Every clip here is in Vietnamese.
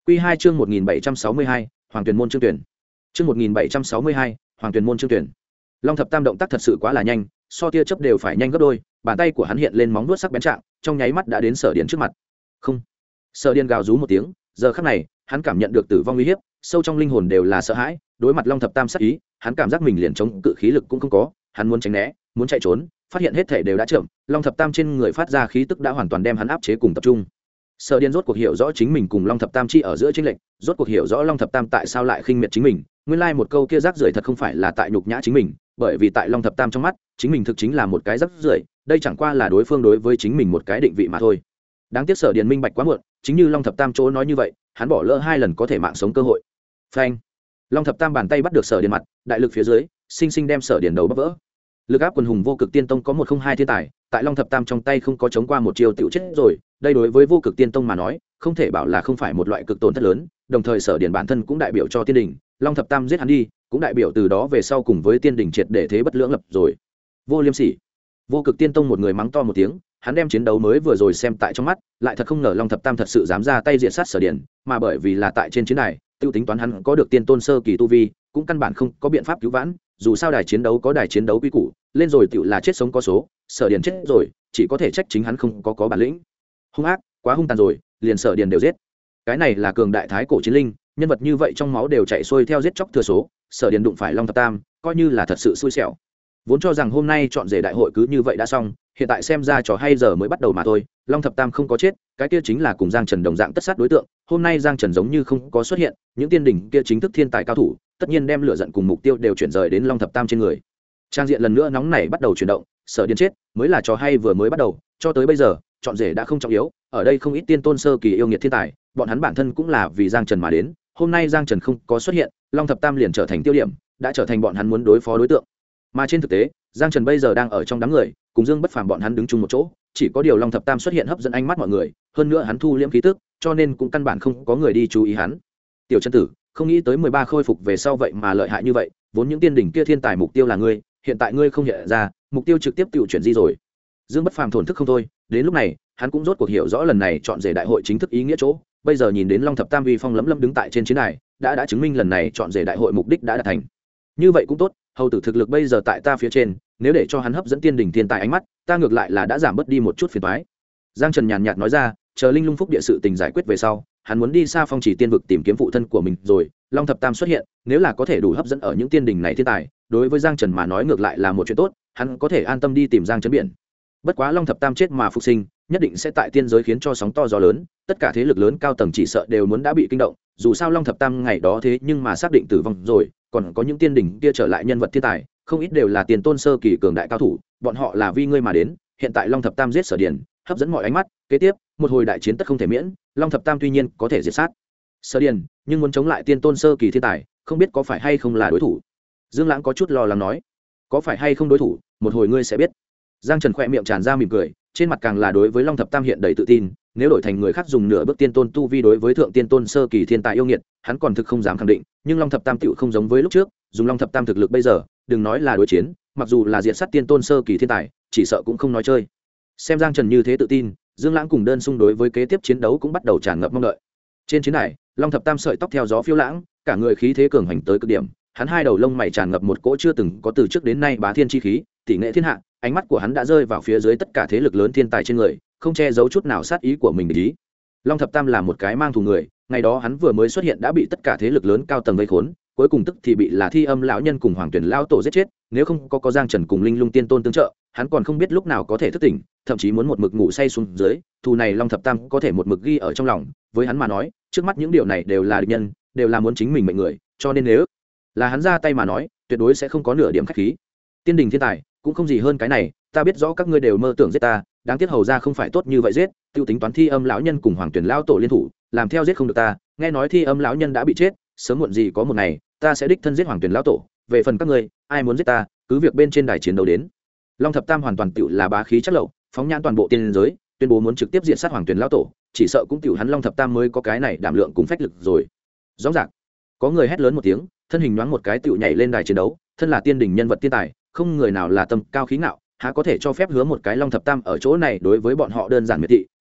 Quy 2 chương 1762, Hoàng Tuyền môn chương tuyển. Chương 1762, Hoàng Tuyền môn chương tuyển. Long Thập Tam động tác thật sự quá là nhanh, so tia chớp đều phải nhanh gấp đôi, bàn tay của hắn hiện lên móng vuốt sắc bén trạng, trong nháy mắt đã đến Sở Điền trước mặt. Không. Sở Điền gào rú một tiếng, giờ khắc này, hắn cảm nhận được tử vong uy hiếp, sâu trong linh hồn đều là sợ hãi, đối mặt Long Thập Tam sát ý, hắn cảm giác mình liền chống cự khí lực cũng không có, hắn muốn tránh né, muốn chạy trốn, phát hiện hết thể đều đã chậm, Long Thập Tam trên người phát ra khí tức đã hoàn toàn đem hắn áp chế cùng tập trung. Sở Điền rốt cuộc hiểu rõ chính mình cùng Long Thập Tam chi ở giữa chênh lệch, rốt cuộc hiểu rõ Long Thập Tam tại sao lại khinh miệt chính mình, nguyên lai một câu kia rác rưởi thật không phải là tại nhục nhã chính mình, bởi vì tại Long Thập Tam trong mắt, chính mình thực chính là một cái rác rưởi, đây chẳng qua là đối phương đối với chính mình một cái định vị mà thôi. Đáng tiếc Sở Điền minh bạch quá muộn, chính như Long Thập Tam chỗ nói như vậy, hắn bỏ lỡ 2 lần có thể mạng sống cơ hội. Phanh! Long Thập Tam bàn tay bắt được Sở Điền mặt, đại lực phía dưới, sinh sinh đem Sở Điền đầu bóp vỡ. Lực áp quần hùng vô cực tiên tông có 102 thiên tài, tại Long Thập Tam trong tay không có chống qua một chiêu tiểu chết rồi, đây đối với vô cực tiên tông mà nói, không thể bảo là không phải một loại cực tổn thất lớn, đồng thời Sở Điền bản thân cũng đại biểu cho tiên đỉnh, Long Thập Tam giết hắn đi, cũng đại biểu từ đó về sau cùng với tiên đỉnh triệt để thế bất lưỡng lập rồi. Vô Liêm Sỉ! Vô cực tiên tông một người mắng to một tiếng, hắn đem chiến đấu mới vừa rồi xem tại trong mắt, lại thật không ngờ Long Thập Tam thật sự dám ra tay diệt sát Sở Điền, mà bởi vì là tại trên chiến đài, tiêu tính toán hắn có được tiên tôn sơ kỳ tu vi, cũng căn bản không có biện pháp cứu vãn, dù sao đài chiến đấu có đài chiến đấu quy củ, lên rồi tiểu là chết sống có số, Sở Điền chết rồi, chỉ có thể trách chính hắn không có bản lĩnh. Hung ác, quá hung tàn rồi, liền Sở Điền đều giết. Cái này là cường đại thái cổ chiến linh, nhân vật như vậy trong máu đều chạy xuôi theo giết chóc thừa số, Sở Điền đụng phải Long Thập Tam, coi như là thật sự xui xẻo. Vốn cho rằng hôm nay chọn rể đại hội cứ như vậy đã xong, hiện tại xem ra trò hay giờ mới bắt đầu mà thôi. Long Thập Tam không có chết, cái kia chính là cùng Giang Trần đồng dạng tất sát đối tượng. Hôm nay Giang Trần giống như không có xuất hiện, những tiên đỉnh kia chính thức thiên tài cao thủ, tất nhiên đem lửa giận cùng mục tiêu đều chuyển rời đến Long Thập Tam trên người. Trang diện lần nữa nóng nảy bắt đầu chuyển động, Sở Điền chết mới là trò hay vừa mới bắt đầu, cho tới bây giờ, chọn rể đã không trọng yếu, ở đây không ít tiên tôn sơ kỳ yêu nghiệt thiên tài, bọn hắn bản thân cũng là vì Giang Trần mà đến. Hôm nay Giang Trần không có xuất hiện, Long Thập Tam liền trở thành tiêu điểm, đã trở thành bọn hắn muốn đối phó đối tượng. Mà trên thực tế, Giang Trần bây giờ đang ở trong đám người, cùng Dương Bất Phàm bọn hắn đứng chung một chỗ, chỉ có điều Long Thập Tam xuất hiện hấp dẫn ánh mắt mọi người, hơn nữa hắn thu liễm khí tức, cho nên cũng căn bản không có người đi chú ý hắn. Tiểu Chân Tử, không nghĩ tới 13 khôi phục về sau vậy mà lợi hại như vậy, vốn những tiên đỉnh kia thiên tài mục tiêu là ngươi, hiện tại ngươi không hiện ra, mục tiêu trực tiếp tự chuyển di rồi. Dương Bất Phàm thổn thức không thôi, đến lúc này, hắn cũng rốt cuộc hiểu rõ lần này chọn rể đại hội chính thức ý nghĩa chỗ, bây giờ nhìn đến Long Thập Tam uy phong lẫm lẫm đứng tại trên chiến đài, đã chứng minh lần này chọn rể đại hội mục đích đã đạt thành. Như vậy cũng tốt, hầu tử thực lực bây giờ tại ta phía trên, nếu để cho hắn hấp dẫn tiên đỉnh thiên tài ánh mắt, ta ngược lại là đã giảm bớt đi một chút phiền toái. Giang Trần nhàn nhạt nói ra, chờ Linh Lung Phúc địa sự tình giải quyết về sau, hắn muốn đi xa Phong Chỉ Tiên vực tìm kiếm phụ thân của mình rồi. Long Thập Tam xuất hiện, nếu là có thể đủ hấp dẫn ở những tiên đỉnh này thiên tài, đối với Giang Trần mà nói ngược lại là một chuyện tốt, hắn có thể an tâm đi tìm Giang Trấn Biển. Bất quá Long Thập Tam chết mà phục sinh, nhất định sẽ tại tiên giới khiến cho sóng to gió lớn, tất cả thế lực lớn cao tầng chỉ sợ đều muốn đã bị kinh động, dù sao Long Thập Tam ngày đó thế nhưng mà xác định tử vong rồi, còn có những tiên đỉnh kia trở lại nhân vật thiên tài, không ít đều là tiền tôn sơ kỳ cường đại cao thủ, bọn họ là vì ngươi mà đến, hiện tại Long Thập Tam giết Sở Điền, hấp dẫn mọi ánh mắt, kế tiếp, một hồi đại chiến tất không thể miễn, Long Thập Tam tuy nhiên có thể diệt sát Sở Điền, nhưng muốn chống lại tiên tôn sơ kỳ thiên tài, không biết có phải hay không là đối thủ. Dương Lãng có chút lo lắng nói, có phải hay không đối thủ, một hồi ngươi sẽ biết. Giang Trần khẽ miệng tràn ra mỉm cười, trên mặt càng là đối với Long Thập Tam hiện đầy tự tin, nếu đổi thành người khác dùng nửa bước tiên tôn tu vi đối với thượng tiên tôn sơ kỳ thiên tài yêu nghiệt, hắn còn thực không dám khẳng định, nhưng Long Thập Tam tựu không giống với lúc trước, dùng Long Thập Tam thực lực bây giờ, đừng nói là đối chiến, mặc dù là diện sát tiên tôn sơ kỳ thiên tài, chỉ sợ cũng không nói chơi. Xem Giang Trần như thế tự tin, Dương Lãng cùng Đơn Sung đối với kế tiếp chiến đấu cũng bắt đầu tràn ngập mong đợi. Trên chiến đài, Long Thập Tam sợi tóc theo gió phiêu lãng, cả người khí thế cường hành tới cực điểm, hắn hai đầu lông mày tràn ngập một cỗ chưa từng có từ trước đến nay bá thiên chi khí, tỷ nghệ thiên hạ, ánh mắt của hắn đã rơi vào phía dưới tất cả thế lực lớn thiên tài trên người, không che giấu chút nào sát ý của mình ý. Long Thập Tam là một cái mang thù người, ngày đó hắn vừa mới xuất hiện đã bị tất cả thế lực lớn cao tầng vây khốn, cuối cùng tức thì bị là Thi Âm lão nhân cùng Hoàng Tuyển lão tổ giết chết, nếu không có Giang Trần cùng Linh Lung tiên tôn tương trợ, hắn còn không biết lúc nào có thể thức tỉnh, thậm chí muốn một mực ngủ say xuống dưới, thù này Long Thập Tam có thể một mực ghi ở trong lòng, với hắn mà nói, trước mắt những điều này đều là địch nhân, đều là muốn chính mình mệnh người, cho nên nếu là hắn ra tay mà nói, tuyệt đối sẽ không có nửa điểm khách khí. Tiên đình thiên tài cũng không gì hơn cái này, ta biết rõ các ngươi đều mơ tưởng giết ta, đáng tiếc hầu ra không phải tốt như vậy giết, tiêu tính toán Thi Âm lão nhân cùng Hoàng Tuyển lão tổ liên thủ, làm theo giết không được ta, nghe nói Thi Âm lão nhân đã bị chết, sớm muộn gì có một ngày, ta sẽ đích thân giết Hoàng Tuyển lão tổ, về phần các ngươi, ai muốn giết ta, cứ việc bên trên đài chiến đấu đến. Long Thập Tam hoàn toàn tựu là bá khí chất lậu, phóng nhãn toàn bộ tiên giới, tuyên bố muốn trực tiếp diệt sát Hoàng Tuyển lão tổ, chỉ sợ cũng tựu hắn Long Thập Tam mới có cái này đảm lượng cùng phách lực rồi. Rõ ràng, có người hét lớn một tiếng, thân hình nhoáng một cái tựu nhảy lên đài chiến đấu, thân là tiên đỉnh nhân vật tiên tài, không người nào là tâm cao khí ngạo, há có thể cho phép hứa một cái Long Thập Tam ở chỗ này đối với bọn họ đơn giản miệt thị,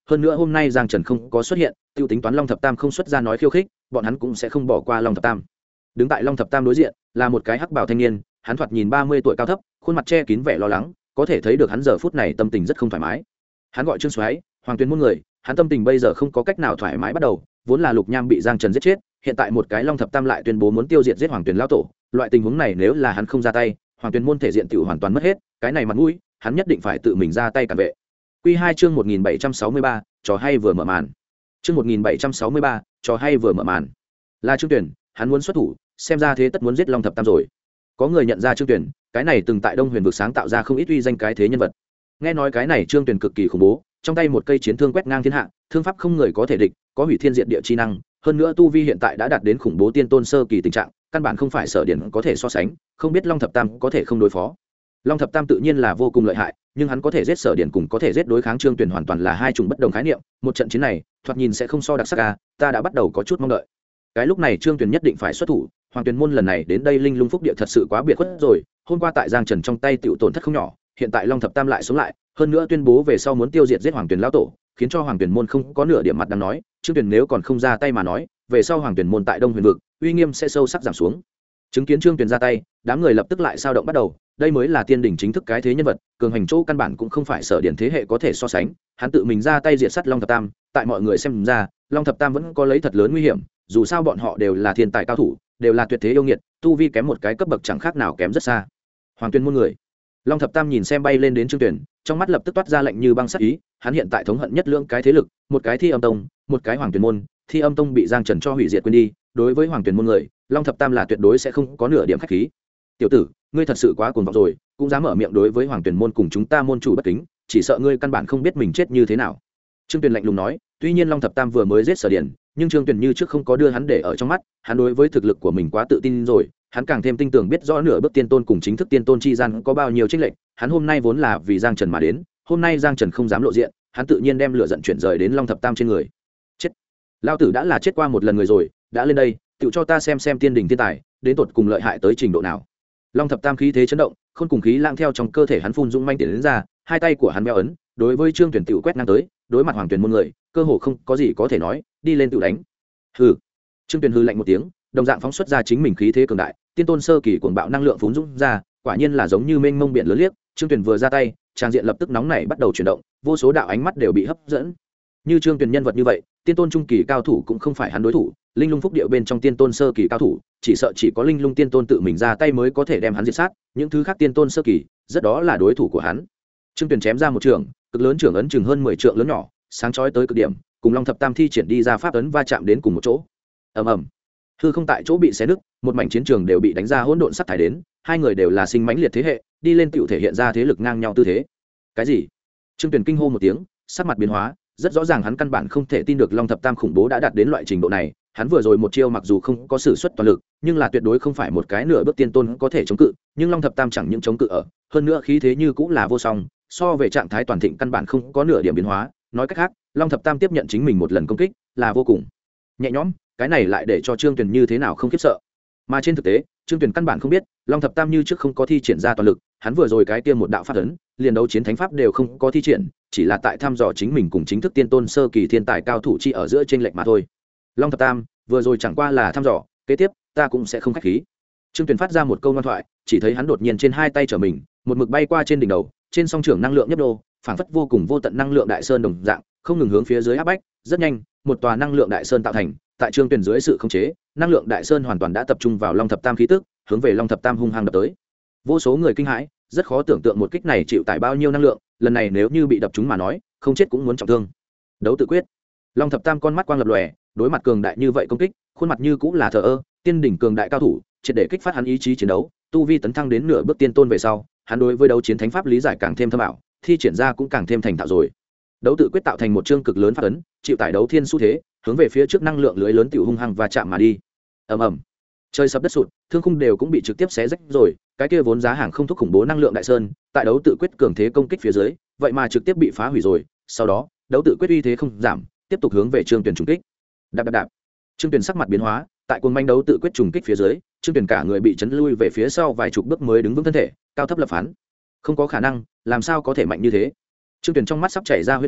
hơn nữa hôm nay Giang Trần không có xuất hiện, tiêu tính toán Long Thập Tam không xuất ra nói khiêu khích, bọn hắn cũng sẽ không bỏ qua Long Thập Tam. Đứng tại Long Thập Tam đối diện là một cái hắc bào thanh niên, hắn thoạt nhìn 30 tuổi cao thấp, khuôn mặt che kín vẻ lo lắng, có thể thấy được hắn giờ phút này tâm tình rất không thoải mái. Hắn gọi Trương Soái, Hoàng Tuyền môn người, hắn tâm tình bây giờ không có cách nào thoải mái bắt đầu, vốn là Lục Nham bị Giang Trần giết chết, hiện tại một cái Long Thập Tam lại tuyên bố muốn tiêu diệt giết Hoàng Tuyền lão tổ, loại tình huống này nếu là hắn không ra tay, Hoàng Tuyền môn thể diện tiểu hoàn toàn mất hết, cái này mặt mũi, hắn nhất định phải tự mình ra tay cản vệ. Quy 2 chương 1763, trò hay vừa mở màn. Chương 1763, trò hay vừa mở màn. Là Trương Tuyển, hắn muốn xuất thủ, xem ra thế tất muốn giết Long Thập Tam rồi. Có người nhận ra Trương Tuyển, cái này từng tại Đông Huyền vực sáng tạo ra không ít uy danh cái thế nhân vật. Nghe nói cái này Trương Tuyển cực kỳ khủng bố, trong tay một cây chiến thương quét ngang thiên hạ, thương pháp không người có thể địch, có hủy thiên diệt địa chi năng, hơn nữa tu vi hiện tại đã đạt đến khủng bố tiên tôn sơ kỳ tình trạng, căn bản không phải Sở Điển có thể so sánh, không biết Long Thập Tam có thể không đối phó. Long Thập Tam tự nhiên là vô cùng lợi hại, nhưng hắn có thể giết Sở Điển cùng có thể giết đối kháng Trương Tuyển hoàn toàn là hai chủng bất đồng khái niệm, một trận chiến này, thoạt nhìn sẽ không so đặc sắc a, ta đã bắt đầu có chút mong đợi. Cái lúc này Trương Tuyển nhất định phải xuất thủ, Hoàng Tuyền môn lần này đến đây linh lung phúc địa thật sự quá biệt khuất rồi, hôm qua tại Giang Trần trong tay tiểu tổn thất không nhỏ, hiện tại Long Thập Tam lại sống lại, hơn nữa tuyên bố về sau muốn tiêu diệt giết Hoàng Tuyền lão tổ, khiến cho Hoàng Tuyền môn không có nửa điểm mặt đáng nói, Trương Tuyển nếu còn không ra tay mà nói, về sau Hoàng Tuyền môn tại Đông Huyền vực, uy nghiêm sẽ sâu sắc giảm xuống. Chứng kiến Trương Tuyển ra tay, đám người lập tức lại sao động bắt đầu, đây mới là tiên đỉnh chính thức cái thế nhân vật, cường hành chỗ căn bản cũng không phải Sở Điển thế hệ có thể so sánh, hắn tự mình ra tay diệt sát Long Thập Tam, tại mọi người xem ra, Long Thập Tam vẫn có lấy thật lớn nguy hiểm, dù sao bọn họ đều là thiên tài cao thủ, đều là tuyệt thế yêu nghiệt, tu vi kém một cái cấp bậc chẳng khác nào kém rất xa. Hoàng Tuyền môn người, Long Thập Tam nhìn xem bay lên đến Trương Tuyển, trong mắt lập tức toát ra lạnh như băng sắc ý, hắn hiện tại thống hận nhất lưỡng cái thế lực, một cái Thi Âm Tông, một cái Hoàng Tuyền môn, Thi Âm Tông bị Giang Trần cho hủy diệt quên đi, đối với Hoàng Tuyền môn người, Long Thập Tam là tuyệt đối sẽ không có nửa điểm khách khí. Tiểu tử, ngươi thật sự quá cuồng vọng rồi, cũng dám mở miệng đối với Hoàng Tuyền môn cùng chúng ta môn chủ bất kính, chỉ sợ ngươi căn bản không biết mình chết như thế nào. Trương Tuyền lạnh lùng nói, tuy nhiên Long Thập Tam vừa mới giết Sở Điển, nhưng Trương Tuyền như trước không có đưa hắn để ở trong mắt, hắn đối với thực lực của mình quá tự tin rồi, hắn càng thêm tin tưởng biết rõ nửa bước tiên tôn cùng chính thức tiên tôn chi gian có bao nhiêu chênh lệch, hắn hôm nay vốn là vì Giang Trần mà đến, hôm nay Giang Trần không dám lộ diện, hắn tự nhiên đem lửa giận chuyển rời đến Long Thập Tam trên người. Chết. Lão tử đã là chết qua một lần người rồi, đã lên đây, tựu cho ta xem tiên đỉnh thiên tài, đến tột cùng lợi hại tới trình độ nào. Long Thập Tam khí thế chấn động, khôn cùng khí lang theo trong cơ thể hắn phun dũng manh tiến đến ra, hai tay của hắn béo ấn, đối với Trương Tuyển tiểu quét ngang tới, đối mặt Hoàng Tuyền môn người, cơ hồ không có gì có thể nói, đi lên tự đánh. Hừ. Trương Tuyển hừ lạnh một tiếng, đồng dạng phóng xuất ra chính mình khí thế cường đại, tiên tôn sơ kỳ cuồng bạo năng lượng phún dũng ra, quả nhiên là giống như mênh mông biển lớn liếc, Trương Tuyển vừa ra tay, trang diện lập tức nóng nảy bắt đầu chuyển động, vô số đạo ánh mắt đều bị hấp dẫn. Như Trương Tuyển nhân vật như vậy, tiên tôn trung kỳ cao thủ cũng không phải hắn đối thủ, linh lung phúc điệu bên trong tiên tôn sơ kỳ cao thủ, chỉ sợ chỉ có linh lung tiên tôn tự mình ra tay mới có thể đem hắn diệt sát, những thứ khác tiên tôn sơ kỳ, rất đó là đối thủ của hắn. Trương Tuyển chém ra một trường, cực lớn trường ấn chừng hơn 10 trượng lớn nhỏ, sáng chói tới cực điểm, cùng Long Thập Tam thi triển đi ra pháp ấn va chạm đến cùng một chỗ. Ầm ầm. Hư không tại chỗ bị xé nứt, một mảnh chiến trường đều bị đánh ra hỗn độn sắt thải đến, hai người đều là sinh mãnh liệt thế hệ, đi lên tiểu thể hiện ra thế lực ngang nhau tư thế. Cái gì? Trương Tuyển kinh hô một tiếng, sắc mặt biến hóa, rất rõ ràng hắn căn bản không thể tin được Long Thập Tam khủng bố đã đạt đến loại trình độ này, hắn vừa rồi một chiêu mặc dù không có sử xuất toàn lực, nhưng là tuyệt đối không phải một cái nửa bước tiên tôn có thể chống cự, nhưng Long Thập Tam chẳng những chống cự ở, hơn nữa khí thế như cũng là vô song, so về trạng thái toàn thịnh căn bản không có nửa điểm biến hóa, nói cách khác, Long Thập Tam tiếp nhận chính mình một lần công kích, là vô cùng nhẹ nhõm, cái này lại để cho Trương Tuyển như thế nào không khiếp sợ. Mà trên thực tế, Trương Tuyển căn bản không biết, Long Thập Tam như trước không có thi triển ra toàn lực, hắn vừa rồi cái kia một đạo pháp ấn, liền đấu chiến thánh pháp đều không có thi triển, chỉ là tại thăm dò chính mình cùng chính thức tiên tôn sơ kỳ thiên tài cao thủ chi ở giữa chênh lệch mà thôi. Long Thập Tam, vừa rồi chẳng qua là thăm dò, kế tiếp, ta cũng sẽ không khách khí. Trương Tuyển phát ra một câu ngoan thoại, chỉ thấy hắn đột nhiên trên hai tay trở mình, một mực bay qua trên đỉnh đầu, trên song trưởng năng lượng nhấp đô, phảng phất vô cùng vô tận năng lượng đại sơn đồng dạng, không ngừng hướng phía dưới áp bách, rất nhanh, một tòa năng lượng đại sơn tạo thành, tại Trương Tuyển dưới sự khống chế, năng lượng đại sơn hoàn toàn đã tập trung vào Long Thập Tam khí tức, hướng về Long Thập Tam hung hăng đập tới. Vô số người kinh hãi, rất khó tưởng tượng một kích này chịu tải bao nhiêu năng lượng, lần này nếu như bị đập trúng mà nói, không chết cũng muốn trọng thương. Đấu tự quyết. Long Thập Tam con mắt quang lập lòe, đối mặt cường đại như vậy công kích, khuôn mặt như cũng là thờ ơ, tiên đỉnh cường đại cao thủ, triệt để kích phát hắn ý chí chiến đấu, tu vi tấn thăng đến nửa bước tiên tôn về sau, hắn đối với đấu chiến thánh pháp lý giải càng thêm thâm ảo, thi triển ra cũng càng thêm thành thạo rồi. Đấu tự quyết tạo thành một chương cực lớn phát ấn, chịu tải đấu thiên xu thế, hướng về phía trước năng lượng lưới lớn tiểu hung hăng và chạm mà đi. Ầm ầm. Trời sập đất sụt, thương khung đều cũng bị trực tiếp xé rách rồi, cái kia vốn giá hàng không thúc khủng bố năng lượng đại sơn, tại đấu tự quyết cường thế công kích phía dưới, vậy mà trực tiếp bị phá hủy rồi, sau đó, đấu tự quyết uy thế không giảm, tiếp tục hướng về Trương Tuyển trùng kích. Đạp đạp đạp. Trương Tuyển sắc mặt biến hóa, tại cuồng manh đấu tự quyết trùng kích phía dưới, Trương Tuyển cả người bị chấn lui về phía sau vài chục bước mới đứng vững thân thể, cao thấp lập phán. Không có khả năng, làm sao có thể mạnh như thế? Trương Tuyển trong mắt sắp chảy ra huyết đến,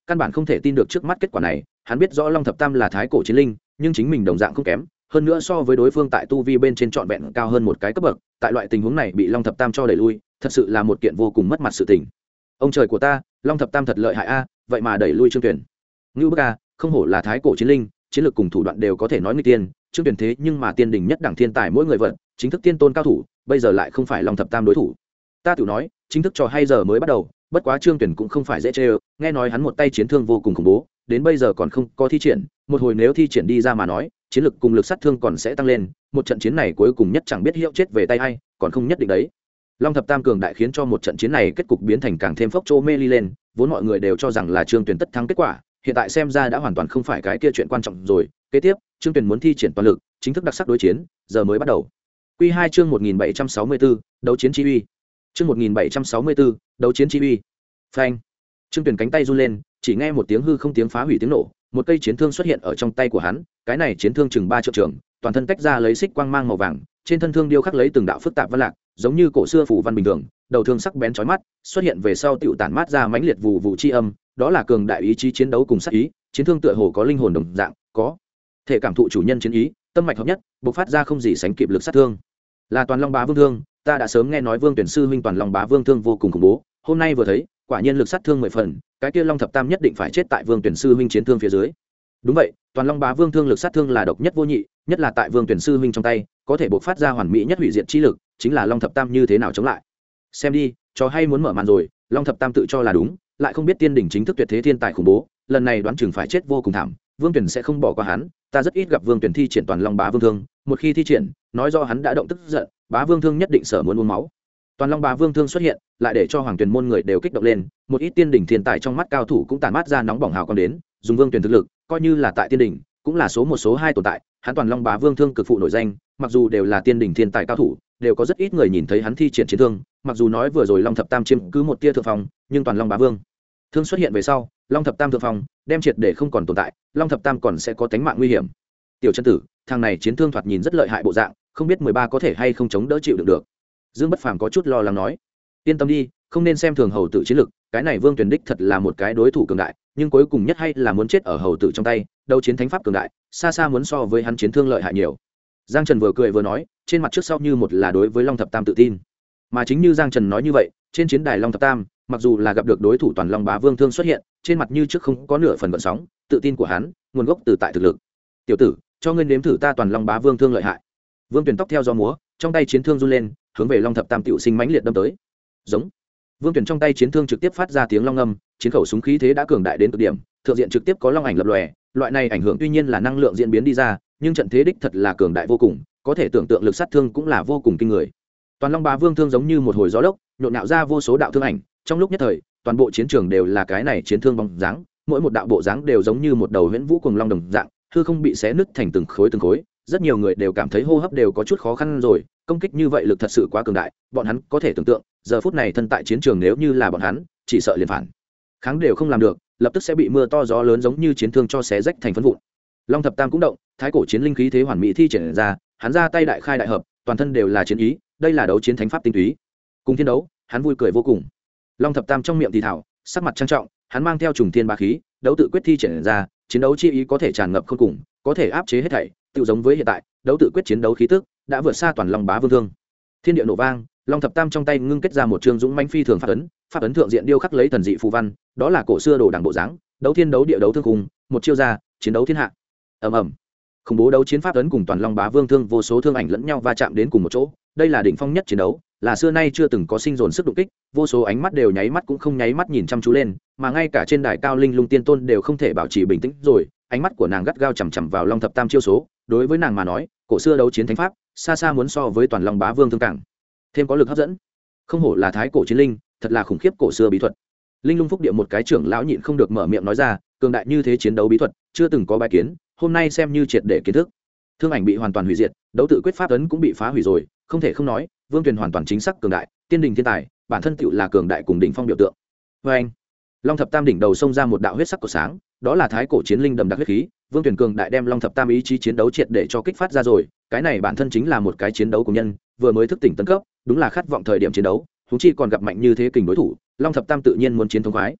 căn bản không thể tin được trước mắt kết quả này. Hắn biết rõ Long Thập Tam là thái cổ chiến linh, nhưng chính mình đồng dạng không kém, hơn nữa so với đối phương tại tu vi bên trên trọn vẹn cao hơn một cái cấp bậc. Tại loại tình huống này bị Long Thập Tam cho đẩy lui, thật sự là một kiện vô cùng mất mặt sự tình. Ông trời của ta, Long Thập Tam thật lợi hại a, vậy mà đẩy lui Trương Tuyển. Ngưu bức a, không hổ là thái cổ chiến linh, chiến lược cùng thủ đoạn đều có thể nói nguy tiên. Trương Tuyển thế nhưng mà tiên đỉnh nhất đẳng thiên tài mỗi người vận, chính thức tiên tôn cao thủ, bây giờ lại không phải Long Thập Tam đối thủ. Ta tự nói, chính thức trò hay giờ mới bắt đầu, bất quá Trương Tuyển cũng không phải dễ chơi, nghe nói hắn một tay chiến thương vô cùng khủng bố, đến bây giờ còn không có thi triển, một hồi nếu thi triển đi ra mà nói, chiến lực cùng lực sát thương còn sẽ tăng lên, một trận chiến này cuối cùng nhất chẳng biết hiệu chết về tay ai, còn không nhất định đấy. Long Thập Tam cường đại khiến cho một trận chiến này kết cục biến thành càng thêm phốc trô mê ly lên, vốn mọi người đều cho rằng là Trương Tuyển tất thắng kết quả, hiện tại xem ra đã hoàn toàn không phải cái kia chuyện quan trọng rồi. Kế tiếp, Trương Tuyển muốn thi triển toàn lực, chính thức đặc sắc đối chiến, giờ mới bắt đầu. Quy 2 chương 1764, đấu chiến chi uy. Chương 1764, đấu chiến chi uy. Phanh. Trương Tuyển cánh tay run lên, chỉ nghe một tiếng hư không tiếng phá hủy tiếng nổ, một cây chiến thương xuất hiện ở trong tay của hắn, cái này chiến thương chừng 3 triệu trường, toàn thân tách ra lấy xích quang mang màu vàng, trên thân thương điêu khắc lấy từng đạo phức tạp văn lạc, giống như cổ xưa phủ văn bình thường, đầu thương sắc bén chói mắt, xuất hiện về sau tiểu tản mát ra mãnh liệt vụ vụ chi âm, đó là cường đại ý chí chiến đấu cùng sát ý, chiến thương tựa hồ có linh hồn đồng dạng, có thể cảm thụ chủ nhân chiến ý, tâm mạch hợp nhất, bộc phát ra không gì sánh kịp lực sát thương. Là Toàn Long Bá Vương thương, ta đã sớm nghe nói Vương Tuyển sư huynh Toàn Long Bá Vương thương vô cùng khủng bố, hôm nay vừa thấy, quả nhiên lực sát thương 10 phần, cái kia Long Thập Tam nhất định phải chết tại Vương Tuyển sư huynh chiến thương phía dưới. Đúng vậy, Toàn Long Bá Vương thương lực sát thương là độc nhất vô nhị, nhất là tại Vương Tuyển sư huynh trong tay, có thể bộc phát ra hoàn mỹ nhất hủy diệt chi lực, chính là Long Thập Tam như thế nào chống lại. Xem đi, trò hay muốn mở màn rồi, Long Thập Tam tự cho là đúng, lại không biết tiên đỉnh chính thức tuyệt thế thiên tài khủng bố, lần này đoán chừng phải chết vô cùng thảm, Vương Tuyển sẽ không bỏ qua hắn, ta rất ít gặp Vương Tuyển thi triển Toàn Long Bá Vương thương, một khi thi triển, nói do hắn đã động tức giận, Bá Vương thương nhất định sợ muốn uống máu. Toàn Long Bá Vương thương xuất hiện, lại để cho Hoàng Tuyền môn người đều kích động lên, một ít tiên đỉnh thiên tài trong mắt cao thủ cũng tản mát ra nóng bỏng hào quang đến, dùng Vương Tuyền thực lực, coi như là tại tiên đỉnh, cũng là số một số hai tồn tại, hắn Toàn Long Bá Vương thương cực phụ nổi danh, mặc dù đều là tiên đỉnh thiên tài cao thủ, đều có rất ít người nhìn thấy hắn thi triển chiến thương, mặc dù nói vừa rồi Long Thập Tam chiếm cứ một tia thượng phong, nhưng Toàn Long Bá Vương thương xuất hiện về sau, Long Thập Tam thượng phong, đem triệt để không còn tồn tại, Long Thập Tam còn sẽ có tính mạng nguy hiểm. Tiểu chân tử, thằng này chiến thương thoạt nhìn rất lợi hại bộ dạng, không biết 13 có thể hay không chống đỡ chịu đựng được. Dương Bất Phàm có chút lo lắng nói, yên tâm đi, không nên xem thường hầu tử chiến lực, cái này Vương Tuyển đích thật là một cái đối thủ cường đại, nhưng cuối cùng nhất hay là muốn chết ở hầu tử trong tay, đấu chiến thánh pháp cường đại, xa xa muốn so với hắn chiến thương lợi hại nhiều. Giang Trần vừa cười vừa nói, trên mặt trước sau như một là đối với Long Thập Tam tự tin. Mà chính như Giang Trần nói như vậy, trên chiến đài Long Thập Tam, mặc dù là gặp được đối thủ Toàn Long Bá Vương thương xuất hiện, trên mặt như trước không có nửa phần gợn sóng, tự tin của hắn, nguồn gốc từ tại thực lực. Tiểu tử, cho ngươi nếm thử ta Toàn Long Bá Vương thương lợi hại. Vương Tuyển tóc theo gió múa, trong tay chiến thương run lên, hướng về Long Thập Tam tiểu sinh mãnh liệt đâm tới. Giống. Vương Tuyển trong tay chiến thương trực tiếp phát ra tiếng long âm, chiến khẩu súng khí thế đã cường đại đến cực điểm, thượng diện trực tiếp có long ảnh lập lòe, loại này ảnh hưởng tuy nhiên là năng lượng diễn biến đi ra, nhưng trận thế đích thật là cường đại vô cùng, có thể tưởng tượng lực sát thương cũng là vô cùng kinh người. Toàn Long Bá Vương thương giống như một hồi gió lốc, nhộn nhạo ra vô số đạo thương ảnh, trong lúc nhất thời, toàn bộ chiến trường đều là cái này chiến thương bóng dáng, mỗi một đạo bộ dáng đều giống như một đầu huyễn vũ cuồng long đồng dạng, hư không bị xé nứt thành từng khối, rất nhiều người đều cảm thấy hô hấp đều có chút khó khăn rồi, công kích như vậy lực thật sự quá cường đại, bọn hắn có thể tưởng tượng, giờ phút này thân tại chiến trường nếu như là bọn hắn, chỉ sợ liền phản kháng đều không làm được, lập tức sẽ bị mưa to gió lớn giống như chiến thương cho xé rách thành phấn vụn. Long Thập Tam cũng động, thái cổ chiến linh khí thế hoàn mỹ thi triển ra, hắn ra tay đại khai đại hợp, toàn thân đều là chiến ý, đây là đấu chiến thánh pháp tinh túy. Cùng thiên đấu, hắn vui cười vô cùng. Long Thập Tam trong miệng thì thảo, sắc mặt trang trọng, hắn mang theo trùng thiên bá khí, đấu tự quyết thi triển ra, chiến đấu chi ý có thể tràn ngập không cùng, có thể áp chế hết thảy, tự giống với hiện tại, đấu tự quyết chiến đấu khí tức đã vượt xa Toàn Long Bá Vương thương. Thiên địa nổ vang, Long Thập Tam trong tay ngưng kết ra một trường dũng mãnh phi thường pháp ấn thượng diện điêu khắc lấy thần dị phù văn, đó là cổ xưa đồ đẳng bộ dáng, đấu thiên đấu địa đấu thương cùng, một chiêu ra, chiến đấu thiên hạ. Ầm ầm. Khủng bố đấu chiến pháp ấn cùng Toàn Long Bá Vương thương vô số thương ảnh lẫn nhau va chạm đến cùng một chỗ, đây là đỉnh phong nhất chiến đấu, là xưa nay chưa từng có sinh dồn sức đụng kích, vô số ánh mắt đều nháy mắt cũng không nháy mắt nhìn chăm chú lên, mà ngay cả trên đài cao linh lung tiên tôn đều không thể bảo trì bình tĩnh rồi, ánh mắt của nàng gắt gao chằm chằm vào Long Thập Tam chiêu số, đối với nàng mà nói, cổ xưa đấu chiến thánh pháp, xa xa muốn so với Toàn Long Bá Vương thương càng thêm có lực hấp dẫn. Không hổ là thái cổ chiến linh, thật là khủng khiếp cổ xưa bí thuật. Linh lung phúc địa một cái trưởng lão nhịn không được mở miệng nói ra, cường đại như thế chiến đấu bí thuật, chưa từng có bài kiến, hôm nay xem như triệt để kiến thức. Thương ảnh bị hoàn toàn hủy diệt, đấu tự quyết pháp ấn cũng bị phá hủy rồi, không thể không nói, Vương Tuyền hoàn toàn chính xác cường đại, tiên đình thiên tài, bản thân tựu là cường đại cùng đỉnh phong biểu tượng. Và anh, Long Thập Tam đỉnh đầu xông ra một đạo huyết sắc của sáng, đó là thái cổ chiến linh đậm đặc huyết khí, Vương Tuyền cường đại đem Long Thập Tam ý chí chiến đấu triệt để cho kích phát ra rồi, cái này bản thân chính là một cái chiến đấu của nhân, vừa mới thức tỉnh tấn cấp, đúng là khát vọng thời điểm chiến đấu, huống chi còn gặp mạnh như thế kình đối thủ, Long Thập Tam tự nhiên muốn chiến thống khoái.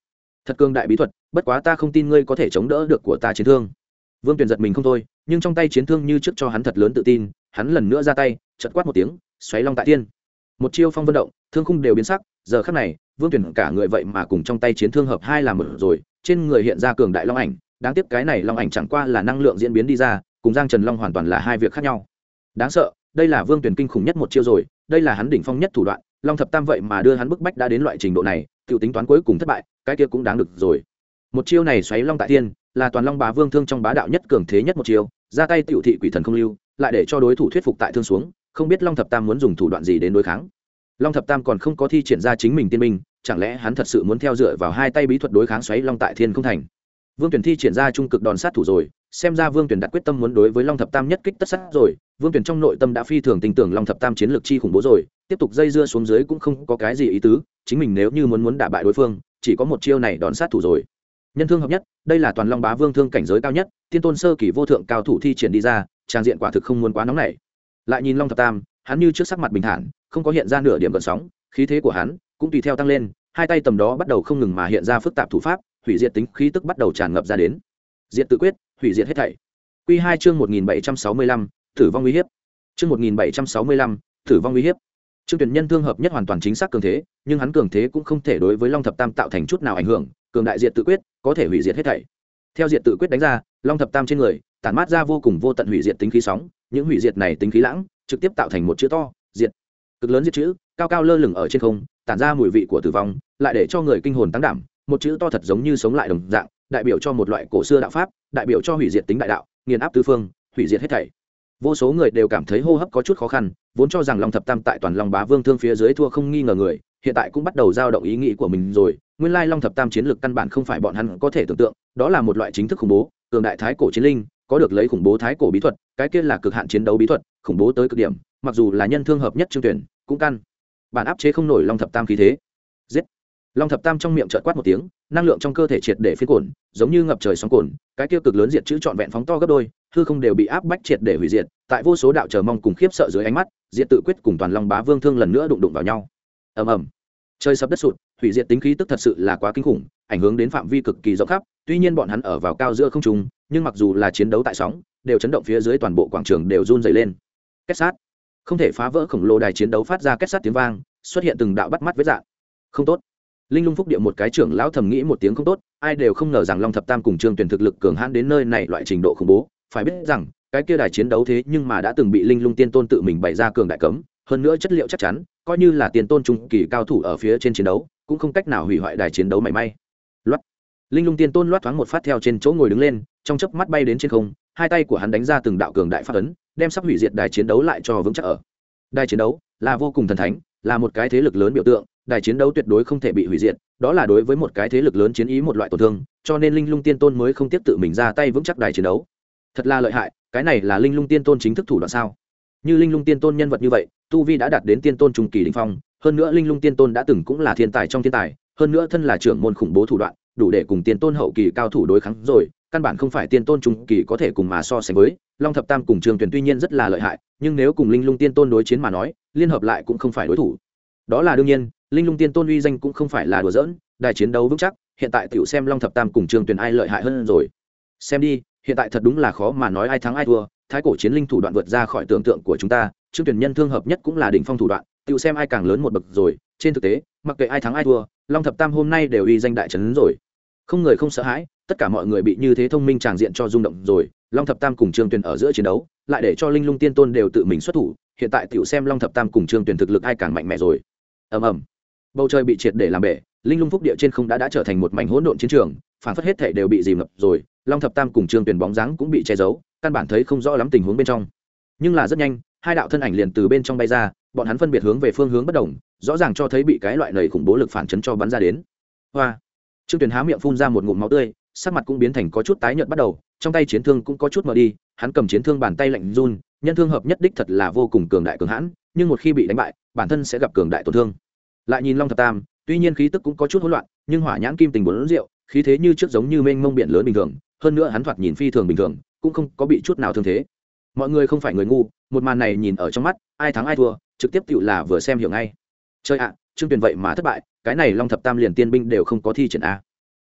thật cường đại bí thuật, bất quá ta không tin ngươi có thể chống đỡ được của ta chiến thương. Vương Tuyền giật mình không thôi, nhưng trong tay chiến thương như trước cho hắn thật lớn tự tin, hắn lần nữa ra tay, chợt quát một tiếng, xoáy long tại thiên. Một chiêu phong vân động, thương khung đều biến sắc, giờ khắc này, Vương Tuyền cả người vậy mà cùng trong tay chiến thương hợp hai làm một rồi, trên người hiện ra cường đại long ảnh, đáng tiếc cái này long ảnh chẳng qua là năng lượng diễn biến đi ra, cùng Giang Trần Long hoàn toàn là hai việc khác nhau. Đáng sợ, đây là Vương Tuyền kinh khủng nhất một chiêu rồi, đây là hắn đỉnh phong nhất thủ đoạn, Long thập tam vậy mà đưa hắn bức bách đã đến loại trình độ này, tiểu tính toán cuối cùng thất bại, cái kia cũng đáng được rồi. Một chiêu này xoáy long tại thiên, là toàn Long Bá Vương thương trong bá đạo nhất cường thế nhất một chiêu, ra tay tiểu thị quỷ thần không lưu, lại để cho đối thủ thuyết phục tại thương xuống, không biết Long thập tam muốn dùng thủ đoạn gì đến đối kháng. Long thập tam còn không có thi triển ra chính mình tiên minh, chẳng lẽ hắn thật sự muốn theo dựa vào hai tay bí thuật đối kháng xoáy long tại thiên không thành. Vương Tuyển thi triển ra trung cực đòn sát thủ rồi, xem ra Vương Tuyển đặt quyết tâm muốn đối với Long thập tam nhất kích tất sát rồi. Vương Tuyển trong nội tâm đã phi thường tin tưởng Long thập tam chiến lược chi khủng bố rồi, tiếp tục dây dưa xuống dưới cũng không có cái gì ý tứ, chính mình nếu như muốn đả bại đối phương, chỉ có một chiêu này đòn sát thủ rồi. Nhân thương hợp nhất, đây là toàn Long Bá Vương thương cảnh giới cao nhất, tiên tôn sơ kỳ vô thượng cao thủ thi triển đi ra, trang diện quả thực không muốn quá nóng nảy. Lại nhìn Long thập tam, hắn như trước sắc mặt bình thản, không có hiện ra nửa điểm gợn sóng, khí thế của hắn cũng tùy theo tăng lên, hai tay tầm đó bắt đầu không ngừng mà hiện ra phức tạp thủ pháp, hủy diệt tính khí tức bắt đầu tràn ngập ra đến. Diệt tự quyết, hủy diệt hết thảy. Quy 2 chương 1765, tử vong uy hiếp. Chương 1765, tử vong uy hiếp. Trương Tuyển nhân thương hợp nhất hoàn toàn chính xác cường thế, nhưng hắn cường thế cũng không thể đối với Long thập tam tạo thành chút nào ảnh hưởng, cường đại diệt tự quyết có thể hủy diệt hết thảy. Theo diệt tự quyết đánh ra, Long thập tam trên người tản mát ra vô cùng vô tận hủy diệt tính khí sóng, những hủy diệt này tính khí lãng, trực tiếp tạo thành một chữ to, diệt. Cực lớn diệt chữ, cao cao lơ lửng ở trên không, tản ra mùi vị của tử vong, lại để cho người kinh hồn tăng đảm, một chữ to thật giống như sống lại đồng dạng, đại biểu cho một loại cổ xưa đạo pháp, đại biểu cho hủy diệt tính đại đạo, nghiền áp tứ phương, hủy diệt hết thảy. Vô số người đều cảm thấy hô hấp có chút khó khăn, vốn cho rằng Long thập tam tại toàn Long Bá Vương thương phía dưới thua không nghi ngờ người, hiện tại cũng bắt đầu dao động ý nghĩ của mình rồi. Nguyên lai Long thập tam chiến lược căn bản không phải bọn hắn có thể tưởng tượng, đó là một loại chính thức khủng bố, cường đại thái cổ chiến linh, có được lấy khủng bố thái cổ bí thuật, cái kia là cực hạn chiến đấu bí thuật, khủng bố tới cực điểm, mặc dù là nhân thương hợp nhất Trương Tuyển, cũng căn bản áp chế không nổi Long thập tam khí thế. Giết! Long thập tam trong miệng chợt quát một tiếng, năng lượng trong cơ thể triệt để phiên cồn, giống như ngập trời sóng cồn, cái kia cực lớn diệt chữ trọn vẹn phóng to gấp đôi, hư không đều bị áp bách triệt để hủy diệt, tại vô số đạo chờ mong cùng khiếp sợ dưới ánh mắt, diệt tự quyết cùng toàn Long Bá Vương thương lần nữa đụng vào nhau. Ầm ầm. Trời sập đất sụt, hủy diệt tính khí tức thật sự là quá kinh khủng, ảnh hưởng đến phạm vi cực kỳ rộng khắp, tuy nhiên bọn hắn ở vào cao giữa không trung, nhưng mặc dù là chiến đấu tại sóng, đều chấn động phía dưới toàn bộ quảng trường đều run rẩy lên. Kết sát. Không thể phá vỡ khổng lồ đài chiến đấu phát ra kết sát tiếng vang, xuất hiện từng đạo bắt mắt vết rạn. Không tốt. Linh Lung Phúc Địa một cái trưởng lão thầm nghĩ một tiếng không tốt, ai đều không ngờ rằng Long thập tam cùng Trương Tuyển thực lực cường hãn đến nơi này loại trình độ khủng bố, phải biết rằng, cái kia đài chiến đấu thế nhưng mà đã từng bị Linh Lung Tiên Tôn tự mình bày ra cường đại cấm, hơn nữa chất liệu chắc chắn, coi như là Tiên Tôn trung kỳ cao thủ ở phía trên chiến đấu, cũng không cách nào hủy hoại đài chiến đấu mảy may. Loát. Linh Lung Tiên Tôn loát thoáng một phát theo trên chỗ ngồi đứng lên, trong chớp mắt bay đến trên không, hai tay của hắn đánh ra từng đạo cường đại pháp ấn, đem sắp hủy diệt đài chiến đấu lại cho vững chắc ở. Đài chiến đấu là vô cùng thần thánh, là một cái thế lực lớn biểu tượng, đài chiến đấu tuyệt đối không thể bị hủy diệt, đó là đối với một cái thế lực lớn chiến ý một loại tổn thương, cho nên Linh Lung Tiên Tôn mới không tiếp tự mình ra tay vững chắc đài chiến đấu. Thật là lợi hại, cái này là Linh Lung Tiên Tôn chính thức thủ đoạn sao? Như Linh Lung Tiên Tôn nhân vật như vậy, tu vi đã đạt đến tiên tôn trung kỳ đỉnh phong, hơn nữa Linh Lung Tiên Tôn đã từng cũng là thiên tài trong thiên tài, hơn nữa thân là trưởng môn khủng bố thủ đoạn, đủ để cùng tiên tôn hậu kỳ cao thủ đối kháng rồi, căn bản không phải tiên tôn trung kỳ có thể cùng mà so sánh với. Long thập tam cùng Trương Tuyển tuy nhiên rất là lợi hại, nhưng nếu cùng Linh Lung Tiên Tôn đối chiến mà nói, liên hợp lại cũng không phải đối thủ. Đó là đương nhiên, Linh Lung Tiên Tôn uy danh cũng không phải là đùa giỡn, đài chiến đấu vững chắc, hiện tại tiểu xem Long thập tam cùng Trương Tuyển ai lợi hại hơn rồi. Xem đi, hiện tại thật đúng là khó mà nói ai thắng ai thua, thái cổ chiến linh thủ đoạn vượt ra khỏi tưởng tượng của chúng ta, Trương Tuyển nhân thương hợp nhất cũng là đỉnh phong thủ đoạn, tiểu xem ai càng lớn một bậc rồi. Trên thực tế, mặc kệ ai thắng ai thua, Long thập tam hôm nay đều uy danh đại trấn rồi. Không người không sợ hãi, tất cả mọi người bị như thế thông minh tràng diện cho rung động rồi. Long thập tam cùng Trương Tuyển ở giữa chiến đấu, lại để cho Linh Lung Tiên Tôn đều tự mình xuất thủ, hiện tại tiểu xem Long thập tam cùng Trương Tuyển thực lực ai càng mạnh mẽ rồi. Ầm ầm. Bầu trời bị triệt để làm bể, Linh Lung Phúc Địa trên không đã trở thành một mảnh hỗn độn chiến trường, phản phất hết thảy đều bị dìm ngập rồi. Long thập tam cùng Trương Tuyển bóng dáng cũng bị che giấu, căn bản thấy không rõ lắm tình huống bên trong. Nhưng là rất nhanh, hai đạo thân ảnh liền từ bên trong bay ra, bọn hắn phân biệt hướng về phương hướng bất đồng, rõ ràng cho thấy bị cái loại nầy khủng bố lực phản chấn cho bắn ra đến. Hoa. Trương Tuyển há miệng phun ra một ngụm máu tươi, sắc mặt cũng biến thành có chút tái nhợt bắt đầu, trong tay chiến thương cũng có chút mờ đi, hắn cầm chiến thương bàn tay lạnh run, nhân thương hợp nhất đích thật là vô cùng cường đại cường hãn, nhưng một khi bị đánh bại, bản thân sẽ gặp cường đại tổn thương. Lại nhìn Long thập tam, tuy nhiên khí tức cũng có chút hỗn loạn, nhưng hỏa nhãn kim tình bốn rượu, khí thế như trước giống như mênh mông biển lớn bình thường, hơn nữa hắn thoạt nhìn phi thường bình thường, cũng không có bị chút nào thương thế. Mọi người không phải người ngu, một màn này nhìn ở trong mắt, ai thắng ai thua, trực tiếp tựu là vừa xem hiểu ngay. Chơi ạ, Trương Tuyển vậy mà thất bại, cái này Long thập tam liền tiên binh đều không có thi triển a.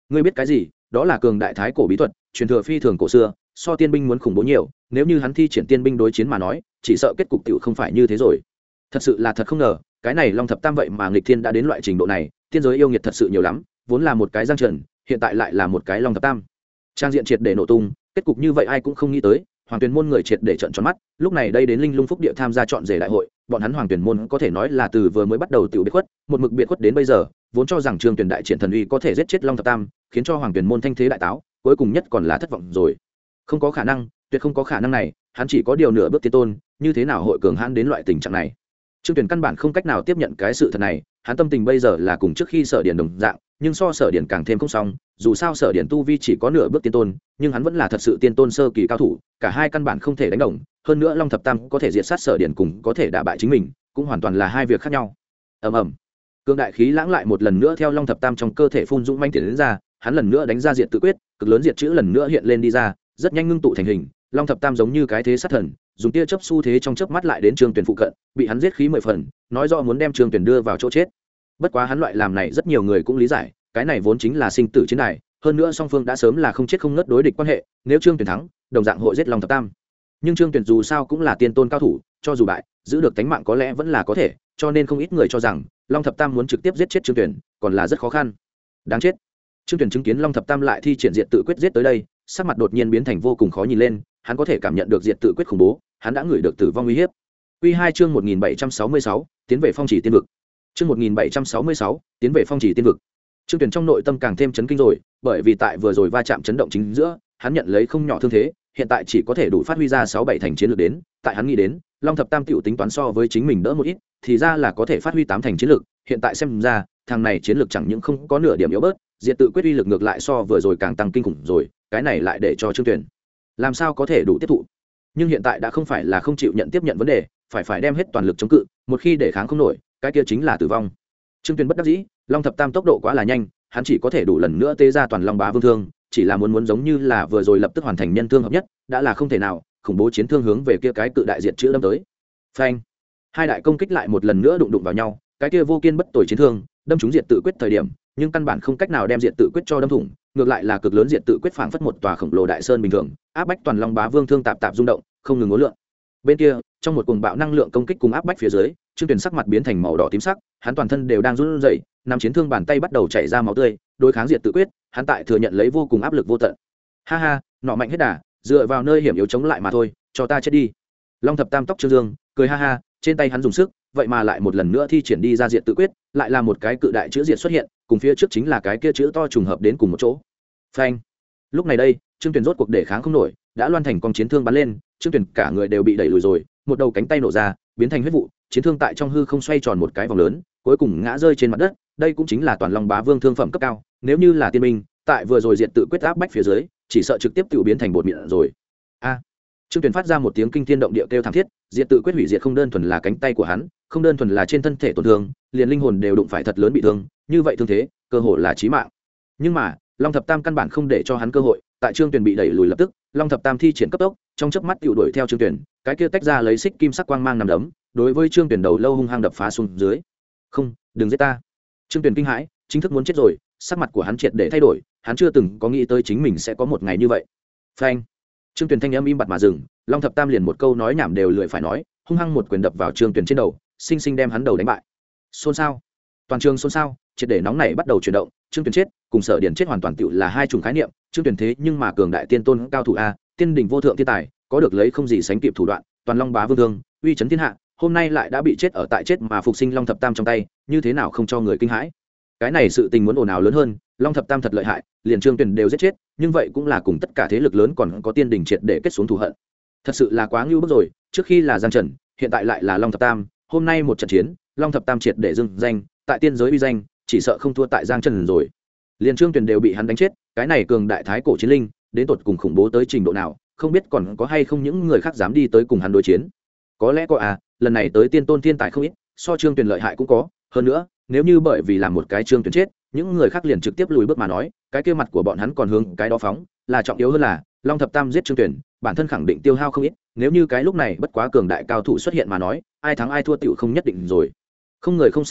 ngươi biết cái gì? Đó là cường đại thái cổ bí thuật, truyền thừa phi thường cổ xưa, so tiên binh muốn khủng bố nhiều, nếu như hắn thi triển tiên binh đối chiến mà nói, chỉ sợ kết cục tiểu không phải như thế rồi. Thật sự là thật không ngờ, cái này Long Thập Tam vậy mà nghịch thiên đã đến loại trình độ này, tiên giới yêu nghiệt thật sự nhiều lắm, vốn là một cái giang trần, hiện tại lại là một cái Long Thập Tam. Trang diện triệt để nổ tung, kết cục như vậy ai cũng không nghĩ tới, Hoàng Tuyền môn người triệt để trợn tròn mắt, lúc này đây đến Linh Lung Phúc địa tham gia chọn rể đại hội, bọn hắn Hoàng Tuyền môn có thể nói là từ vừa mới bắt đầu tiểu biệt khuất, một mực biệt khuất đến bây giờ, vốn cho rằng Trương Tuyền đại triển thần uy có thể giết chết Long Thập Tam, khiến cho Hoàng Tuyền môn thanh thế đại táo, cuối cùng nhất còn là thất vọng rồi. Không có khả năng, tuyệt không có khả năng này, hắn chỉ có điều nửa bước tiên tôn, như thế nào hội cường hãn đến loại tình trạng này? Trương Tuyền căn bản không cách nào tiếp nhận cái sự thật này, hắn tâm tình bây giờ là cùng trước khi Sở Điển đồng dạng, nhưng so Sở Điển càng thêm không xong, dù sao Sở Điển tu vi chỉ có nửa bước tiên tôn, nhưng hắn vẫn là thật sự tiên tôn sơ kỳ cao thủ, cả hai căn bản không thể đánh đồng, hơn nữa Long Thập Tam có thể diệt sát Sở Điển cùng có thể đả bại chính mình, cũng hoàn toàn là hai việc khác nhau. Ầm ầm. Cương đại khí lãng lại một lần nữa theo Long Thập Tam trong cơ thể phun dũng manh tiến đến ra, hắn lần nữa đánh ra diệt tự quyết, cực lớn diệt chữ lần nữa hiện lên đi ra, rất nhanh ngưng tụ thành hình, Long Thập Tam giống như cái thế sát thần, dùng tia chớp xu thế trong chớp mắt lại đến Trương Tuyền phụ cận, bị hắn giết khí 10 phần, nói rõ muốn đem Trương Tuyền đưa vào chỗ chết. Bất quá hắn loại làm này rất nhiều người cũng lý giải, cái này vốn chính là sinh tử chiến đài, hơn nữa song phương đã sớm là không chết không ngớt đối địch quan hệ, nếu Trương Tuyền thắng, đồng dạng hội giết Long Thập Tam. Nhưng Trương Tuyền dù sao cũng là tiên tôn cao thủ, cho dù bại, giữ được tính mạng có lẽ vẫn là có thể, cho nên không ít người cho rằng Long Thập Tam muốn trực tiếp giết chết Trương Tuyền, còn là rất khó khăn. Đáng chết. Trương Tuyền chứng kiến Long Thập Tam lại thi triển diệt tự quyết giết tới đây, sắc mặt đột nhiên biến thành vô cùng khó nhìn lên, hắn có thể cảm nhận được diệt tự quyết khủng bố, hắn đã ngửi được tử vong uy hiếp. Quy 2 chương 1766, tiến về phong chỉ tiên vực. Chương 1766, tiến về phong chỉ tiên vực. Trương Tuyền trong nội tâm càng thêm chấn kinh rồi, bởi vì tại vừa rồi va chạm chấn động chính giữa, hắn nhận lấy không nhỏ thương thế, hiện tại chỉ có thể đủ phát huy ra 6-7 thành chiến lược đến, tại hắn nghĩ đến, Long Thập Tam tiểu tính toán so với chính mình đỡ một ít, thì ra là có thể phát huy 8 thành chiến lược, hiện tại xem ra, thằng này chiến lược chẳng những không có nửa điểm yếu bớt, diệt tự quyết uy lực ngược lại so vừa rồi càng tăng kinh khủng rồi, cái này lại để cho Trương Tuyền làm sao có thể đủ tiếp thụ. Nhưng hiện tại đã không phải là không chịu nhận tiếp nhận vấn đề, phải đem hết toàn lực chống cự, một khi để kháng không nổi, cái kia chính là tử vong. Trương Tuyền bất đắc dĩ, Long Thập Tam tốc độ quá là nhanh, hắn chỉ có thể đủ lần nữa tê ra toàn Long Bá Vương thương, chỉ là muốn giống như là vừa rồi lập tức hoàn thành nhân thương hợp nhất, đã là không thể nào, khủng bố chiến thương hướng về kia cái cự đại diện chữ đâm tới. Phanh! Hai đại công kích lại một lần nữa đụng vào nhau, cái kia vô kiên bất tồi chiến thương, đâm trúng diệt tự quyết thời điểm, nhưng căn bản không cách nào đem diệt tự quyết cho đâm thủng, ngược lại là cực lớn diệt tự quyết phảng phất một tòa khổng lồ đại sơn bình thường, áp bách toàn Long Bá Vương thương tạp rung động, không ngừng uốn lượn. Bên kia, trong một cuồng bạo năng lượng công kích cùng áp bách phía dưới, Trương Tuyền sắc mặt biến thành màu đỏ tím sắc, hắn toàn thân đều đang run rẩy, nằm chiến thương bàn tay bắt đầu chảy ra máu tươi, đối kháng diệt tự quyết, hắn tại thừa nhận lấy vô cùng áp lực vô tận. Ha ha, nọ mạnh hết đà, dựa vào nơi hiểm yếu chống lại mà thôi, cho ta chết đi. Long Thập Tam tóc trương dương, cười ha ha, trên tay hắn dùng sức, vậy mà lại một lần nữa thi triển đi ra diệt tự quyết, lại là một cái cự đại chữ diệt xuất hiện, cùng phía trước chính là cái kia chữ to trùng hợp đến cùng một chỗ. Phanh. Lúc này đây, Trương Tuyền rốt cuộc để kháng không nổi, đã loan thành con chiến thương bắn lên, Trương Tuyền cả người đều bị đẩy lùi rồi, một đầu cánh tay nổ ra, biến thành huyết vụ, chiến thương tại trong hư không xoay tròn một cái vòng lớn, cuối cùng ngã rơi trên mặt đất. Đây cũng chính là toàn Long Bá Vương thương phẩm cấp cao, nếu như là tiên minh, tại vừa rồi diệt tự quyết áp bách phía dưới, chỉ sợ trực tiếp tự biến thành bột mịn rồi. A! Trương Tuyền phát ra một tiếng kinh thiên động địa kêu thảm thiết, diệt tự quyết hủy diệt không đơn thuần là cánh tay của hắn, không đơn thuần là trên thân thể tổn thương, liền linh hồn đều đụng phải thật lớn bị thương, như vậy thương thế, cơ hội là chí mạng. Nhưng mà, Long Thập Tam căn bản không để cho hắn cơ hội, tại Trương Tuyền bị đẩy lùi lập tức, Long Thập Tam thi triển cấp tốc, trong chớp mắt tiểu đuổi theo Trương Tuyền, cái kia tách ra lấy xích kim sắc quang mang nằm đấm, đối với Trương Tuyền đầu lâu hung hăng đập phá xuống dưới. "Không, đừng giết ta." Trương Tuyền kinh hãi, chính thức muốn chết rồi, sắc mặt của hắn triệt để thay đổi, hắn chưa từng có nghĩ tới chính mình sẽ có một ngày như vậy. Phanh! Trương Tuyền thanh âm im bặt mà dừng, Long Thập Tam liền một câu nói nhảm đều lười phải nói, hung hăng một quyền đập vào Trương Tuyền trên đầu, sinh sinh đem hắn đầu đánh bại. Xôn xao, toàn trường xôn xao, triệt để nóng nảy bắt đầu chuyển động, Trương Tuyền chết, cùng Sở Điển chết hoàn toàn tựu là hai chủng khái niệm, Trương Tuyền thế nhưng mà cường đại tiên tôn cao thủ a, tiên đỉnh vô thượng thiên tài, có được lấy không gì sánh kịp thủ đoạn, toàn Long Bá Vương thương, uy chấn thiên hạ, hôm nay lại đã bị chết ở tại chết mà phục sinh Long Thập Tam trong tay, như thế nào không cho người kinh hãi. Cái này sự tình muốn ồn ào lớn hơn, Long Thập Tam thật lợi hại, liền Trương Tuyền đều giết chết, nhưng vậy cũng là cùng tất cả thế lực lớn còn có tiên đỉnh triệt để kết xuống thù hận. Thật sự là quá ngưu bức rồi, trước khi là Giang Trần, hiện tại lại là Long Thập Tam, hôm nay một trận chiến, Long Thập Tam triệt để dưng danh, tại tiên giới uy danh, chỉ sợ không thua tại Giang Trần rồi. Liền Trương Tuyền đều bị hắn đánh chết, cái này cường đại thái cổ chiến linh, đến tột cùng khủng bố tới trình độ nào, không biết còn có hay không những người khác dám đi tới cùng hắn đối chiến. Có lẽ có à, lần này tới tiên tôn thiên tài không ít, so Trương Tuyền lợi hại cũng có, hơn nữa, nếu như bởi vì làm một cái Trương Tuyền chết, những người khác liền trực tiếp lùi bước mà nói, cái kia mặt của bọn hắn còn hướng cái đó phóng, là trọng yếu hơn là Long Thập Tam giết Trương Tuyền, bản thân khẳng định tiêu hao không ít, nếu như cái lúc này bất quá cường đại cao thủ xuất hiện mà nói, ai thắng ai thua tiểu không nhất định rồi. Không người không sợ hãi,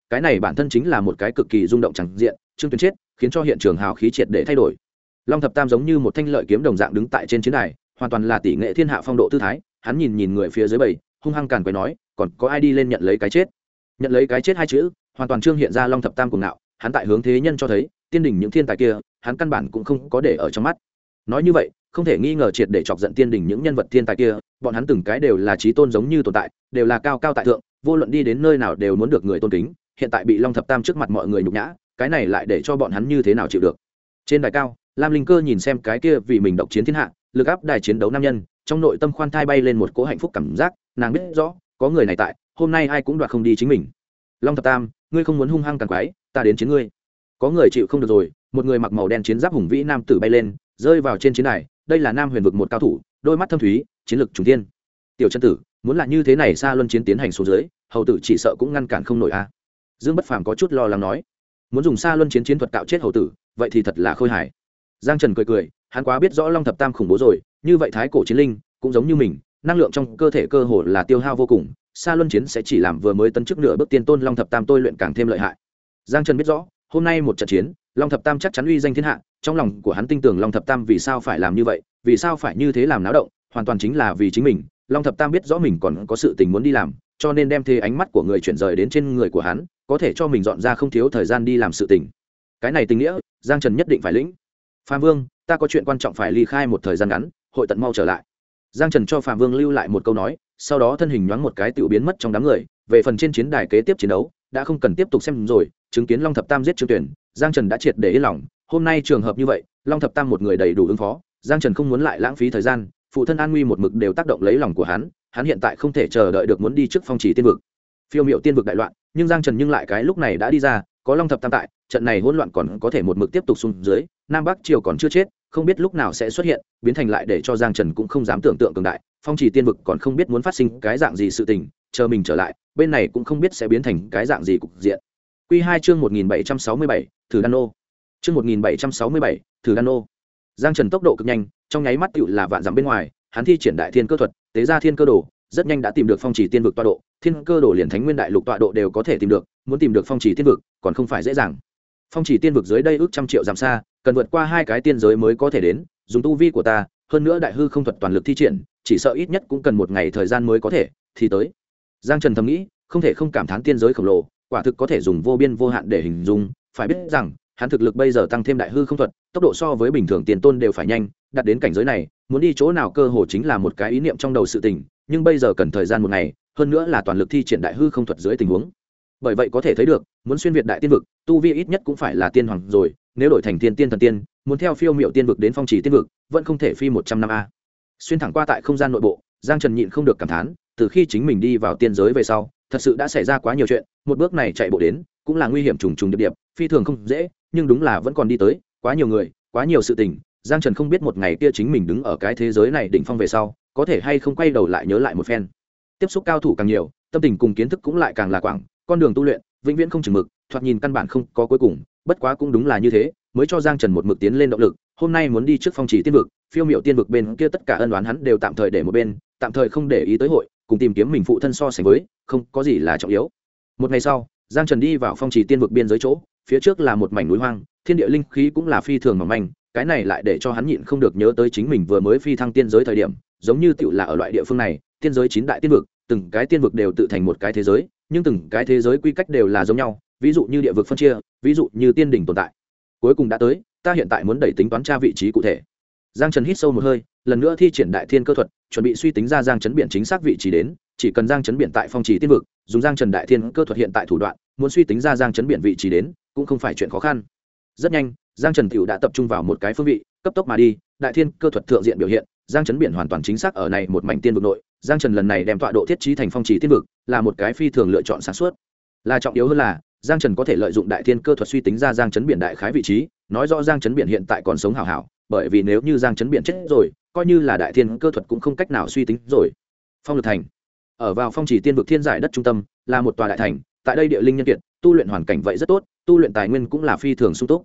cái này bản thân chính là một cái cực kỳ rung động chẳng diện. Trương Tuyền chết khiến cho hiện trường hào khí triệt để thay đổi. Long Thập Tam giống như một thanh lợi kiếm đồng dạng đứng tại trên chiến đài, hoàn toàn là tỷ nghệ thiên hạ phong độ tư thái. Hắn nhìn người phía dưới bầy, hung hăng càn quấy nói, còn có ai đi lên nhận lấy cái chết? Nhận lấy cái chết hai chữ hoàn toàn trương hiện ra Long Thập Tam cuồng ngạo. Hắn tại hướng thế nhân cho thấy tiên đỉnh những thiên tài kia hắn căn bản cũng không có để ở trong mắt. Nói như vậy không thể nghi ngờ triệt để chọc giận tiên đỉnh những nhân vật thiên tài kia. Bọn hắn từng cái đều là chí tôn giống như tồn tại, đều là cao cao tại thượng, vô luận đi đến nơi nào đều muốn được người tôn kính. Hiện tại bị Long Thập Tam trước mặt mọi người nhục nhã, cái này lại để cho bọn hắn như thế nào chịu được? Trên đài cao, Lam Linh Cơ nhìn xem cái kia vì mình độc chiến thiên hạ, lực áp đài chiến đấu nam nhân, trong nội tâm khoan thai bay lên một cỗ hạnh phúc cảm giác. Nàng biết rõ có người này tại, hôm nay ai cũng đoạt không đi chính mình. Long Thập Tam, ngươi không muốn hung hăng càng quái, ta đến chiến ngươi. Có người chịu không được rồi, một người mặc màu đen chiến giáp hùng vĩ nam tử bay lên, rơi vào trên chiến đài. Đây là Nam Huyền vực một cao thủ, đôi mắt thâm thúy, chiến lực trùng thiên. Tiểu chân tử, muốn là như thế này xa luân chiến tiến hành xuống dưới, hầu tử chỉ sợ cũng ngăn cản không nổi a. Dương Bất Phàm có chút lo lắng nói, muốn dùng xa luân chiến chiến thuật cạo chết hầu tử, vậy thì thật là khôi hài. Giang Trần cười, hắn quá biết rõ Long Thập Tam khủng bố rồi, như vậy thái cổ chiến linh cũng giống như mình, năng lượng trong cơ thể cơ hồ là tiêu hao vô cùng, xa luân chiến sẽ chỉ làm vừa mới tấn chức nửa bước tiên tôn Long Thập Tam tôi luyện càng thêm lợi hại. Giang Trần biết rõ, hôm nay một trận chiến, Long Thập Tam chắc chắn uy danh thiên hạ, trong lòng của hắn tin tưởng Long Thập Tam vì sao phải làm như vậy, vì sao phải như thế làm náo động, hoàn toàn chính là vì chính mình. Long Thập Tam biết rõ mình còn có sự tình muốn đi làm, cho nên đem thế ánh mắt của người chuyển rời đến trên người của hắn, có thể cho mình dọn ra không thiếu thời gian đi làm sự tình. Cái này tình nghĩa, Giang Trần nhất định phải lĩnh. Phạm Vương, ta có chuyện quan trọng phải ly khai một thời gian ngắn, hội tận mau trở lại. Giang Trần cho Phạm Vương lưu lại một câu nói, sau đó thân hình nhoáng một cái tiểu biến mất trong đám người. Về phần trên chiến đài kế tiếp chiến đấu, đã không cần tiếp tục xem rồi, chứng kiến Long Thập Tam giết Trương Tuyển, Giang Trần đã triệt để yên lòng. Hôm nay trường hợp như vậy, Long Thập Tam một người đầy đủ ứng phó, Giang Trần không muốn lại lãng phí thời gian, phụ thân an nguy một mực đều tác động lấy lòng của hắn hiện tại không thể chờ đợi được muốn đi trước phong chỉ tiên vực. Phiêu miệu tiên vực đại loạn, nhưng Giang Trần lại cái lúc này đã đi ra, có Long Thập Tam tại, trận này hỗn loạn còn có thể một mực tiếp tục xuống dưới, Nam Bắc triều còn chưa chết, không biết lúc nào sẽ xuất hiện, biến thành lại để cho Giang Trần cũng không dám tưởng tượng cường đại, phong chỉ tiên vực còn không biết muốn phát sinh cái dạng gì sự tình, chờ mình trở lại, bên này cũng không biết sẽ biến thành cái dạng gì cục diện. Quy 2 chương 1767, thử đan nô. Chương 1767, thử đan nô. Giang Trần tốc độ cực nhanh, trong nháy mắt tựu là vạn dặm bên ngoài, hắn thi triển đại thiên cơ thuật, tế ra thiên cơ đồ, rất nhanh đã tìm được phong chỉ tiên vực tọa độ, thiên cơ đồ liền thánh nguyên đại lục tọa độ đều có thể tìm được, muốn tìm được phong chỉ tiên vực còn không phải dễ dàng. Phong chỉ tiên vực dưới đây ước trăm triệu dặm xa, cần vượt qua hai cái tiên giới mới có thể đến, dùng tu vi của ta, hơn nữa đại hư không thuật toàn lực thi triển, chỉ sợ ít nhất cũng cần một ngày thời gian mới có thể thì tới. Giang Trần thầm nghĩ, không thể không cảm thán tiên giới khổng lồ, quả thực có thể dùng vô biên vô hạn để hình dung, phải biết rằng hắn thực lực bây giờ tăng thêm đại hư không thuật, tốc độ so với bình thường tiền tôn đều phải nhanh, đạt đến cảnh giới này, muốn đi chỗ nào cơ hồ chính là một cái ý niệm trong đầu sự tình, nhưng bây giờ cần thời gian một ngày, hơn nữa là toàn lực thi triển đại hư không thuật dưới tình huống. Bởi vậy có thể thấy được, muốn xuyên việt đại tiên vực, tu vi ít nhất cũng phải là tiên hoàng rồi, nếu đổi thành tiên thần tiên, muốn theo phiêu miệu tiên vực đến phong chỉ tiên vực, vẫn không thể phi 100 năm a. Xuyên thẳng qua tại không gian nội bộ, Giang Trần nhịn không được cảm thán, từ khi chính mình đi vào tiên giới về sau, thật sự đã xảy ra quá nhiều chuyện, một bước này chạy bộ đến, cũng là nguy hiểm trùng trùng điệp điệp, phi thường không dễ, nhưng đúng là vẫn còn đi tới, quá nhiều người, quá nhiều sự tình, Giang Trần không biết một ngày kia chính mình đứng ở cái thế giới này đỉnh phong về sau, có thể hay không quay đầu lại nhớ lại một phen. Tiếp xúc cao thủ càng nhiều, tâm tình cùng kiến thức cũng lại càng là quảng, con đường tu luyện vĩnh viễn không chừng mực, thoạt nhìn căn bản không có cuối cùng, bất quá cũng đúng là như thế, mới cho Giang Trần một mực tiến lên động lực. Hôm nay muốn đi trước phong chỉ tiên vực, phiêu miệu tiên vực bên kia tất cả ân oán hắn đều tạm thời để một bên, tạm thời không để ý tới hội, cùng tìm kiếm mình phụ thân so sánh với, không có gì là trọng yếu. Một ngày sau, Giang Trần đi vào phong chỉ tiên vực biên giới chỗ, phía trước là một mảnh núi hoang, thiên địa linh khí cũng là phi thường mỏng manh, cái này lại để cho hắn nhịn không được nhớ tới chính mình vừa mới phi thăng tiên giới thời điểm, giống như tựu là ở loại địa phương này, tiên giới 9 đại tiên vực, từng cái tiên vực đều tự thành một cái thế giới, nhưng từng cái thế giới quy cách đều là giống nhau, ví dụ như địa vực phân chia, ví dụ như tiên đỉnh tồn tại. Cuối cùng đã tới, ta hiện tại muốn đẩy tính toán tra vị trí cụ thể. Giang Trần hít sâu một hơi, lần nữa thi triển đại thiên cơ thuật, chuẩn bị suy tính ra Giang Trấn Biển chính xác vị trí đến, chỉ cần Giang Trấn Biển tại phong chỉ tiên vực, dùng Giang Trần đại thiên cơ thuật hiện tại thủ đoạn, muốn suy tính ra Giang Trấn Biển vị trí đến, cũng không phải chuyện khó khăn. Rất nhanh, Giang Trần tiểu đã tập trung vào một cái phương vị, cấp tốc mà đi, đại thiên cơ thuật thượng diện biểu hiện, Giang Trấn Biển hoàn toàn chính xác ở này một mảnh tiên vực nội, Giang Trần lần này đem tọa độ thiết trí thành phong chỉ tiên vực, là một cái phi thường lựa chọn sáng suốt. Là trọng yếu hơn là, Giang Trần có thể lợi dụng đại thiên cơ thuật suy tính ra Giang Trấn Biển đại khái vị trí, nói rõ Giang Trấn Biển hiện tại còn sống hảo hảo, bởi vì nếu như Giang Trấn Biển chết rồi, coi như là đại thiên cơ thuật cũng không cách nào suy tính rồi. Phong Lực Thành, ở vào phong chỉ tiên vực thiên giải đất trung tâm, là một tòa đại thành, tại đây địa linh nhân kiệt, tu luyện hoàn cảnh vậy rất tốt, tu luyện tài nguyên cũng là phi thường sung túc.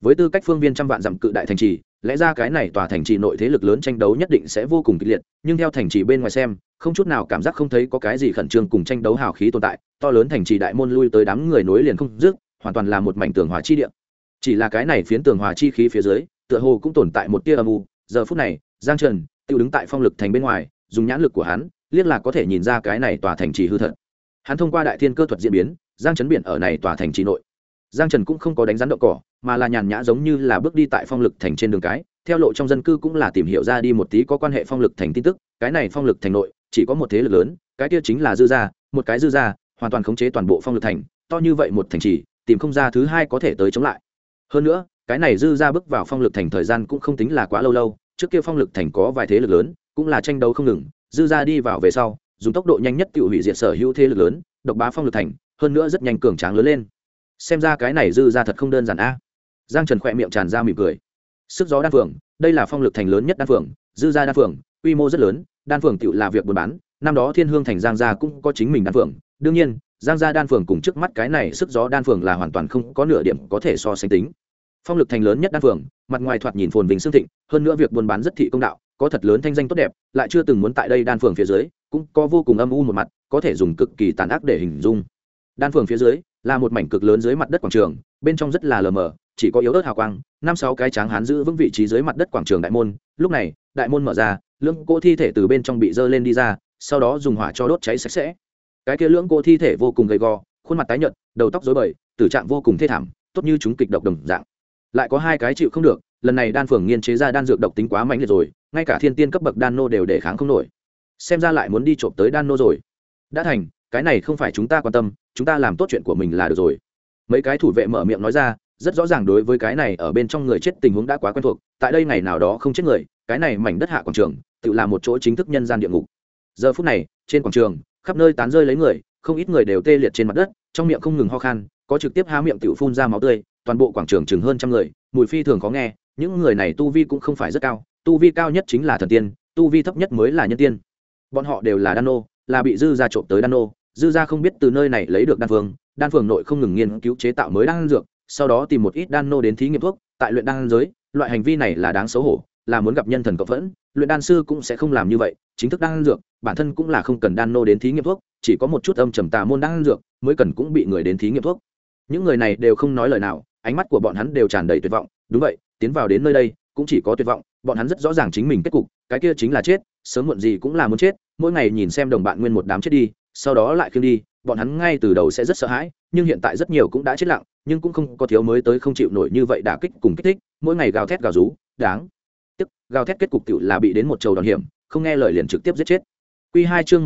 với tư cách phương viên trăm vạn dặm cự đại thành trì, lẽ ra cái này tòa thành trì nội thế lực lớn tranh đấu nhất định sẽ vô cùng kịch liệt, nhưng theo thành trì bên ngoài xem, không chút nào cảm giác không thấy có cái gì khẩn trương cùng tranh đấu hào khí tồn tại. To lớn thành trì đại môn lui tới đám người nối liền không dứt, hoàn toàn là một mảnh tường hòa chi địa. Chỉ là cái này phiến tường hòa chi khí phía dưới, tựa hồ cũng tồn tại một tia âm u. Giờ phút này, Giang Trần tiêu đứng tại phong lực thành bên ngoài, dùng nhãn lực của hắn, liếc là có thể nhìn ra cái này tòa thành trì hư thật. Hắn thông qua đại thiên cơ thuật diễn biến, Giang Trấn biển ở này tòa thành trì nội. Giang Trần cũng không có đánh rắn động cỏ, mà là nhàn nhã giống như là bước đi tại phong lực thành trên đường cái, theo lộ trong dân cư cũng là tìm hiểu ra đi một tí có quan hệ phong lực thành tin tức. Cái này phong lực thành nội chỉ có một thế lực lớn, cái kia chính là Dư gia, một cái Dư gia hoàn toàn khống chế toàn bộ phong lực thành, to như vậy một thành trì, tìm không ra thứ hai có thể tới chống lại. Hơn nữa, cái này Dư gia bước vào phong lực thành thời gian cũng không tính là quá lâu, trước kia phong lực thành có vài thế lực lớn, cũng là tranh đấu không ngừng, Dư gia đi vào về sau, dùng tốc độ nhanh nhất tiêu hủy diệt sở hữu thế lực lớn, độc bá phong lực thành, hơn nữa rất nhanh cường tráng lớn lên. Xem ra cái này Dư gia thật không đơn giản a. Giang Trần khỏe miệng tràn ra mỉm cười. Sức gió đan phường, đây là phong lực thành lớn nhất đan phường, Dư gia đan phường, quy mô rất lớn, đan phường tựu là việc buôn bán, năm đó Thiên Hương thành Giang gia cũng có chính mình đan phường, đương nhiên, Giang gia đan phường cùng trước mắt cái này sức gió đan phường là hoàn toàn không có nửa điểm có thể so sánh tính. Phong lực thành lớn nhất đan phường, mặt ngoài thoạt nhìn phồn vinh xương thịnh, hơn nữa việc buôn bán rất thị công đạo, có thật lớn thanh danh tốt đẹp, lại chưa từng muốn tại đây đan phường phía dưới, cũng có vô cùng âm u một mặt, có thể dùng cực kỳ tàn ác để hình dung. Đan phường phía dưới là một mảnh cực lớn dưới mặt đất quảng trường, bên trong rất là lờ mờ, chỉ có yếu ớt hào quang, năm sáu cái tráng hán giữ vững vị trí dưới mặt đất quảng trường đại môn. Lúc này, đại môn mở ra, lưỡng cỗ thi thể từ bên trong bị dơ lên đi ra, sau đó dùng hỏa cho đốt cháy sạch sẽ. Cái kia lưỡng cỗ thi thể vô cùng gầy gò, khuôn mặt tái nhợt, đầu tóc rối bời, tử trạng vô cùng thê thảm, tốt như chúng kịch độc đồng dạng. Lại có hai cái chịu không được, lần này đan phường nghiên chế ra đan dược độc tính quá mạnh liệt rồi, ngay cả thiên tiên cấp bậc đan nô đều để kháng không nổi. Xem ra lại muốn đi trộm tới đan nô rồi. Đã thành, cái này không phải chúng ta quan tâm, chúng ta làm tốt chuyện của mình là được rồi. Mấy cái thủ vệ mở miệng nói ra, rất rõ ràng đối với cái này ở bên trong người chết tình huống đã quá quen thuộc. Tại đây ngày nào đó không chết người, cái này mảnh đất hạ quảng trường tự là một chỗ chính thức nhân gian địa ngục. Giờ phút này, trên quảng trường khắp nơi tán rơi lấy người, không ít người đều tê liệt trên mặt đất, trong miệng không ngừng ho khan, có trực tiếp há miệng tự phun ra máu tươi. Toàn bộ quảng trường chừng hơn trăm người, mùi phi thường khó nghe. Những người này tu vi cũng không phải rất cao, tu vi cao nhất chính là thần tiên, tu vi thấp nhất mới là nhân tiên. Bọn họ đều là đan nô, là bị Dư gia trộm tới đan nô. Dư gia không biết từ nơi này lấy được đan phường nội không ngừng nghiên cứu chế tạo mới đan dược, sau đó tìm một ít đan nô đến thí nghiệm thuốc, tại luyện đan giới, loại hành vi này là đáng xấu hổ, là muốn gặp nhân thần cộng phẫn. Luyện đan sư cũng sẽ không làm như vậy, chính thức đan dược, bản thân cũng là không cần đan nô đến thí nghiệm thuốc, chỉ có một chút âm trầm tà môn đan dược mới cần cũng bị người đến thí nghiệm thuốc. Những người này đều không nói lời nào, ánh mắt của bọn hắn đều tràn đầy tuyệt vọng. Đúng vậy, tiến vào đến nơi đây cũng chỉ có tuyệt vọng, bọn hắn rất rõ ràng chính mình kết cục, cái kia chính là chết, sớm muộn gì cũng là muốn chết. Mỗi ngày nhìn xem đồng bạn nguyên một đám chết đi, sau đó lại khiêng đi, bọn hắn ngay từ đầu sẽ rất sợ hãi, nhưng hiện tại rất nhiều cũng đã chết lặng, nhưng cũng không có thiếu mới tới không chịu nổi như vậy đả kích cùng kích thích, mỗi ngày gào thét gào rú, đáng tiếc gào thét kết cục tiểu là bị đến một trầu đòn hiểm, không nghe lời liền trực tiếp giết chết. Quy 2 chương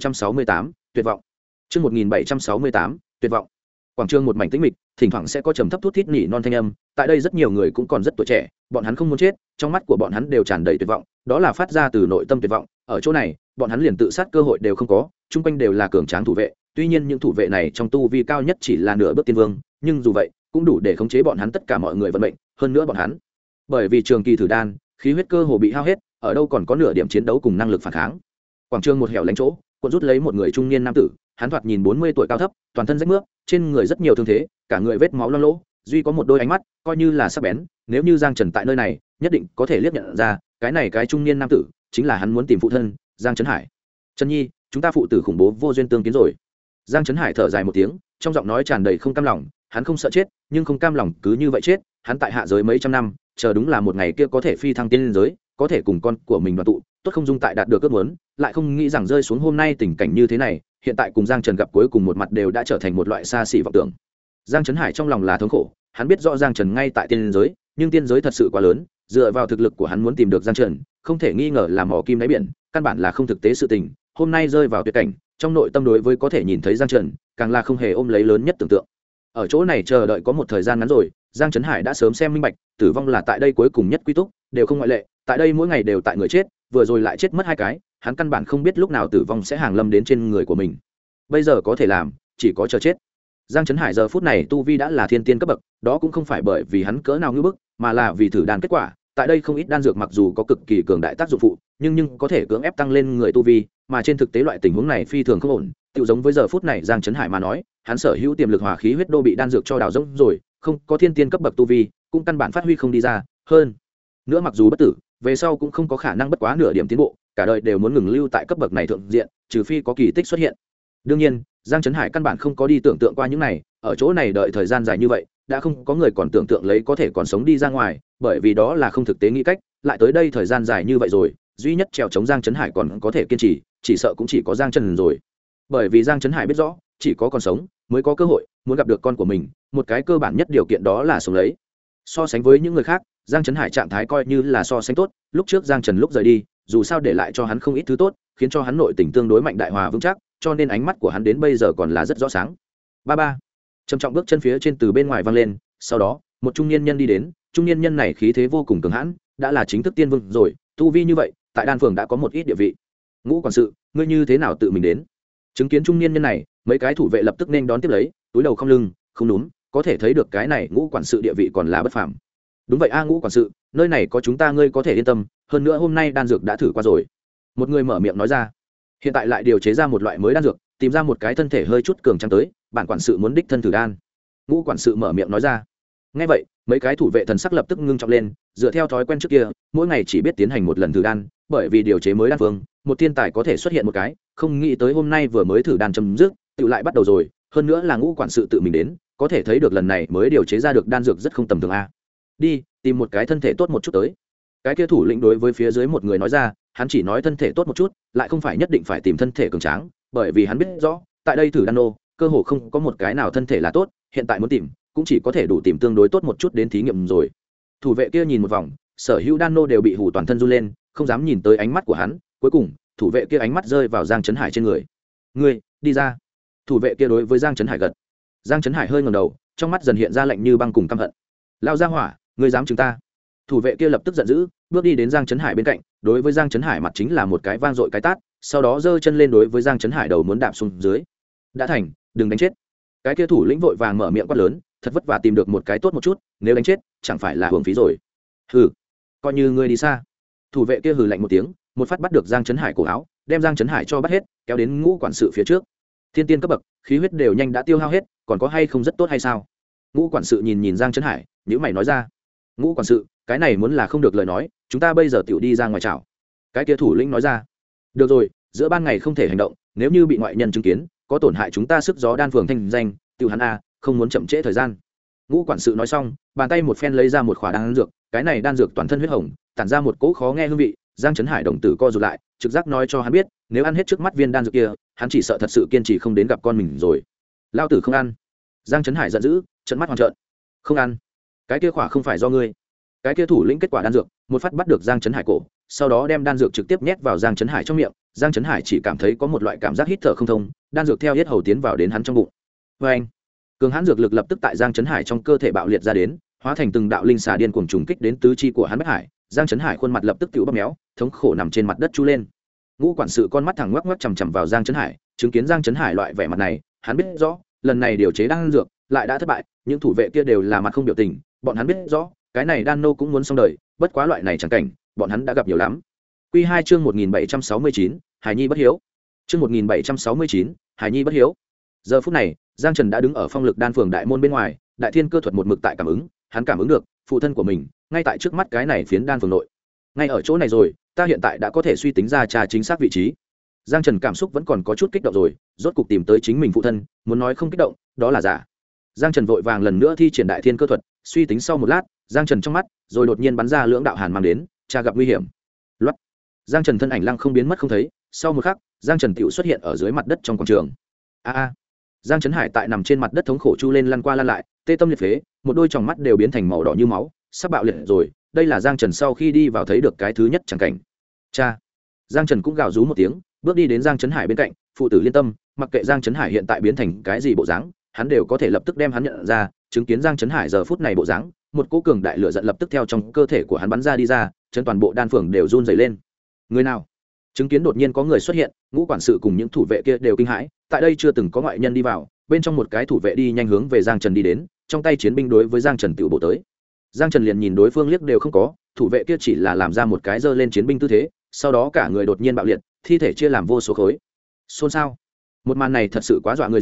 1768, tuyệt vọng. Chương 1768, tuyệt vọng. Quảng trường một mảnh tĩnh mịch, thỉnh thoảng sẽ có trầm thấp thút thít nhỉ non thanh âm, tại đây rất nhiều người cũng còn rất tuổi trẻ, bọn hắn không muốn chết, trong mắt của bọn hắn đều tràn đầy tuyệt vọng, đó là phát ra từ nội tâm tuyệt vọng. Ở chỗ này, bọn hắn liền tự sát cơ hội đều không có, chung quanh đều là cường tráng thủ vệ, tuy nhiên những thủ vệ này trong tu vi cao nhất chỉ là nửa bước tiên vương, nhưng dù vậy cũng đủ để khống chế bọn hắn tất cả mọi người vận mệnh. Hơn nữa bọn hắn bởi vì trường kỳ thử đan, khí huyết cơ hồ bị hao hết, ở đâu còn có nửa điểm chiến đấu cùng năng lực phản kháng. Quảng trường một hẻo lánh chỗ, cuộn rút lấy một người trung niên nam tử, hắn thoạt nhìn 40 tuổi cao thấp, toàn thân rách mướp, trên người rất nhiều thương thế, cả người vết máu loang lỗ, duy có một đôi ánh mắt coi như là sắc bén, nếu như Giang Trần tại nơi này, nhất định có thể liếc nhận ra, cái này cái trung niên nam tử chính là hắn muốn tìm phụ thân, Giang Trấn Hải. Trần Nhi, chúng ta phụ tử khủng bố vô duyên tương kiến rồi. Giang Trấn Hải thở dài một tiếng, trong giọng nói tràn đầy không cam lòng, hắn không sợ chết, nhưng không cam lòng cứ như vậy chết, hắn tại hạ giới mấy trăm năm, chờ đúng là một ngày kia có thể phi thăng tiên giới, có thể cùng con của mình đoàn tụ, tốt không dung tại đạt được ước muốn, lại không nghĩ rằng rơi xuống hôm nay tình cảnh như thế này, hiện tại cùng Giang Trần gặp cuối cùng một mặt đều đã trở thành một loại xa xỉ vọng tưởng. Giang Trấn Hải trong lòng là thống khổ, hắn biết rõ Giang Trần ngay tại tiên giới, nhưng tiên giới thật sự quá lớn, dựa vào thực lực của hắn muốn tìm được Giang Trần, không thể nghi ngờ là mỏ kim đáy biển, căn bản là không thực tế sự tình. Hôm nay rơi vào tuyệt cảnh, trong nội tâm đối với có thể nhìn thấy Giang Trần, càng là không hề ôm lấy lớn nhất tưởng tượng. Ở chỗ này chờ đợi có một thời gian ngắn rồi, Giang Trấn Hải đã sớm xem minh bạch, tử vong là tại đây cuối cùng nhất quy túc, đều không ngoại lệ, tại đây mỗi ngày đều tại người chết, vừa rồi lại chết mất hai cái, hắn căn bản không biết lúc nào tử vong sẽ hàng lâm đến trên người của mình. Bây giờ có thể làm, chỉ có chờ chết. Giang Trấn Hải giờ phút này tu vi đã là thiên tiên cấp bậc, đó cũng không phải bởi vì hắn cỡ nào ngưỡng bức, mà là vì thử đan kết quả. Tại đây không ít đan dược mặc dù có cực kỳ cường đại tác dụng phụ, nhưng có thể cưỡng ép tăng lên người tu vi, mà trên thực tế loại tình huống này phi thường không ổn. Tựu giống với giờ phút này Giang Trấn Hải mà nói, hắn sở hữu tiềm lực hòa khí huyết đô bị đan dược cho đào rỗng rồi, không có thiên tiên cấp bậc tu vi cũng căn bản phát huy không đi ra. Hơn nữa mặc dù bất tử về sau cũng không có khả năng bất quá nửa điểm tiến bộ, cả đời đều muốn ngừng lưu tại cấp bậc này thượng diện, trừ phi có kỳ tích xuất hiện. Đương nhiên Giang Trấn Hải căn bản không có đi tưởng tượng qua những này, ở chỗ này đợi thời gian dài như vậy đã không có người còn tưởng tượng lấy có thể còn sống đi ra ngoài, bởi vì đó là không thực tế nghĩ cách. Lại tới đây thời gian dài như vậy rồi, duy nhất trèo chống Giang Trấn Hải còn có thể kiên trì, chỉ sợ cũng chỉ có Giang Trần rồi. Bởi vì Giang Trấn Hải biết rõ chỉ có còn sống mới có cơ hội muốn gặp được con của mình, một cái cơ bản nhất điều kiện đó là sống lấy. So sánh với những người khác, Giang Trấn Hải trạng thái coi như là so sánh tốt. Lúc trước Giang Trần lúc rời đi dù sao để lại cho hắn không ít thứ tốt, khiến cho hắn nội tình tương đối mạnh đại hòa vững chắc, cho nên ánh mắt của hắn đến bây giờ còn là rất rõ sáng. Ba ba trầm trọng bước chân phía trên từ bên ngoài vang lên, sau đó một trung niên nhân đi đến. Trung niên nhân này khí thế vô cùng cường hãn, đã là chính thức tiên vương rồi, tu vi như vậy tại đan phường đã có một ít địa vị. Ngũ quản sự, ngươi như thế nào tự mình đến? Chứng kiến trung niên nhân này, mấy cái thủ vệ lập tức nên đón tiếp lấy, túi đầu không lưng không đúng, có thể thấy được cái này Ngũ quản sự địa vị còn là bất phàm. Đúng vậy a Ngũ quản sự, nơi này có chúng ta ngươi có thể yên tâm, hơn nữa hôm nay đan dược đã thử qua rồi. Một người mở miệng nói ra. Hiện tại lại điều chế ra một loại mới đan dược, tìm ra một cái thân thể hơi chút cường tráng tới, bản quản sự muốn đích thân thử đan. Ngũ quản sự mở miệng nói ra. Nghe vậy mấy cái thủ vệ thần sắc lập tức ngưng trọng lên, dựa theo thói quen trước kia mỗi ngày chỉ biết tiến hành một lần thử đan, bởi vì điều chế mới đan phương một thiên tài có thể xuất hiện một cái, không nghĩ tới hôm nay vừa mới thử đan chấm dứt tự lại bắt đầu rồi, hơn nữa là Ngũ quản sự tự mình đến, có thể thấy được lần này mới điều chế ra được đan dược rất không tầm thường a. Đi tìm một cái thân thể tốt một chút tới. Cái kia thủ lĩnh đối với phía dưới một người nói ra, hắn chỉ nói thân thể tốt một chút, lại không phải nhất định phải tìm thân thể cường tráng, bởi vì hắn biết rõ tại đây thử đan nô cơ hồ không có một cái nào thân thể là tốt, hiện tại muốn tìm cũng chỉ có thể đủ tìm tương đối tốt một chút đến thí nghiệm rồi. Thủ vệ kia nhìn một vòng, sở hữu đan nô đều bị hù toàn thân run lên, không dám nhìn tới ánh mắt của hắn. Cuối cùng thủ vệ kia ánh mắt rơi vào Giang Trấn Hải trên người. Ngươi đi ra. Thủ vệ kia đối với Giang Trấn Hải gật. Giang Trấn Hải hơi ngẩng đầu, trong mắt dần hiện ra lạnh như băng cùng căm hận. Lao ra hỏa, ngươi dám chúng ta? Thủ vệ kia lập tức giận dữ, bước đi đến Giang Trấn Hải bên cạnh, đối với Giang Trấn Hải mặt chính là một cái vang dội cái tát, sau đó giơ chân lên đối với Giang Trấn Hải đầu muốn đạp xuống dưới. Đã thành, đừng đánh chết. Cái kia thủ lĩnh vội vàng mở miệng quát lớn, thật vất vả tìm được một cái tốt một chút, nếu đánh chết chẳng phải là hưởng phí rồi. Hừ, coi như ngươi đi xa. Thủ vệ kia hừ lạnh một tiếng, một phát bắt được Giang Trấn Hải cổ áo, đem Giang Trấn Hải cho bắt hết, kéo đến Ngũ quản sự phía trước. Thiên tiên cấp bậc, khí huyết đều nhanh đã tiêu hao hết, còn có hay không rất tốt hay sao? Ngũ quản sự nhìn Giang Trấn Hải, nhíu mày nói ra. Ngũ quản sự, cái này muốn là không được lời nói, chúng ta bây giờ tiểu đi ra ngoài chào. Cái kia thủ lĩnh nói ra. Được rồi, giữa ban ngày không thể hành động, nếu như bị ngoại nhân chứng kiến có tổn hại chúng ta sức gió đan phường thanh danh, tiểu hắn a không muốn chậm trễ thời gian. Ngũ quản sự nói xong, bàn tay một phen lấy ra một khỏa đan dược, cái này đan dược toàn thân huyết hồng, tản ra một cỗ khó nghe hương vị. Giang Trấn Hải đồng tử co rụt lại, trực giác nói cho hắn biết, nếu ăn hết trước mắt viên đan dược kia, hắn chỉ sợ thật sự kiên trì không đến gặp con mình rồi. Lao tử không ăn. Giang Trấn Hải giận dữ, trợn mắt hoàn trợn. Không ăn. Cái kia khỏa không phải do ngươi. Cái kia thủ lĩnh kết quả đan dược, một phát bắt được Giang Trấn Hải cổ, sau đó đem đan dược trực tiếp nhét vào Giang Trấn Hải trong miệng. Giang Trấn Hải chỉ cảm thấy có một loại cảm giác hít thở không thông, đan dược theo yết hầu tiến vào đến hắn trong bụng. Và anh, cường hãn dược lực lập tức tại Giang Trấn Hải trong cơ thể bạo liệt ra đến, hóa thành từng đạo linh xà điên cuồng trùng kích đến tứ chi của hắn Bách Hải. Giang Trấn Hải khuôn mặt lập tức tiểu bắp méo, thống khổ nằm trên mặt đất chu lên. Ngũ quản sự con mắt thẳng ngoắc ngoắc chằm chằm vào Giang Trấn Hải, chứng kiến Giang Trấn Hải loại vẻ mặt này, hắn biết rõ lần này điều chế đan dược lại đã thất bại. Những thủ vệ kia đều là mặt không biểu tình, bọn hắn biết rõ cái này đan nô cũng muốn xong đời, bất quá loại này chẳng cảnh bọn hắn đã gặp nhiều lắm. Quy 2 chương 1769, Hải Nhi bất hiếu. Chương 1769, Hải Nhi bất hiếu. Giờ phút này, Giang Trần đã đứng ở Phong Lực Đan phường đại môn bên ngoài, Đại Thiên Cơ thuật một mực tại cảm ứng, hắn cảm ứng được phụ thân của mình ngay tại trước mắt cái này phiến đan phường nội. Ngay ở chỗ này rồi, ta hiện tại đã có thể suy tính ra trà chính xác vị trí. Giang Trần cảm xúc vẫn còn có chút kích động rồi, rốt cục tìm tới chính mình phụ thân, muốn nói không kích động, đó là giả. Giang Trần vội vàng lần nữa thi triển Đại Thiên Cơ thuật, suy tính sau một lát, Giang Trần trong mắt rồi đột nhiên bắn ra lưỡng đạo hàn mang đến, cha gặp nguy hiểm. Loát. Giang Trần thân ảnh lăng không biến mất không thấy, sau một khắc, Giang Trần tiểu xuất hiện ở dưới mặt đất trong quảng trường. A. Giang Trấn Hải tại nằm trên mặt đất thống khổ chu lên lăn qua lăn lại, tê tâm liệt phế, một đôi tròng mắt đều biến thành màu đỏ như máu, sắp bạo liệt rồi. Đây là Giang Trần sau khi đi vào thấy được cái thứ nhất chẳng cảnh. Cha. Giang Trần cũng gào rú một tiếng, bước đi đến Giang Trấn Hải bên cạnh, phụ tử liên tâm, mặc kệ Giang Trấn Hải hiện tại biến thành cái gì bộ dáng, hắn đều có thể lập tức đem hắn nhận ra, chứng kiến Giang Trấn Hải giờ phút này bộ dáng, một cỗ cường đại lửa giận lập tức theo trong cơ thể của hắn bắn ra đi ra, chân toàn bộ đan phường đều run rẩy lên. Người nào? Chứng kiến đột nhiên có người xuất hiện, Ngũ quản sự cùng những thủ vệ kia đều kinh hãi, tại đây chưa từng có ngoại nhân đi vào, bên trong một cái thủ vệ đi nhanh hướng về Giang Trần đi đến, trong tay chiến binh đối với Giang Trần tiểu bộ tới. Giang Trần liền nhìn đối phương liếc đều không có, thủ vệ kia chỉ là làm ra một cái giơ lên chiến binh tư thế, sau đó cả người đột nhiên bạo liệt, thi thể chia làm vô số khối. Xôn xao. Một màn này thật sự quá dọa người rồi,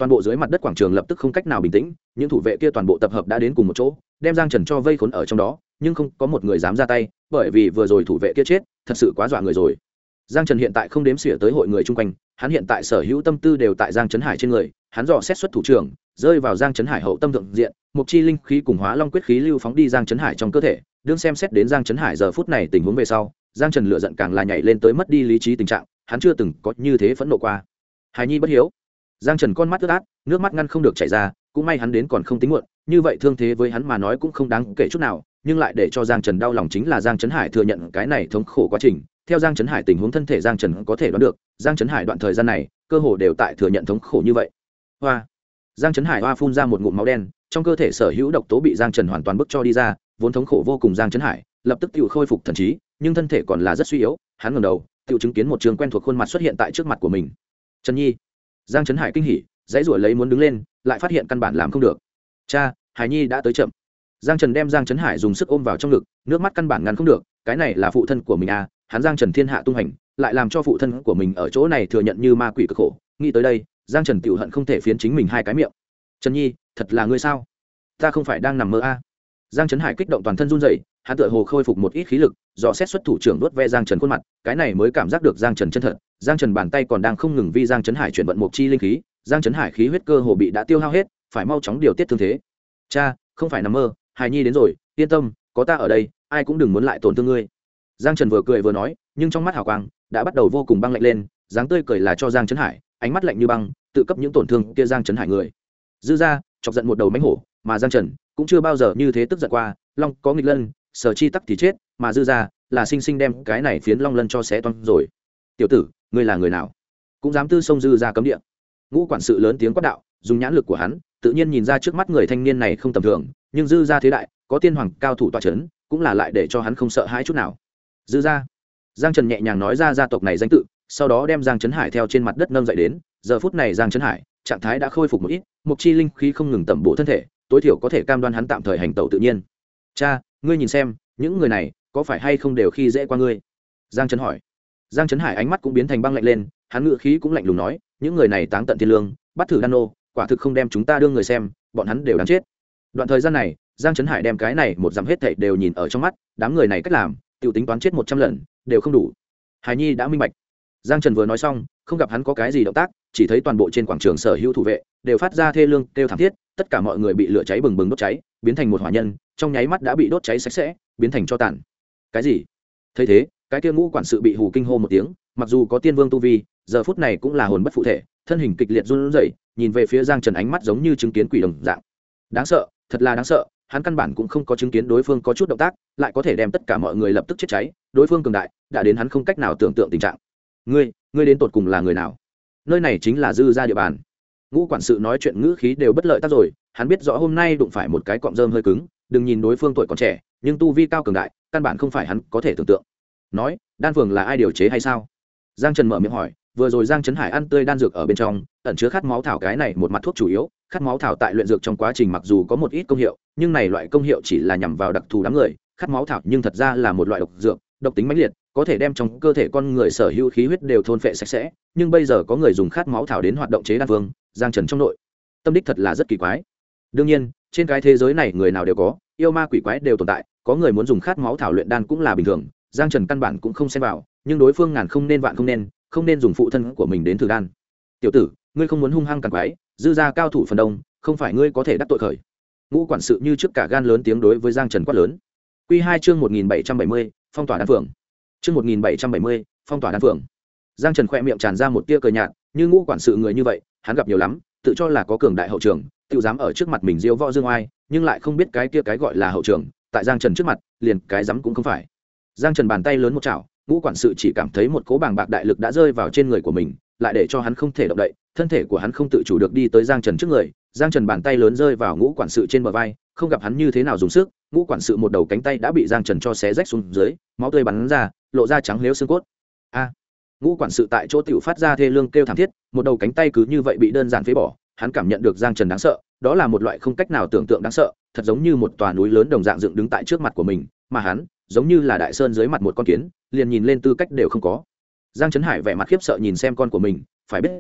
toàn bộ dưới mặt đất quảng trường lập tức không cách nào bình tĩnh, những thủ vệ kia toàn bộ tập hợp đã đến cùng một chỗ, đem Giang Trần cho vây khốn ở trong đó, nhưng không có một người dám ra tay, bởi vì vừa rồi thủ vệ kia chết thật sự quá dọa người rồi. Giang Trần hiện tại không đếm xỉa tới hội người chung quanh, hắn hiện tại sở hữu tâm tư đều tại Giang Trấn Hải trên người, hắn dò xét xuất thủ trưởng, rơi vào Giang Trấn Hải hậu tâm thượng diện, một chi linh khí cùng Hóa Long quyết khí lưu phóng đi Giang Trấn Hải trong cơ thể, đương xem xét đến Giang Trấn Hải giờ phút này tình huống về sau, Giang Trần lửa giận càng là nhảy lên tới mất đi lý trí tình trạng, hắn chưa từng có như thế phẫn nộ qua. Hải nhi bất hiếu. Giang Trần con mắt ướt át, nước mắt ngăn không được chảy ra, cũng may hắn đến còn không tính muộn, như vậy thương thế với hắn mà nói cũng không đáng kể chút nào, nhưng lại để cho Giang Trần đau lòng chính là Giang Trấn Hải thừa nhận cái này thống khổ quá trình. Theo Giang Trấn Hải tình huống thân thể Giang Trần có thể đoán được, Giang Trấn Hải đoạn thời gian này, cơ hồ đều tại thừa nhận thống khổ như vậy. Hoa. Giang Trấn Hải hoa phun ra một ngụm máu đen, trong cơ thể sở hữu độc tố bị Giang Trần hoàn toàn bức cho đi ra, vốn thống khổ vô cùng Giang Trấn Hải, lập tức tự khôi phục thần trí, nhưng thân thể còn là rất suy yếu, hắn ngẩng đầu, tự chứng kiến một trường quen thuộc khuôn mặt xuất hiện tại trước mặt của mình. Trần Nhi. Giang Trấn Hải kinh hỉ, dãy rủa lấy muốn đứng lên, lại phát hiện căn bản làm không được. Cha, Hải Nhi đã tới chậm. Giang Trần đem Giang Trấn Hải dùng sức ôm vào trong ngực, nước mắt căn bản ngăn không được, cái này là phụ thân của mình à, hắn Giang Trần thiên hạ tung hành, lại làm cho phụ thân của mình ở chỗ này thừa nhận như ma quỷ cực khổ, nghĩ tới đây, Giang Trần tiểu hận không thể phiến chính mình hai cái miệng. Trần Nhi, thật là ngươi sao? Ta không phải đang nằm mơ à? Giang Trấn Hải kích động toàn thân run rẩy, hắn tựa hồ khôi phục một ít khí lực, dò xét xuất thủ trưởng đuốt ve Giang Trần khuôn mặt, cái này mới cảm giác được Giang Trần chân thật. Giang Trần bàn tay còn đang không ngừng vi Giang Trấn Hải chuyển vận một chi linh khí, Giang Trấn Hải khí huyết cơ hồ bị đã tiêu hao hết, phải mau chóng điều tiết thương thế. Cha, không phải nằm mơ, Hải Nhi đến rồi, yên tâm, có ta ở đây, ai cũng đừng muốn lại tổn thương ngươi. Giang Trần vừa cười vừa nói, nhưng trong mắt hào quang đã bắt đầu vô cùng băng lạnh lên, dáng tươi cười là cho Giang Trấn Hải, ánh mắt lạnh như băng, tự cấp những tổn thương kia Giang Trấn Hải người. Dư ra, chọc giận một đầu mãnh hổ, mà Giang Trần cũng chưa bao giờ như thế tức giận qua, long có nghịch lân, sở chi tắc thì chết, mà dư ra là sinh sinh đem cái này phiến long lân cho xé toang rồi. Tiểu tử, ngươi là người nào? Cũng dám tư xông dư ra cấm địa. Ngũ quản sự lớn tiếng quát đạo, dùng nhãn lực của hắn, tự nhiên nhìn ra trước mắt người thanh niên này không tầm thường, nhưng dư ra thế đại, có tiên hoàng cao thủ tọa chấn, cũng là lại để cho hắn không sợ hãi chút nào. Dư ra. Giang Trần nhẹ nhàng nói ra gia tộc này danh tự, sau đó đem Giang Trấn Hải theo trên mặt đất nâng dậy đến, giờ phút này Giang Trấn Hải trạng thái đã khôi phục một ít, một chi linh khí không ngừng tẩm bổ thân thể, tối thiểu có thể cam đoan hắn tạm thời hành tẩu tự nhiên. Cha, ngươi nhìn xem, những người này có phải hay không đều khi dễ qua ngươi? Giang Trấn hỏi. Giang Trấn Hải ánh mắt cũng biến thành băng lạnh lên, hắn ngữ khí cũng lạnh lùng nói, những người này táng tận thiên lương, bắt thử đan nô, quả thực không đem chúng ta đưa người xem, bọn hắn đều đáng chết. Đoạn thời gian này, Giang Trấn Hải đem cái này một dặm hết thảy đều nhìn ở trong mắt, đám người này cách làm, tiểu tính toán chết 100 lần, đều không đủ. Hải Nhi đã minh bạch. Giang Trần vừa nói xong, không gặp hắn có cái gì động tác, chỉ thấy toàn bộ trên quảng trường sở hữu thủ vệ đều phát ra thê lương kêu thảm thiết, tất cả mọi người bị lửa cháy bừng bừng đốt cháy, biến thành một hỏa nhân, trong nháy mắt đã bị đốt cháy sạch sẽ, biến thành tro tàn. Cái gì? Thấy thế, cái kia ngũ quản sự bị hù kinh hô một tiếng, mặc dù có tiên vương tu vi, giờ phút này cũng là hồn bất phụ thể, thân hình kịch liệt run rẩy, nhìn về phía Giang Trần ánh mắt giống như chứng kiến quỷ đồng dạng. Đáng sợ, thật là đáng sợ, hắn căn bản cũng không có chứng kiến đối phương có chút động tác, lại có thể đem tất cả mọi người lập tức chết cháy, đối phương cường đại, đã đến hắn không cách nào tưởng tượng tình trạng. Ngươi đến tột cùng là người nào? Nơi này chính là dư gia địa bàn. Ngũ quản sự nói chuyện ngữ khí đều bất lợi tác rồi, hắn biết rõ hôm nay đụng phải một cái cọng rơm hơi cứng, đừng nhìn đối phương tuổi còn trẻ, nhưng tu vi cao cường đại, căn bản không phải hắn có thể tưởng tượng. Nói, đan phường là ai điều chế hay sao? Giang Trần mở miệng hỏi, vừa rồi Giang Trấn Hải ăn tươi đan dược ở bên trong, ẩn chứa khát máu thảo, cái này một mặt thuốc chủ yếu, khát máu thảo tại luyện dược trong quá trình mặc dù có một ít công hiệu, nhưng này loại công hiệu chỉ là nhằm vào đặc thù đám người, khát máu thảo nhưng thật ra là một loại độc dược, độc tính mãnh liệt, có thể đem trong cơ thể con người sở hữu khí huyết đều thôn phệ sạch sẽ, nhưng bây giờ có người dùng khát máu thảo đến hoạt động chế đan phương, Giang Trần trong nội tâm đích thật là rất kỳ quái. Đương nhiên, trên cái thế giới này người nào đều có, yêu ma quỷ quái đều tồn tại, có người muốn dùng khát máu thảo luyện đan cũng là bình thường, Giang Trần căn bản cũng không xen vào, nhưng đối phương ngàn không nên vạn không nên dùng phụ thân của mình đến thử đan. Tiểu tử, ngươi không muốn hung hăng càng quái, dư gia cao thủ phần đông, không phải ngươi có thể đắc tội khởi. Ngũ quản sự như trước cả gan lớn tiếng đối với Giang Trần quát lớn. Quy 2 chương 1770, phong tỏa đan phường. Chương 1770, phong tỏa đan phường. Giang Trần khẽ miệng tràn ra một tia cười nhạt, như ngũ quản sự người như vậy, hắn gặp nhiều lắm, tự cho là có cường đại hậu trường, tự dám ở trước mặt mình diêu võ dương oai, nhưng lại không biết cái kia cái gọi là hậu trường, tại Giang Trần trước mặt, liền cái dám cũng không phải. Giang Trần bàn tay lớn một chảo, ngũ quản sự chỉ cảm thấy một cỗ bàng bạc đại lực đã rơi vào trên người của mình, lại để cho hắn không thể động đậy, thân thể của hắn không tự chủ được đi tới Giang Trần trước người. Giang Trần bàn tay lớn rơi vào ngũ quản sự trên bờ vai, không gặp hắn như thế nào dùng sức, ngũ quản sự một đầu cánh tay đã bị Giang Trần cho xé rách xuống dưới, máu tươi bắn ra, lộ ra trắng liếu xương cốt. A! Ngũ quản sự tại chỗ tiểu phát ra thê lương kêu thảm thiết, một đầu cánh tay cứ như vậy bị đơn giản phế bỏ, hắn cảm nhận được Giang Trần đáng sợ, đó là một loại không cách nào tưởng tượng đáng sợ, thật giống như một tòa núi lớn đồng dạng dựng đứng tại trước mặt của mình, mà hắn, giống như là đại sơn dưới mặt một con kiến, liền nhìn lên tư cách đều không có. Giang Trấn Hải vẻ mặt khiếp sợ nhìn xem con của mình, phải biết rằng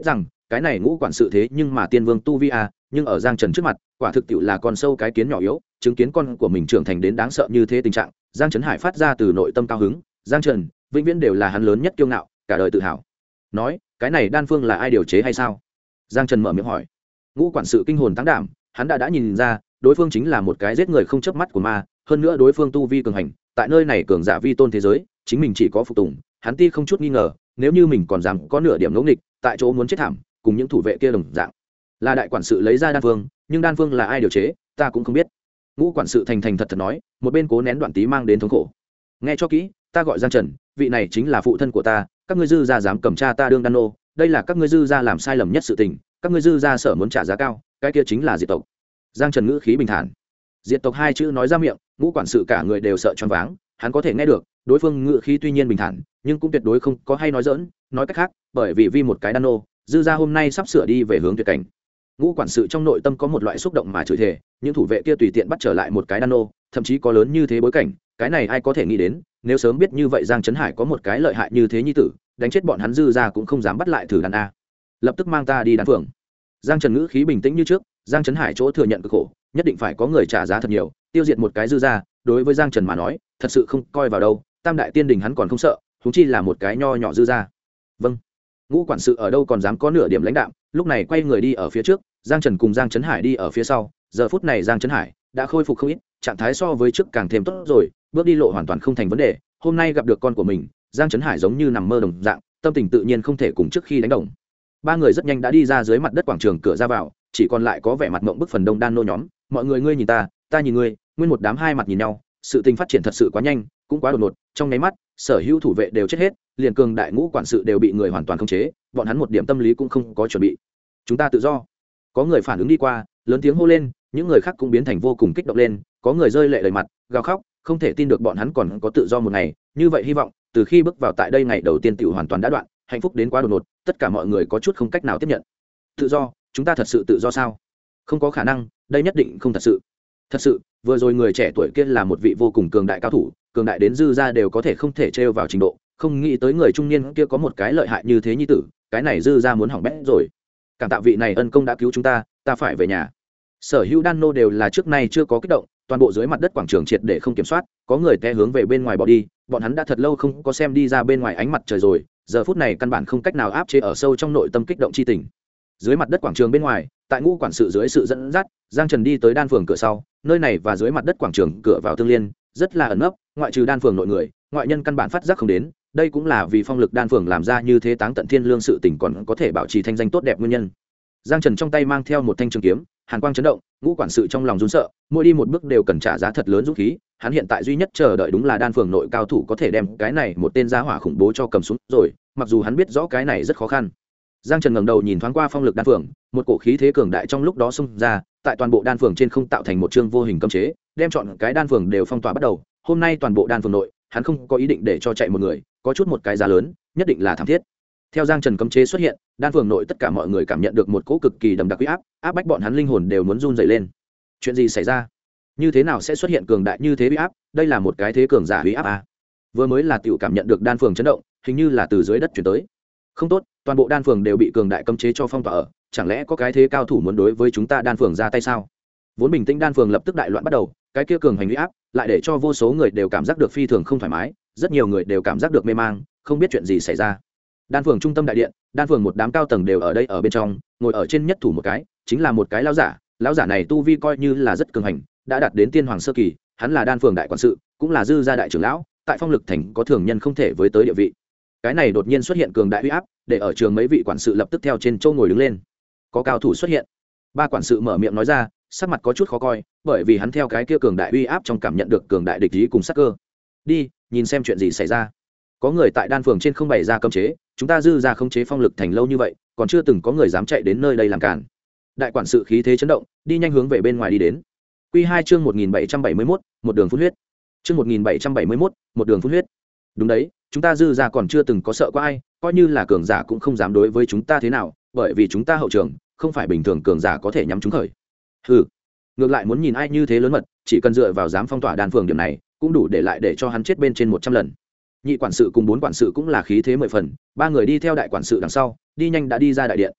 cái này ngũ quản sự thế nhưng mà tiên vương tu vi a, nhưng ở Giang Trần trước mặt quả thực tiệu là con sâu cái kiến nhỏ yếu, chứng kiến con của mình trưởng thành đến đáng sợ như thế tình trạng, Giang Trấn Hải phát ra từ nội tâm cao hứng. Giang Trần vĩnh viễn đều là hắn lớn nhất kiêu ngạo, cả đời tự hào. Nói cái này đan phương là ai điều chế hay sao? Giang Trần mở miệng hỏi. Ngũ quản sự kinh hồn tăng đảm, hắn đã nhìn ra đối phương chính là một cái giết người không chớp mắt của ma, hơn nữa đối phương tu vi cường hành, tại nơi này cường giả vi tôn thế giới, chính mình chỉ có phục tùng. Hắn ti không chút nghi ngờ, nếu như mình còn dám có nửa điểm ngẫu nghịch, tại chỗ muốn chết thảm, cùng những thủ vệ kia đồng dạng. Là đại quản sự lấy ra đan phương, nhưng đan phương là ai điều chế, ta cũng không biết. Ngũ quản sự thành thật nói, một bên cố nén đoạn tí mang đến thống khổ. Nghe cho kỹ, ta gọi Giang Trần, vị này chính là phụ thân của ta, các ngươi dư gia dám cầm cha ta đương đan nô, đây là các ngươi dư gia làm sai lầm nhất sự tình, các ngươi dư gia sở muốn trả giá cao, cái kia chính là diệt tộc. Giang Trần ngữ khí bình thản. Diệt tộc hai chữ nói ra miệng, ngũ quản sự cả người đều sợ choáng váng, hắn có thể nghe được, đối phương ngữ khí tuy nhiên bình thản, nhưng cũng tuyệt đối không có hay nói giỡn, nói cách khác, bởi vì một cái đan nô, dư gia hôm nay sắp sửa đi về hướng tuyệt cảnh. Ngũ quản sự trong nội tâm có một loại xúc động mà chửi thề, những thủ vệ kia tùy tiện bắt trở lại một cái đan nô, thậm chí có lớn như thế bối cảnh, cái này ai có thể nghĩ đến, nếu sớm biết như vậy Giang Trấn Hải có một cái lợi hại như thế nhi tử, đánh chết bọn hắn dư gia cũng không dám bắt lại thử đàn a. Lập tức mang ta đi đan phường. Giang Trần ngữ khí bình tĩnh như trước, Giang Trấn Hải chỗ thừa nhận cực khổ, nhất định phải có người trả giá thật nhiều, tiêu diệt một cái dư gia, đối với Giang Trần mà nói, thật sự không coi vào đâu, tam đại tiên đình hắn còn không sợ, huống chi là một cái nho nhỏ dư gia. Vâng. Ngũ quản sự ở đâu còn dám có nửa điểm lãnh đạm, lúc này quay người đi ở phía trước, Giang Trần cùng Giang Trấn Hải đi ở phía sau. Giờ phút này Giang Trấn Hải đã khôi phục không ít, trạng thái so với trước càng thêm tốt rồi, bước đi lộ hoàn toàn không thành vấn đề. Hôm nay gặp được con của mình, Giang Trấn Hải giống như nằm mơ đồng dạng, tâm tình tự nhiên không thể cùng trước khi đánh đồng. Ba người rất nhanh đã đi ra dưới mặt đất quảng trường cửa ra vào, chỉ còn lại có vẻ mặt ngộng bức phần đông đan nô nhóm. Mọi người ngươi nhìn ta nhìn ngươi, nguyên một đám hai mặt nhìn nhau. Sự tình phát triển thật sự quá nhanh, cũng quá đột ngột, trong nháy mắt, sở hữu thủ vệ đều chết hết, liền cường đại ngũ quản sự đều bị người hoàn toàn khống chế, bọn hắn một điểm tâm lý cũng không có chuẩn bị. Chúng ta tự do. Có người phản ứng đi qua, lớn tiếng hô lên, những người khác cũng biến thành vô cùng kích động lên, có người rơi lệ đầy mặt, gào khóc, không thể tin được bọn hắn còn có tự do một ngày, như vậy hy vọng, từ khi bước vào tại đây ngày đầu tiên tiểu hoàn toàn đã đoạn, hạnh phúc đến quá đột ngột, tất cả mọi người có chút không cách nào tiếp nhận. Tự do, chúng ta thật sự tự do sao? Không có khả năng, đây nhất định không thật sự. Thật sự, vừa rồi người trẻ tuổi kia là một vị vô cùng cường đại cao thủ, cường đại đến dư gia đều có thể không thể trêu vào trình độ, không nghĩ tới người trung niên kia có một cái lợi hại như thế nhi tử, cái này dư gia muốn hỏng bét rồi. Cảm tạ vị này ân công đã cứu chúng ta phải về nhà. Sở hữu đan nô đều là trước nay chưa có kích động, toàn bộ dưới mặt đất quảng trường triệt để không kiểm soát, có người té hướng về bên ngoài bỏ đi, bọn hắn đã thật lâu không có xem đi ra bên ngoài ánh mặt trời rồi, giờ phút này căn bản không cách nào áp chế ở sâu trong nội tâm kích động chi tình. Dưới mặt đất quảng trường bên ngoài, tại ngũ quản sự dưới sự dẫn dắt, Giang Trần đi tới đan phường cửa sau, nơi này và dưới mặt đất quảng trường cửa vào tương liên, rất là ẩn nấp, ngoại trừ đan phường nội người, ngoại nhân căn bản phát giác không đến, đây cũng là vì phong lực đan phường làm ra như thế táng tận thiên lương sự tình còn có thể bảo trì thanh danh tốt đẹp nguyên nhân. Giang Trần trong tay mang theo một thanh trường kiếm, hàn quang chấn động, ngũ quản sự trong lòng run sợ, mỗi đi một bước đều cần trả giá thật lớn dũng khí, hắn hiện tại duy nhất chờ đợi đúng là đan phường nội cao thủ có thể đem cái này một tên gia hỏa khủng bố cho cầm xuống rồi, mặc dù hắn biết rõ cái này rất khó khăn. Giang Trần ngẩng đầu nhìn thoáng qua phong lực đan phường, một cổ khí thế cường đại trong lúc đó xông ra, tại toàn bộ đan phường trên không tạo thành một chương vô hình cấm chế, đem chọn cái đan phường đều phong tỏa bắt đầu. Hôm nay toàn bộ đan phường nội, hắn không có ý định để cho chạy một người, có chút một cái giá lớn, nhất định là thảm thiết. Theo Giang Trần cấm chế xuất hiện, đan phường nội tất cả mọi người cảm nhận được một cỗ cực kỳ đậm đặc uy áp, áp bách bọn hắn linh hồn đều muốn run rẩy lên. Chuyện gì xảy ra? Như thế nào sẽ xuất hiện cường đại như thế uy áp? Đây là một cái thế cường giả uy áp à? Vừa mới là tiểu cảm nhận được đan phường chấn động, hình như là từ dưới đất truyền tới. Không tốt, toàn bộ đan phường đều bị cường đại cấm chế cho phong tỏa ở, chẳng lẽ có cái thế cao thủ muốn đối với chúng ta đan phường ra tay sao? Vốn bình tĩnh đan phường lập tức đại loạn bắt đầu, cái kia cường hành uy áp lại để cho vô số người đều cảm giác được phi thường không thoải mái, rất nhiều người đều cảm giác được mê mang, không biết chuyện gì xảy ra. Đan phường trung tâm đại điện, đan phường một đám cao tầng đều ở đây ở bên trong, ngồi ở trên nhất thủ một cái, chính là một cái lão giả này tu vi coi như là rất cường hành, đã đạt đến tiên hoàng sơ kỳ, hắn là đan phường đại quản sự, cũng là dư gia đại trưởng lão, tại phong lực thành có thường nhân không thể với tới địa vị. Cái này đột nhiên xuất hiện cường đại uy áp, để ở trường mấy vị quản sự lập tức theo trên châu ngồi đứng lên. Có cao thủ xuất hiện. Ba quản sự mở miệng nói ra, sắc mặt có chút khó coi, bởi vì hắn theo cái kia cường đại uy áp trong cảm nhận được cường đại địch ý cùng sát cơ. Đi, nhìn xem chuyện gì xảy ra. Có người tại đan phường trên không bày ra cấm chế, chúng ta dư ra khống chế phong lực thành lâu như vậy, còn chưa từng có người dám chạy đến nơi đây làm cản. Đại quản sự khí thế chấn động, đi nhanh hướng về bên ngoài đi đến. Quy 2 chương 1771, một đường phun huyết. Chương 1771, một đường phun huyết. Đúng đấy, chúng ta dư ra còn chưa từng có sợ qua ai, coi như là cường giả cũng không dám đối với chúng ta thế nào, bởi vì chúng ta hậu trường không phải bình thường cường giả có thể nhắm chúng khởi. Hừ, ngược lại muốn nhìn ai như thế lớn mật, chỉ cần dựa vào dám phong tỏa đan phường điểm này, cũng đủ để lại để cho hắn chết bên trên 100 lần. Nhị quản sự cùng 4 quản sự cũng là khí thế 10 phần, ba người đi theo đại quản sự đằng sau, đi nhanh đã đi ra đại điện.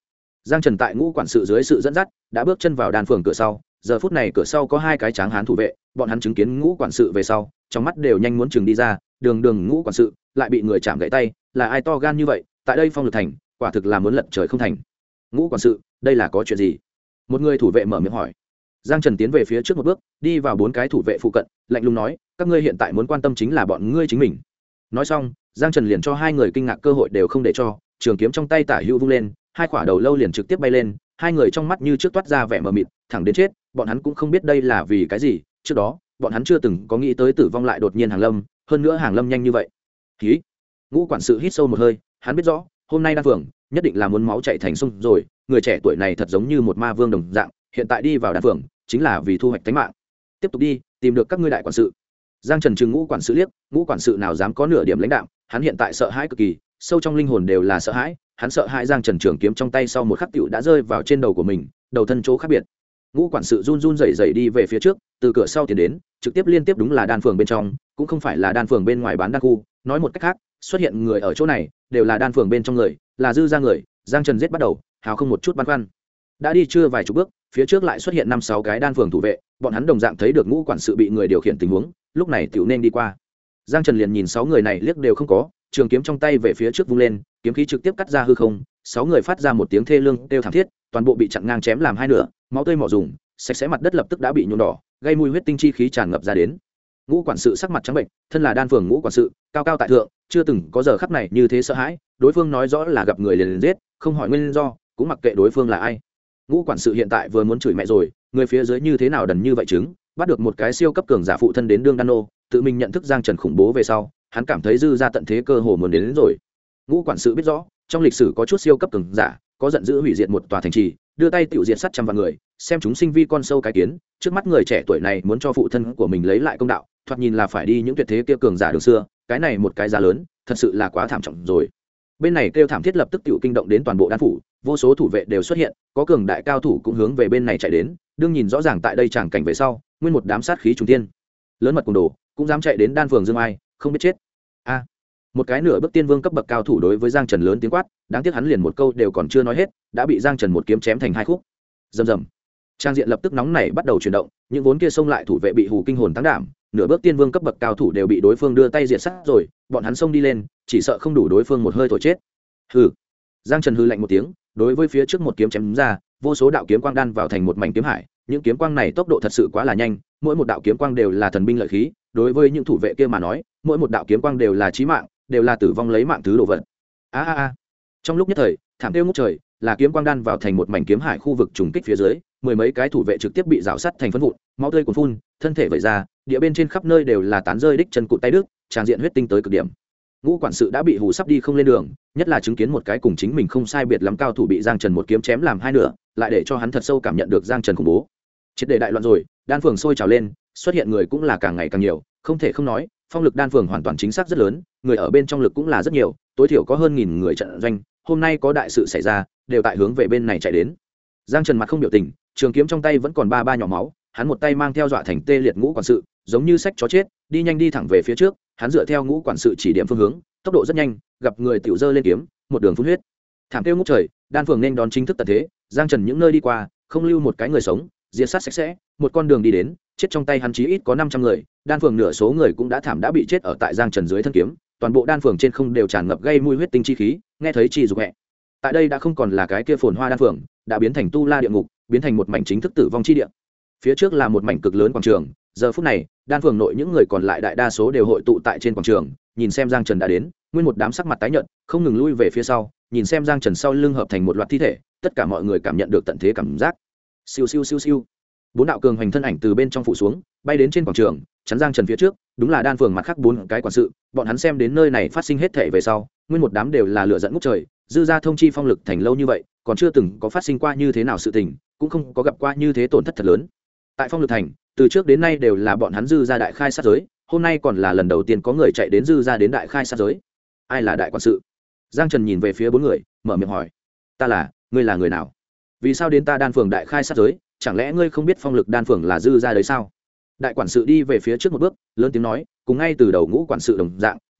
Giang Trần tại ngũ quản sự dưới sự dẫn dắt đã bước chân vào đan phường cửa sau. Giờ phút này cửa sau có hai cái tráng hán thủ vệ, bọn hắn chứng kiến ngũ quản sự về sau, trong mắt đều nhanh muốn chừng đi ra. Đường ngũ quản sự lại bị người chạm gãy tay, là ai to gan như vậy, tại đây Phong Lực thành quả thực là muốn lật trời không thành. Ngũ quản sự, đây là có chuyện gì? Một người thủ vệ mở miệng hỏi. Giang Trần tiến về phía trước một bước, đi vào bốn cái thủ vệ phụ cận, lạnh lùng nói, các ngươi hiện tại muốn quan tâm chính là bọn ngươi chính mình. Nói xong, Giang Trần liền cho hai người kinh ngạc cơ hội đều không để cho, trường kiếm trong tay tả hữu vung lên, hai quả đầu lâu liền trực tiếp bay lên, hai người trong mắt như trước toát ra vẻ mờ mịt, thẳng đến chết. Bọn hắn cũng không biết đây là vì cái gì, trước đó bọn hắn chưa từng có nghĩ tới tử vong lại đột nhiên hàng lâm, hơn nữa hàng lâm nhanh như vậy. Khí. Ngũ quản sự hít sâu một hơi, hắn biết rõ hôm nay đan phường nhất định là muốn máu chảy thành sông rồi. Người trẻ tuổi này thật giống như một ma vương đồng dạng, hiện tại đi vào đan phường chính là vì thu hoạch tính mạng. Tiếp tục đi, tìm được các ngươi đại quản sự. Giang Trần trừng ngũ quản sự liếc, ngũ quản sự nào dám có nửa điểm lãnh đạm, hắn hiện tại sợ hãi cực kỳ, sâu trong linh hồn đều là sợ hãi. Hắn sợ hãi Giang Trần trường kiếm trong tay sau một khắc tựu đã rơi vào trên đầu của mình, đầu thân chỗ khác biệt. Ngũ quản sự run run rẩy rẩy đi về phía trước, từ cửa sau tiến đến, trực tiếp liên tiếp đúng là đan phường bên trong, cũng không phải là đan phường bên ngoài bán đan khu. Nói một cách khác, xuất hiện người ở chỗ này đều là đan phường bên trong người, là dư ra người. Giang Trần giết bắt đầu, hào không một chút băn khoăn. Đã đi chưa vài chục bước, phía trước lại xuất hiện 5-6 cái đan phường thủ vệ, bọn hắn đồng dạng thấy được ngũ quản sự bị người điều khiển tình huống, lúc này tiểu nên đi qua. Giang Trần liền nhìn 6 người này liếc đều không có, trường kiếm trong tay về phía trước vung lên, kiếm khí trực tiếp cắt ra hư không, 6 người phát ra một tiếng thê lương kêu thảm thiết, toàn bộ bị chặn ngang chém làm hai nửa, máu tươi mỏ rụng, sạch sẽ mặt đất lập tức đã bị nhuộm đỏ, gây mùi huyết tinh chi khí tràn ngập ra đến. Ngũ quản sự sắc mặt trắng bệnh, thân là đan phường ngũ quản sự, cao cao tại thượng, chưa từng có giờ khắc này như thế sợ hãi, đối phương nói rõ là gặp người liền giết, không hỏi nguyên do, cũng mặc kệ đối phương là ai. Ngũ quản sự hiện tại vừa muốn chửi mẹ rồi, người phía dưới như thế nào đần như vậy chứng, bắt được một cái siêu cấp cường giả phụ thân đến đương đan nô, tự mình nhận thức Giang Trần khủng bố về sau, hắn cảm thấy dư ra tận thế cơ hồ muốn đến rồi. Ngũ quản sự biết rõ, trong lịch sử có chút siêu cấp cường giả, có giận dữ hủy diệt một tòa thành trì, đưa tay tiêu diệt sát trăm vạn người, xem chúng sinh vi con sâu cái kiến, trước mắt người trẻ tuổi này muốn cho phụ thân của mình lấy lại công đạo, thoạt nhìn là phải đi những tuyệt thế kia cường giả đường xưa, cái này một cái giá lớn, thật sự là quá thảm trọng rồi. Bên này kêu thảm thiết lập tức tiểu kinh động đến toàn bộ đan phủ, vô số thủ vệ đều xuất hiện, có cường đại cao thủ cũng hướng về bên này chạy đến, đương nhìn rõ ràng tại đây tràng cảnh về sau, nguyên một đám sát khí trùng thiên, lớn mật cùng đồ, cũng dám chạy đến đan phường Dương Ai, không biết chết. A, một cái nửa bước tiên vương cấp bậc cao thủ đối với Giang Trần lớn tiếng quát, đáng tiếc hắn liền một câu đều còn chưa nói hết, đã bị Giang Trần một kiếm chém thành hai khúc. Rầm rầm. Trang diện lập tức nóng nảy bắt đầu chuyển động, những vốn kia xông lại thủ vệ bị hù kinh hồn tăng đảm, nửa bước tiên vương cấp bậc cao thủ đều bị đối phương đưa tay diệt sát rồi, bọn hắn xông đi lên, chỉ sợ không đủ đối phương một hơi thổi chết. Hừ. Giang Trần hừ lạnh một tiếng, đối với phía trước một kiếm chém ra, vô số đạo kiếm quang đan vào thành một mảnh kiếm hải, những kiếm quang này tốc độ thật sự quá là nhanh, mỗi một đạo kiếm quang đều là thần binh lợi khí, đối với những thủ vệ kia mà nói, mỗi một đạo kiếm quang đều là chí mạng, đều là tử vong lấy mạng thứ đồ vật. A. Trong lúc nhất thời, thảm kêu ngút trời, là kiếm quang đan vào thành một mảnh kiếm hải khu vực trùng kích phía dưới, mười mấy cái thủ vệ trực tiếp bị rào sắt thành phấn vụn, máu tươi cuồn phun, thân thể vẩy ra, địa bên trên khắp nơi đều là tán rơi đích chân cụt tay đứt, tràn diện huyết tinh tới cực điểm. Ngũ quản sự đã bị hù sắp đi không lên đường, nhất là chứng kiến một cái cùng chính mình không sai biệt lắm cao thủ bị Giang Trần một kiếm chém làm hai nửa, lại để cho hắn thật sâu cảm nhận được Giang Trần khủng bố. Triệt để đại loạn rồi, đan phường sôi trào lên, xuất hiện người cũng là càng ngày càng nhiều, không thể không nói, phong lực đan phường hoàn toàn chính xác rất lớn, người ở bên trong lực cũng là rất nhiều, tối thiểu có hơn 1000 người trận doanh, hôm nay có đại sự xảy ra, đều tại hướng về bên này chạy đến. Giang Trần mặt không biểu tình, trường kiếm trong tay vẫn còn ba nhỏ máu, hắn một tay mang theo dọa thành tê liệt ngũ quản sự, giống như sách chó chết, đi nhanh đi thẳng về phía trước, hắn dựa theo ngũ quản sự chỉ điểm phương hướng, tốc độ rất nhanh, gặp người tiểu dơ lên kiếm, một đường phun huyết. Thảm kêu ngút trời, đan phường nên đón chính thức tận thế, Giang Trần những nơi đi qua, không lưu một cái người sống, diệt sát sạch sẽ, một con đường đi đến, chết trong tay hắn chí ít có 500 người, đan phường nửa số người cũng đã thảm đã bị chết ở tại Giang Trần dưới thân kiếm, toàn bộ đan phường trên không đều tràn ngập gây mùi huyết tinh chi khí, nghe thấy chi dục hẹ. Tại đây đã không còn là cái kia phồn hoa đan phường, đã biến thành tu la địa ngục, biến thành một mảnh chính thức tử vong chi địa. Phía trước là một mảnh cực lớn quảng trường, giờ phút này, đan phường nội những người còn lại đại đa số đều hội tụ tại trên quảng trường, nhìn xem Giang Trần đã đến, nguyên một đám sắc mặt tái nhợt, không ngừng lui về phía sau, nhìn xem Giang Trần sau lưng hợp thành một loạt thi thể, tất cả mọi người cảm nhận được tận thế cảm giác. Siêu siêu siêu siêu. Bốn đạo cường hành thân ảnh từ bên trong phủ xuống, bay đến trên quảng trường, chắn Giang Trần phía trước, đúng là đan phường mặt khác bốn cái quản sự, bọn hắn xem đến nơi này phát sinh hết thảy về sau, nguyên một đám đều là lửa giận ngút trời, dư ra thông chi phong lực thành lâu như vậy, còn chưa từng có phát sinh qua như thế nào sự tình, cũng không có gặp qua như thế tổn thất thật lớn. Tại phong lực thành, từ trước đến nay đều là bọn hắn dư ra đại khai sát giới, hôm nay còn là lần đầu tiên có người chạy đến dư ra đến đại khai sát giới. Ai là đại quản sự? Giang Trần nhìn về phía bốn người, mở miệng hỏi. Ngươi là người nào? Vì sao đến ta đan phường đại khai sát giới? Chẳng lẽ ngươi không biết phong lực đan phường là dư ra đấy sao? Đại quản sự đi về phía trước một bước, lớn tiếng nói, cùng ngay từ đầu ngũ quản sự đồng dạng,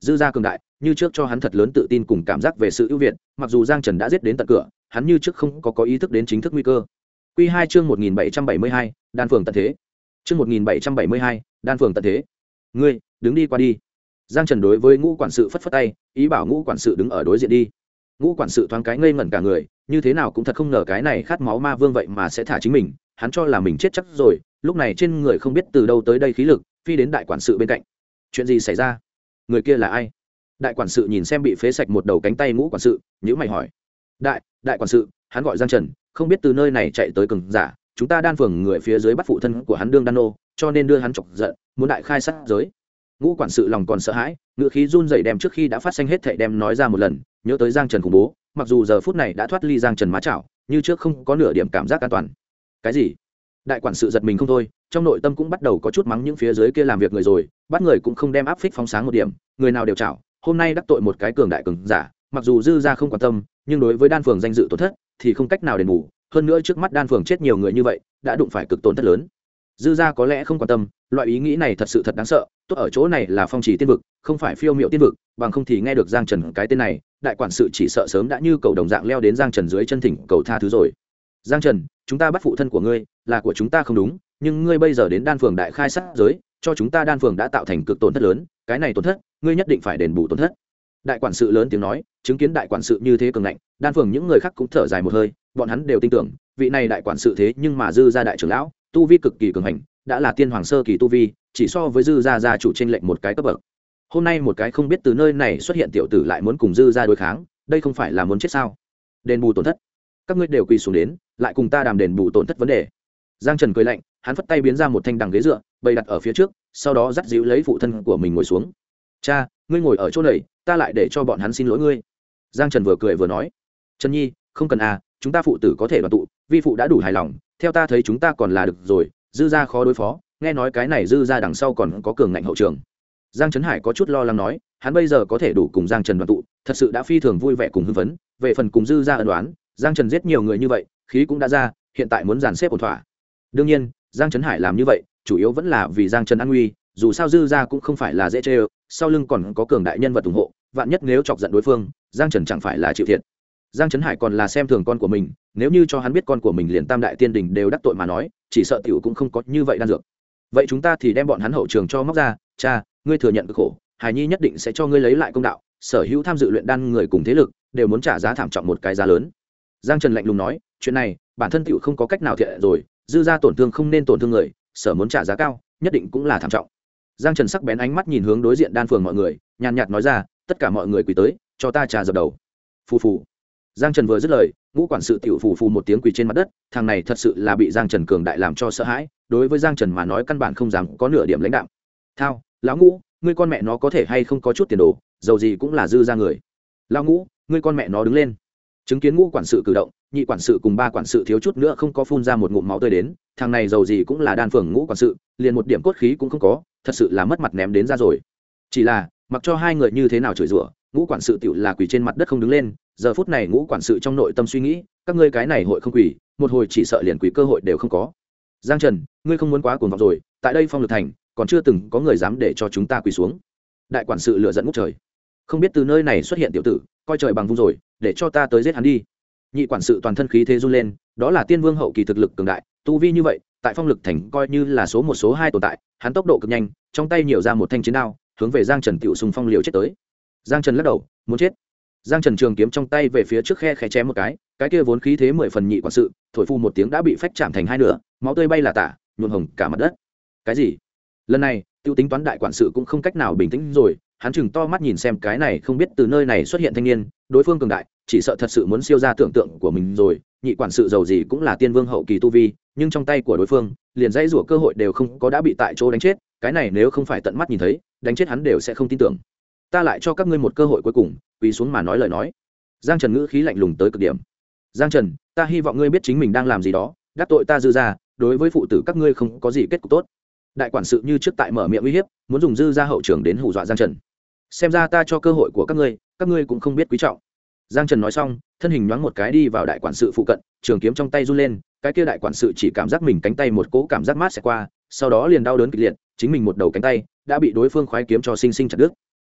dư gia cường đại như trước cho hắn thật lớn tự tin cùng cảm giác về sự ưu việt, mặc dù Giang Trần đã giết đến tận cửa, hắn như trước không có ý thức đến chính thức nguy cơ. Quy 2 chương 1772, đan phường tận thế. Chương 1772, đan phường tận thế. Ngươi, đứng đi qua đi. Giang Trần đối với Ngũ quản sự phất phất tay, ý bảo Ngũ quản sự đứng ở đối diện đi. Ngũ quản sự thoáng cái ngây ngẩn cả người, như thế nào cũng thật không ngờ cái này khát máu ma vương vậy mà sẽ thả chính mình, hắn cho là mình chết chắc rồi, lúc này trên người không biết từ đâu tới đây khí lực, phi đến đại quản sự bên cạnh. Chuyện gì xảy ra? Người kia là ai? Đại quản sự nhìn xem bị phế sạch một đầu cánh tay Ngũ quản sự, nhíu mày hỏi. Đại quản sự, hắn gọi Giang Trần, không biết từ nơi này chạy tới cường giả, chúng ta đan phường người phía dưới bắt phụ thân của hắn đương đan nô, cho nên đưa hắn chọc giận, muốn đại khai sát giới. Ngũ quản sự lòng còn sợ hãi, ngựa khí run rẩy đem trước khi đã phát sinh hết thảy đem nói ra một lần, nhớ tới Giang Trần khủng bố, mặc dù giờ phút này đã thoát ly Giang Trần má chảo, như trước không có nửa điểm cảm giác an toàn. Cái gì? Đại quản sự giật mình không thôi, trong nội tâm cũng bắt đầu có chút mắng những phía dưới kia làm việc người rồi, bắt người cũng không đem áp phích phóng sáng một điểm, người nào đều chảo, hôm nay đắc tội một cái cường đại cường giả, mặc dù dư gia không quan tâm, nhưng đối với đan phường danh dự tổn thất thì không cách nào đền bù, hơn nữa trước mắt đan phường chết nhiều người như vậy, đã đụng phải cực tổn thất lớn. Dư gia có lẽ không quan tâm, loại ý nghĩ này thật sự thật đáng sợ, tốt ở chỗ này là phong trì tiên vực, không phải phiêu miệu tiên vực, bằng không thì nghe được Giang Trần cái tên này, đại quản sự chỉ sợ sớm đã như cầu đồng dạng leo đến Giang Trần dưới chân thỉnh cầu tha thứ rồi. Giang Trần, chúng ta bắt phụ thân của ngươi, là của chúng ta không đúng, nhưng ngươi bây giờ đến đan phường đại khai sát giới, cho chúng ta đan phường đã tạo thành cực tổn thất lớn, cái này tổn thất, ngươi nhất định phải đền bù tổn thất. Đại quản sự lớn tiếng nói, chứng kiến đại quản sự như thế cường ngạnh, đan phường những người khác cũng thở dài một hơi, bọn hắn đều tin tưởng, vị này đại quản sự thế nhưng mà dư gia đại trưởng lão, tu vi cực kỳ cường hành, đã là tiên hoàng sơ kỳ tu vi, chỉ so với dư gia gia chủ trên lệnh một cái cấp bậc. Hôm nay một cái không biết từ nơi này xuất hiện tiểu tử lại muốn cùng dư gia đối kháng, đây không phải là muốn chết sao? Đền bù tổn thất, các ngươi đều quỳ xuống đến, lại cùng ta đàm đền bù tổn thất vấn đề. Giang Trần cười lạnh, hắn phất tay biến ra một thanh đằng ghế dựa, bày đặt ở phía trước, sau đó dắt dịu lấy phụ thân của mình ngồi xuống. Cha, ngươi ngồi ở chỗ này, ta lại để cho bọn hắn xin lỗi ngươi. Giang Trần vừa cười vừa nói, Trần Nhi, không cần à, chúng ta phụ tử có thể đoàn tụ, vi phụ đã đủ hài lòng, theo ta thấy chúng ta còn là được rồi, dư gia khó đối phó, nghe nói cái này dư gia đằng sau còn có cường ngạnh hậu trường. Giang Trấn Hải có chút lo lắng nói, hắn bây giờ có thể đủ cùng Giang Trần đoàn tụ, thật sự đã phi thường vui vẻ cùng hưng phấn, về phần cùng dư gia ân đoán, Giang Trần giết nhiều người như vậy, khí cũng đã ra, hiện tại muốn dàn xếp ổn thỏa. Đương nhiên, Giang Trấn Hải làm như vậy, chủ yếu vẫn là vì Giang Trần an nguy, dù sao dư gia cũng không phải là dễ chơi, sau lưng còn có cường đại nhân vật ủng hộ, vạn nhất nếu chọc giận đối phương, Giang Trần chẳng phải là chịu thiệt. Giang Trấn Hải còn là xem thường con của mình, nếu như cho hắn biết con của mình liền tam đại tiên đình đều đắc tội mà nói, chỉ sợ tiểu cũng không có như vậy đan dược. Vậy chúng ta thì đem bọn hắn hậu trường cho móc ra, cha, ngươi thừa nhận cực khổ, Hải Nhi nhất định sẽ cho ngươi lấy lại công đạo, sở hữu tham dự luyện đan người cùng thế lực đều muốn trả giá thảm trọng một cái giá lớn. Giang Trần lạnh lùng nói, chuyện này, bản thân tiểu không có cách nào thiện rồi, dư gia tổn thương không nên tổn thương người, sở muốn trả giá cao, nhất định cũng là thảm trọng. Giang Trần sắc bén ánh mắt nhìn hướng đối diện đan phường mọi người, nhàn nhạt nói ra, tất cả mọi người quỳ tới, cho ta trà dập đầu. Phù phù. Giang Trần vừa dứt lời, Ngũ quản sự tiểu phù phù một tiếng quỳ trên mặt đất, thằng này thật sự là bị Giang Trần cường đại làm cho sợ hãi, đối với Giang Trần mà nói căn bản không dám có nửa điểm lãnh đạm. Thao, lão Ngũ, ngươi con mẹ nó có thể hay không có chút tiền đồ, dầu gì cũng là dư gia người. Lão Ngũ, ngươi con mẹ nó đứng lên. Chứng kiến Ngũ quản sự cử động, nhị quản sự cùng ba quản sự thiếu chút nữa không có phun ra một ngụm máu tươi đến, thằng này dầu gì cũng là đan phường Ngũ quản sự, liền một điểm cốt khí cũng không có, thật sự là mất mặt ném đến ra rồi. Chỉ là, mặc cho hai người như thế nào chửi rủa, Ngũ quản sự tiểu là quỳ trên mặt đất không đứng lên, giờ phút này Ngũ quản sự trong nội tâm suy nghĩ, các ngươi cái này hội không quỳ, một hồi chỉ sợ liền quỳ cơ hội đều không có. Giang Trần, ngươi không muốn quá cuồng vọng rồi, tại đây Phong Lực thành, còn chưa từng có người dám để cho chúng ta quỳ xuống. Đại quản sự lửa giận ngút trời, không biết từ nơi này xuất hiện tiểu tử, coi trời bằng vung rồi, để cho ta tới giết hắn đi. Nhị quản sự toàn thân khí thế run lên, đó là tiên vương hậu kỳ thực lực cường đại, tu vi như vậy, tại Phong Lực thành coi như là số một số hai tồn tại, hắn tốc độ cực nhanh, trong tay nhiều ra một thanh chiến đao, hướng về Giang Trần tiểu xung phong liều chết tới. Giang Trần lắc đầu, muốn chết. Giang Trần trường kiếm trong tay về phía trước khe khẽ chém một cái kia vốn khí thế 10 phần nhị quản sự, thổi phu một tiếng đã bị phách chạm thành hai nửa, máu tươi bay là tả, nhuộm hồng cả mặt đất. Cái gì? Lần này, tiêu tính toán đại quản sự cũng không cách nào bình tĩnh rồi, hắn chừng to mắt nhìn xem cái này không biết từ nơi này xuất hiện thanh niên, đối phương cường đại, chỉ sợ thật sự muốn siêu ra tưởng tượng của mình rồi, nhị quản sự giàu gì cũng là tiên vương hậu kỳ tu vi, nhưng trong tay của đối phương, liền dãy rủa cơ hội đều không có đã bị tại chỗ đánh chết, cái này nếu không phải tận mắt nhìn thấy, đánh chết hắn đều sẽ không tin tưởng. Ta lại cho các ngươi một cơ hội cuối cùng, quỳ xuống mà nói lời nói. Giang Trần ngữ khí lạnh lùng tới cực điểm. Giang Trần, ta hy vọng ngươi biết chính mình đang làm gì đó, đắc tội ta dư gia, đối với phụ tử các ngươi không có gì kết cục tốt. Đại quản sự như trước tại mở miệng uy hiếp, muốn dùng dư gia hậu trưởng đến hù dọa Giang Trần. Xem ra ta cho cơ hội của các ngươi cũng không biết quý trọng. Giang Trần nói xong, thân hình nhoáng một cái đi vào đại quản sự phụ cận, trường kiếm trong tay run lên, cái kia đại quản sự chỉ cảm giác mình cánh tay một cỗ cảm giác mát sẽ qua, sau đó liền đau đớn kịch liệt, chính mình một đầu cánh tay đã bị đối phương khoái kiếm cho sinh sinh chặt đứt.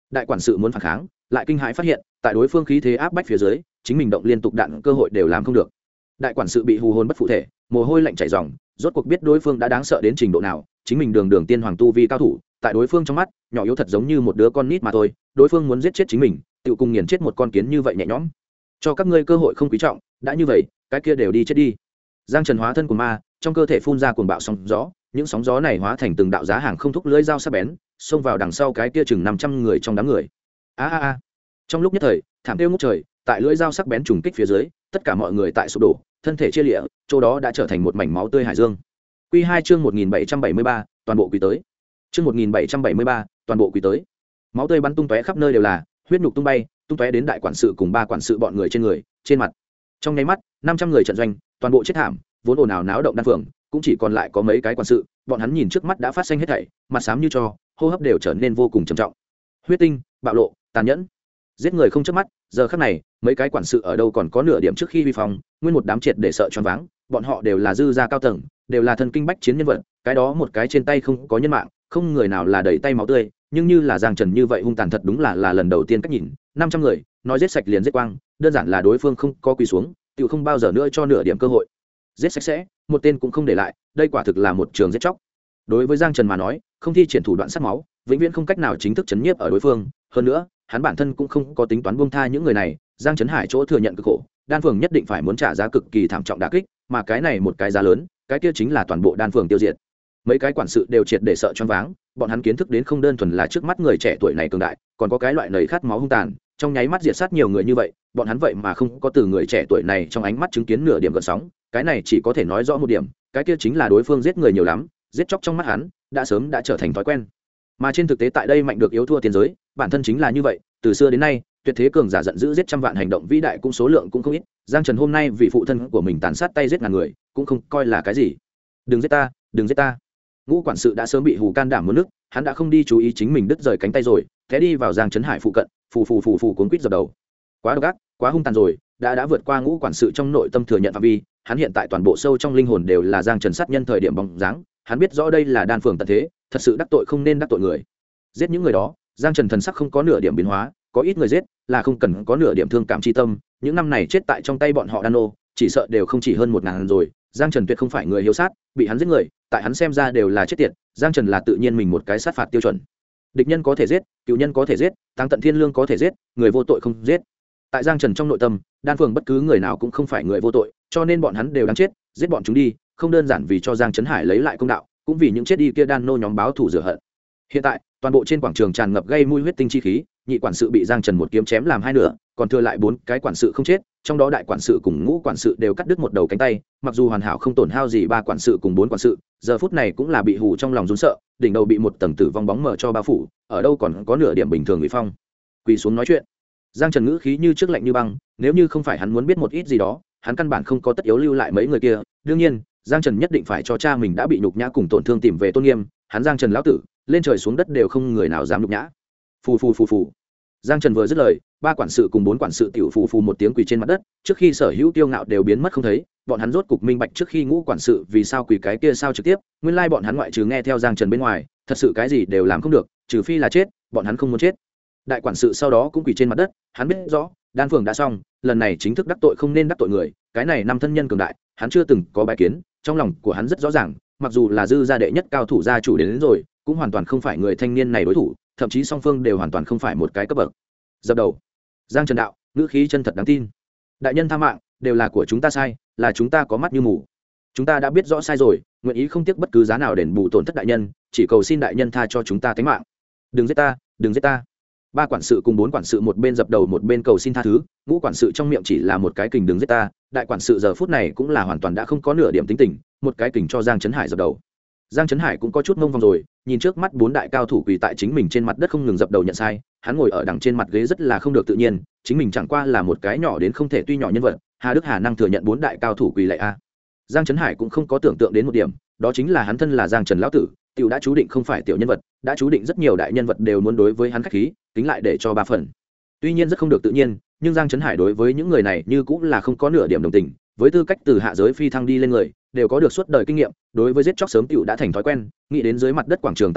đại quản sự muốn phản kháng lại kinh hãi phát hiện tại đối phương khí thế áp bách phía dưới chính mình động liên tục đạn cơ hội đều làm không được. Đại quản sự bị hù hồn bất phụ thể, mồ hôi lạnh chảy ròng, rốt cuộc biết đối phương đã đáng sợ đến trình độ nào, chính mình đường đường tiên hoàng tu vi cao thủ, tại đối phương trong mắt nhỏ yếu thật giống như một đứa con nít mà thôi, đối phương muốn giết chết chính mình tự cùng nghiền chết một con kiến như vậy nhẹ nhõm. Cho các ngươi cơ hội không quý trọng, đã như vậy cái kia đều đi chết đi. Giang Trần hóa thân của ma, trong cơ thể phun ra cuồng bạo sóng gió, những sóng gió này hóa thành từng đạo giá hàng không thúc lưỡi dao sắc bén, xông vào đằng sau cái kia chừng 500 người trong đám người. A. Trong lúc nhất thời, thảm kêu ngút trời, tại lưỡi dao sắc bén trùng kích phía dưới, tất cả mọi người tại sụp đổ, thân thể chia liệt, chỗ đó đã trở thành một mảnh máu tươi hải dương. Quy 2 chương 1773, toàn bộ quỳ tới. Chương 1773, toàn bộ quỳ tới. Máu tươi bắn tung tóe khắp nơi đều là, huyết nhục tung bay, tung tóe đến đại quản sự cùng ba quản sự bọn người trên người, trên mặt. Trong nháy mắt, 500 người trận doanh, toàn bộ chết thảm, vốn ồn ào náo động đan phượng, cũng chỉ còn lại có mấy cái quản sự, bọn hắn nhìn trước mắt đã phát sinh hết thảy, mặt xám như tro, hô hấp đều trở nên vô cùng trầm trọng. Huyết tinh, bạo lộ, tàn nhẫn, giết người không chớp mắt. Giờ khắc này, mấy cái quản sự ở đâu còn có nửa điểm trước khi vi phong, nguyên một đám triệt để sợ choáng váng, bọn họ đều là dư gia cao tầng, đều là thân kinh bách chiến nhân vật, cái đó một cái trên tay không có nhân mạng, không người nào là đầy tay máu tươi, nhưng như là Giang Trần như vậy hung tàn thật đúng là lần đầu tiên cách nhìn. 500 người, nói giết sạch liền giết quang, đơn giản là đối phương không có quỳ xuống, tiểu không bao giờ nữa cho nửa điểm cơ hội. Giết sạch sẽ, một tên cũng không để lại, đây quả thực là một trường giết chóc. Đối với Giang Trần mà nói, không thi triển thủ đoạn sát máu, vĩnh viễn không cách nào chính thức chấn nhiếp ở đối phương, hơn nữa, hắn bản thân cũng không có tính toán buông tha những người này. Giang Trấn Hải chỗ thừa nhận cực khổ, đan phường nhất định phải muốn trả giá cực kỳ thảm trọng đả kích, mà cái này một cái giá lớn, cái kia chính là toàn bộ đan phường tiêu diệt. Mấy cái quản sự đều triệt để sợ choáng váng, bọn hắn kiến thức đến không đơn thuần là trước mắt người trẻ tuổi này cường đại, còn có cái loại nảy khát máu hung tàn, trong nháy mắt diệt sát nhiều người như vậy, bọn hắn vậy mà không có từ người trẻ tuổi này trong ánh mắt chứng kiến nửa điểm gợn sóng, cái này chỉ có thể nói rõ một điểm, cái kia chính là đối phương giết người nhiều lắm, giết chóc trong mắt hắn đã sớm đã trở thành thói quen. Mà trên thực tế tại đây mạnh được yếu thua tiền giới, bản thân chính là như vậy, từ xưa đến nay, tuyệt thế cường giả giận dữ giết trăm vạn hành động vĩ đại cũng số lượng cũng không ít. Giang Trần hôm nay vì phụ thân của mình tàn sát tay giết ngàn người, cũng không coi là cái gì. Đừng giết ta, đừng giết ta. Ngũ quản sự đã sớm bị hù can đảm muốn nước, hắn đã không đi chú ý chính mình đứt rời cánh tay rồi, té đi vào Giang Trấn Hải phụ cận, phù cuốn quýt dập đầu. Quá độc ác, quá hung tàn rồi, đã vượt qua ngũ quản sự trong nội tâm thừa nhận phạm vi, hắn hiện tại toàn bộ sâu trong linh hồn đều là Giang Trần sát nhân thời điểm bóng dáng, hắn biết rõ đây là đan phường tận thế, thật sự đắc tội không nên đắc tội người. Giết những người đó, Giang Trần thần sắc không có nửa điểm biến hóa, có ít người giết là không cần có nửa điểm thương cảm chi tâm, những năm này chết tại trong tay bọn họ đan nô, chỉ sợ đều không chỉ hơn 1000 rồi. Giang Trần tuyệt không phải người hiếu sát, bị hắn giết người, tại hắn xem ra đều là chết tiệt, Giang Trần là tự nhiên mình một cái sát phạt tiêu chuẩn. Địch nhân có thể giết, cựu nhân có thể giết, tăng tận thiên lương có thể giết, người vô tội không giết. Tại Giang Trần trong nội tâm, đan phường bất cứ người nào cũng không phải người vô tội, cho nên bọn hắn đều đáng chết, giết bọn chúng đi, không đơn giản vì cho Giang Trấn Hải lấy lại công đạo, cũng vì những chết đi kia đan nô nhóm báo thù rửa hận. Hiện tại, toàn bộ trên quảng trường tràn ngập gây mùi huyết tinh chi khí, nhị quản sự bị Giang Trần một kiếm chém làm hai nửa, còn thừa lại 4 cái quản sự không chết, trong đó đại quản sự cùng ngũ quản sự đều cắt đứt một đầu cánh tay, mặc dù hoàn hảo không tổn hao gì, ba quản sự cùng 4 quản sự, giờ phút này cũng là bị hù trong lòng run sợ, đỉnh đầu bị một tầng tử vong bóng mờ cho bao phủ, ở đâu còn có nửa điểm bình thường uy phong. Quỳ xuống nói chuyện. Giang Trần ngữ khí như trước lạnh như băng, nếu như không phải hắn muốn biết một ít gì đó, hắn căn bản không có tất yếu lưu lại mấy người kia, đương nhiên, Giang Trần nhất định phải cho cha mình đã bị nhục nhã cùng tổn thương tìm về tôn nghiêm, hắn Giang Trần lão tử, lên trời xuống đất đều không người nào dám nhục nhã. Phù. Giang Trần vừa dứt lời, ba quản sự cùng 4 quản sự tiểu phù một tiếng quỳ trên mặt đất, trước khi sở hữu tiêu ngạo đều biến mất không thấy, bọn hắn rốt cục minh bạch trước khi ngũ quản sự vì sao quỳ cái kia sao trực tiếp, nguyên lai bọn hắn ngoại trừ nghe theo Giang Trần bên ngoài, thật sự cái gì đều làm không được, trừ phi là chết, bọn hắn không muốn chết. Đại quản sự sau đó cũng quỳ trên mặt đất, hắn biết rõ, đan phường đã xong, lần này chính thức đắc tội không nên đắc tội người, cái này năm thân nhân cường đại, hắn chưa từng có bài kiến, trong lòng của hắn rất rõ ràng, mặc dù là dư gia đệ nhất cao thủ gia chủ đến rồi, cũng hoàn toàn không phải người thanh niên này đối thủ, thậm chí song phương đều hoàn toàn không phải một cái cấp bậc. Dập đầu. Giang Trần đạo, ngữ khí chân thật đáng tin. Đại nhân tha mạng, đều là của chúng ta sai, là chúng ta có mắt như mù. Chúng ta đã biết rõ sai rồi, nguyện ý không tiếc bất cứ giá nào đền bù tổn thất đại nhân, chỉ cầu xin đại nhân tha cho chúng ta tính mạng. Đừng giết ta, đừng giết ta. Ba quản sự cùng 4 quản sự một bên dập đầu một bên cầu xin tha thứ, ngũ quản sự trong miệng chỉ là một cái kình đừng giết ta, đại quản sự giờ phút này cũng là hoàn toàn đã không có nửa điểm tính tình, một cái kình cho Giang Trấn Hải dập đầu. Giang Trấn Hải cũng có chút mông vòng rồi, nhìn trước mắt 4 đại cao thủ quỳ tại chính mình trên mặt đất không ngừng dập đầu nhận sai, hắn ngồi ở đằng trên mặt ghế rất là không được tự nhiên, chính mình chẳng qua là một cái nhỏ đến không thể tuy nhỏ nhân vật, Hà Đức Hà năng thừa nhận 4 đại cao thủ quỳ lạy a. Giang Trấn Hải cũng không có tưởng tượng đến một điểm, đó chính là hắn thân là Giang Trần lão tử, tiểu đã chú định không phải tiểu nhân vật, đã chú định rất nhiều đại nhân vật đều muốn đối với hắn khách khí, tính lại để cho 3 phần. Tuy nhiên rất không được tự nhiên, nhưng Giang Trấn Hải đối với những người này như cũng là không có nửa điểm đồng tình, với tư cách từ hạ giới phi thăng đi lên người, đều có được suốt đời kinh nghiệm, đối với giết chóc sớm tiểu đã thành thói quen, nghĩ đến dưới mặt đất quảng trường tao nộ,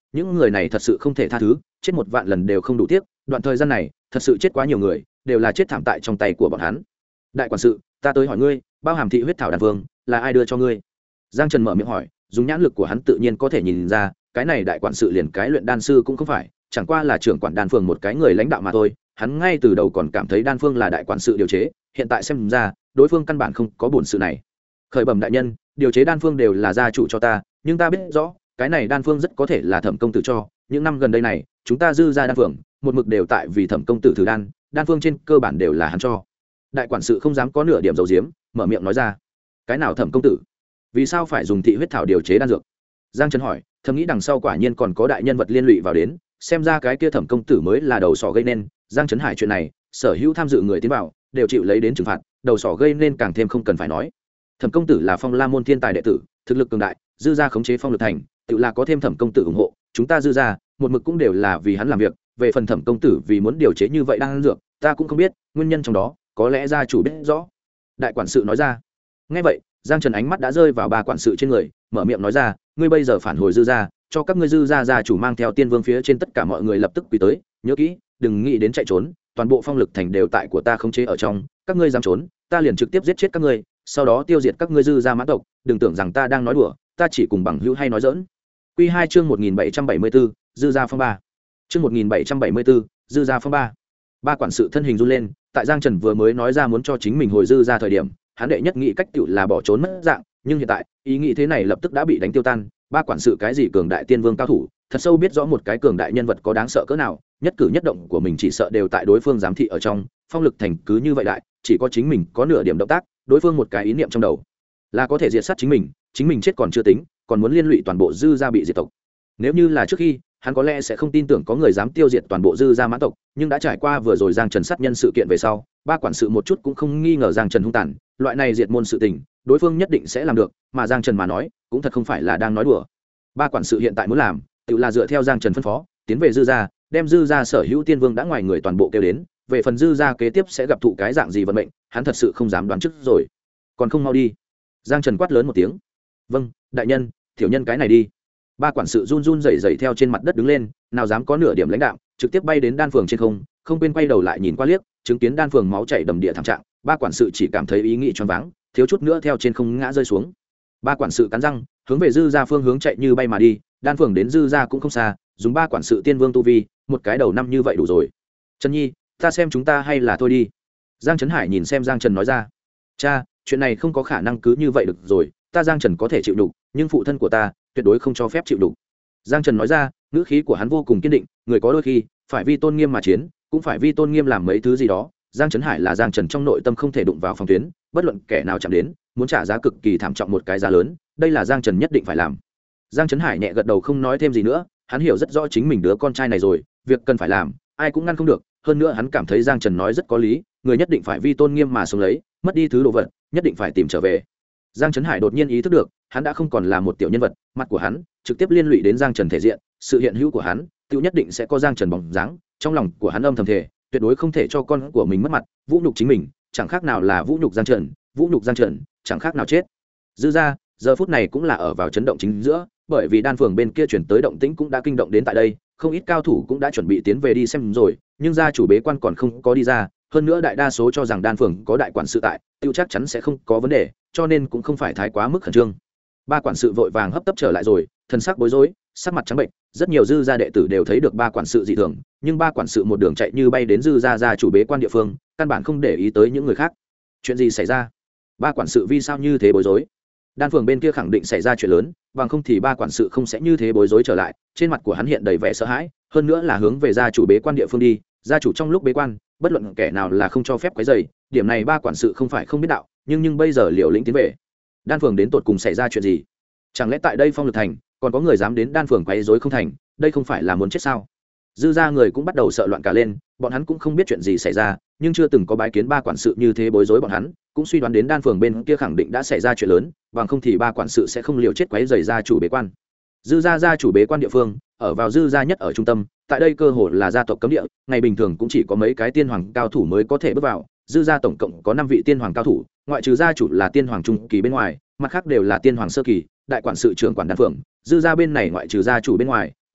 những người này thật sự không thể tha thứ, chết 1 vạn lần đều không đủ tiếc. Đoạn thời gian này thật sự chết quá nhiều người, đều là chết thảm tại trong tay của bọn hắn. Đại quản sự, ta tới hỏi ngươi, bao hàm thị huyết thảo đan phương là ai đưa cho ngươi? Giang Trần mở miệng hỏi, dùng nhãn lực của hắn tự nhiên có thể nhìn ra, cái này đại quản sự liền cái luyện đan sư cũng không phải, chẳng qua là trưởng quản đan phương một cái người lãnh đạo mà thôi. Hắn ngay từ đầu còn cảm thấy đan phương là đại quản sự điều chế, hiện tại xem ra đối phương căn bản không có bổn sự này. Khởi bẩm đại nhân, điều chế đan phương đều là gia chủ cho ta, nhưng ta biết rõ cái này đan phương rất có thể là Thẩm công tử cho. Những năm gần đây này chúng ta dư ra đan phương một mực đều tại vì Thẩm công tử thử đan phương trên cơ bản đều là hắn cho. Đại quản sự không dám có nửa điểm dầu diếm, mở miệng nói ra. Cái nào Thẩm công tử? Vì sao phải dùng thị huyết thảo điều chế đan dược? Giang Trần hỏi, thầm nghĩ đằng sau quả nhiên còn có đại nhân vật liên lụy vào đến, xem ra cái kia Thẩm công tử mới là đầu sỏ gây nên. Giang Trấn Hải chuyện này sở hữu tham dự người tiến vào đều chịu lấy đến trừng phạt, đầu sỏ gây nên càng thêm không cần phải nói. Thẩm công tử là Phong La môn thiên tài đệ tử, thực lực cường đại, dư gia khống chế Phong Lực thành, tự là có thêm Thẩm công tử ủng hộ, chúng ta dư gia một mực cũng đều là vì hắn làm việc. Về phần Thẩm công tử vì muốn điều chế như vậy đang dược, ta cũng không biết nguyên nhân trong đó, có lẽ gia chủ biết rõ. Đại quản sự nói ra. Nghe vậy, Giang Trần ánh mắt đã rơi vào ba quản sự trên người, mở miệng nói ra, ngươi bây giờ phản hồi dư gia, cho các ngươi dư gia gia chủ mang theo Tiên Vương phía trên tất cả mọi người lập tức quỳ tới, nhớ kỹ, đừng nghĩ đến chạy trốn, toàn bộ Phong Lực thành đều tại của ta khống chế ở trong, các ngươi dám trốn, ta liền trực tiếp giết chết các ngươi, sau đó tiêu diệt các ngươi dư gia mãn tộc, đừng tưởng rằng ta đang nói đùa, ta chỉ cùng bằng hữu hay nói giỡn. Quy 2 chương 1774, dư gia phong 3. Chương 1774, dư gia phong 3. Ba quản sự thân hình run lên, tại Giang Trần vừa mới nói ra muốn cho chính mình hồi dư gia thời điểm, hắn đệ nhất nghĩ cách tựu là bỏ trốn mất dạng, nhưng hiện tại, ý nghĩ thế này lập tức đã bị đánh tiêu tan. Ba quản sự cái gì cường đại tiên vương cao thủ, thật sâu biết rõ một cái cường đại nhân vật có đáng sợ cỡ nào, nhất cử nhất động của mình chỉ sợ đều tại đối phương giám thị ở trong. Phong Lực thành cứ như vậy đại, chỉ có chính mình có nửa điểm động tác, đối phương một cái ý niệm trong đầu là có thể diệt sát chính mình chết còn chưa tính, còn muốn liên lụy toàn bộ dư gia bị diệt tộc. Nếu như là trước khi, hắn có lẽ sẽ không tin tưởng có người dám tiêu diệt toàn bộ dư gia mãn tộc, nhưng đã trải qua vừa rồi Giang Trần sát nhân sự kiện về sau, ba quản sự một chút cũng không nghi ngờ Giang Trần hung tàn, loại này diệt môn sự tình, đối phương nhất định sẽ làm được, mà Giang Trần mà nói, cũng thật không phải là đang nói đùa. Ba quản sự hiện tại muốn làm, tự là dựa theo Giang Trần phân phó, tiến về dư gia, đem dư gia sở hữu tiên vương đã ngoài người toàn bộ kêu đến, về phần dư gia kế tiếp sẽ gặp thụ cái dạng gì vận mệnh, hắn thật sự không dám đoán trước rồi. Còn không mau đi. Giang Trần quát lớn một tiếng. Vâng, đại nhân, tiểu nhân cái này đi. Ba quản sự run run rẩy rẩy theo trên mặt đất đứng lên, nào dám có nửa điểm lãnh đạm, trực tiếp bay đến đan phường trên không, không quên quay đầu lại nhìn qua liếc, chứng kiến đan phường máu chảy đầm địa thảm trạng, ba quản sự chỉ cảm thấy ý nghĩ choáng váng, thiếu chút nữa theo trên không ngã rơi xuống. Ba quản sự cắn răng, hướng về dư gia phương hướng chạy như bay mà đi, đan phường đến dư gia cũng không xa, dùng ba quản sự tiên vương tu vi, một cái đầu năm như vậy đủ rồi. Trần Nhi, ta xem chúng ta hay là thôi đi. Giang Trấn Hải nhìn xem Giang Trần nói ra. Cha, chuyện này không có khả năng cứ như vậy được rồi, ta Giang Trần có thể chịu đựng, nhưng phụ thân của ta tuyệt đối không cho phép chịu đựng. Giang Trần nói ra, ngữ khí của hắn vô cùng kiên định, người có đôi khi phải vì tôn nghiêm mà chiến, cũng phải vì tôn nghiêm làm mấy thứ gì đó. Giang Trấn Hải là Giang Trần trong nội tâm không thể đụng vào phòng tuyến, bất luận kẻ nào chạm đến, muốn trả giá cực kỳ thảm trọng một cái giá lớn, đây là Giang Trần nhất định phải làm. Giang Trấn Hải nhẹ gật đầu không nói thêm gì nữa, hắn hiểu rất rõ chính mình đứa con trai này rồi, việc cần phải làm, ai cũng ngăn không được, hơn nữa hắn cảm thấy Giang Trần nói rất có lý, người nhất định phải vì tôn nghiêm mà sống lấy, mất đi thứ đồ vật, nhất định phải tìm trở về. Giang Trấn Hải đột nhiên ý thức được, hắn đã không còn là một tiểu nhân vật, mặt của hắn trực tiếp liên lụy đến Giang Trần thể diện, sự hiện hữu của hắn, tự nhất định sẽ có Giang Trần bóng dáng, trong lòng của hắn âm thầm thề, tuyệt đối không thể cho con của mình mất mặt, vũ nhục chính mình, chẳng khác nào là vũ nhục Giang Trần, vũ nhục Giang Trần, chẳng khác nào chết. Dư gia, giờ phút này cũng là ở vào chấn động chính giữa, bởi vì đan phường bên kia chuyển tới động tĩnh cũng đã kinh động đến tại đây, không ít cao thủ cũng đã chuẩn bị tiến về đi xem rồi, nhưng gia chủ bế quan còn không có đi ra, hơn nữa đại đa số cho rằng đan phường có đại quản sự tại, tiêu chắc chắn sẽ không có vấn đề, cho nên cũng không phải thái quá mức khẩn trương. Ba quản sự vội vàng hấp tấp trở lại rồi, thân sắc bối rối, sắc mặt trắng bệnh, rất nhiều dư gia đệ tử đều thấy được ba quản sự dị thường, nhưng ba quản sự một đường chạy như bay đến dư gia gia chủ bế quan địa phương, căn bản không để ý tới những người khác. Chuyện gì xảy ra? Ba quản sự vì sao như thế bối rối? Đan phường bên kia khẳng định xảy ra chuyện lớn, bằng không thì ba quản sự không sẽ như thế bối rối trở lại, trên mặt của hắn hiện đầy vẻ sợ hãi, hơn nữa là hướng về gia chủ bế quan địa phương đi, gia chủ trong lúc bế quan, bất luận kẻ nào là không cho phép quấy rầy, điểm này ba quản sự không phải không biết đạo, nhưng bây giờ liều lĩnh tiến về. Đan phường đến tột cùng xảy ra chuyện gì? Chẳng lẽ tại đây Phong Lực thành còn có người dám đến đan phường quấy rối không thành, đây không phải là muốn chết sao? Dư gia người cũng bắt đầu sợ loạn cả lên, bọn hắn cũng không biết chuyện gì xảy ra, nhưng chưa từng có bái kiến ba quản sự như thế bối rối bọn hắn, cũng suy đoán đến đan phường bên kia khẳng định đã xảy ra chuyện lớn, bằng không thì ba quản sự sẽ không liều chết quấy rầy gia chủ bế quan. Dư gia gia chủ bế quan địa phương, ở vào dư gia nhất ở trung tâm, tại đây cơ hồ là gia tộc cấm địa, ngày bình thường cũng chỉ có mấy cái tiên hoàng cao thủ mới có thể bước vào, dư gia tổng cộng có 5 vị tiên hoàng cao thủ, ngoại trừ gia chủ là tiên hoàng trung kỳ bên ngoài, mặt khác đều là tiên hoàng sơ kỳ, đại quản sự trưởng quản đan phường, dư gia bên này ngoại trừ gia chủ bên ngoài,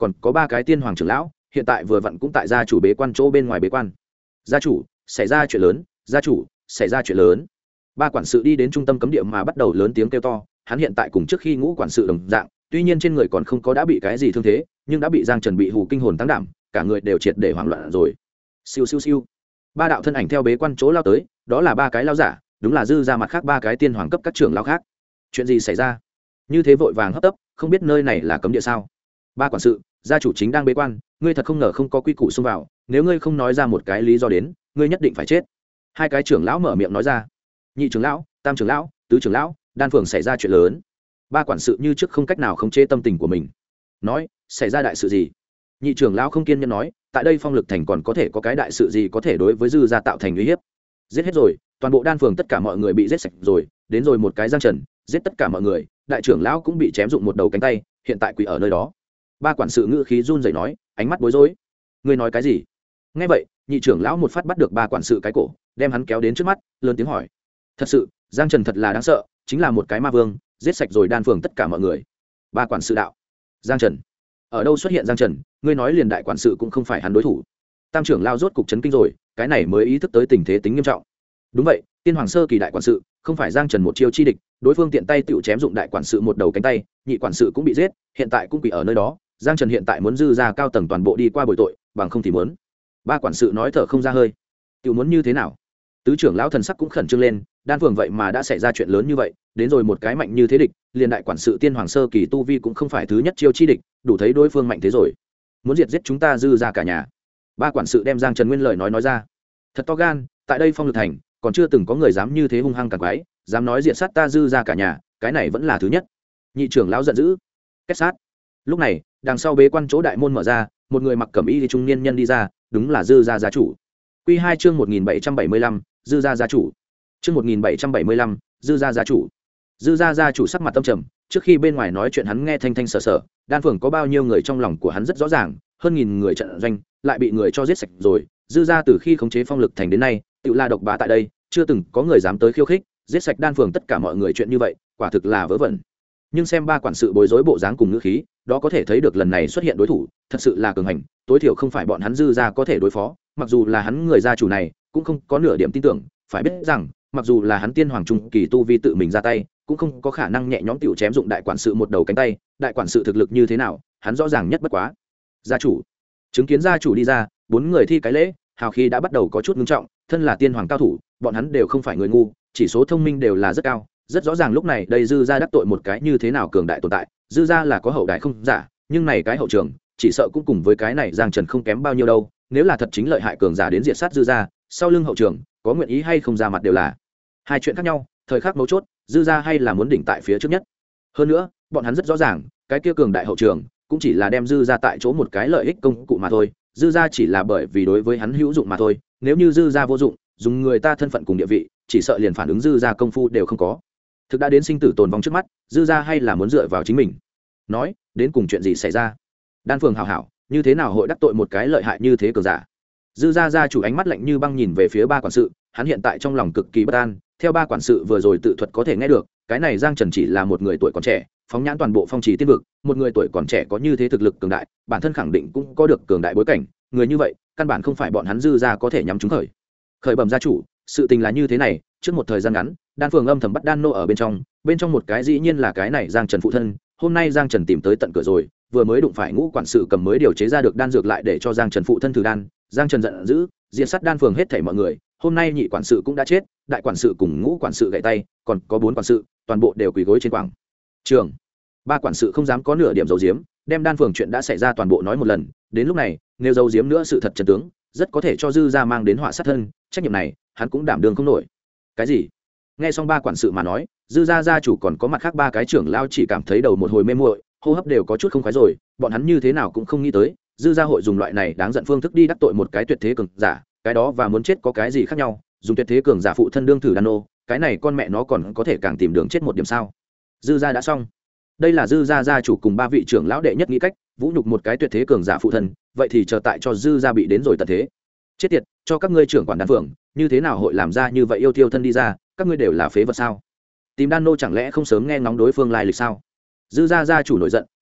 còn có 3 cái tiên hoàng trưởng lão hiện tại vừa vặn cũng tại gia chủ bế quan chỗ bên ngoài bế quan. Gia chủ, xảy ra chuyện lớn, gia chủ, xảy ra chuyện lớn. Ba quản sự đi đến trung tâm cấm địa mà bắt đầu lớn tiếng kêu to. Hắn hiện tại cùng trước khi ngũ quản sự đồng dạng, tuy nhiên trên người còn không có đã bị cái gì thương thế, nhưng đã bị Giang Trần bị hù kinh hồn tăng đảm, cả người đều triệt để hoảng loạn rồi. Siêu siêu siêu. 3 đạo thân ảnh theo bế quan chỗ lao tới, đó là 3 cái lao giả, đúng là dư ra mặt khác 3 cái tiên hoàng cấp các trưởng lao khác. Chuyện gì xảy ra? Như thế vội vàng hấp tấp, không biết nơi này là cấm địa sao? Ba quản sự, gia chủ chính đang bế quan, ngươi thật không ngờ không có quy củ xông vào, nếu ngươi không nói ra một cái lý do đến, ngươi nhất định phải chết. 2 cái trưởng lão mở miệng nói ra. Nhị trưởng lão, tam trưởng lão, tứ trưởng lão, đan phường xảy ra chuyện lớn. Ba quản sự như trước không cách nào khống chế tâm tình của mình, nói, xảy ra đại sự gì? Nhị trưởng lão không kiên nhẫn nói, tại đây Phong Lực Thành còn có thể có cái đại sự gì có thể đối với dư gia tạo thành uy hiếp? Giết hết rồi, toàn bộ đan phường tất cả mọi người bị giết sạch rồi, đến rồi một cái Giang Trần, giết tất cả mọi người, đại trưởng lão cũng bị chém dụng một đầu cánh tay, hiện tại quỳ ở nơi đó. Ba quản sự ngữ khí run rẩy nói, ánh mắt bối rối. Ngươi nói cái gì? Nghe vậy, nhị trưởng lão một phát bắt được ba quản sự cái cổ, đem hắn kéo đến trước mắt, lớn tiếng hỏi. Thật sự, Giang Trần thật là đáng sợ, chính là một cái ma vương, giết sạch rồi đan phường tất cả mọi người. Ba quản sự đạo. Giang Trần? Ở đâu xuất hiện Giang Trần? Ngươi nói liền đại quản sự cũng không phải hắn đối thủ. Tam trưởng lão rốt cục chấn kinh rồi, cái này mới ý thức tới tình thế tính nghiêm trọng. Đúng vậy, tiên hoàng sơ kỳ đại quản sự, không phải Giang Trần một chiêu chi địch, đối phương tiện tay tựu chém dụng đại quản sự một đầu cánh tay, nhị quản sự cũng bị giết, hiện tại cũng bị ở nơi đó. Giang Trần hiện tại muốn dư ra cao tầng toàn bộ đi qua bồi tội, bằng không thì muốn. Ba quản sự nói thở không ra hơi. Tiểu muốn như thế nào? Tứ trưởng lão thần sắc cũng khẩn trương lên, đan phường vậy mà đã xảy ra chuyện lớn như vậy, đến rồi một cái mạnh như thế địch, liền đại quản sự tiên hoàng sơ kỳ tu vi cũng không phải thứ nhất chiêu chi địch, đủ thấy đối phương mạnh thế rồi. Muốn diệt giết chúng ta dư ra cả nhà. Ba quản sự đem Giang Trần nguyên lời nói ra. Thật to gan, tại đây Phong Lực Thành, còn chưa từng có người dám như thế hung hăng càng quái, dám nói diệt sát ta dư ra cả nhà, cái này vẫn là thứ nhất. Nhị trưởng lão giận dữ. Kết sát. Lúc này, đằng sau bế quan chỗ đại môn mở ra, một người mặc cẩm y trung niên nhân đi ra, đúng là dư gia gia chủ. Quy 2 chương 1775, dư gia gia chủ. Chương 1775, dư gia gia chủ. Dư gia gia chủ sắc mặt tâm trầm, trước khi bên ngoài nói chuyện hắn nghe thanh thanh sở sở, đan phường có bao nhiêu người trong lòng của hắn rất rõ ràng, hơn 1000 người trận doanh, lại bị người cho giết sạch rồi, dư gia từ khi khống chế Phong Lực Thành đến nay, tự la độc bá tại đây, chưa từng có người dám tới khiêu khích, giết sạch đan phường tất cả mọi người chuyện như vậy, quả thực là vớ vẩn. Nhưng xem ba quản sự bối rối bộ dáng cùng ngữ khí, đó có thể thấy được lần này xuất hiện đối thủ thật sự là cường hành, tối thiểu không phải bọn hắn dư gia có thể đối phó, mặc dù là hắn người gia chủ này cũng không có nửa điểm tin tưởng, phải biết rằng mặc dù là hắn tiên hoàng trung kỳ tu vi tự mình ra tay, cũng không có khả năng nhẹ nhõm tiểu chém dụng đại quản sự một đầu cánh tay, đại quản sự thực lực như thế nào, hắn rõ ràng nhất bất quá. Gia chủ. Chứng kiến gia chủ đi ra, 4 người thi cái lễ, hào khí đã bắt đầu có chút ngưng trọng, thân là tiên hoàng cao thủ, bọn hắn đều không phải người ngu, chỉ số thông minh đều là rất cao, rất rõ ràng lúc này đây dư gia đắc tội một cái như thế nào cường đại tồn tại, dư gia là có hậu đại không giả, nhưng này cái hậu trường chỉ sợ cũng cùng với cái này Giang Trần không kém bao nhiêu đâu, nếu là thật chính lợi hại cường giả đến diệt sát dư gia, sau lưng hậu trường có nguyện ý hay không ra mặt đều là hai chuyện khác nhau, thời khắc mấu chốt, dư gia hay là muốn đỉnh tại phía trước nhất. Hơn nữa, bọn hắn rất rõ ràng, cái kia cường đại hậu trường cũng chỉ là đem dư gia tại chỗ một cái lợi ích công cụ mà thôi, dư gia chỉ là bởi vì đối với hắn hữu dụng mà thôi, nếu như dư gia vô dụng, dùng người ta thân phận cùng địa vị, chỉ sợ liền phản ứng dư gia công phu đều không có. Thực đã đến sinh tử tồn vong trước mắt, dư gia hay là muốn dựa vào chính mình. Nói, đến cùng chuyện gì xảy ra? Đan phường hảo hảo, như thế nào hội đắc tội một cái lợi hại như thế cường giả? Dư gia gia chủ ánh mắt lạnh như băng nhìn về phía ba quản sự, hắn hiện tại trong lòng cực kỳ bất an, theo ba quản sự vừa rồi tự thuật có thể nghe được, cái này Giang Trần chỉ là một người tuổi còn trẻ, phóng nhãn toàn bộ phong trì tiên vực, một người tuổi còn trẻ có như thế thực lực cường đại, bản thân khẳng định cũng có được cường đại bối cảnh, người như vậy, căn bản không phải bọn hắn dư gia có thể nhắm trúng khởi. Khởi bẩm gia chủ, sự tình là như thế này, trước một thời gian ngắn, đan phường âm thầm bắt đan nô ở bên trong một cái dĩ nhiên là cái này Giang Trần phụ thân, hôm nay Giang Trần tìm tới tận cửa rồi, vừa mới đụng phải ngũ quản sự cầm mới điều chế ra được đan dược lại để cho Giang Trần phụ thân thử đan, Giang Trần giận dữ, diệt sát đan phường hết thảy mọi người, hôm nay nhị quản sự cũng đã chết, đại quản sự cùng ngũ quản sự gãy tay, còn có 4 quản sự, toàn bộ đều quỳ gối trên quảng trường. Ba quản sự không dám có nửa điểm giấu giếm, đem đan phường chuyện đã xảy ra toàn bộ nói một lần, đến lúc này, nếu giấu giếm nữa sự thật chân tướng, rất có thể cho dư gia mang đến họa sát thân, trách nhiệm này, hắn cũng đảm đương không nổi. Cái gì? Nghe xong ba quản sự mà nói, dư gia gia chủ còn có mặt khác 3 cái trưởng lao chỉ cảm thấy đầu một hồi mê muội, hô hấp đều có chút không khoái rồi, bọn hắn như thế nào cũng không nghĩ tới, dư gia hội dùng loại này đáng giận phương thức đi đắc tội một cái tuyệt thế cường giả, cái đó và muốn chết có cái gì khác nhau, dùng tuyệt thế cường giả phụ thân đương thử đan nô, cái này con mẹ nó còn có thể càng tìm đường chết một điểm sao? Dư gia đã xong. Đây là dư gia gia chủ cùng 3 vị trưởng lão đệ nhất nghĩ cách, vũ nhục một cái tuyệt thế cường giả phụ thân, vậy thì chờ tại cho dư gia bị đến rồi tận thế. Chết tiệt, cho các ngươi trưởng quản đan phường, như thế nào hội làm ra như vậy yêu tiêu thân đi ra, các ngươi đều là phế vật sao? Tìm đan nô chẳng lẽ không sớm nghe ngóng đối phương lai lịch sao? Dư gia gia chủ nổi giận,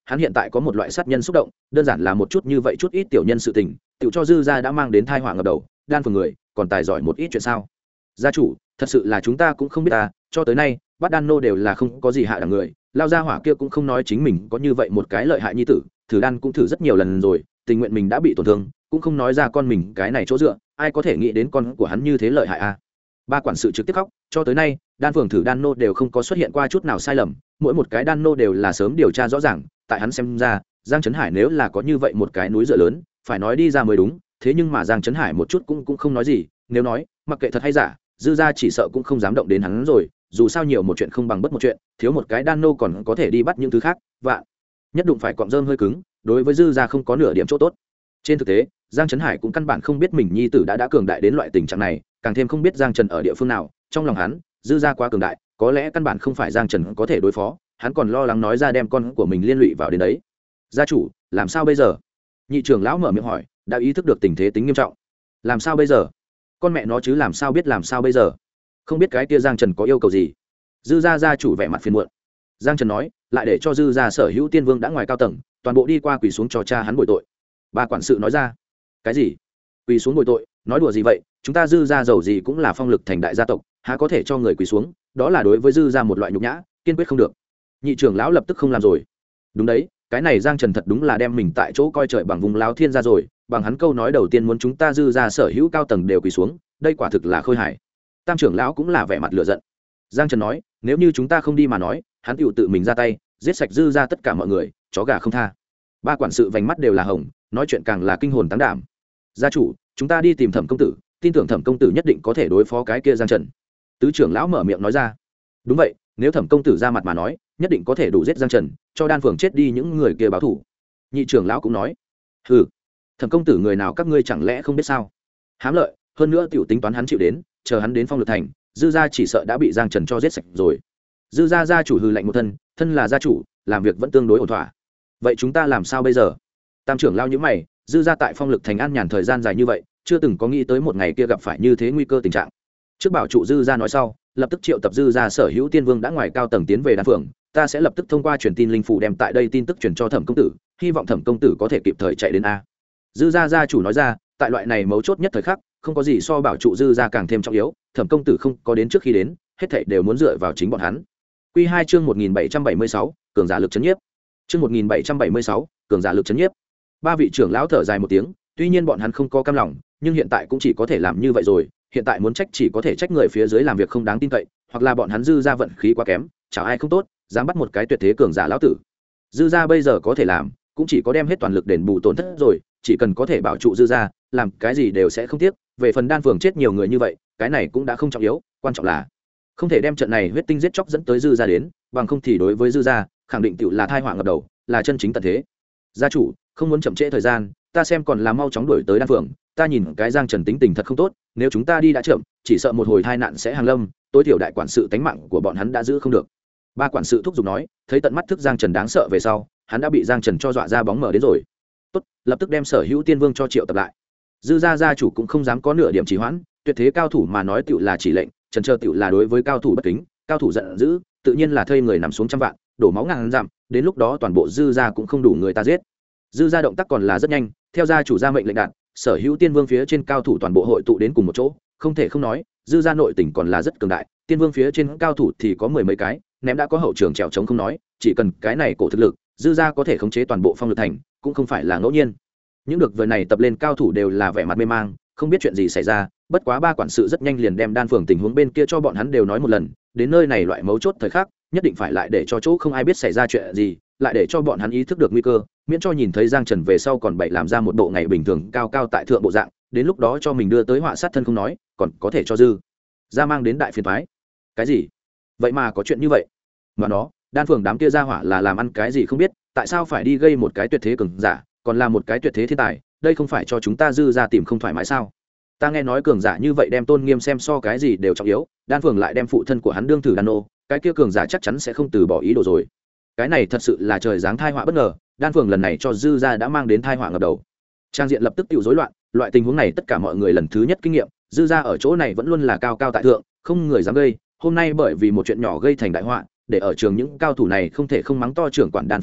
hắn hiện tại có một loại sát nhân xúc động, đơn giản là một chút như vậy chút ít tiểu nhân sự tình tự cho dư gia đã mang đến tai họa ngập đầu. Đan phường người còn tài giỏi một ít chuyện sao? Gia chủ, thật sự là chúng ta cũng không biết ta, cho tới nay Bát Đan nô đều là không có gì hạ đẳng người, lao gia hỏa kia cũng không nói chính mình có như vậy một cái lợi hại nhi tử, thử đan cũng thử rất nhiều lần rồi, tình nguyện mình đã bị tổn thương cũng không nói ra con mình cái này chỗ dựa, ai có thể nghĩ đến con của hắn như thế lợi hại a. Ba quản sự trực tiếp khóc, cho tới nay đan phường thử đan nô đều không có xuất hiện qua chút nào sai lầm, mỗi một cái đan nô đều là sớm điều tra rõ ràng, tại hắn xem ra Giang Trấn Hải nếu là có như vậy một cái núi dựa lớn phải nói đi ra mới đúng, thế nhưng mà Giang Trấn Hải một chút cũng không nói gì, nếu nói mặc kệ thật hay giả dư gia chỉ sợ cũng không dám động đến hắn rồi, dù sao nhiều một chuyện không bằng bất một chuyện, thiếu một cái đan nô còn có thể đi bắt những thứ khác, vạn nhất đụng phải cọng rơm hơi cứng, đối với dư gia không có nửa điểm chỗ tốt. Trên thực tế Giang Trấn Hải cũng căn bản không biết mình nhi tử đã cường đại đến loại tình trạng này, càng thêm không biết Giang Trần ở địa phương nào, trong lòng hắn dư gia quá cường đại, có lẽ căn bản không phải Giang Trần có thể đối phó, hắn còn lo lắng nói ra đem con của mình liên lụy vào đến đấy. Gia chủ, làm sao bây giờ? Nhị trưởng lão mở miệng hỏi, đã ý thức được tình thế tính nghiêm trọng. Làm sao bây giờ? Con mẹ nó chứ làm sao biết làm sao bây giờ? Không biết cái kia Giang Trần có yêu cầu gì? Dư gia gia chủ vẻ mặt phiền muộn. Giang Trần nói, lại để cho dư gia sở hữu tiên vương đã ngoài cao tầng, toàn bộ đi qua quỳ xuống cho cha hắn bồi tội. Bà quản sự nói ra, cái gì? Quỳ xuống bồi tội? Nói đùa gì vậy? Chúng ta dư gia giàu gì cũng là phong lực thành đại gia tộc, há có thể cho người quỳ xuống? Đó là đối với dư gia một loại nhục nhã, kiên quyết không được. Nhị trưởng lão lập tức không làm rồi. Đúng đấy, cái này Giang Trần thật đúng là đem mình tại chỗ coi trời bằng vùng láo thiên ra rồi, bằng hắn câu nói đầu tiên muốn chúng ta dư gia sở hữu cao tầng đều quỳ xuống, đây quả thực là khôi hài. Tam trưởng lão cũng là vẻ mặt lửa giận. Giang Trần nói, nếu như chúng ta không đi mà nói, hắn tựu tự mình ra tay giết sạch dư gia tất cả mọi người, chó gà không tha. Ba quản sự vành mắt đều là hồng, nói chuyện càng là kinh hồn táng đảm. Gia chủ, chúng ta đi tìm Thẩm công tử, tin tưởng Thẩm công tử nhất định có thể đối phó cái kia Giang Trần. Tứ trưởng lão mở miệng nói ra. Đúng vậy, nếu Thẩm công tử ra mặt mà nói, nhất định có thể đủ giết Giang Trần, cho đan phường chết đi những người kia báo thù. Nhị trưởng lão cũng nói, hừ, Thẩm công tử người nào các ngươi chẳng lẽ không biết sao? Hám lợi, hơn nữa tiểu tính toán hắn chịu đến, chờ hắn đến Phong Lực thành, dư gia chỉ sợ đã bị Giang Trần cho giết sạch rồi. Dư gia gia chủ hừ lạnh một thân là gia chủ, làm việc vẫn tương đối ổn thỏa. Vậy chúng ta làm sao bây giờ? Tam trưởng lão nhíu mày, dư gia tại Phong Lực thành an nhàn thời gian dài như vậy, chưa từng có nghĩ tới một ngày kia gặp phải như thế nguy cơ tình trạng. Trước bảo trụ dư gia nói sau, lập tức triệu tập dư gia sở hữu tiên vương đã ngoài cao tầng tiến về đan phường, ta sẽ lập tức thông qua truyền tin linh phủ đem tại đây tin tức truyền cho Thẩm công tử, hy vọng Thẩm công tử có thể kịp thời chạy đến a. Dư gia gia chủ nói ra, tại loại này mấu chốt nhất thời khắc, không có gì so bảo trụ dư gia càng thêm trọng yếu, Thẩm công tử không có đến trước khi đến, hết thảy đều muốn dựa vào chính bọn hắn. Quy 2 chương 1776, cường giả lực chấn nhiếp. Chương 1776, cường giả lực chấn nhiếp. Ba vị trưởng lão thở dài một tiếng, tuy nhiên bọn hắn không có cam lòng, nhưng hiện tại cũng chỉ có thể làm như vậy rồi, hiện tại muốn trách chỉ có thể trách người phía dưới làm việc không đáng tin cậy, hoặc là bọn hắn dư gia vận khí quá kém, chả ai không tốt, dám bắt một cái tuyệt thế cường giả lão tử. Dư gia bây giờ có thể làm, cũng chỉ có đem hết toàn lực đền bù tổn thất rồi, chỉ cần có thể bảo trụ dư gia, làm cái gì đều sẽ không tiếc. Về phần đan phường chết nhiều người như vậy, cái này cũng đã không trọng yếu, quan trọng là không thể đem trận này huyết tinh giết chóc dẫn tới dư gia đến, bằng không thì đối với dư gia, khẳng định tựu là tai họa ngập đầu, là chân chính tận thế. Gia chủ, không muốn chậm trễ thời gian, ta xem còn là mau chóng đuổi tới đan phường, ta nhìn cái Giang Trần tính tình thật không tốt, nếu chúng ta đi đã chậm, chỉ sợ một hồi tai nạn sẽ hàng lâm, tối thiểu đại quản sự tánh mạng của bọn hắn đã giữ không được. Ba quản sự thúc giục nói, thấy tận mắt thức Giang Trần đáng sợ về sau, hắn đã bị Giang Trần cho dọa ra bóng mờ đến rồi. Tốt, lập tức đem sở hữu tiên vương cho triệu tập lại. Dư gia gia chủ cũng không dám có nửa điểm trì hoãn, tuyệt thế cao thủ mà nói tựu là chỉ lệnh, Trần Trơ tựu là đối với cao thủ bất kính, cao thủ giận dữ, tự nhiên là thây người nằm xuống trăm vạn, đổ máu ngàn dặm, đến lúc đó toàn bộ dư gia cũng không đủ người ta giết. Dư gia động tác còn là rất nhanh, theo gia chủ ra mệnh lệnh đạn, sở hữu tiên vương phía trên cao thủ toàn bộ hội tụ đến cùng một chỗ, không thể không nói, dư gia nội tỉnh còn là rất cường đại, tiên vương phía trên cao thủ thì có mười mấy cái, ném đã có hậu trường trèo trống không nói, chỉ cần cái này cổ thực lực, dư gia có thể khống chế toàn bộ Phong Lực thành, cũng không phải là ngẫu nhiên. Những được vừa này tập lên cao thủ đều là vẻ mặt mê mang, không biết chuyện gì xảy ra, bất quá ba quản sự rất nhanh liền đem đan phường tình huống bên kia cho bọn hắn đều nói một lần, đến nơi này loại mấu chốt thời khắc, nhất định phải lại để cho chỗ không ai biết xảy ra chuyện gì, lại để cho bọn hắn ý thức được nguy cơ, miễn cho nhìn thấy Giang Trần về sau còn bậy làm ra một bộ ngày bình thường cao cao tại thượng bộ dạng, đến lúc đó cho mình đưa tới họa sát thân không nói, còn có thể cho dư ra mang đến đại phiền toái. Cái gì? Vậy mà có chuyện như vậy? Mà nó, đan phường đám kia ra hỏa là làm ăn cái gì không biết, tại sao phải đi gây một cái tuyệt thế cường giả, còn là một cái tuyệt thế thiên tài, đây không phải cho chúng ta dư ra tìm không thoải mái sao? Ta nghe nói cường giả như vậy đem tôn nghiêm xem so cái gì đều trọng yếu, đan phường lại đem phụ thân của hắn đương thử đan nô, cái kia cường giả chắc chắn sẽ không từ bỏ ý đồ rồi. Cái này thật sự là trời giáng tai họa bất ngờ, đan phường lần này cho dư gia đã mang đến tai họa ngập đầu. Trang diện lập tức tiêu rối loạn, loại tình huống này tất cả mọi người lần thứ nhất kinh nghiệm, dư gia ở chỗ này vẫn luôn là cao cao tại thượng, không người dám gây, hôm nay bởi vì một chuyện nhỏ gây thành đại họa, để ở trường những cao thủ này không thể không mắng to trưởng quản đan phường người,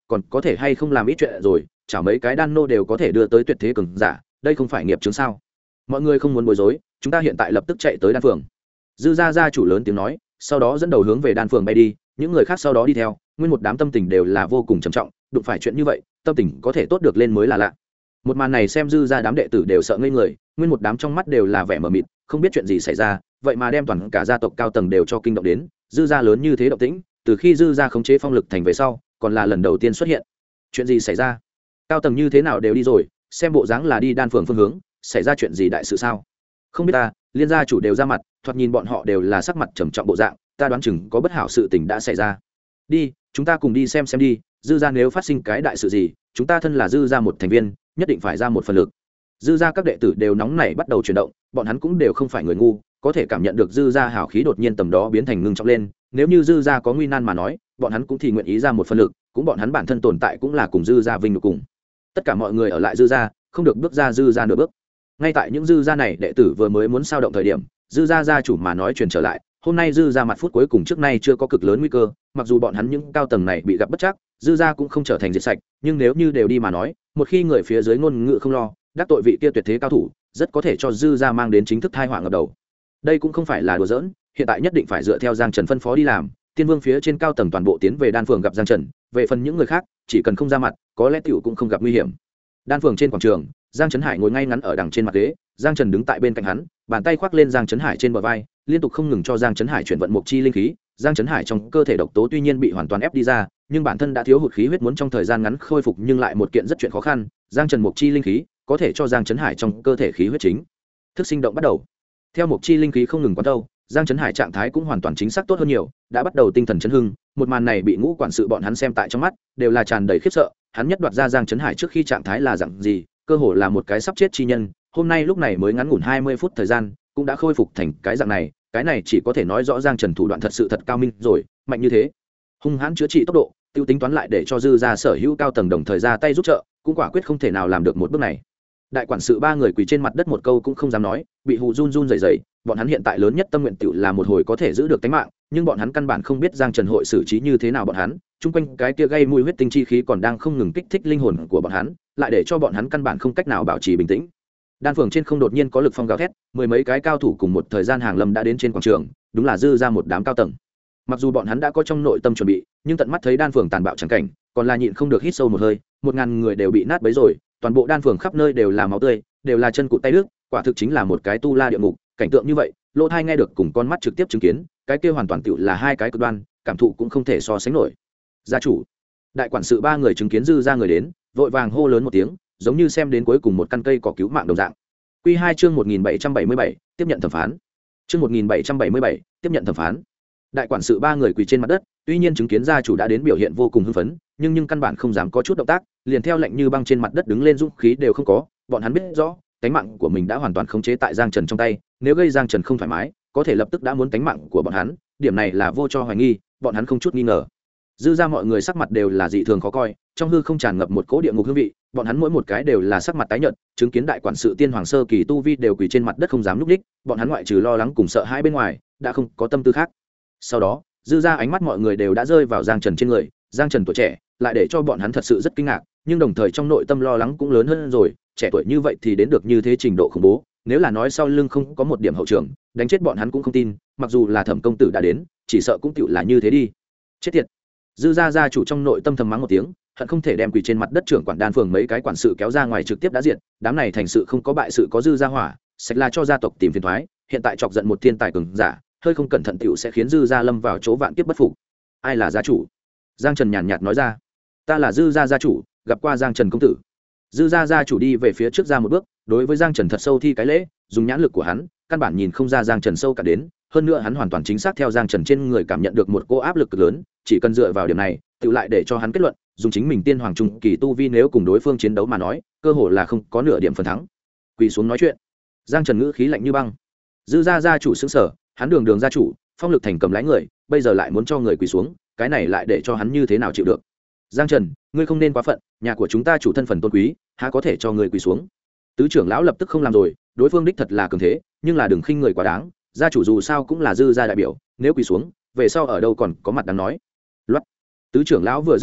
còn có thể hay không làm ít chuyện rồi, chảo mấy cái đan nô đều có thể đưa tới tuyệt thế cường giả, đây không phải nghiệp chứng sao? Mọi người không muốn bối rối, chúng ta hiện tại lập tức chạy tới đan phường. Dư gia gia chủ lớn tiếng nói, sau đó dẫn đầu hướng về đan phường bay đi, những người khác sau đó đi theo, nguyên một đám tâm tình đều là vô cùng trầm trọng, đụng phải chuyện như vậy, tâm tình có thể tốt được lên mới là lạ. Một màn này xem dư gia đám đệ tử đều sợ ngây người, nguyên một đám trong mắt đều là vẻ mờ mịt, không biết chuyện gì xảy ra, vậy mà đem toàn cả gia tộc cao tầng đều cho kinh động đến. Dư gia lớn như thế động tĩnh, từ khi dư gia khống chế phong lực thành về sau, còn là lần đầu tiên xuất hiện. Chuyện gì xảy ra? Cao tầng như thế nào đều đi rồi, xem bộ dáng là đi đan phường phương hướng, xảy ra chuyện gì đại sự sao? Không biết ta, liên gia chủ đều ra mặt, thoạt nhìn bọn họ đều là sắc mặt trầm trọng bộ dạng, ta đoán chừng có bất hảo sự tình đã xảy ra. Đi, chúng ta cùng đi xem đi, dư gia nếu phát sinh cái đại sự gì, chúng ta thân là dư gia một thành viên, nhất định phải ra một phần lực. Dư gia các đệ tử đều nóng nảy bắt đầu chuyển động, bọn hắn cũng đều không phải người ngu, có thể cảm nhận được dư gia hào khí đột nhiên tầm đó biến thành ngưng trọng lên, nếu như dư gia có nguy nan mà nói, bọn hắn cũng thì nguyện ý ra một phần lực, cũng bọn hắn bản thân tồn tại cũng là cùng dư gia vinh nhục cùng. Tất cả mọi người ở lại dư gia, không được bước ra dư gia nửa bước. Ngay tại những dư gia này đệ tử vừa mới muốn sao động thời điểm, dư gia gia chủ mà nói truyền trở lại, hôm nay dư gia mặt phút cuối cùng trước nay chưa có cực lớn nguy cơ, mặc dù bọn hắn những cao tầng này bị gặp bất trắc, dư gia cũng không trở thành diệt sạch, nhưng nếu như đều đi mà nói, một khi người phía dưới ngôn ngữ không lo, đắc tội vị kia tuyệt thế cao thủ, rất có thể cho dư gia mang đến chính thức tai họa ngập đầu. Đây cũng không phải là đùa giỡn, hiện tại nhất định phải dựa theo Giang Trần phân phó đi làm, Tiên Vương phía trên cao tầng toàn bộ tiến về đan phường gặp Giang Trần, về phần những người khác, chỉ cần không ra mặt, có lẽ tiểu cũng không gặp nguy hiểm. Đan phường trên quảng trường, Giang Trấn Hải ngồi ngay ngắn ở đằng trên mặt ghế, Giang Trần đứng tại bên cạnh hắn, bàn tay khoác lên Giang Trấn Hải trên bờ vai, liên tục không ngừng cho Giang Trấn Hải chuyển vận mục chi linh khí. Giang Trấn Hải trong cơ thể độc tố tuy nhiên bị hoàn toàn ép đi ra, nhưng bản thân đã thiếu hụt khí huyết, muốn trong thời gian ngắn khôi phục nhưng lại một kiện rất chuyện khó khăn. Giang Trần mục chi linh khí có thể cho Giang Trấn Hải trong cơ thể khí huyết chính thức sinh động bắt đầu. Theo mục chi linh khí không ngừng quán thâu, Giang Trấn Hải trạng thái cũng hoàn toàn chính xác tốt hơn nhiều, đã bắt đầu tinh thần chấn hưng. Một màn này bị ngũ quản sự bọn hắn xem tại trong mắt, đều là tràn đầy khiếp sợ. Hắn nhất đoạt ra Giang Trấn Hải trước khi trạng thái là dạng gì, cơ hồ là một cái sắp chết chi nhân, hôm nay lúc này mới ngắn ngủn 20 phút thời gian, cũng đã khôi phục thành cái dạng này, cái này chỉ có thể nói rõ Giang Trần thủ đoạn thật sự thật cao minh rồi, mạnh như thế. Hung hãn chữa trị tốc độ, tiêu tính toán lại để cho dư gia sở hữu cao tầng đồng thời ra tay giúp trợ, cũng quả quyết không thể nào làm được một bước này. Đại quản sự ba người quỳ trên mặt đất một câu cũng không dám nói, bị hù run run rẩy rẩy, bọn hắn hiện tại lớn nhất tâm nguyện tiểu là một hồi có thể giữ được tính mạng, nhưng bọn hắn căn bản không biết Giang Trần hội xử trí như thế nào bọn hắn, chung quanh cái kia gây mùi huyết tinh chi khí còn đang không ngừng kích thích linh hồn của bọn hắn, lại để cho bọn hắn căn bản không cách nào bảo trì bình tĩnh. Đan phường trên không đột nhiên có lực phong gào thét, mười mấy cái cao thủ cùng một thời gian hàng lâm đã đến trên quảng trường, đúng là dư ra một đám cao tầng. Mặc dù bọn hắn đã có trong nội tâm chuẩn bị, nhưng tận mắt thấy đan phường tàn bạo chẳng cảnh, còn là nhịn không được hít sâu một hơi. 1000 người đều bị nát bấy rồi, toàn bộ đan phường khắp nơi đều là máu tươi, đều là chân cụt tay đứt, quả thực chính là một cái tu la địa ngục. Cảnh tượng như vậy, lỗ tai nghe được cùng con mắt trực tiếp chứng kiến, cái kia hoàn toàn tựu là hai cái cực đoan, cảm thụ cũng không thể so sánh nổi. Gia chủ, đại quản sự ba người chứng kiến dư ra người đến, vội vàng hô lớn một tiếng, giống như xem đến cuối cùng một căn cây cỏ cứu mạng đồng dạng. Quy 2 chương 1777, tiếp nhận thẩm phán. Chương 1777, tiếp nhận thẩm phán. Đại quản sự ba người quỳ trên mặt đất, tuy nhiên chứng kiến gia chủ đã đến biểu hiện vô cùng hưng phấn, nhưng căn bản không dám có chút động tác, liền theo lệnh như băng trên mặt đất đứng lên, dũng khí đều không có. Bọn hắn biết rõ, tánh mạng của mình đã hoàn toàn khống chế tại Giang Trần trong tay, nếu gây Giang Trần không thoải mái, có thể lập tức đã muốn tánh mạng của bọn hắn, điểm này là vô cho hoài nghi, bọn hắn không chút nghi ngờ. Dư ra mọi người sắc mặt đều là dị thường khó coi, trong hư không tràn ngập một cỗ địa ngục hương vị, bọn hắn mỗi một cái đều là sắc mặt tái nhợt, chứng kiến đại quản sự tiên hoàng sơ kỳ tu vi đều quỳ trên mặt đất không dám lúc đích, bọn hắn ngoại trừ lo lắng cùng sợ hãi bên ngoài, đã không có tâm tư khác. Sau đó, dư ra ánh mắt mọi người đều đã rơi vào Giang Trần trên người, Giang Trần tuổi trẻ, lại để cho bọn hắn thật sự rất kinh ngạc, nhưng đồng thời trong nội tâm lo lắng cũng lớn hơn rồi, trẻ tuổi như vậy thì đến được như thế trình độ khủng bố, nếu là nói sau lưng không có một điểm hậu trường, đánh chết bọn hắn cũng không tin, mặc dù là Thẩm công tử đã đến, chỉ sợ cũng tựu là như thế đi. Chết tiệt. Dư gia gia chủ trong nội tâm thầm mắng một tiếng, hận không thể đem quỳ trên mặt đất trưởng quản đan phường mấy cái quản sự kéo ra ngoài trực tiếp đã diện, đám này thành sự không có bại sự có dư gia hỏa, sạch là cho gia tộc tìm phiền toái, hiện tại chọc giận một thiên tài cường giả, hơi không cẩn thận tiểu sẽ khiến dư gia lâm vào chỗ vạn kiếp bất phục. Ai là gia chủ? Giang Trần nhàn nhạt nói ra. Ta là dư gia gia chủ, gặp qua Giang Trần công tử. Dư gia gia chủ đi về phía trước ra một bước, đối với Giang Trần thật sâu thi cái lễ, dùng nhãn lực của hắn, căn bản nhìn không ra Giang Trần sâu cả đến, hơn nữa hắn hoàn toàn chính xác theo Giang Trần trên người cảm nhận được một cô áp lực cực lớn, chỉ cần dựa vào điểm này, tự lại để cho hắn kết luận, dùng chính mình tiên hoàng trung kỳ tu vi nếu cùng đối phương chiến đấu mà nói, cơ hội là không có nửa điểm phần thắng. Quỳ xuống nói chuyện. Giang Trần ngữ khí lạnh như băng. Dư gia gia chủ sững sờ, hắn đường gia chủ, phong lực thành cầm lái người, bây giờ lại muốn cho người quỳ xuống, cái này lại để cho hắn như thế nào chịu được. Giang Trần, ngươi không nên quá phận, nhà của chúng ta chủ thân phận tôn quý, há có thể cho người quỳ xuống. Tứ trưởng lão lập tức không làm rồi, đối phương đích thật là cường thế, nhưng là đừng khinh người quá đáng, gia chủ dù sao cũng là dư gia đại biểu, nếu quỳ xuống, về sau ở đâu còn có mặt đáng nói. Loát. Tứ trưởng lão vừa dứt lời,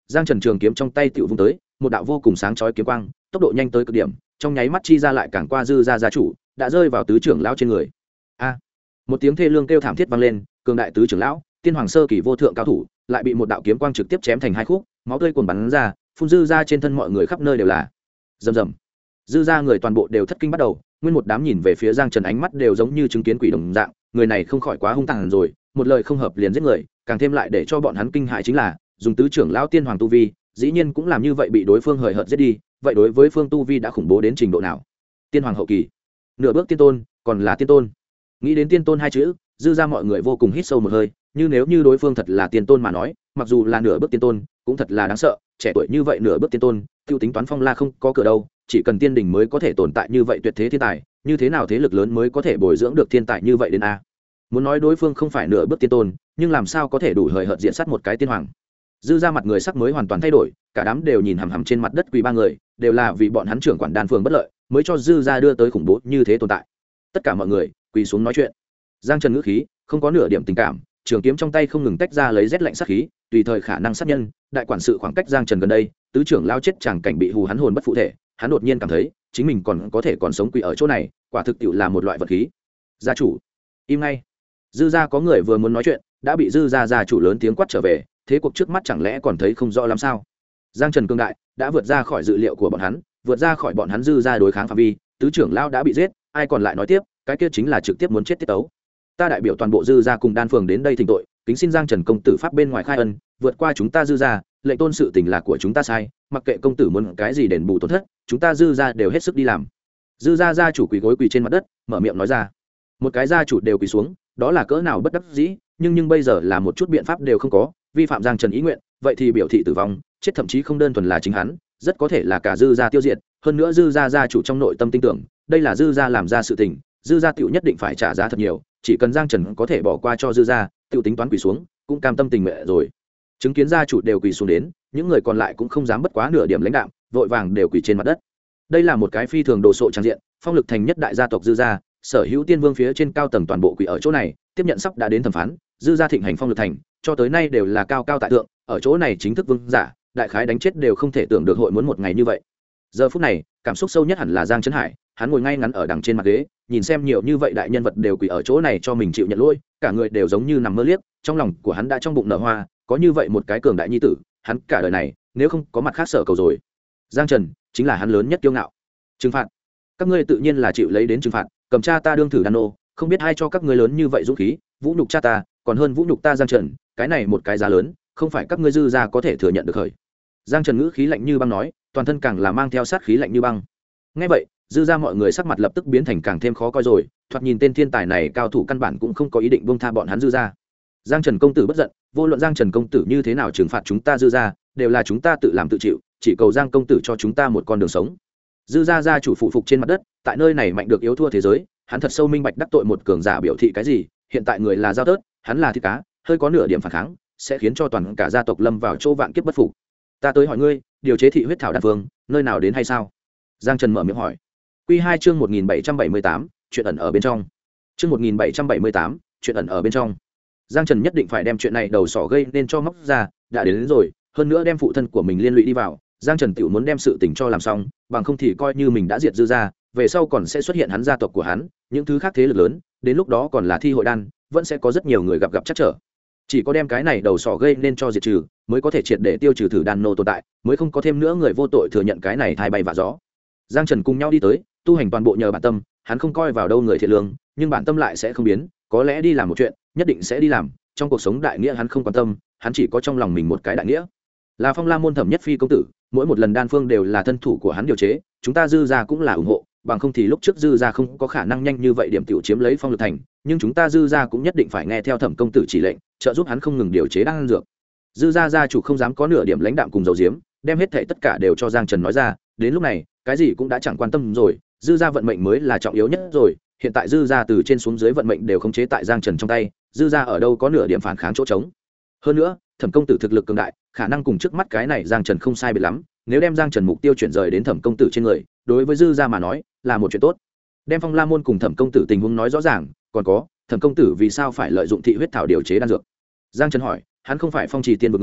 giang trần trường kiếm trong tay tựu vung tới, một đạo vô cùng sáng chói kiếm quang tốc độ nhanh tới cực điểm, trong nháy mắt chi ra lại càng qua dư gia gia chủ đã rơi vào tứ trưởng lão trên người. A! Một tiếng thê lương kêu thảm thiết vang lên, cường đại tứ trưởng lão, tiên hoàng sơ kỳ vô thượng cao thủ, lại bị một đạo kiếm quang trực tiếp chém thành hai khúc, máu tươi cuồn bắn ra, phun dư ra trên thân mọi người khắp nơi đều là. Rầm rầm. Dư ra người toàn bộ đều thất kinh bắt đầu, nguyên một đám nhìn về phía Giang Trần ánh mắt đều giống như chứng kiến quỷ đồng dạng, người này không khỏi quá hung tàn rồi, một lời không hợp liền giết người, càng thêm lại để cho bọn hắn kinh hại chính là, dùng tứ trưởng lão tiên hoàng tu vi, dĩ nhiên cũng làm như vậy bị đối phương hời hợt giết đi, vậy đối với phương tu vi đã khủng bố đến trình độ nào? Tiên hoàng hậu kỳ, nửa bước tiên tôn, còn là tiên tôn. Nghĩ đến tiên tôn hai chữ, dư ra mọi người vô cùng hít sâu một hơi, như nếu như đối phương thật là tiên tôn mà nói, mặc dù là nửa bước tiên tôn cũng thật là đáng sợ, trẻ tuổi như vậy nửa bước tiên tôn tiêu tính toán phong la không có cửa đâu, chỉ cần tiên đình mới có thể tồn tại như vậy tuyệt thế thiên tài, như thế nào thế lực lớn mới có thể bồi dưỡng được thiên tài như vậy đến a? Muốn nói đối phương không phải nửa bước tiên tôn, nhưng làm sao có thể đủ hời hợt diện sát một cái tiên hoàng? Dư ra mặt người sắc mới hoàn toàn thay đổi, cả đám đều nhìn hằm hằm trên mặt đất quỳ ba người, đều là vì bọn hắn trưởng quản đan phường bất lợi mới cho dư ra đưa tới khủng bố như thế tồn tại. Tất cả mọi người quỳ xuống nói chuyện. Giang Trần ngữ khí không có nửa điểm tình cảm, trường kiếm trong tay không ngừng tách ra lấy rét lạnh sát khí, tùy thời khả năng sát nhân. Đại quản sự khoảng cách Giang Trần gần đây, tứ trưởng lao chết chẳng cảnh bị hù hắn hồn bất phụ thể, hắn đột nhiên cảm thấy chính mình còn có thể còn sống quỳ ở chỗ này, quả thực tiệu là một loại vật khí. Gia chủ, im ngay. Dư gia có người vừa muốn nói chuyện, đã bị dư gia gia chủ lớn tiếng quát trở về, thế cuộc trước mắt chẳng lẽ còn thấy không rõ lắm sao? Giang Trần cương đại đã vượt ra khỏi dự liệu của bọn hắn, vượt ra khỏi bọn hắn dư gia đối kháng phạm vi, tứ trưởng lao đã bị giết, ai còn lại nói tiếp, cái kia chính là trực tiếp muốn chết tiết tấu. Ta đại biểu toàn bộ dư gia cùng đan phường đến đây thỉnh tội, kính xin Giang Trần công tử pháp bên ngoài khai ân, vượt qua chúng ta dư gia, lệnh tôn sự tình là của chúng ta sai, mặc kệ công tử muốn cái gì đền bù tổn thất, chúng ta dư gia đều hết sức đi làm. Dư gia gia chủ quỳ gối quỳ trên mặt đất, mở miệng nói ra. Một cái gia chủ đều quỳ xuống, đó là cỡ nào bất đắc dĩ, nhưng bây giờ là một chút biện pháp đều không có, vi phạm Giang Trần ý nguyện, vậy thì biểu thị tử vong, chết thậm chí không đơn thuần là chính hắn, rất có thể là cả dư gia tiêu diệt, hơn nữa dư gia gia chủ trong nội tâm tin tưởng, đây là dư gia làm ra sự tình, dư gia tiểu nhất định phải trả giá thật nhiều, chỉ cần Giang Trần có thể bỏ qua cho dư gia, tiểu tính toán quỳ xuống, cũng cam tâm tình nguyện rồi. Chứng kiến gia chủ đều quỳ xuống đến, những người còn lại cũng không dám bất quá nửa điểm lãnh đạm, vội vàng đều quỳ trên mặt đất. Đây là một cái phi thường đồ sộ trang diện, phong lực thành nhất đại gia tộc dư gia, sở hữu tiên vương phía trên cao tầng toàn bộ quỳ ở chỗ này, tiếp nhận sắp đã đến thẩm phán, dư gia thịnh hành phong lực thành, cho tới nay đều là cao cao tại thượng, ở chỗ này chính thức vương giả, đại khái đánh chết đều không thể tưởng được hội muốn một ngày như vậy. Giờ phút này, cảm xúc sâu nhất hẳn là Giang Trấn Hải, hắn ngồi ngay ngắn ở đằng trên mặt ghế, nhìn xem nhiều như vậy đại nhân vật đều quỳ ở chỗ này cho mình chịu nhận lỗi, cả người đều giống như nằm mơ liếc, trong lòng của hắn đã trong bụng nở hoa, có như vậy một cái cường đại nhi tử, hắn cả đời này nếu không có mặt khác sở cầu rồi. Giang Trần chính là hắn lớn nhất kiêu ngạo. Trừng phạt, các ngươi tự nhiên là chịu lấy đến trừng phạt, cầm cha ta đương thử đàn nô, không biết ai cho các ngươi lớn như vậy dũng khí, vũ nhục cha ta, còn hơn vũ nhục ta Giang Trần, cái này một cái giá lớn, không phải các ngươi dư gia có thể thừa nhận được khởi. Giang Trần ngữ khí lạnh như băng nói, toàn thân càng là mang theo sát khí lạnh như băng. Nghe vậy, dư gia mọi người sắc mặt lập tức biến thành càng thêm khó coi rồi, thoạt nhìn tên thiên tài này cao thủ căn bản cũng không có ý định buông tha bọn hắn dư gia. Giang Trần công tử bất giận, vô luận Giang Trần công tử như thế nào trừng phạt chúng ta dư gia, đều là chúng ta tự làm tự chịu, chỉ cầu Giang công tử cho chúng ta một con đường sống. Dư gia gia chủ phụ phục trên mặt đất, tại nơi này mạnh được yếu thua thế giới, hắn thật sâu minh bạch đắc tội một cường giả biểu thị cái gì, hiện tại người là giao tớt, hắn là thịt cá, hơi có nửa điểm phản kháng, sẽ khiến cho toàn cả gia tộc lâm vào chỗ vạn kiếp bất phục. Ta tới hỏi ngươi, điều chế thị huyết thảo đan phương, nơi nào đến hay sao? Giang Trần mở miệng hỏi. Quy 2 chương 1778, chuyện ẩn ở bên trong. Chương 1778, chuyện ẩn ở bên trong. Giang Trần nhất định phải đem chuyện này đầu sỏ gây nên cho móc ra, đã đến rồi, hơn nữa đem phụ thân của mình liên lụy đi vào, Giang Trần tiểu muốn đem sự tình cho làm xong, bằng không thì coi như mình đã diệt dư gia, về sau còn sẽ xuất hiện hắn gia tộc của hắn, những thứ khác thế lực lớn, đến lúc đó còn là thi hội đan, vẫn sẽ có rất nhiều người gặp chắc trở. Chỉ có đem cái này đầu sỏ gây nên cho diệt trừ, mới có thể triệt để tiêu trừ thử đan nô tồn tại, mới không có thêm nữa người vô tội thừa nhận cái này thai bay vạ gió. Giang Trần cùng nhau đi tới, tu hành toàn bộ nhờ bản tâm, hắn không coi vào đâu người thiện lương, nhưng bản tâm lại sẽ không biến, có lẽ đi làm một chuyện, nhất định sẽ đi làm, trong cuộc sống đại nghĩa hắn không quan tâm, hắn chỉ có trong lòng mình một cái đại nghĩa. Là Phong La môn Thẩm Nhất Phi công tử, mỗi một lần đan phương đều là thân thủ của hắn điều chế, chúng ta dư gia cũng là ủng hộ, bằng không thì lúc trước dư gia không có khả năng nhanh như vậy điểm tiểu chiếm lấy Phong Lực thành, nhưng chúng ta dư gia cũng nhất định phải nghe theo Thẩm công tử chỉ lệnh, trợ giúp hắn không ngừng điều chế đan dược. Dư gia gia chủ không dám có nửa điểm lãnh đạm cùng dầu diếm, đem hết thảy tất cả đều cho Giang Trần nói ra, đến lúc này, cái gì cũng đã chẳng quan tâm rồi, dư gia vận mệnh mới là trọng yếu nhất rồi, hiện tại dư gia từ trên xuống dưới vận mệnh đều khống chế tại Giang Trần trong tay, dư gia ở đâu có nửa điểm phản kháng chỗ trống. Hơn nữa, Thẩm công tử thực lực cường đại, khả năng cùng trước mắt cái này Giang Trần không sai biệt lắm, nếu đem Giang Trần mục tiêu chuyển rời đến Thẩm công tử trên người, đối với dư gia mà nói, là một chuyện tốt. Đem Phong La môn cùng Thẩm công tử tình huống nói rõ ràng, còn có, Thẩm công tử vì sao phải lợi dụng thị huyết thảo điều chế đan dược? Giang Trần hỏi, hắn không phải phong trì tiên vực người,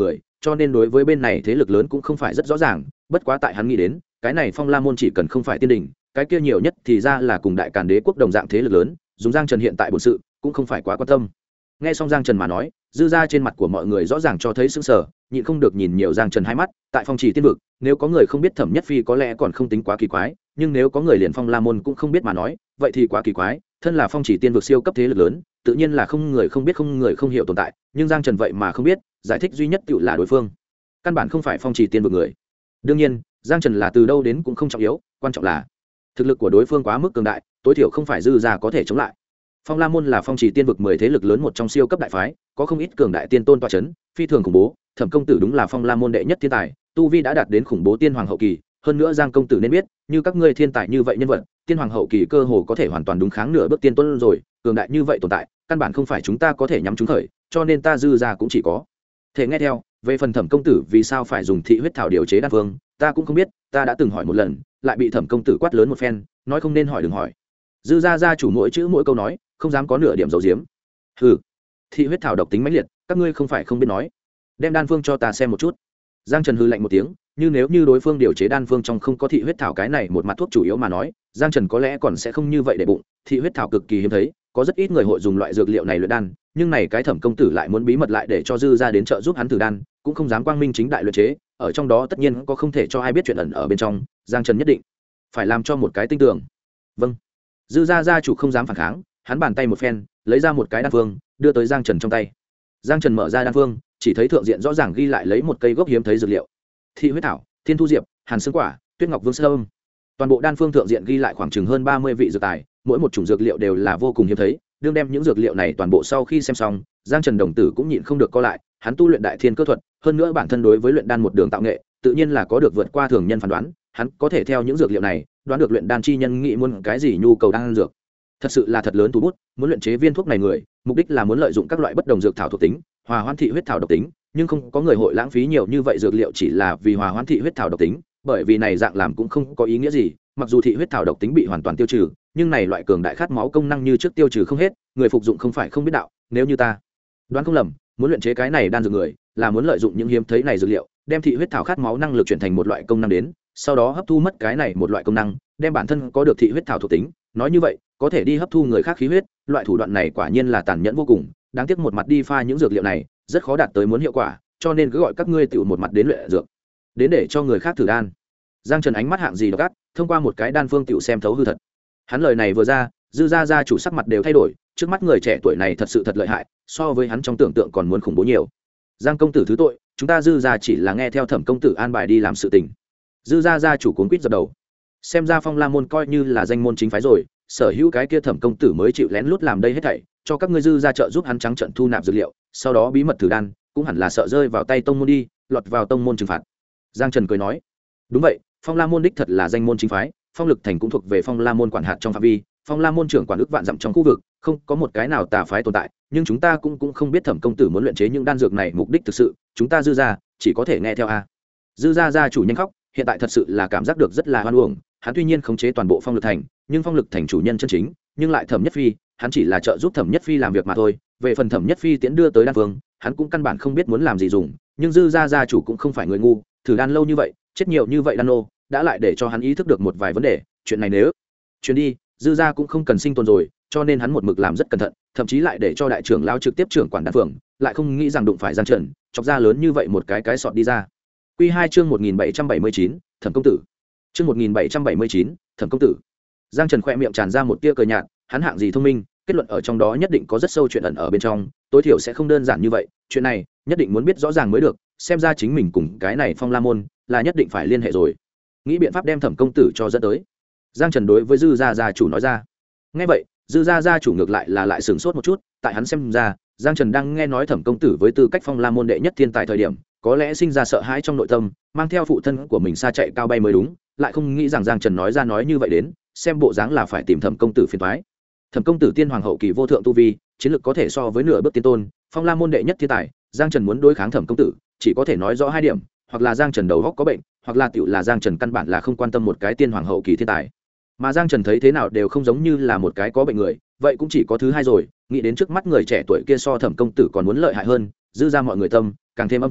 cho nên đối với bên này thế lực lớn cũng không phải rất rõ ràng. Bất quá tại hắn nghĩ đến cái này Phong La môn chỉ cần không phải tiên đình, cái kia nhiều nhất thì ra là cùng Đại Càn Đế quốc đồng dạng thế lực lớn, dùng Giang Trần hiện tại bổn sự cũng không phải quá quan tâm. Nghe xong Giang Trần mà nói, dư ra trên mặt của mọi người rõ ràng cho thấy sững sờ, nhịn không được nhìn nhiều Giang Trần hai mắt. Tại Phong Trì Tiên vực, nếu có người không biết Thẩm Nhất Phi có lẽ còn không tính quá kỳ quái, nhưng nếu có người liền Phong La môn cũng không biết mà nói, vậy thì quá kỳ quái. Thân là Phong Trì Tiên vực siêu cấp thế lực lớn, tự nhiên là không người không biết không người không hiểu tồn tại, nhưng Giang Trần vậy mà không biết, giải thích duy nhất tựu là đối phương căn bản không phải Phong Trì Tiên vực người. Đương nhiên, Giang Trần là từ đâu đến cũng không trọng yếu, quan trọng là thực lực của đối phương quá mức cường đại, tối thiểu không phải dư ra có thể chống lại. Phong La môn là Phong Trì Tiên vực 10 thế lực lớn một trong siêu cấp đại phái, có không ít cường đại tiên tôn tọa chấn, phi thường khủng bố. Thẩm công tử đúng là Phong La môn đệ nhất thiên tài, tu vi đã đạt đến khủng bố tiên hoàng hậu kỳ, hơn nữa Giang công tử nên biết, như các ngươi thiên tài như vậy nhân vật, tiên hoàng hậu kỳ cơ hồ có thể hoàn toàn đúng kháng nửa bước tiên tôn rồi, cường đại như vậy tồn tại, căn bản không phải chúng ta có thể nhắm trúng khởi, cho nên ta dư ra cũng chỉ có thể nghe theo. Về phần Thẩm công tử vì sao phải dùng thị huyết thảo điều chế đan phương, ta cũng không biết, ta đã từng hỏi một lần, lại bị Thẩm công tử quát lớn một phen, nói không nên hỏi đừng hỏi. Dư gia gia chủ mỗi chữ mỗi câu nói, không dám có nửa điểm dầu diếm. Hừ, thị huyết thảo độc tính mãnh liệt, các ngươi không phải không biết nói, đem đan phương cho ta xem một chút. Giang Trần hừ lạnh một tiếng, nếu như đối phương điều chế đan phương trong không có thị huyết thảo cái này một mặt thuốc chủ yếu mà nói, Giang Trần có lẽ còn sẽ không như vậy để bụng. Thị huyết thảo cực kỳ hiếm thấy, có rất ít người hội dùng loại dược liệu này luyện đan, nhưng này cái Thẩm công tử lại muốn bí mật lại để cho dư gia đến trợ giúp hắn thử đan, cũng không dám quang minh chính đại luyện chế, ở trong đó tất nhiên có không thể cho ai biết chuyện ẩn ở bên trong. Giang Trần nhất định phải làm cho một cái tinh tường. Vâng. Dư gia gia chủ không dám phản kháng, hắn bàn tay một phen lấy ra một cái đan phương đưa tới Giang Trần trong tay. Giang Trần mở ra đan phương, chỉ thấy thượng diện rõ ràng ghi lại lấy một cây gốc hiếm thấy dược liệu: thị huyết thảo, thiên thu diệp, hàn xương quả, tuyết ngọc vương sâm. Toàn bộ đan phương thượng diện ghi lại khoảng chừng hơn 30 vị dược tài, mỗi một chủng dược liệu đều là vô cùng hiếm thấy. Đương đem những dược liệu này toàn bộ sau khi xem xong, Giang Trần đồng tử cũng nhịn không được co lại. Hắn tu luyện đại thiên cơ thuật, hơn nữa bản thân đối với luyện đan một đường tạo nghệ, tự nhiên là có được vượt qua thường nhân phán đoán. Hắn có thể theo những dược liệu này đoán được luyện đan chi nhân nghĩ muốn cái gì nhu cầu đan dược. Thật sự là thật lớn thủ bút, muốn luyện chế viên thuốc này người, mục đích là muốn lợi dụng các loại bất đồng dược thảo thuộc tính, hòa hoãn thị huyết thảo độc tính, nhưng không có người hội lãng phí nhiều như vậy dược liệu chỉ là vì hòa hoãn thị huyết thảo độc tính, bởi vì này dạng làm cũng không có ý nghĩa gì. Mặc dù thị huyết thảo độc tính bị hoàn toàn tiêu trừ, nhưng này loại cường đại khát máu công năng như trước tiêu trừ không hết, người phục dụng không phải không biết đạo. Nếu như ta đoán không lầm, muốn luyện chế cái này đan dược người là muốn lợi dụng những hiếm thấy này dược liệu, đem thị huyết thảo khát máu năng lực chuyển thành một loại công năng đến, sau đó hấp thu mất cái này một loại công năng, đem bản thân có được thị huyết thảo thuộc tính, nói như vậy có thể đi hấp thu người khác khí huyết. Loại thủ đoạn này quả nhiên là tàn nhẫn vô cùng, đáng tiếc một mặt đi pha những dược liệu này rất khó đạt tới muốn hiệu quả, cho nên cứ gọi các ngươi tự một mặt đến luyện dược, đến để cho người khác thử đan. Giang Trần ánh mắt hạng gì độc ác, thông qua một cái đan phương tự xem thấu hư thật. Hắn lời này vừa ra, dư gia gia chủ sắc mặt đều thay đổi, trước mắt người trẻ tuổi này thật sự thật lợi hại, so với hắn trong tưởng tượng còn muốn khủng bố nhiều. Giang công tử thứ tội, chúng ta dư gia chỉ là nghe theo Thẩm công tử an bài đi làm sự tình. Dư gia gia chủ cuống quýt dập đầu, xem ra Phong La môn coi như là danh môn chính phái rồi, sở hữu cái kia Thẩm công tử mới chịu lén lút làm đây hết thảy, cho các ngươi dư gia trợ giúp hắn trắng trận thu nạp dược liệu, sau đó bí mật thử đan, cũng hẳn là sợ rơi vào tay tông môn đi, lọt vào tông môn trừng phạt. Giang Trần cười nói, đúng vậy, Phong La môn đích thật là danh môn chính phái, Phong Lực thành cũng thuộc về Phong La môn quản hạt trong phạm vi, Phong La môn trưởng quản ước vạn dặm trong khu vực, không có một cái nào tà phái tồn tại, nhưng chúng ta cũng không biết Thẩm công tử muốn luyện chế những đan dược này mục đích thực sự, chúng ta dư gia chỉ có thể nghe theo a. Dư gia gia chủ nhanh khóc, hiện tại thật sự là cảm giác được rất là hoan uổng, hắn tuy nhiên khống chế toàn bộ Phong Lực thành, nhưng Phong Lực thành chủ nhân chân chính, nhưng lại Thẩm Nhất Phi, hắn chỉ là trợ giúp Thẩm Nhất Phi làm việc mà thôi. Về phần Thẩm Nhất Phi tiến đưa tới đan phương, hắn cũng căn bản không biết muốn làm gì dùng, nhưng dư gia gia chủ cũng không phải người ngu, thử đan lâu như vậy, chết nhiều như vậy đan nô, đã lại để cho hắn ý thức được một vài vấn đề. Chuyện này nếu truyền đi, dư gia cũng không cần sinh tồn rồi, cho nên hắn một mực làm rất cẩn thận, thậm chí lại để cho đại trưởng lao trực tiếp trưởng quản đan phường, lại không nghĩ rằng đụng phải Giang Trần, chọc ra lớn như vậy một cái sọt đi ra. Quy 2 chương 1779, Thẩm công tử. Chương 1779, Thẩm công tử. Giang Trần khẽ miệng tràn ra một tia cười nhạt, hắn hạng gì thông minh, kết luận ở trong đó nhất định có rất sâu chuyện ẩn ở bên trong, tối thiểu sẽ không đơn giản như vậy, chuyện này nhất định muốn biết rõ ràng mới được, xem ra chính mình cùng cái này Phong La môn là nhất định phải liên hệ rồi. Nghĩ biện pháp đem Thẩm công tử cho dẫn tới. Giang Trần đối với dư gia gia chủ nói ra. Nghe vậy, dư gia gia chủ ngược lại là lại sửng sốt một chút, tại hắn xem ra, Giang Trần đang nghe nói Thẩm công tử với tư cách Phong La môn đệ nhất thiên tài thời điểm, có lẽ sinh ra sợ hãi trong nội tâm, mang theo phụ thân của mình xa chạy cao bay mới đúng, lại không nghĩ rằng Giang Trần nói ra nói như vậy đến, xem bộ dáng là phải tìm Thẩm công tử phiền toái. Thẩm công tử tiên hoàng hậu kỳ vô thượng tu vi, chiến lược có thể so với nửa bước tiên tôn, Phong La môn đệ nhất thiên tài, Giang Trần muốn đối kháng Thẩm công tử, chỉ có thể nói rõ hai điểm, hoặc là Giang Trần đầu óc có bệnh, hoặc là tiểu là Giang Trần căn bản là không quan tâm một cái tiên hoàng hậu kỳ thiên tài. Mà Giang Trần thấy thế nào đều không giống như là một cái có bệnh người, vậy cũng chỉ có thứ hai rồi, nghĩ đến trước mắt người trẻ tuổi kia so Thẩm công tử còn muốn lợi hại hơn, dư ra mọi người tâm càng thêm âm trầm,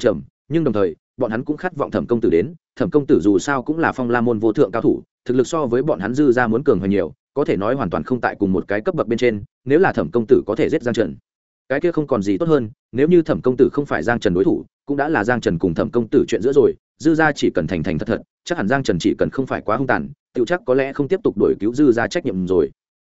nhưng đồng thời bọn hắn cũng khát vọng thẩm công tử đến. Thẩm công tử dù sao cũng là Phong La môn vô thượng cao thủ, thực lực so với bọn hắn dư ra muốn cường hơn nhiều, có thể nói hoàn toàn không tại cùng một cái cấp bậc bên trên. Nếu là thẩm công tử có thể giết Giang Trần, cái kia không còn gì tốt hơn. Nếu như thẩm công tử không phải Giang Trần đối thủ, cũng đã là Giang Trần cùng thẩm công tử chuyện giữa rồi. Dư ra chỉ cần thành thành thật thật, chắc hẳn Giang Trần chỉ cần không phải quá hung tàn, tự chắc có lẽ không tiếp tục đổi cứu dư ra trách nhiệm rồi.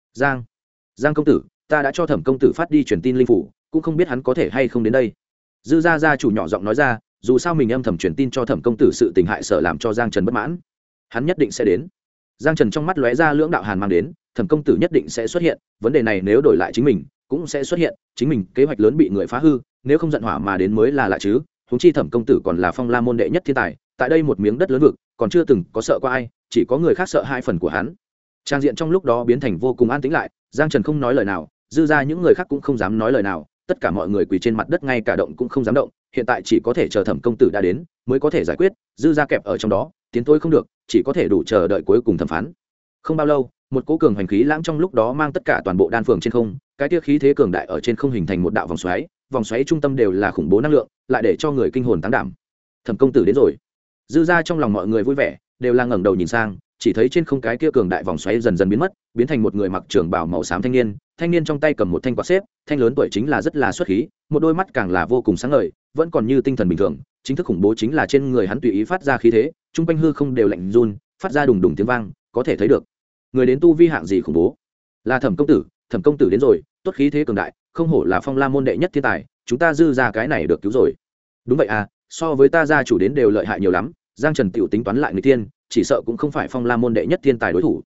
Giang công tử, ta đã cho thẩm công tử phát đi truyền tin linh phủ, cũng không biết hắn có thể hay không đến đây. Dư gia gia chủ nhỏ giọng nói ra, dù sao mình âm thầm truyền tin cho thẩm công tử sự tình hại sợ làm cho Giang Trần bất mãn, hắn nhất định sẽ đến. Giang Trần trong mắt lóe ra lưỡng đạo hàn mang đến, thẩm công tử nhất định sẽ xuất hiện, vấn đề này nếu đổi lại chính mình cũng sẽ xuất hiện, chính mình kế hoạch lớn bị người phá hư, nếu không giận hỏa mà đến mới là lạ chứ. Huống chi thẩm công tử còn là Phong La môn đệ nhất thiên tài, tại đây một miếng đất lớn vực còn chưa từng có sợ qua ai, chỉ có người khác sợ hai phần của hắn. Trang diện trong lúc đó biến thành vô cùng an tĩnh lại, Giang Trần không nói lời nào, dư ra những người khác cũng không dám nói lời nào, tất cả mọi người quỳ trên mặt đất, ngay cả động cũng không dám động. Hiện tại chỉ có thể chờ thẩm công tử đã đến mới có thể giải quyết, dư ra kẹp ở trong đó tiến thôi không được, chỉ có thể đủ chờ đợi cuối cùng thẩm phán. Không bao lâu, một cỗ cường hành khí lãng trong lúc đó mang tất cả toàn bộ đan phường trên không, cái tia khí thế cường đại ở trên không hình thành một đạo vòng xoáy trung tâm đều là khủng bố năng lượng, lại để cho người kinh hồn táng đảm. Thẩm công tử đến rồi. Dư ra trong lòng mọi người vui vẻ, đều là ngẩng đầu nhìn sang, chỉ thấy trên không cái kia cường đại vòng xoáy dần dần biến mất, biến thành một người mặc trường bào màu xám thanh niên trong tay cầm một thanh quạt xếp, thanh lớn tuổi chính là rất là xuất khí, một đôi mắt càng là vô cùng sáng ngời, vẫn còn như tinh thần bình thường. Chính thức khủng bố chính là trên người hắn tùy ý phát ra khí thế, trung quanh hư không đều lạnh run, phát ra đùng đùng tiếng vang, có thể thấy được người đến tu vi hạng gì khủng bố. Là thẩm công tử đến rồi, tốt khí thế cường đại, không hổ là Phong La môn đệ nhất thiên tài, chúng ta dư ra cái này được cứu rồi. Đúng vậy à, so với ta gia chủ đến đều lợi hại nhiều lắm. Giang Trần tiểu tính toán lại người tiên, chỉ sợ cũng không phải Phong La môn đệ nhất thiên tài đối thủ.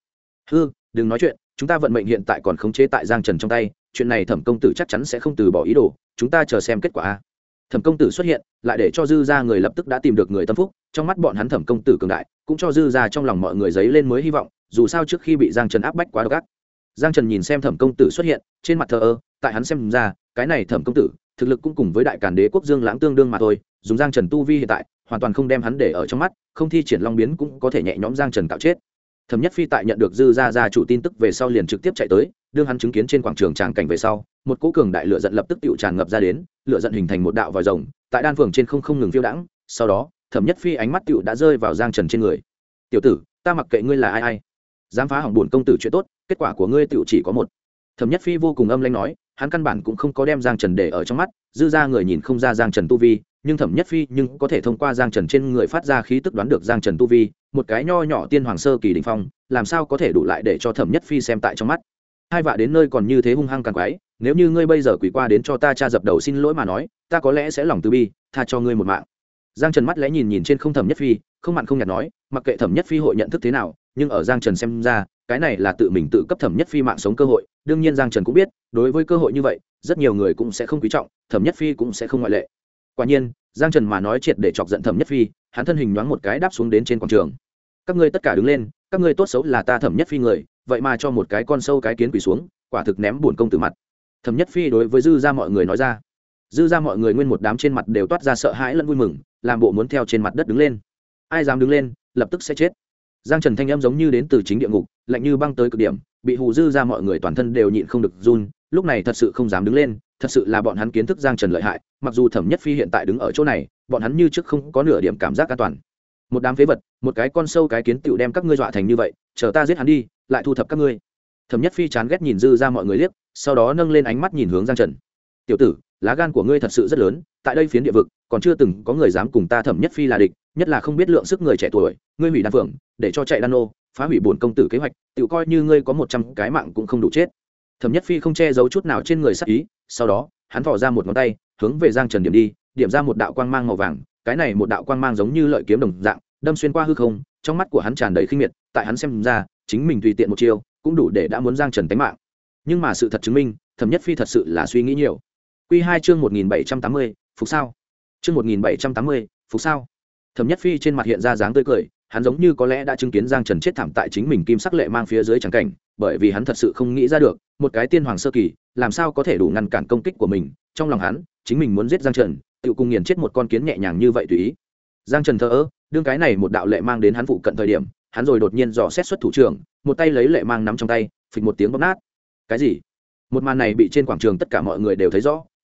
Đừng nói chuyện, chúng ta vận mệnh hiện tại còn khống chế tại Giang Trần trong tay, chuyện này thẩm công tử chắc chắn sẽ không từ bỏ ý đồ, chúng ta chờ xem kết quả a. Thẩm công tử xuất hiện, lại để cho dư ra người lập tức đã tìm được người tâm phúc, trong mắt bọn hắn thẩm công tử cường đại, cũng cho dư ra trong lòng mọi người dấy lên mới hy vọng, dù sao trước khi bị Giang Trần áp bách quá độc ác. Giang Trần nhìn xem thẩm công tử xuất hiện, trên mặt thờ ơ, tại hắn xem ra, cái này thẩm công tử thực lực cũng cùng với đại càn đế quốc Dương Lãng tương đương mà thôi, dùng Giang Trần tu vi hiện tại, hoàn toàn không đem hắn để ở trong mắt, không thi triển long biến cũng có thể nhẹ nhõm Giang Trần cạo chết. Thẩm Nhất Phi tại nhận được dư gia gia chủ tin tức về sau liền trực tiếp chạy tới, đương hắn chứng kiến trên quảng trường tràng cảnh về sau, một cỗ cường đại lửa giận lập tức tụ tràn ngập ra đến, lửa giận hình thành một đạo vòi rồng, tại đan phường trên không ngừng phiêu đãng. Sau đó, Thẩm Nhất Phi ánh mắt tụ đã rơi vào Giang Trần trên người. "Tiểu tử, ta mặc kệ ngươi là ai, dám phá hỏng bổn công tử chuyện tốt, kết quả của ngươi tụ chỉ có một." Thẩm Nhất Phi vô cùng âm lãnh nói, hắn căn bản cũng không có đem Giang Trần để ở trong mắt, dư gia người nhìn không ra Giang Trần tu vi, nhưng Thẩm Nhất Phi nhưng có thể thông qua Giang Trần trên người phát ra khí tức đoán được Giang Trần tu vi, một cái nho nhỏ tiên hoàng sơ kỳ đỉnh phong, làm sao có thể đủ lại để cho Thẩm Nhất Phi xem tại trong mắt. Hai vạ đến nơi còn như thế hung hăng càng quái, nếu như ngươi bây giờ quỳ qua đến cho ta cha dập đầu xin lỗi mà nói, ta có lẽ sẽ lòng từ bi, tha cho ngươi một mạng. Giang Trần mắt lẽ nhìn trên không Thẩm Nhất Phi, không mặn không nhạt nói, mặc kệ Thẩm Nhất Phi hội nhận thức thế nào, nhưng ở Giang Trần xem ra, cái này là tự mình tự cấp Thẩm Nhất Phi mạng sống cơ hội. Đương nhiên Giang Trần cũng biết, đối với cơ hội như vậy, rất nhiều người cũng sẽ không quý trọng, Thẩm Nhất Phi cũng sẽ không ngoại lệ. Quả nhiên, Giang Trần mà nói triệt để chọc giận Thẩm Nhất Phi, hắn thân hình nhoáng một cái đáp xuống đến trên quảng trường. "Các ngươi tất cả đứng lên, các ngươi tốt xấu là ta Thẩm Nhất Phi người, vậy mà cho một cái con sâu cái kiến quỳ xuống, quả thực ném bổn công tử mặt." Thẩm Nhất Phi đối với dư gia mọi người nói ra. Dư gia mọi người nguyên một đám trên mặt đều toát ra sợ hãi lẫn vui mừng, làm bộ muốn theo trên mặt đất đứng lên. Ai dám đứng lên, lập tức sẽ chết. Giang Trần thanh âm giống như đến từ chính địa ngục, lạnh như băng tới cực điểm, bị hù dư gia mọi người toàn thân đều nhịn không được run, lúc này thật sự không dám đứng lên, thật sự là bọn hắn kiến thức Giang Trần lợi hại, mặc dù Thẩm Nhất Phi hiện tại đứng ở chỗ này, bọn hắn như trước không có nửa điểm cảm giác an toàn. Một đám phế vật, một cái con sâu cái kiến tựu đem các ngươi dọa thành như vậy, chờ ta giết hắn đi, lại thu thập các ngươi. Thẩm Nhất Phi chán ghét nhìn dư gia mọi người liếc, sau đó nâng lên ánh mắt nhìn hướng Giang Trần. "Tiểu tử, lá gan của ngươi thật sự rất lớn, tại đây phiến địa vực, còn chưa từng có người dám cùng ta Thẩm Nhất Phi là địch, nhất là không biết lượng sức người trẻ tuổi, ngươi hủy đan phượng, để cho chạy đan nô, phá hủy bổn công tử kế hoạch, tự coi như ngươi có 100 cái mạng cũng không đủ chết." Thẩm Nhất Phi không che giấu chút nào trên người sắc ý, sau đó, hắn thò ra một ngón tay, hướng về Giang Trần điểm đi, điểm ra một đạo quang mang màu vàng, cái này một đạo quang mang giống như lợi kiếm đồng dạng, đâm xuyên qua hư không, trong mắt của hắn tràn đầy khinh miệt, tại hắn xem ra, chính mình tùy tiện một chiêu, cũng đủ để đã muốn Giang Trần tánh mạng. Nhưng mà sự thật chứng minh, Thẩm Nhất Phi thật sự là suy nghĩ nhiều. Quy 2 chương 1780, phục sao? Chương 1780, phục sao? Thẩm Nhất Phi trên mặt hiện ra dáng tươi cười, hắn giống như có lẽ đã chứng kiến Giang Trần chết thảm tại chính mình kim sắc lệ mang phía dưới chẳng cảnh, bởi vì hắn thật sự không nghĩ ra được, một cái tiên hoàng sơ kỳ, làm sao có thể đủ ngăn cản công kích của mình, trong lòng hắn, chính mình muốn giết Giang Trần, tự cùng nghiền chết một con kiến nhẹ nhàng như vậy tùy ý. Giang Trần thờ ơ, đương cái này một đạo lệ mang đến hắn phụ cận thời điểm, hắn rồi đột nhiên dò xét xuất thủ trưởng, một tay lấy lệ mang nắm trong tay, phịch một tiếng bóp nát. Cái gì? Một màn này bị trên quảng trường tất cả mọi người đều thấy rõ,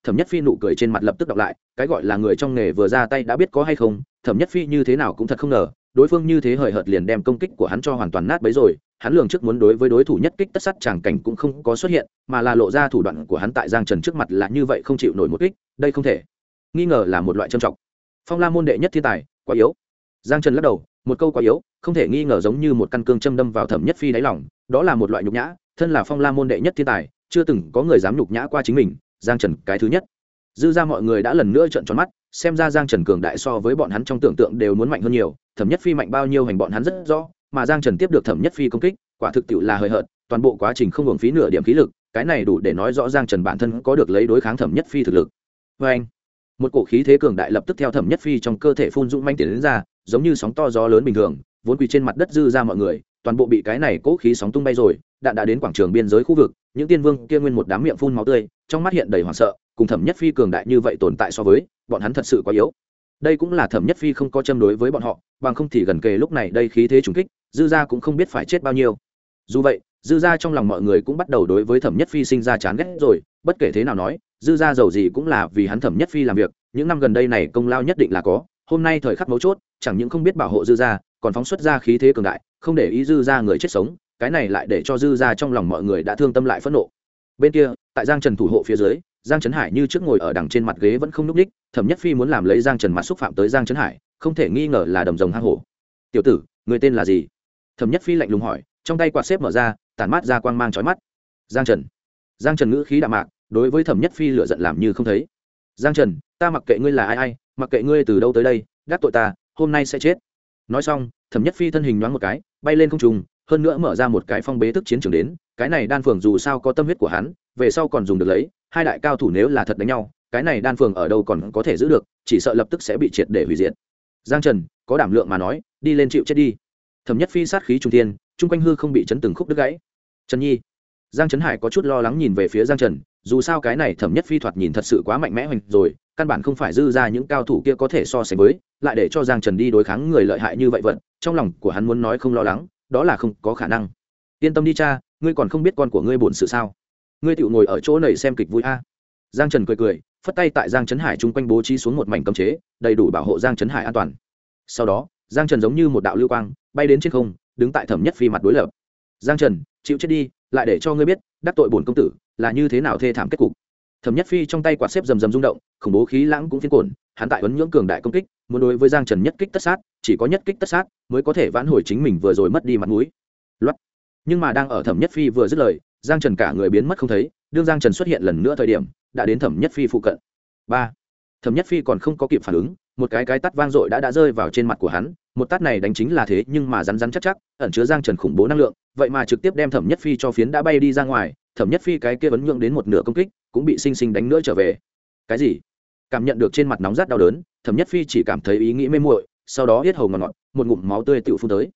Thẩm Nhất Phi nụ cười trên mặt lập tức đọc lại, cái gọi là người trong nghề vừa ra tay đã biết có hay không, Thẩm Nhất Phi như thế nào cũng thật không ngờ, đối phương như thế hời hợt liền đem công kích của hắn cho hoàn toàn nát bấy rồi. Hắn lường trước muốn đối với đối thủ nhất kích tất sát tràng cảnh cũng không có xuất hiện, mà là lộ ra thủ đoạn của hắn tại Giang Trần trước mặt là như vậy không chịu nổi một kích, đây không thể nghi ngờ là một loại trâm trọng. Phong La môn đệ nhất thiên tài, quá yếu. Giang Trần lắc đầu, một câu quá yếu, không thể nghi ngờ giống như một căn cương châm đâm vào Thẩm Nhất Phi đáy lòng, đó là một loại nhục nhã, thân là Phong La môn đệ nhất thiên tài, chưa từng có người dám nhục nhã qua chính mình, Giang Trần cái thứ nhất. Dư ra mọi người đã lần nữa trợn tròn mắt, xem ra Giang Trần cường đại so với bọn hắn trong tưởng tượng đều muốn mạnh hơn nhiều, Thẩm Nhất Phi mạnh bao nhiêu hành bọn hắn rất rõ, mà Giang Trần tiếp được Thẩm Nhất Phi công kích, quả thực tiệu là hời hợt, toàn bộ quá trình không hưởng phí nửa điểm khí lực, cái này đủ để nói rõ Giang Trần bản thân có được lấy đối kháng Thẩm Nhất Phi thực lực. Và anh, một cổ khí thế cường đại lập tức theo Thẩm Nhất Phi trong cơ thể phun dũng manh tiến đến ra, giống như sóng to gió lớn bình thường, vốn quỳ trên mặt đất dư ra mọi người, toàn bộ bị cái này cố khí sóng tung bay rồi, đạn đã đến quảng trường biên giới khu vực, những tiên vương kia nguyên một đám miệng phun máu tươi, trong mắt hiện đầy hoảng sợ, cùng Thẩm Nhất Phi cường đại như vậy tồn tại so với, bọn hắn thật sự quá yếu. Đây cũng là Thẩm Nhất Phi không có châm đối với bọn họ, bằng không thì gần kề lúc này đây khí thế trùng kích, dư ra cũng không biết phải chết bao nhiêu. Dù vậy, dư ra trong lòng mọi người cũng bắt đầu đối với Thẩm Nhất Phi sinh ra chán ghét rồi, bất kể thế nào nói, dư ra giàu gì cũng là vì hắn Thẩm Nhất Phi làm việc, những năm gần đây này công lao nhất định là có, hôm nay thời khắc mấu chốt, chẳng những không biết bảo hộ dư ra, còn phóng xuất ra khí thế cường đại, không để ý dư ra người chết sống, cái này lại để cho dư ra trong lòng mọi người đã thương tâm lại phẫn nộ. Bên kia, tại Giang Trần thủ hộ phía dưới, Giang Trấn Hải như trước ngồi ở đằng trên mặt ghế vẫn không nhúc nhích, Thẩm Nhất Phi muốn làm lấy Giang Trần mặt xúc phạm tới Giang Trấn Hải, không thể nghi ngờ là đầm rồng hang hổ. "Tiểu tử, người tên là gì?" Thẩm Nhất Phi lạnh lùng hỏi, trong tay quạt xếp mở ra, tản mát ra quang mang chói mắt. "Giang Trần." Giang Trần ngữ khí đạm mạc, đối với Thẩm Nhất Phi lửa giận làm như không thấy. "Giang Trần, ta mặc kệ ngươi là ai, mặc kệ ngươi từ đâu tới đây, đắc tội ta, hôm nay sẽ chết." Nói xong, Thẩm Nhất Phi thân hình nhoáng một cái, bay lên không trung, hơn nữa mở ra một cái phong bế thức chiến trường đến, cái này đan phường dù sao có tâm huyết của hắn, về sau còn dùng được lấy, hai đại cao thủ nếu là thật đánh nhau, cái này đan phường ở đâu còn có thể giữ được, chỉ sợ lập tức sẽ bị triệt để hủy diệt. Giang Trần, có đảm lượng mà nói, đi lên chịu chết đi. Thẩm Nhất Phi sát khí trung thiên, trung quanh hư không bị chấn từng khúc đứt gãy. Trần Nhi, Giang Trấn Hải có chút lo lắng nhìn về phía Giang Trần, dù sao cái này Thẩm Nhất Phi thoạt nhìn thật sự quá mạnh mẽ hoành rồi, căn bản không phải dư ra những cao thủ kia có thể so sánh với, lại để cho Giang Trần đi đối kháng người lợi hại như vậy vận, trong lòng của hắn muốn nói không lo lắng, đó là không có khả năng. Yên tâm đi cha, ngươi còn không biết con của ngươi buồn sự sao? Ngươi tiểu ngồi ở chỗ này xem kịch vui a. Giang Trần cười cười, phất tay tại Giang Trấn Hải chung quanh bố trí xuống một mảnh cấm chế, đầy đủ bảo hộ Giang Trấn Hải an toàn. Sau đó, Giang Trần giống như một đạo lưu quang, bay đến trên không, đứng tại Thẩm Nhất Phi mặt đối lập. "Giang Trần, chịu chết đi, lại để cho ngươi biết, đắc tội bổn công tử là như thế nào thê thảm kết cục." Thẩm Nhất Phi trong tay quạt xếp rầm rầm rung động, khủng bố khí lãng cũng phiên cuộn, hắn tại ấn nhưỡng cường đại công kích, muốn đối với Giang Trần nhất kích tất sát, chỉ có nhất kích tất sát mới có thể vãn hồi chính mình vừa rồi mất đi mặt mũi. Loát. Nhưng mà đang ở Thẩm Nhất Phi vừa dứt lời, Giang Trần cả người biến mất không thấy, đương Giang Trần xuất hiện lần nữa thời điểm, đã đến Thẩm Nhất Phi phụ cận. Ba. Thẩm Nhất Phi còn không có kịp phản ứng, một cái tát vang dội đã rơi vào trên mặt của hắn, một tát này đánh chính là thế nhưng mà rắn chắc chắc, ẩn chứa Giang Trần khủng bố năng lượng, vậy mà trực tiếp đem Thẩm Nhất Phi cho phiến đã bay đi ra ngoài, Thẩm Nhất Phi cái kia vấn nhượng đến một nửa công kích, cũng bị sinh sinh đánh nữa trở về. Cái gì? Cảm nhận được trên mặt nóng rát đau đớn, Thẩm Nhất Phi chỉ cảm thấy ý nghĩ mê muội, sau đó yết hầu ngọt ngọt, một ngụm máu tươi tựu phun tới.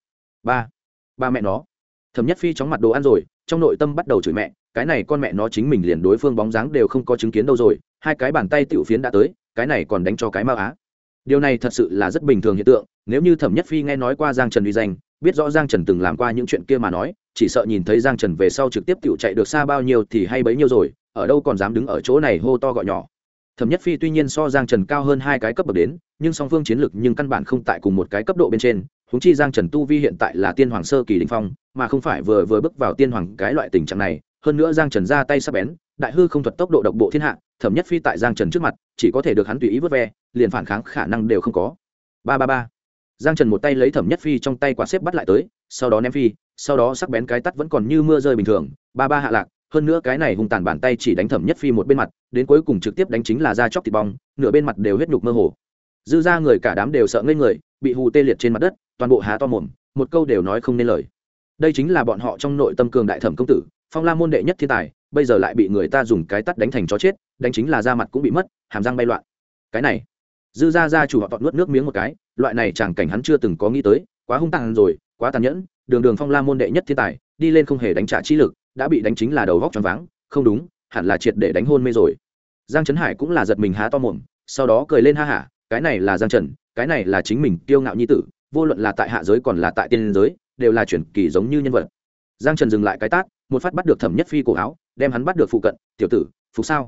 Ba mẹ nó. Thẩm Nhất Phi chóng mặt đồ ăn rồi, trong nội tâm bắt đầu chửi mẹ, cái này con mẹ nó chính mình liền đối phương bóng dáng đều không có chứng kiến đâu rồi, hai cái bàn tay tựu phiến đã tới, cái này còn đánh cho cái mau á. Điều này thật sự là rất bình thường hiện tượng, nếu như Thẩm Nhất Phi nghe nói qua Giang Trần uy danh, biết rõ Giang Trần từng làm qua những chuyện kia mà nói, chỉ sợ nhìn thấy Giang Trần về sau trực tiếp tựu chạy được xa bao nhiêu thì hay bấy nhiêu rồi, ở đâu còn dám đứng ở chỗ này hô to gọi nhỏ. Thẩm Nhất Phi tuy nhiên so Giang Trần cao hơn hai cái cấp bậc đến, nhưng song phương chiến lực nhưng căn bản không tại cùng một cái cấp độ bên trên, huống chi Giang Trần tu vi hiện tại là tiên hoàng sơ kỳ đỉnh phong, mà không phải vừa bước vào tiên hoàng cái loại tình trạng này, hơn nữa Giang Trần ra tay sắc bén, đại hư không thuật tốc độ độc bộ thiên hạ, Thẩm Nhất Phi tại Giang Trần trước mặt, chỉ có thể được hắn tùy ý vớt ve, liền phản kháng khả năng đều không có. Ba. Giang Trần một tay lấy Thẩm Nhất Phi trong tay quạt xếp bắt lại tới, sau đó ném phi, sau đó sắc bén cái tát vẫn còn như mưa rơi bình thường, ba hạ lạc, hơn nữa cái này hung tàn bàn tay chỉ đánh Thẩm Nhất Phi một bên mặt, đến cuối cùng trực tiếp đánh chính là da chóc thịt bong, nửa bên mặt đều huyết nhục mơ hồ. Dư ra người cả đám đều sợ ngây người, bị hù tê liệt trên mặt đất, toàn bộ há to mồm, một câu đều nói không nên lời. Đây chính là bọn họ trong nội tâm cường đại Thẩm công tử, Phong La môn đệ nhất thiên tài, bây giờ lại bị người ta dùng cái tát đánh thành chó chết, đánh chính là da mặt cũng bị mất, hàm răng bay loạn. Cái này, Dư gia gia chủ họ tọt nuốt nước miếng một cái, loại này chẳng cảnh hắn chưa từng có nghĩ tới, quá hung tàn rồi, quá tàn nhẫn, đường Phong La môn đệ nhất thiên tài, đi lên không hề đánh trả trí lực, đã bị đánh chính là đầu vóc choáng váng, không đúng, hẳn là triệt để đánh hôn mê rồi. Giang Trấn Hải cũng là giật mình há to mồm, sau đó cười lên ha hả, cái này là Giang Trần, cái này là chính mình kiêu ngạo nhi tử, vô luận là tại hạ giới còn là tại tiên giới, đều là chuyển kỳ giống như nhân vật. Giang Trần dừng lại cái tát, một phát bắt được Thẩm Nhất Phi cổ áo, đem hắn bắt được phụ cận, tiểu tử, phục sao?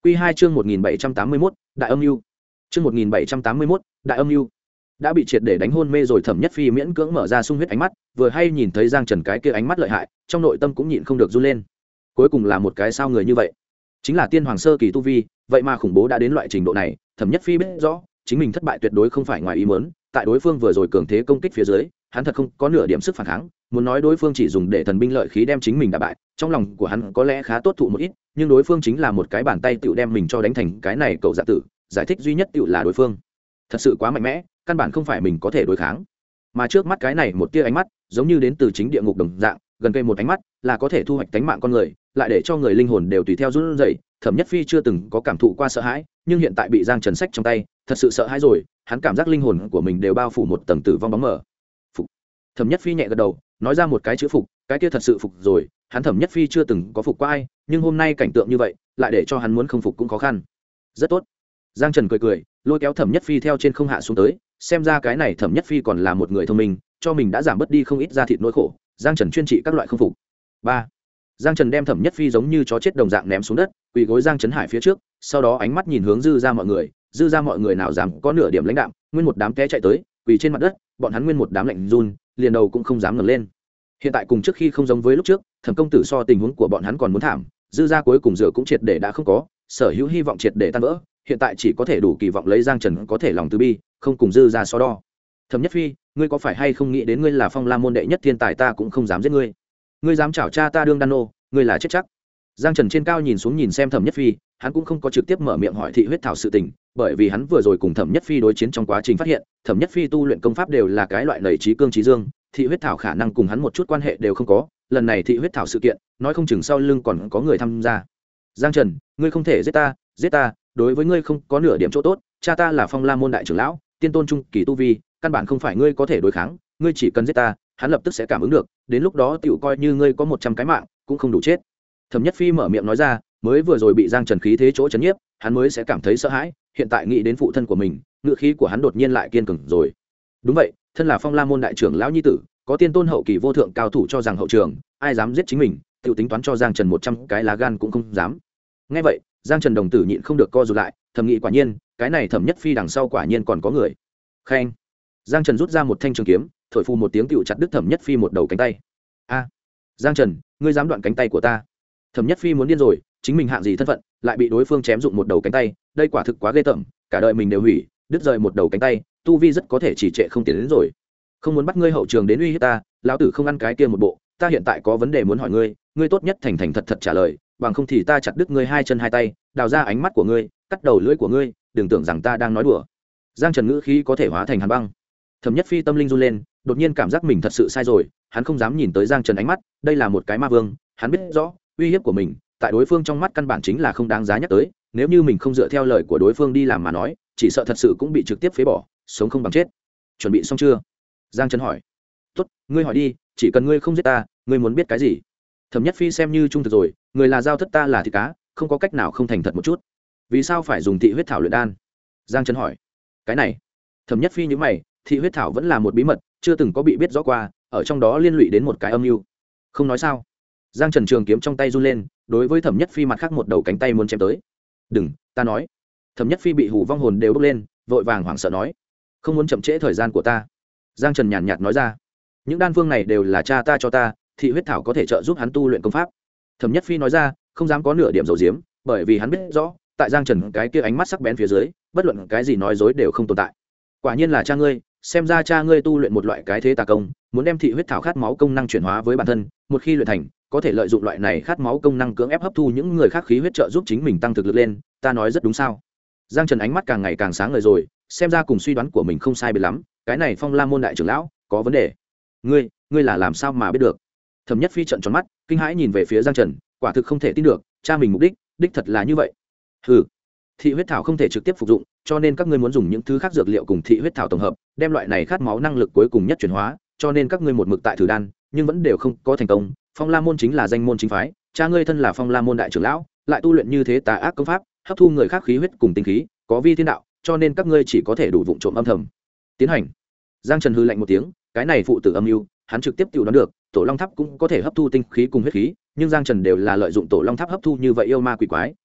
Quy 2 chương 1781, Đại âm mưu. Chương 1781, Đại âm mưu. Đã bị triệt để đánh hôn mê rồi Thẩm Nhất Phi miễn cưỡng mở ra sung huyết ánh mắt, vừa hay nhìn thấy Giang Trần cái kia ánh mắt lợi hại, trong nội tâm cũng nhịn không được run lên. Cuối cùng là một cái sao người như vậy? Chính là tiên hoàng sơ kỳ tu vi, vậy mà khủng bố đã đến loại trình độ này, Thẩm Nhất Phi biết rõ, chính mình thất bại tuyệt đối không phải ngoài ý muốn, tại đối phương vừa rồi cường thế công kích phía dưới, hắn thật không có nửa điểm sức phản kháng, muốn nói đối phương chỉ dùng để thần binh lợi khí đem chính mình đả bại, trong lòng của hắn có lẽ khá tốt thụ một ít, nhưng đối phương chính là một cái bàn tay tựu đem mình cho đánh thành cái này cậu dạ tử, giải thích duy nhất tựu là đối phương thật sự quá mạnh mẽ, căn bản không phải mình có thể đối kháng. Mà trước mắt cái này một tia ánh mắt, giống như đến từ chính địa ngục đồng dạng, gần cây một ánh mắt là có thể thu hoạch tánh mạng con người, lại để cho người linh hồn đều tùy theo run rẩy. Thẩm Nhất Phi chưa từng có cảm thụ qua sợ hãi, nhưng hiện tại bị Giang Trần sách trong tay, thật sự sợ hãi rồi, hắn cảm giác linh hồn của mình đều bao phủ một tầng tử vong bóng mờ. Phục. Thẩm Nhất Phi nhẹ gật đầu, nói ra một cái chữ phục, cái kia thật sự phục rồi, hắn Thẩm Nhất Phi chưa từng có phục qua ai, nhưng hôm nay cảnh tượng như vậy, lại để cho hắn muốn không phục cũng khó khăn. Rất tốt. Giang Trần cười cười, lôi kéo Thẩm Nhất Phi theo trên không hạ xuống tới, xem ra cái này Thẩm Nhất Phi còn là một người thông minh, cho mình đã giảm bớt đi không ít da thịt nỗi khổ. Giang Trần chuyên trị các loại không phục. 3. Giang Trần đem Thẩm Nhất Phi giống như chó chết đồng dạng ném xuống đất, quỳ gối Giang Trấn Hải phía trước, sau đó ánh mắt nhìn hướng dư ra mọi người nào dám có nửa điểm lãnh đạm, nguyên một đám té chạy tới, quỳ trên mặt đất, bọn hắn nguyên một đám lạnh run, liền đầu cũng không dám ngẩng lên. Hiện tại cùng trước khi không giống với lúc trước, Thẩm công tử so tình huống của bọn hắn còn muốn thảm, dư ra cuối cùng dựa cũng triệt để đã không có, sở hữu hy vọng triệt để tan vỡ, hiện tại chỉ có thể đủ kỳ vọng lấy Giang Trần có thể lòng từ bi, không cùng dư ra so đo. Thẩm Nhất Phi, ngươi có phải hay không nghĩ đến ngươi là Phong La môn đệ nhất thiên tài, ta cũng không dám giết ngươi. Ngươi dám chảo cha ta đương đan nô, ngươi là chết chắc. Giang Trần trên cao nhìn xuống nhìn xem Thẩm Nhất Phi, hắn cũng không có trực tiếp mở miệng hỏi thị huyết thảo sự tình, bởi vì hắn vừa rồi cùng Thẩm Nhất Phi đối chiến trong quá trình phát hiện, Thẩm Nhất Phi tu luyện công pháp đều là cái loại nảy trí cương trí dương, thị huyết thảo khả năng cùng hắn một chút quan hệ đều không có, lần này thị huyết thảo sự kiện, nói không chừng sau lưng còn có người tham gia. Giang Trần, ngươi không thể giết ta, đối với ngươi không có nửa điểm chỗ tốt, cha ta là Phong La môn đại trưởng lão, tiên tôn trung kỳ tu vi, căn bản không phải ngươi có thể đối kháng, ngươi chỉ cần giết ta, hắn lập tức sẽ cảm ứng được, đến lúc đó tiểu coi như ngươi có 100 cái mạng, cũng không đủ chết. Thẩm Nhất Phi mở miệng nói ra, mới vừa rồi bị Giang Trần khí thế chỗ chấn nhiếp, hắn mới sẽ cảm thấy sợ hãi, hiện tại nghĩ đến phụ thân của mình, ngựa khí của hắn đột nhiên lại kiên cường rồi. Đúng vậy, thân là Phong La môn đại trưởng lão nhi tử, có tiên tôn hậu kỳ vô thượng cao thủ cho rằng hậu trường, ai dám giết chính mình, tiểu tính toán cho Giang Trần 100 cái lá gan cũng không dám. Nghe vậy, Giang Trần đồng tử nhịn không được co rụt lại, thầm nghĩ quả nhiên, cái này Thẩm Nhất Phi đằng sau quả nhiên còn có người. Khen. Giang Trần rút ra một thanh trường kiếm, thổi phù một tiếng tựu chặt đứt Thẩm Nhất Phi một đầu cánh tay. A, Giang Trần, ngươi dám đoạn cánh tay của ta? Thẩm Nhất Phi muốn điên rồi, chính mình hạng gì thân phận, lại bị đối phương chém dụng một đầu cánh tay, đây quả thực quá ghê tởm, cả đời mình đều hủy, đứt rời một đầu cánh tay, tu vi rất có thể chỉ trệ không tiến đến rồi. Không muốn bắt ngươi hậu trường đến uy hiếp ta, lão tử không ăn cái kia một bộ, ta hiện tại có vấn đề muốn hỏi ngươi, ngươi tốt nhất thành thành thật thật trả lời, bằng không thì ta chặt đứt ngươi hai chân hai tay, đào ra ánh mắt của ngươi, cắt đầu lưỡi của ngươi, đừng tưởng rằng ta đang nói đùa. Giang Trần ngữ khí có thể hóa thành hàn băng. Thẩm Nhất Phi tâm linh run lên, đột nhiên cảm giác mình thật sự sai rồi, hắn không dám nhìn tới Giang Trần ánh mắt, đây là một cái ma vương, hắn biết rõ, uy hiếp của mình, tại đối phương trong mắt căn bản chính là không đáng giá nhắc tới, nếu như mình không dựa theo lời của đối phương đi làm mà nói, chỉ sợ thật sự cũng bị trực tiếp phế bỏ, sống không bằng chết. Chuẩn bị xong chưa? Giang Trần hỏi. Tốt, ngươi hỏi đi, chỉ cần ngươi không giết ta, ngươi muốn biết cái gì? Thẩm Nhất Phi xem như trung thực rồi, người là giao thất, ta là thịt cá, không có cách nào không thành thật một chút. Vì sao phải dùng thị huyết thảo luyện đan? Giang Trần hỏi. Cái này, Thẩm Nhất Phi nhíu mày, thị huyết thảo vẫn là một bí mật, chưa từng có bị biết rõ qua, ở trong đó liên lụy đến một cái âm mưu. Không nói sao? Giang Trần trường kiếm trong tay run lên, đối với Thẩm Nhất Phi mặt khác một đầu cánh tay muốn chém tới. "Đừng, ta nói." Thẩm Nhất Phi bị hù vong hồn đều bốc lên, vội vàng hoảng sợ nói: "Không muốn chậm trễ thời gian của ta." Giang Trần nhàn nhạt nói ra: "Những đan phương này đều là cha ta cho ta, thị huyết thảo có thể trợ giúp hắn tu luyện công pháp." Thẩm Nhất Phi nói ra, không dám có nửa điểm dầu diếm, bởi vì hắn biết rõ, tại Giang Trần cái kia ánh mắt sắc bén phía dưới, bất luận cái gì nói dối đều không tồn tại. "Quả nhiên là cha ngươi, xem ra cha ngươi tu luyện một loại cái thế tà công, muốn đem thị huyết thảo khát máu công năng chuyển hóa với bản thân, một khi luyện thành, có thể lợi dụng loại này khát máu công năng cưỡng ép hấp thu những người khác khí huyết trợ giúp chính mình tăng thực lực lên, ta nói rất đúng sao?" Giang Trần ánh mắt càng ngày càng sáng ngời rồi, xem ra cùng suy đoán của mình không sai biệt lắm, cái này Phong La môn đại trưởng lão có vấn đề. Ngươi là làm sao mà biết được? Thẩm Nhất Phi trợn tròn mắt, kinh hãi nhìn về phía Giang Trần, quả thực không thể tin được, cha mình mục đích thật là như vậy. Hừ, thị huyết thảo không thể trực tiếp phục dụng, cho nên các ngươi muốn dùng những thứ khác dược liệu cùng thị huyết thảo tổng hợp, đem loại này khát máu năng lực cuối cùng nhất chuyển hóa, cho nên các ngươi một mực tại thử đan, nhưng vẫn đều không có thành công. Phong La môn chính là danh môn chính phái, cha ngươi thân là Phong La môn đại trưởng lão, lại tu luyện như thế tà ác công pháp, hấp thu người khác khí huyết cùng tinh khí, có vi thiên đạo, cho nên các ngươi chỉ có thể đủ vụng trộm âm thầm tiến hành. Giang Trần hư lạnh một tiếng, cái này phụ tử âm mưu, hắn trực tiếp tự đoán được, Tổ Long Tháp cũng có thể hấp thu tinh khí cùng huyết khí, nhưng Giang Trần đều là lợi dụng Tổ Long Tháp hấp thu như vậy yêu ma quỷ quái,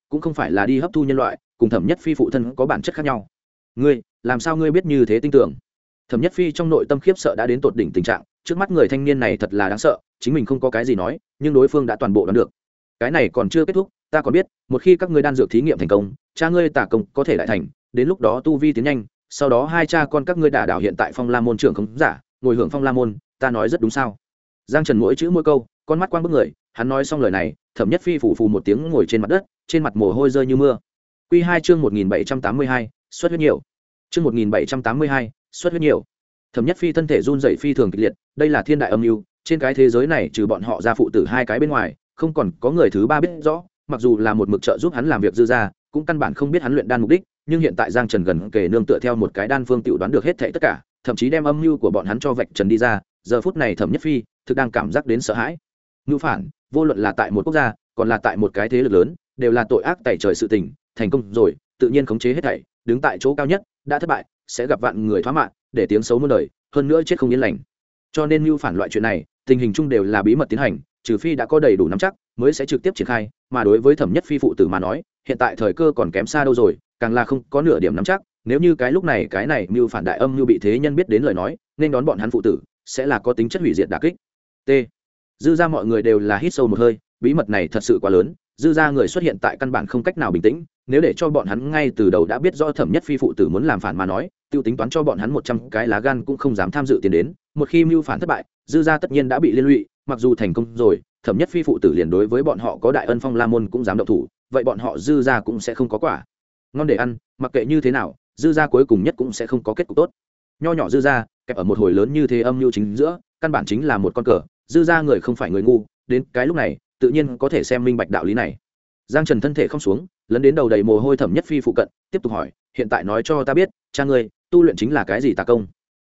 cũng không phải là đi hấp thu nhân loại, cùng Thẩm Nhất Phi phụ thân có bản chất khác nhau. Ngươi, làm sao ngươi biết như thế tin tưởng? Thẩm Nhất Phi trong nội tâm khiếp sợ đã đến tột đỉnh tình trạng, trước mắt người thanh niên này thật là đáng sợ, chính mình không có cái gì nói, nhưng đối phương đã toàn bộ đoán được. Cái này còn chưa kết thúc, ta còn biết, một khi các ngươi đan dược thí nghiệm thành công, cha ngươi Tả Công có thể đại thành, đến lúc đó tu vi tiến nhanh, sau đó hai cha con các ngươi đả đảo hiện tại Phong La môn trưởng không giả, ngồi hưởng Phong La môn, ta nói rất đúng sao? Giang Trần mỗi chữ mỗi câu, con mắt quang bức người, hắn nói xong lời này, Thẩm Nhất Phi phủ phù một tiếng ngồi trên mặt đất, trên mặt mồ hôi rơi như mưa. Quy 2 chương 1782, xuất huyết nhiều. Chương 1782, xuất huyết nhiều. Thẩm Nhất Phi thân thể run rẩy phi thường kịch liệt, đây là thiên đại âm mưu, trên cái thế giới này trừ bọn họ ra phụ tử hai cái bên ngoài, không còn có người thứ ba biết rõ, mặc dù là một mực trợ giúp hắn làm việc dư ra, cũng căn bản không biết hắn luyện đan mục đích, nhưng hiện tại Giang Trần gần kề nương tựa theo một cái đan phương tiểu đoán được hết thảy tất cả, thậm chí đem âm mưu của bọn hắn cho vạch trần đi ra, giờ phút này Thẩm Nhất Phi thực đang cảm giác đến sợ hãi. Mưu phản, vô luận là tại một quốc gia, còn là tại một cái thế lực lớn, đều là tội ác tày trời sự tình, thành công rồi, tự nhiên khống chế hết thảy, đứng tại chỗ cao nhất, đã thất bại, sẽ gặp vạn người thoá mạng, để tiếng xấu muôn đời, hơn nữa chết không yên lành. Cho nên mưu phản loại chuyện này, tình hình chung đều là bí mật tiến hành, trừ phi đã có đầy đủ nắm chắc, mới sẽ trực tiếp triển khai, mà đối với Thẩm Nhất Phi phụ tử mà nói, hiện tại thời cơ còn kém xa đâu rồi, càng là không có nửa điểm nắm chắc, nếu như cái lúc này cái này mưu phản đại âm mưu bị thế nhân biết đến lời nói, nên đón bọn hắn phụ tử, sẽ là có tính chất hủy diệt đả kích. T. Dư ra mọi người đều là hít sâu một hơi, bí mật này thật sự quá lớn, dư ra người xuất hiện tại căn bản không cách nào bình tĩnh, nếu để cho bọn hắn ngay từ đầu đã biết rõ Thẩm Nhất Phi phụ tử muốn làm phản mà nói, tiêu tính toán cho bọn hắn 100 cái lá gan cũng không dám tham dự tiến đến, một khi mưu phản thất bại, dư ra tất nhiên đã bị liên lụy, mặc dù thành công rồi, Thẩm Nhất Phi phụ tử liền đối với bọn họ có đại ân Phong La môn cũng dám động thủ, vậy bọn họ dư ra cũng sẽ không có quả ngon để ăn, mặc kệ như thế nào, dư ra cuối cùng nhất cũng sẽ không có kết cục tốt. Nho nhỏ dư ra, kẹp ở một hồi lớn như thế âm mưu chính giữa, căn bản chính là một con cờ, dư ra người không phải người ngu, đến cái lúc này, tự nhiên có thể xem minh bạch đạo lý này. Giang Trần thân thể không xuống, lấn đến đầu đầy mồ hôi Thẩm Nhất Phi phụ cận, tiếp tục hỏi, hiện tại nói cho ta biết, cha ngươi tu luyện chính là cái gì tà công?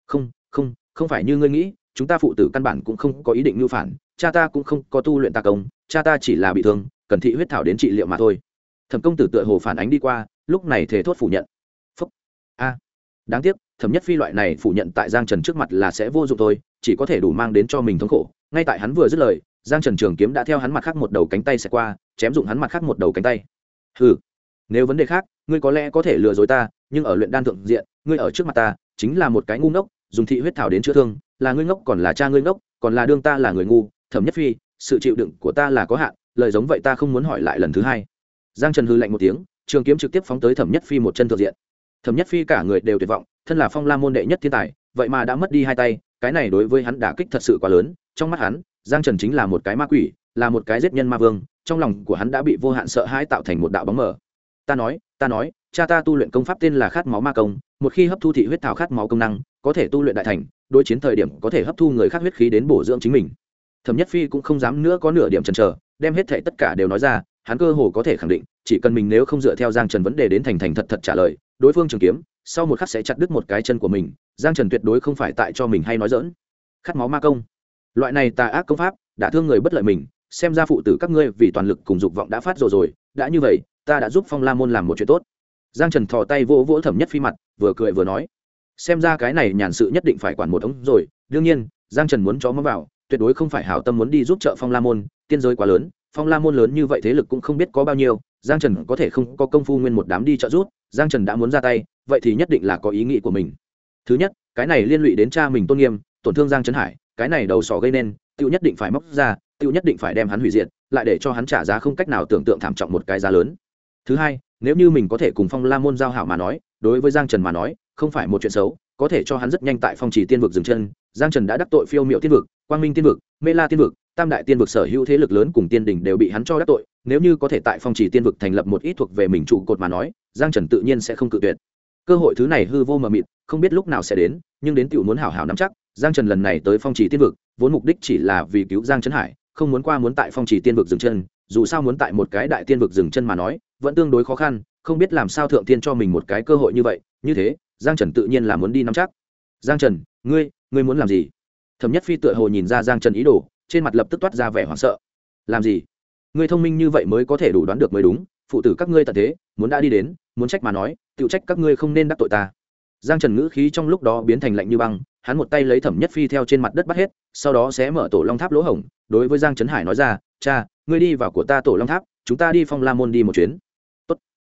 Không phải như ngươi nghĩ, chúng ta phụ tử căn bản cũng không có ý định mưu phản, cha ta cũng không có tu luyện tà công, cha ta chỉ là bị thương, cần thị huyết thảo đến trị liệu mà thôi. Thẩm công tử tựa hồ phản ánh đi qua, lúc này thề thốt phủ nhận. Đáng tiếc, Thẩm Nhất Phi loại này phủ nhận tại Giang Trần trước mặt là sẽ vô dụng thôi, chỉ có thể đủ mang đến cho mình thống khổ. Ngay tại hắn vừa dứt lời, Giang Trần trường kiếm đã theo hắn mặt khác một đầu cánh tay sẽ qua, chém dụng hắn mặt khác một đầu cánh tay. Hừ, nếu vấn đề khác, ngươi có lẽ có thể lừa dối ta, nhưng ở luyện đan thượng diện, ngươi ở trước mặt ta chính là một cái ngu ngốc, dùng thị huyết thảo đến chữa thương, là ngươi ngốc còn là cha ngươi ngốc, còn là đương ta là người ngu. Thẩm Nhất Phi, sự chịu đựng của ta là có hạn, lời giống vậy ta không muốn hỏi lại lần thứ hai. Giang Trần hừ lạnh một tiếng, trường kiếm trực tiếp phóng tới Thẩm Nhất Phi một chân thượng diện. Thẩm Nhất Phi cả người đều tuyệt vọng, thân là Phong La môn đệ nhất thiên tài, vậy mà đã mất đi hai tay, cái này đối với hắn đả kích thật sự quá lớn. Trong mắt hắn, Giang Trần chính là một cái ma quỷ, là một cái giết nhân ma vương, trong lòng của hắn đã bị vô hạn sợ hãi tạo thành một đạo bóng mờ. Ta nói, cha ta tu luyện công pháp tên là Khát máu ma công, một khi hấp thu thị huyết thảo khát máu công năng, có thể tu luyện đại thành, đối chiến thời điểm có thể hấp thu người khác huyết khí đến bổ dưỡng chính mình. Thẩm Nhất Phi cũng không dám nữa có nửa điểm chần chờ, đem hết thảy tất cả đều nói ra, hắn cơ hồ có thể khẳng định, chỉ cần mình nếu không dựa theo Giang Trần vấn đề đến thành thành thật thật trả lời, đối phương trường kiếm sau một khắc sẽ chặt đứt một cái chân của mình. Giang Trần tuyệt đối không phải tại cho mình hay nói dỡn. Khát máu ma công, loại này tà ác công pháp, đã thương người bất lợi mình, xem ra phụ tử các ngươi vì toàn lực cùng dục vọng đã phát rồi, đã như vậy, ta đã giúp Phong La môn làm một chuyện tốt. Giang Trần thò tay vỗ vỗ Thẩm Nhất Phi mặt, vừa cười vừa nói, xem ra cái này nhàn sự nhất định phải quản một ống rồi. Đương nhiên, Giang Trần muốn chó mắm vào, tuyệt đối không phải hảo tâm muốn đi giúp trợ Phong La môn, tiên giới quá lớn, Phong La môn lớn như vậy thế lực cũng không biết có bao nhiêu, Giang Trần có thể không có công phu nguyên một đám đi trợ giúp, Giang Trần đã muốn ra tay, vậy thì nhất định là có ý nghĩ của mình. Thứ nhất, cái này liên lụy đến cha mình tôn nghiêm, tổn thương Giang Trấn Hải, cái này đầu sỏ gây nên, tiêu nhất định phải móc ra, tiêu nhất định phải đem hắn hủy diệt, lại để cho hắn trả giá không cách nào tưởng tượng thảm trọng một cái giá lớn. Thứ hai, nếu như mình có thể cùng Phong La môn giao hảo mà nói, đối với Giang Trần mà nói, không phải một chuyện xấu, có thể cho hắn rất nhanh tại Phong Chỉ Tiên vực dừng chân. Giang Trần đã đắc tội Phiêu Miệu Tiên vực, Quang Minh Tiên vực, Mê La Tiên vực, Tam Đại Tiên vực sở hữu thế lực lớn cùng tiên đỉnh đều bị hắn cho đắc tội, nếu như có thể tại Phong Chỉ Tiên vực thành lập một ít thuộc về mình trụ cột mà nói, Giang Trần tự nhiên sẽ không cự tuyệt. Cơ hội thứ này hư vô mờ mịt, không biết lúc nào sẽ đến, nhưng đến tiểu muốn hảo hảo nắm chắc. Giang Trần lần này tới Phong Chỉ Tiên vực, vốn mục đích chỉ là vì cứu Giang Trấn Hải, không muốn muốn tại Phong Chỉ Tiên vực dừng chân, dù sao muốn tại một cái đại tiên vực dừng chân mà nói, vẫn tương đối khó khăn, không biết làm sao thượng tiên cho mình một cái cơ hội như vậy, như thế, Giang Trần tự nhiên là muốn đi nắm chắc. Giang Trần, ngươi muốn làm gì? Thẩm Nhất Phi tựa hồ nhìn ra Giang Trần ý đồ, trên mặt lập tức toát ra vẻ hoảng sợ. Làm gì? Ngươi thông minh như vậy mới có thể đủ đoán được mới đúng, phụ tử các ngươi tận thế, muốn đã đi đến, muốn trách mà nói, tự trách các ngươi không nên đắc tội ta. Giang Trần ngữ khí trong lúc đó biến thành lạnh như băng, hắn một tay lấy Thẩm Nhất Phi theo trên mặt đất bắt hết, sau đó sẽ mở tổ long tháp lỗ hổng, đối với Giang Trấn Hải nói ra, cha, ngươi đi vào của ta tổ long tháp, chúng ta đi Phong La môn đi một chuyến.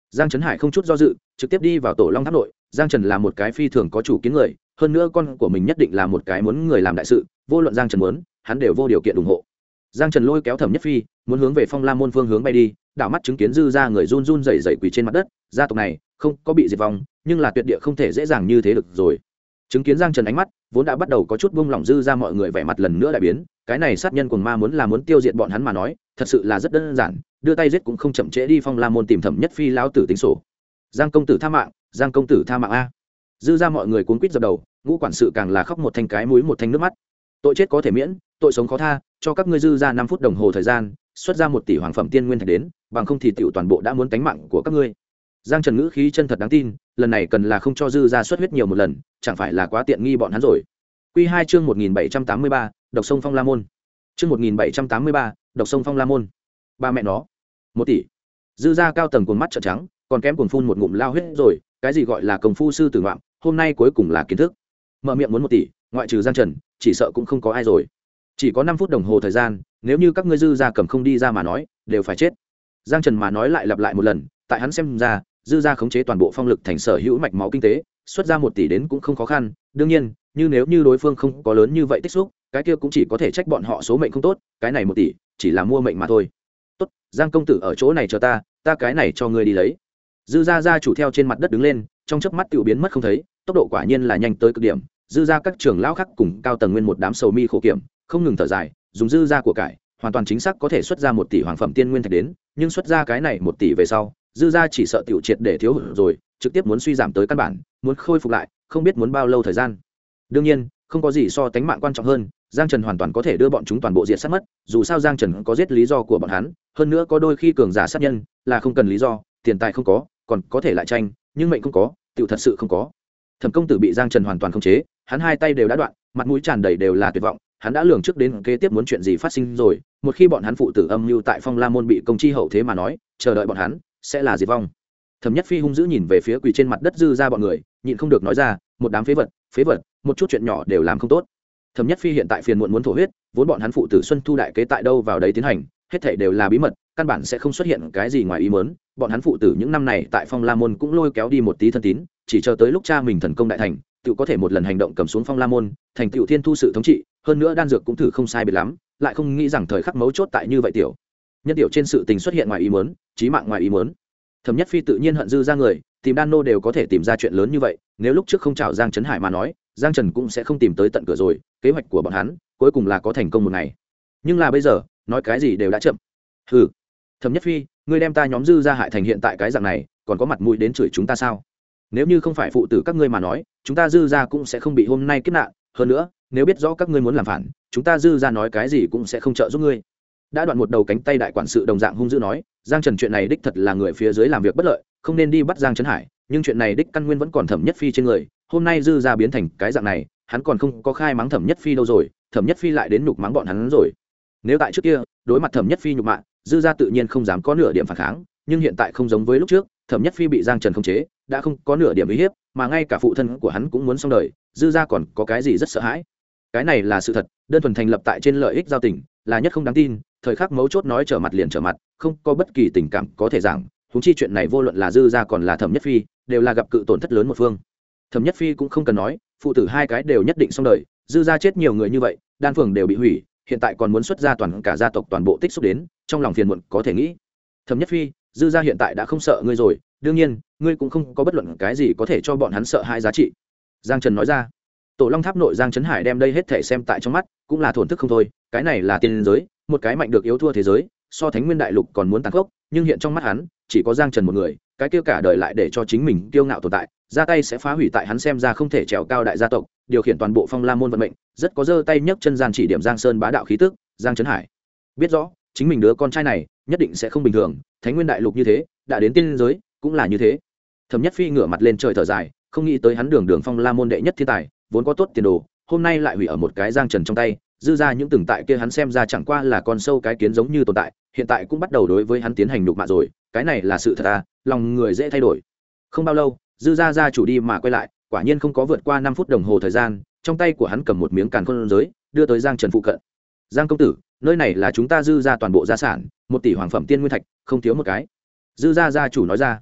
Giang Trấn Hải không chút do dự trực tiếp đi vào tổ long tháp nội. Giang Trần là một cái phi thường có chủ kiến người, hơn nữa con của mình nhất định là một cái muốn người làm đại sự, vô luận Giang Trần muốn, hắn đều vô điều kiện ủng hộ. Giang Trần lôi kéo Thẩm Nhất Phi muốn hướng về Phong La môn phương hướng bay đi, đảo mắt chứng kiến dư ra người run run rẩy rẩy quỳ trên mặt đất. Gia tộc này không có bị diệt vong, nhưng là tuyệt địa không thể dễ dàng như thế được rồi. Chứng kiến Giang Trần ánh mắt vốn đã bắt đầu có chút buông lỏng, dư ra mọi người vẻ mặt lần nữa lại biến. Cái này sát nhân cuồng ma muốn tiêu diệt bọn hắn mà nói, thật sự là rất đơn giản, đưa tay giết cũng không chậm trễ đi Phong La môn tìm Thẩm Nhất Phi lão tử tính sổ. Giang công tử tha mạng, Giang công tử tha mạng a. Dư ra mọi người cuống quýt dập đầu, ngũ quản sự càng là khóc một thanh cái mũi một thanh nước mắt. Tội chết có thể miễn, tội sống khó tha, cho các ngươi dư ra 5 phút đồng hồ thời gian, xuất ra 1 tỷ hoàng phẩm tiên nguyên thạch đến, bằng không thì tiểu toàn bộ đã muốn tánh mạng của các ngươi. Giang Trần ngữ khí chân thật đáng tin, lần này cần là không cho dư ra xuất huyết nhiều một lần, chẳng phải là quá tiện nghi bọn hắn rồi. Quy 2 chương 1783, độc sông Phong La môn. Chương 1783, độc sông Phong La môn. Ba mẹ nó, 1 tỷ. Dư ra cao tầng cuồng mắt trợn trắng, còn kém cuồng phun một ngụm lao huyết rồi, cái gì gọi là công phu sư tử ngoạm, hôm nay cuối cùng là kiến thức. Mở miệng muốn 1 tỷ, ngoại trừ Giang Trần, chỉ sợ cũng không có ai rồi. Chỉ có 5 phút đồng hồ thời gian, nếu như các ngươi dư ra cầm không đi ra mà nói, đều phải chết. Giang Trần mà nói lại lặp lại một lần, tại hắn xem ra, dư ra khống chế toàn bộ phong lực thành sở hữu mạch máu kinh tế, xuất ra 1 tỷ đến cũng không khó khăn. Đương nhiên, nếu như đối phương không có lớn như vậy tích xúc, cái kia cũng chỉ có thể trách bọn họ số mệnh không tốt, cái này 1 tỷ chỉ là mua mệnh mà thôi. Tốt, Giang công tử ở chỗ này chờ ta cái này cho ngươi đi lấy. Dư ra gia chủ theo trên mặt đất đứng lên, trong chớp mắt tiểu biến mất không thấy, tốc độ quả nhiên là nhanh tới cực điểm. Dư ra các trưởng lão khác cùng cao tầng nguyên một đám sầu mi khổ kiểm, không ngừng thở dài, dùng dư ra của cải, hoàn toàn chính xác có thể xuất ra 1 tỷ hoàng phẩm tiên nguyên thạch đến, nhưng xuất ra cái này 1 tỷ về sau, dư ra chỉ sợ tiểu triệt để thiếu hụt rồi, trực tiếp muốn suy giảm tới căn bản, muốn khôi phục lại, không biết muốn bao lâu thời gian. Đương nhiên, không có gì so tánh mạng quan trọng hơn, Giang Trần hoàn toàn có thể đưa bọn chúng toàn bộ diệt sát mất, dù sao Giang Trần có giết lý do của bọn hắn, hơn nữa có đôi khi cường giả sát nhân là không cần lý do, tiền tài không có, còn có thể lại tranh, nhưng mệnh không có, tiểu thật sự không có. Thẩm công tử bị Giang Trần hoàn toàn khống chế, hắn 2 tay đều đã đoạn, mặt mũi tràn đầy đều là tuyệt vọng, hắn đã lường trước đến kế tiếp muốn chuyện gì phát sinh rồi, một khi bọn hắn phụ tử âm mưu tại Phong La môn bị công chi hậu thế mà nói, chờ đợi bọn hắn sẽ là diệt vong. Thẩm Nhất Phi hung dữ nhìn về phía quỳ trên mặt đất dư ra bọn người, nhịn không được nói ra, một đám phế vật, một chút chuyện nhỏ đều làm không tốt. Thẩm Nhất Phi hiện tại phiền muộn muốn thổ huyết, vốn bọn hắn phụ tử Xuân Thu đại kế tại đâu vào đấy tiến hành, hết thảy đều là bí mật, căn bản sẽ không xuất hiện cái gì ngoài ý muốn. Bọn hắn phụ tử những năm này tại Phong La môn cũng lôi kéo đi một tí thân tín, chỉ chờ tới lúc cha mình thần công đại thành, tự có thể một lần hành động cầm xuống Phong La môn, thành tựu thiên thu sự thống trị, hơn nữa đan dược cũng thử không sai biệt lắm, lại không nghĩ rằng thời khắc mấu chốt tại như vậy tiểu nhân tiểu trên sự tình xuất hiện ngoài ý muốn, chí mạng ngoài ý muốn. Thẩm Nhất Phi tự nhiên hận dư ra người, tìm đan nô đều có thể tìm ra chuyện lớn như vậy, nếu lúc trước không chào Giang Trấn Hải mà nói, Giang Trần cũng sẽ không tìm tới tận cửa rồi, kế hoạch của bọn hắn cuối cùng là có thành công một ngày. Nhưng là bây giờ, nói cái gì đều đã chậm. Hừ. Thẩm Nhất Phi, ngươi đem ta nhóm dư ra hại thành hiện tại cái dạng này, còn có mặt mũi đến chửi chúng ta sao? Nếu như không phải phụ tử các ngươi mà nói, chúng ta dư ra cũng sẽ không bị hôm nay kiếp nạn, hơn nữa, nếu biết rõ các ngươi muốn làm phản, chúng ta dư ra nói cái gì cũng sẽ không trợ giúp ngươi. Đã đoạn một đầu cánh tay đại quản sự đồng dạng hung dữ nói, Giang Trần chuyện này đích thật là người phía dưới làm việc bất lợi, không nên đi bắt Giang Trấn Hải, nhưng chuyện này đích căn nguyên vẫn còn Thẩm Nhất Phi trên người, hôm nay dư ra biến thành cái dạng này, hắn còn không có khai mắng Thẩm Nhất Phi đâu rồi, Thẩm Nhất Phi lại đến nhục mắng bọn hắn rồi. Nếu tại trước kia, đối mặt Thẩm Nhất Phi nhục mạ, dư ra tự nhiên không dám có nửa điểm phản kháng, nhưng hiện tại không giống với lúc trước, Thẩm Nhất Phi bị Giang Trần khống chế, đã không có nửa điểm uy hiếp, mà ngay cả phụ thân của hắn cũng muốn xong đời, dư ra còn có cái gì rất sợ hãi. Cái này là sự thật, đơn thuần thành lập tại trên lợi ích giao tình, là nhất không đáng tin, thời khắc mấu chốt nói trở mặt liền trở mặt, không có bất kỳ tình cảm có thể giảng, huống chi chuyện này vô luận là dư ra còn là Thẩm Nhất Phi, đều là gặp cự tổn thất lớn một phương. Thẩm Nhất Phi cũng không cần nói, phụ tử 2 cái đều nhất định xong đời, dư ra chết nhiều người như vậy, đan phường đều bị hủy, hiện tại còn muốn xuất ra toàn cả gia tộc toàn bộ tích xúc đến, trong lòng phiền muộn có thể nghĩ. Thẩm Nhất Phi, dư ra hiện tại đã không sợ ngươi rồi, đương nhiên, ngươi cũng không có bất luận cái gì có thể cho bọn hắn sợ hãi giá trị. Giang Trần nói ra. Tổ Long Tháp nội Giang Trấn Hải đem đây hết thể xem tại trong mắt, cũng là thổn thức không thôi, cái này là tiên giới, một cái mạnh được yếu thua thế giới, so Thánh Nguyên Đại Lục còn muốn tàn khốc, nhưng hiện trong mắt hắn, chỉ có Giang Trần một người, cái kia cả đời lại để cho chính mình kiêu ngạo tồn tại, ra tay sẽ phá hủy tại hắn xem ra không thể trèo cao đại gia tộc, điều khiển toàn bộ Phong La môn vận mệnh, rất có giơ tay nhấc chân gian chỉ điểm Giang Sơn bá đạo khí tức. Giang Trấn Hải biết rõ, chính mình đứa con trai này nhất định sẽ không bình thường, Thánh Nguyên Đại Lục như thế, đã đến tiên giới, cũng là như thế. Thẩm Nhất Phi ngửa mặt lên trời thở dài, không nghĩ tới hắn đường Phong La môn đệ nhất thiên tài, vốn có tốt tiền đồ, hôm nay lại hủy ở một cái Giang Trần trong tay, dư ra những từng tại kia hắn xem ra chẳng qua là con sâu cái kiến giống như tồn tại, hiện tại cũng bắt đầu đối với hắn tiến hành nhục mạ rồi, cái này là sự thật à, lòng người dễ thay đổi. Không bao lâu, dư ra gia chủ đi mà quay lại, quả nhiên không có vượt qua 5 phút đồng hồ thời gian, trong tay của hắn cầm một miếng càn khôn giới, đưa tới Giang Trần phụ cận. Giang công tử, nơi này là chúng ta dư ra toàn bộ gia sản, 1 tỷ hoàng phẩm tiên nguyên thạch, không thiếu một cái. Dư ra gia chủ nói ra.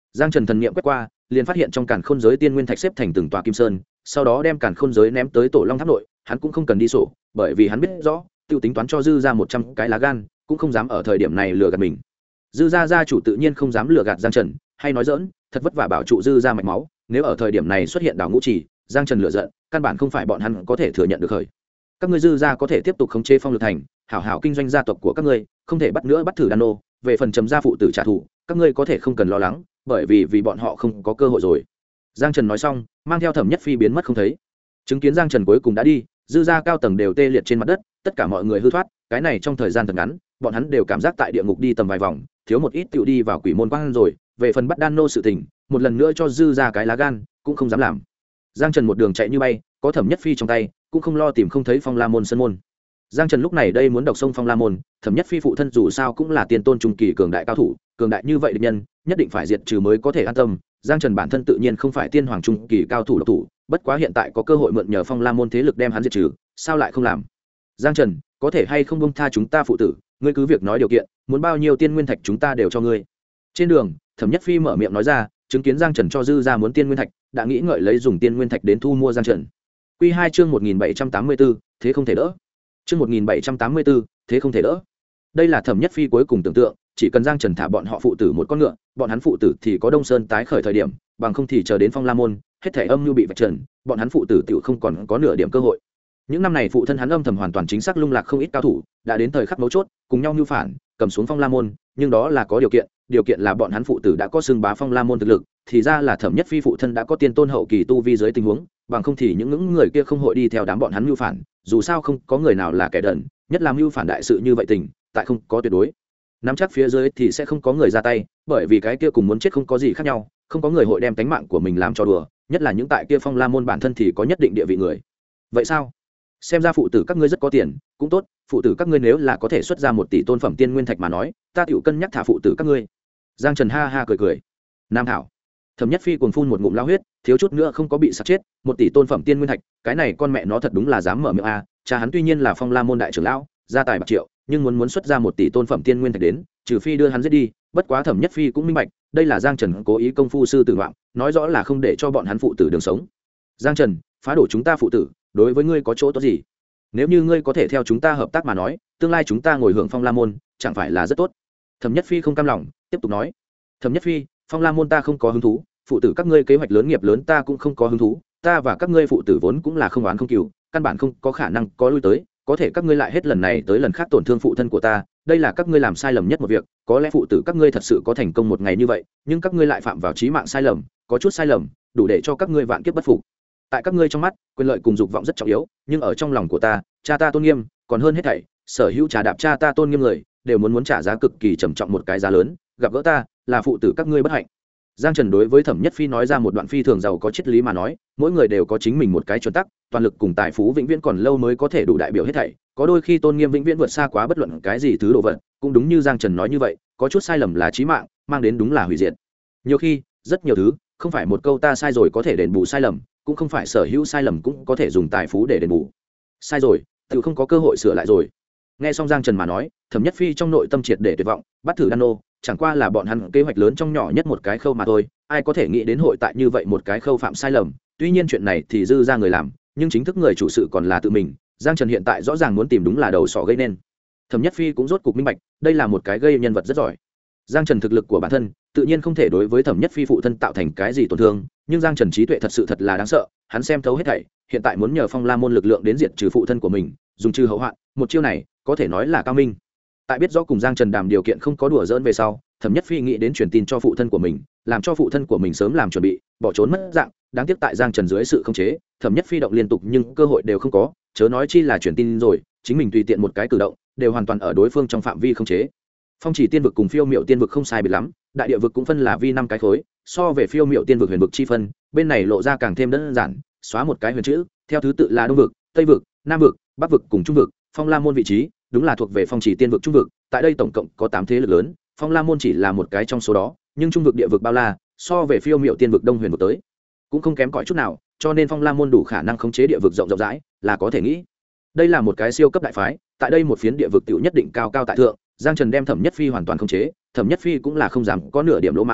Giang Trần thần niệm quét qua, liền phát hiện trong càn khôn giới tiên nguyên thạch xếp thành từng tòa kim sơn, sau đó đem càn khôn giới ném tới tổ long tháp nội. Hắn cũng không cần đi sổ, bởi vì hắn biết rõ, tiêu tính toán cho dư ra 100 cái lá gan, cũng không dám ở thời điểm này lừa gạt mình. Dư gia gia chủ tự nhiên không dám lừa gạt Giang Trần, hay nói dỡn, thật vất vả bảo trụ dư ra mạch máu, nếu ở thời điểm này xuất hiện đào ngũ chỉ, Giang Trần lựa giận, căn bản không phải bọn hắn có thể thừa nhận được khởi. Các ngươi dư gia có thể tiếp tục khống chế Phong Lực Thành, hảo hảo kinh doanh gia tộc của các ngươi, không thể bắt nữa bắt thử đan nô, về phần Trầm gia phụ tử trả thù, các ngươi có thể không cần lo lắng, bởi vì bọn họ không có cơ hội rồi. Giang Trần nói xong, mang theo Thẩm Nhất Phi biến mất không thấy. Chứng kiến Giang Trần cuối cùng đã đi, dư gia cao tầng đều tê liệt trên mặt đất, tất cả mọi người hư thoát, cái này trong thời gian thật ngắn, bọn hắn đều cảm giác tại địa ngục đi tầm vài vòng, thiếu một ít tựu đi vào quỷ môn quang rồi. Về phần bắt đan nô sự tình, một lần nữa cho dư gia cái lá gan, cũng không dám làm. Giang Trần một đường chạy như bay, có Thẩm Nhất Phi trong tay, cũng không lo tìm không thấy Phong La môn sân môn. Giang Trần lúc này đây muốn độc sông Phong La môn, Thẩm Nhất Phi phụ thân dù sao cũng là tiền tôn trung kỳ cường đại cao thủ, cường đại như vậy địch nhân, nhất định phải diệt trừ mới có thể an tâm. Giang Trần bản thân tự nhiên không phải tiên hoàng trung kỳ cao thủ độc thủ, bất quá hiện tại có cơ hội mượn nhờ Phong La môn thế lực đem hắn diệt trừ, sao lại không làm? Giang Trần, có thể hay không buông tha chúng ta phụ tử, ngươi cứ việc nói điều kiện, muốn bao nhiêu tiên nguyên thạch chúng ta đều cho ngươi. Trên đường, Thẩm Nhất Phi mở miệng nói ra, chứng kiến Giang Trần cho dư ra muốn tiên nguyên thạch, đã nghĩ ngợi lấy dùng tiên nguyên thạch đến thu mua Giang Trần. Quy 2 chương 1784, thế không thể đỡ. Chương 1784, thế không thể đỡ. Đây là Thẩm Nhất Phi cuối cùng tưởng tượng, chỉ cần Giang Trần thả bọn họ phụ tử một con ngựa, bọn hắn phụ tử thì có Đông Sơn tái khởi thời điểm, bằng không thì chờ đến Phong La môn, hết thảy âm nhu bị vạch trần, bọn hắn phụ tử tiểu không còn có nửa điểm cơ hội. Những năm này phụ thân hắn âm thầm hoàn toàn chính xác lung lạc không ít cao thủ, đã đến thời khắc mấu chốt, cùng nhau mưu phản, cầm xuống Phong La môn, nhưng đó là có điều kiện là bọn hắn phụ tử đã có xưng bá Phong La môn thực lực, thì ra là Thẩm Nhất Phi phụ thân đã có tiên tôn hậu kỳ tu vi dưới tình huống, bằng không thì những người kia không hội đi theo đám bọn hắn mưu phản, dù sao không có người nào là kẻ đần, nhất là mưu phản đại sự như vậy tình, tại không có tuyệt đối nắm chắc phía dưới thì sẽ không có người ra tay, bởi vì cái kia cùng muốn chết không có gì khác nhau, không có người hội đem tánh mạng của mình làm cho đùa, nhất là những tại kia Phong La môn bản thân thì có nhất định địa vị người. Vậy sao? Xem ra phụ tử các ngươi rất có tiền, cũng tốt, phụ tử các ngươi nếu là có thể xuất ra 1 tỷ tôn phẩm tiên nguyên thạch mà nói, ta tiểu cân nhắc thả phụ tử các ngươi. Giang Trần ha ha cười cười. Nam thảo. Thẩm Nhất Phi cuồng phun một ngụm lao huyết, thiếu chút nữa không có bị sặc chết, 1 tỷ tôn phẩm tiên nguyên thạch, cái này con mẹ nó thật đúng là dám mở miệng a, cha hắn tuy nhiên là Phong La môn đại trưởng lão, gia tài bạc triệu, nhưng muốn xuất ra 1 tỷ tôn phẩm tiên nguyên thạch đến, trừ phi đưa hắn giết đi, bất quá Thẩm Nhất Phi cũng minh bạch, đây là Giang Trần cố ý công phu sư tử ngoạn, nói rõ là không để cho bọn hắn phụ tử đường sống. Giang Trần, phá đổ chúng ta phụ tử, đối với ngươi có chỗ tốt gì? Nếu như ngươi có thể theo chúng ta hợp tác mà nói, tương lai chúng ta ngồi hưởng Phong La môn, chẳng phải là rất tốt? Thẩm Nhất Phi không cam lòng, tiếp tục nói. Thẩm Nhất Phi, Phong La môn ta không có hứng thú, phụ tử các ngươi kế hoạch lớn nghiệp lớn ta cũng không có hứng thú, ta và các ngươi phụ tử vốn cũng là không oán không cừu, căn bản không có khả năng có lui tới, có thể các ngươi lại hết lần này tới lần khác tổn thương phụ thân của ta, đây là các ngươi làm sai lầm nhất một việc, có lẽ phụ tử các ngươi thật sự có thành công một ngày như vậy, nhưng các ngươi lại phạm vào chí mạng sai lầm, có chút sai lầm, đủ để cho các ngươi vạn kiếp bất phục. Tại các ngươi trong mắt, quyền lợi cùng dục vọng rất trọng yếu, nhưng ở trong lòng của ta, cha ta tôn nghiêm, còn hơn hết thảy, sở hữu trà đạp cha ta tôn nghiêm người, đều muốn trả giá cực kỳ trầm trọng một cái giá lớn, gặp gỡ ta, là phụ tử các ngươi bất hạnh. Giang Trần đối với Thẩm Nhất Phi nói ra một đoạn phi thường giàu có triết lý mà nói, mỗi người đều có chính mình một cái chuẩn tắc, toàn lực cùng tài phú vĩnh viễn còn lâu mới có thể đủ đại biểu hết thảy, có đôi khi tôn nghiêm vĩnh viễn vượt xa quá bất luận cái gì thứ đồ vật, cũng đúng như Giang Trần nói như vậy, có chút sai lầm là chí mạng, mang đến đúng là hủy diệt. Nhiều khi, rất nhiều thứ, không phải một câu ta sai rồi có thể đền bù sai lầm, cũng không phải sở hữu sai lầm cũng có thể dùng tài phú để đền bù. Sai rồi, tự không có cơ hội sửa lại rồi. Nghe xong Giang Trần mà nói, Thẩm Nhất Phi trong nội tâm triệt để tuyệt vọng, bắt thử đan nô, chẳng qua là bọn hắn kế hoạch lớn trong nhỏ nhất một cái khâu mà thôi, ai có thể nghĩ đến hội tại như vậy một cái khâu phạm sai lầm, tuy nhiên chuyện này thì dư ra người làm, nhưng chính thức người chủ sự còn là tự mình, Giang Trần hiện tại rõ ràng muốn tìm đúng là đầu sỏ gây nên. Thẩm Nhất Phi cũng rốt cục minh bạch, đây là một cái gây nhân vật rất giỏi. Giang Trần thực lực của bản thân, tự nhiên không thể đối với Thẩm Nhất Phi phụ thân tạo thành cái gì tổn thương, nhưng Giang Trần trí tuệ thật sự thật là đáng sợ, hắn xem thấu hết thảy, hiện tại muốn nhờ Phong La môn lực lượng đến diệt trừ phụ thân của mình, dùng trừ hậu hoạn, một chiêu này, có thể nói là cao minh. Tại biết rõ cùng Giang Trần đàm điều kiện không có đùa giỡn về sau, Thẩm Nhất Phi nghĩ đến truyền tin cho phụ thân của mình, làm cho phụ thân của mình sớm làm chuẩn bị, bỏ trốn mất dạng, đáng tiếc tại Giang Trần dưới sự khống chế, Thẩm Nhất Phi động liên tục nhưng cơ hội đều không có, chớ nói chi là truyền tin rồi, chính mình tùy tiện một cái cử động, đều hoàn toàn ở đối phương trong phạm vi khống chế. Phong Chỉ tiên vực cùng Phiêu Miểu tiên vực không sai biệt lắm, đại địa vực cũng phân là vi 5 cái khối, so về Phiêu Miểu tiên vực huyền vực chi phân, bên này lộ ra càng thêm đơn giản, xóa một cái huyền chữ, theo thứ tự là Đông vực, Tây vực, Nam vực, Bắc vực cùng Trung vực, Phong La môn vị trí, đúng là thuộc về Phong Chỉ tiên vực Trung vực, tại đây tổng cộng có 8 thế lực lớn, Phong La môn chỉ là một cái trong số đó, nhưng Trung vực địa vực bao la, so về Phiêu Miểu tiên vực Đông huyền vực tới, cũng không kém cỏi chút nào, cho nên Phong La môn đủ khả năng khống chế địa vực rộng rộng rãi, là có thể nghĩ. Đây là một cái siêu cấp đại phái, tại đây một phiến địa vực tiểu nhất định cao cao tại thượng, Giang Trần đem Thẩm Nhất Phi hoàn toàn khống chế, Thẩm Nhất Phi cũng là không dám có nửa điểm lỗ mãng,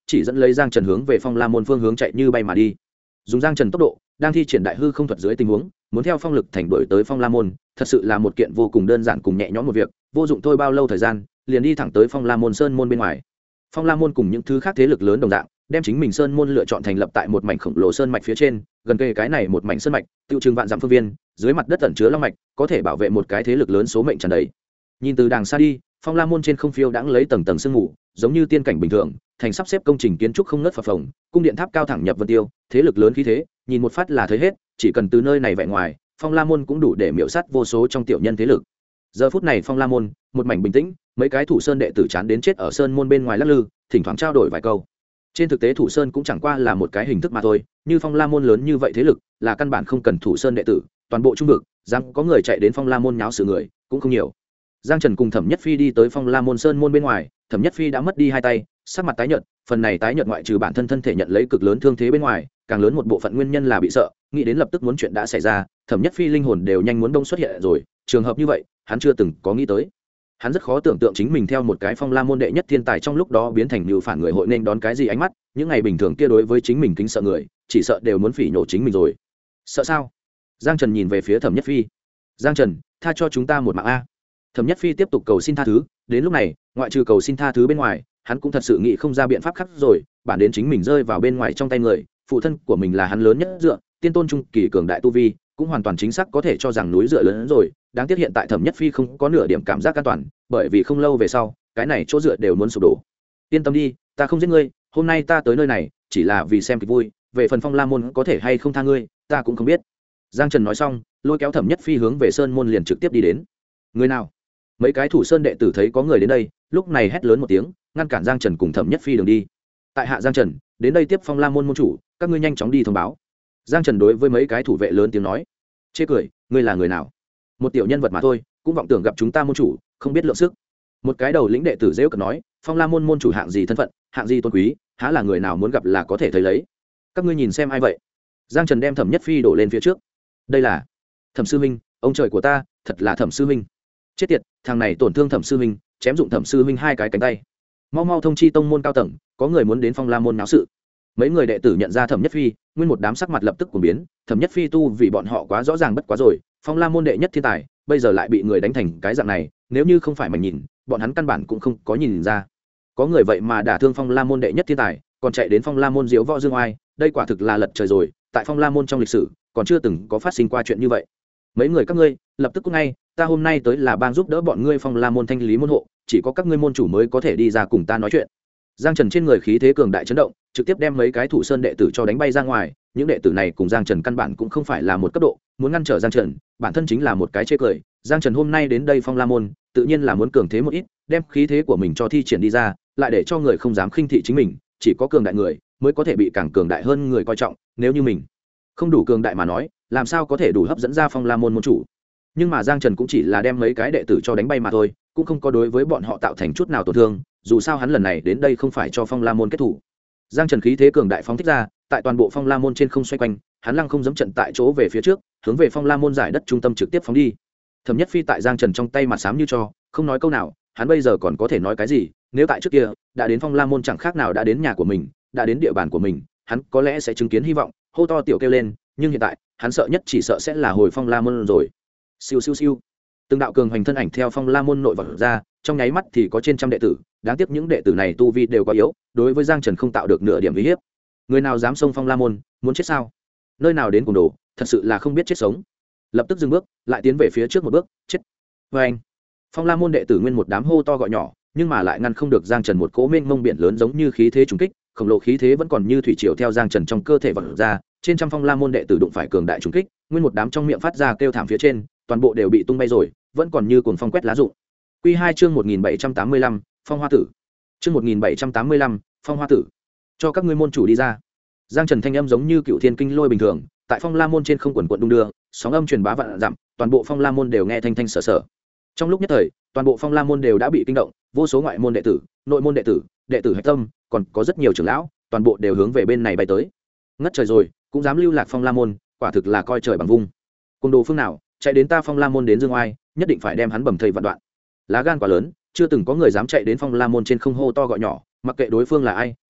chỉ dẫn lấy Giang Trần hướng về Phong La môn phương hướng chạy như bay mà đi. Dùng Giang Trần tốc độ, đang thi triển đại hư không thuật dưới tình huống, muốn theo phong lực thành đuổi tới Phong La môn, thật sự là một kiện vô cùng đơn giản cùng nhẹ nhõm một việc, vô dụng thôi bao lâu thời gian, liền đi thẳng tới Phong La môn sơn môn bên ngoài. Phong La môn cùng những thứ khác thế lực lớn đồng dạng, đem chính mình sơn môn lựa chọn thành lập tại một mảnh khổng lồ sơn mạch phía trên, gần kề cái này một mảnh sơn mạch, tiêu trừng vạn dặm phương viên, dưới mặt đất ẩn chứa long mạch, có thể bảo vệ một cái thế lực lớn số mệnh tràn đầy. Nhìn từ đàng xa đi, Phong La môn trên không phiêu đãng lấy tầng tầng sương mù, giống như tiên cảnh bình thường, thành sắp xếp công trình kiến trúc không ngớt phập phồng, cung điện tháp cao thẳng nhập vân tiêu, thế lực lớn khí thế, nhìn một phát là thấy hết, chỉ cần từ nơi này vẽ ngoài, Phong La môn cũng đủ để miểu sát vô số trong tiểu nhân thế lực. Giờ phút này Phong La môn, một mảnh bình tĩnh, mấy cái thủ sơn đệ tử chán đến chết ở sơn môn bên ngoài lắc lư, thỉnh thoảng trao đổi vài câu. Trên thực tế thủ sơn cũng chẳng qua là một cái hình thức mà thôi, như Phong La môn lớn như vậy thế lực, là căn bản không cần thủ sơn đệ tử, toàn bộ trung vực, dám có người chạy đến Phong La môn nháo sự người, cũng không nhiều. Giang Trần cùng Thẩm Nhất Phi đi tới Phong La môn sơn môn bên ngoài, Thẩm Nhất Phi đã mất đi hai tay, sắc mặt tái nhợt, phần này tái nhợt ngoại trừ bản thân thân thể nhận lấy cực lớn thương thế bên ngoài, càng lớn một bộ phận nguyên nhân là bị sợ, nghĩ đến lập tức muốn chuyện đã xảy ra, Thẩm Nhất Phi linh hồn đều nhanh muốn đông xuất hiện rồi, trường hợp như vậy, hắn chưa từng có nghĩ tới. Hắn rất khó tưởng tượng chính mình theo một cái Phong La môn đệ nhất thiên tài trong lúc đó biến thành lưu phản người hội nên đón cái gì ánh mắt, những ngày bình thường kia đối với chính mình kính sợ người, chỉ sợ đều muốn phỉ nhổ chính mình rồi. Sợ sao? Giang Trần nhìn về phía Thẩm Nhất Phi. Giang Trần, tha cho chúng ta một mạng a. Thẩm Nhất Phi tiếp tục cầu xin tha thứ, đến lúc này, ngoại trừ cầu xin tha thứ bên ngoài, hắn cũng thật sự nghĩ không ra biện pháp khác rồi, bản đến chính mình rơi vào bên ngoài trong tay người, phụ thân của mình là hắn lớn nhất dựa, tiên tôn trung kỳ cường đại tu vi, cũng hoàn toàn chính xác có thể cho rằng núi dựa lớn hơn rồi, đáng tiếc hiện tại Thẩm Nhất Phi không có nửa điểm cảm giác an toàn, bởi vì không lâu về sau, cái này chỗ dựa đều muốn sụp đổ. Yên tâm đi, ta không giết ngươi, hôm nay ta tới nơi này, chỉ là vì xem kịch vui, về phần Phong La môn có thể hay không tha ngươi, ta cũng không biết. Giang Trần nói xong, lôi kéo Thẩm Nhất Phi hướng về sơn môn liền trực tiếp đi đến. Người nào? Mấy cái thủ sơn đệ tử thấy có người đến đây, lúc này hét lớn một tiếng, ngăn cản Giang Trần cùng Thẩm Nhất Phi đường đi. Tại hạ Giang Trần, đến đây tiếp Phong La môn môn chủ, các ngươi nhanh chóng đi thông báo. Giang Trần đối với mấy cái thủ vệ lớn tiếng nói. Chê cười, ngươi là người nào? Một tiểu nhân vật mà thôi, cũng vọng tưởng gặp chúng ta môn chủ, không biết lượng sức. Một cái đầu lĩnh đệ tử dễ cợt nói, Phong La môn môn chủ hạng gì thân phận, hạng gì tôn quý, há là người nào muốn gặp là có thể thấy lấy. Các ngươi nhìn xem ai vậy? Giang Trần đem Thẩm Nhất Phi đổ lên phía trước. Đây là Thẩm sư huynh, ông trời của ta, thật là Thẩm sư huynh. Chết tiệt, thằng này tổn thương Thẩm sư huynh, chém dụng Thẩm sư huynh hai cái cánh tay. Mau mau thông chi tông môn cao tầng, có người muốn đến Phong La môn náo sự. Mấy người đệ tử nhận ra Thẩm Nhất Phi, nguyên một đám sắc mặt lập tức cuồng biến, Thẩm Nhất Phi tu vì bọn họ quá rõ ràng bất quá rồi, Phong La môn đệ nhất thiên tài, bây giờ lại bị người đánh thành cái dạng này, nếu như không phải mày nhìn, bọn hắn căn bản cũng không có nhìn ra. Có người vậy mà đả thương Phong La môn đệ nhất thiên tài, còn chạy đến Phong La môn diếu võ dương oai, đây quả thực là lật trời rồi, tại Phong La môn trong lịch sử, còn chưa từng có phát sinh qua chuyện như vậy. Mấy người các ngươi, lập tức cút ngay, ta hôm nay tới là bang giúp đỡ bọn ngươi Phong La môn thanh lý môn hộ, chỉ có các ngươi môn chủ mới có thể đi ra cùng ta nói chuyện. Giang Trần trên người khí thế cường đại chấn động, trực tiếp đem mấy cái thủ sơn đệ tử cho đánh bay ra ngoài, những đệ tử này cùng Giang Trần căn bản cũng không phải là một cấp độ, muốn ngăn trở Giang Trần, bản thân chính là một cái chê cười. Giang Trần hôm nay đến đây Phong La môn, tự nhiên là muốn cường thế một ít, đem khí thế của mình cho thi triển đi ra, lại để cho người không dám khinh thị chính mình, chỉ có cường đại người mới có thể bị càng cường đại hơn người coi trọng, nếu như mình không đủ cường đại mà nói, làm sao có thể đủ hấp dẫn ra Phong La môn môn chủ. Nhưng mà Giang Trần cũng chỉ là đem mấy cái đệ tử cho đánh bay mà thôi, cũng không có đối với bọn họ tạo thành chút nào tổn thương, dù sao hắn lần này đến đây không phải cho Phong La môn kết thủ. Giang Trần khí thế cường đại phóng thích ra, tại toàn bộ Phong La môn trên không xoay quanh, hắn lăng không giẫm trận tại chỗ về phía trước, hướng về Phong La môn giải đất trung tâm trực tiếp phóng đi. Thẩm Nhất Phi tại Giang Trần trong tay mặt xám như cho, không nói câu nào, hắn bây giờ còn có thể nói cái gì, nếu tại trước kia, đã đến Phong La môn chẳng khác nào đã đến nhà của mình, đã đến địa bàn của mình, hắn có lẽ sẽ chứng kiến hy vọng, hô to tiểu kêu lên, nhưng hiện tại, hắn sợ nhất chỉ sợ sẽ là hồi Phong La môn rồi. Siêu siêu siêu. Từng đạo cường hành thân ảnh theo Phong La môn nội vào ra, trong nháy mắt thì có trên trăm đệ tử, đáng tiếc những đệ tử này tu vi đều quá yếu, đối với Giang Trần không tạo được nửa điểm uy hiếp. Người nào dám xông Phong La môn, muốn chết sao? Nơi nào đến cùng đồ, thật sự là không biết chết sống. Lập tức dừng bước, lại tiến về phía trước một bước, chết. Và anh, Phong La môn đệ tử nguyên một đám hô to gọi nhỏ, nhưng mà lại ngăn không được Giang Trần một cỗ mênh mông biển lớn giống như khí thế trùng kích, khổng lồ khí thế vẫn còn như thủy triều theo Giang Trần trong cơ thể vọt ra, trên trăm Phong La môn đệ tử đụng phải cường đại trùng kích, nguyên một đám trong miệng phát ra kêu thảm phía trên, toàn bộ đều bị tung bay rồi, vẫn còn như cuồng phong quét lá rụng. Quy 2 chương 1785, Phong Hoa tử. Chương 1785, Phong Hoa tử. Cho các ngươi môn chủ đi ra. Giang Trần thanh âm giống như cựu thiên kinh lôi bình thường, tại Phong La môn trên không quần quật đung đưa, sóng âm truyền bá vạn dặm, toàn bộ Phong La môn đều nghe thanh thanh sở sở. Trong lúc nhất thời, toàn bộ Phong La môn đều đã bị kinh động, vô số ngoại môn đệ tử, nội môn đệ tử, đệ tử hạch tâm, còn có rất nhiều trưởng lão, toàn bộ đều hướng về bên này bay tới. Ngất trời rồi, cũng dám lưu lạc Phong La môn, quả thực là coi trời bằng vung. Cùng đồ phương nào, chạy đến ta Phong La môn đến Dương Oai, nhất định phải đem hắn bầm thây vạn đoạn. Lá gan quá lớn, chưa từng có người dám chạy đến Phong La môn trên không hô to gọi nhỏ, mặc kệ đối phương là ai,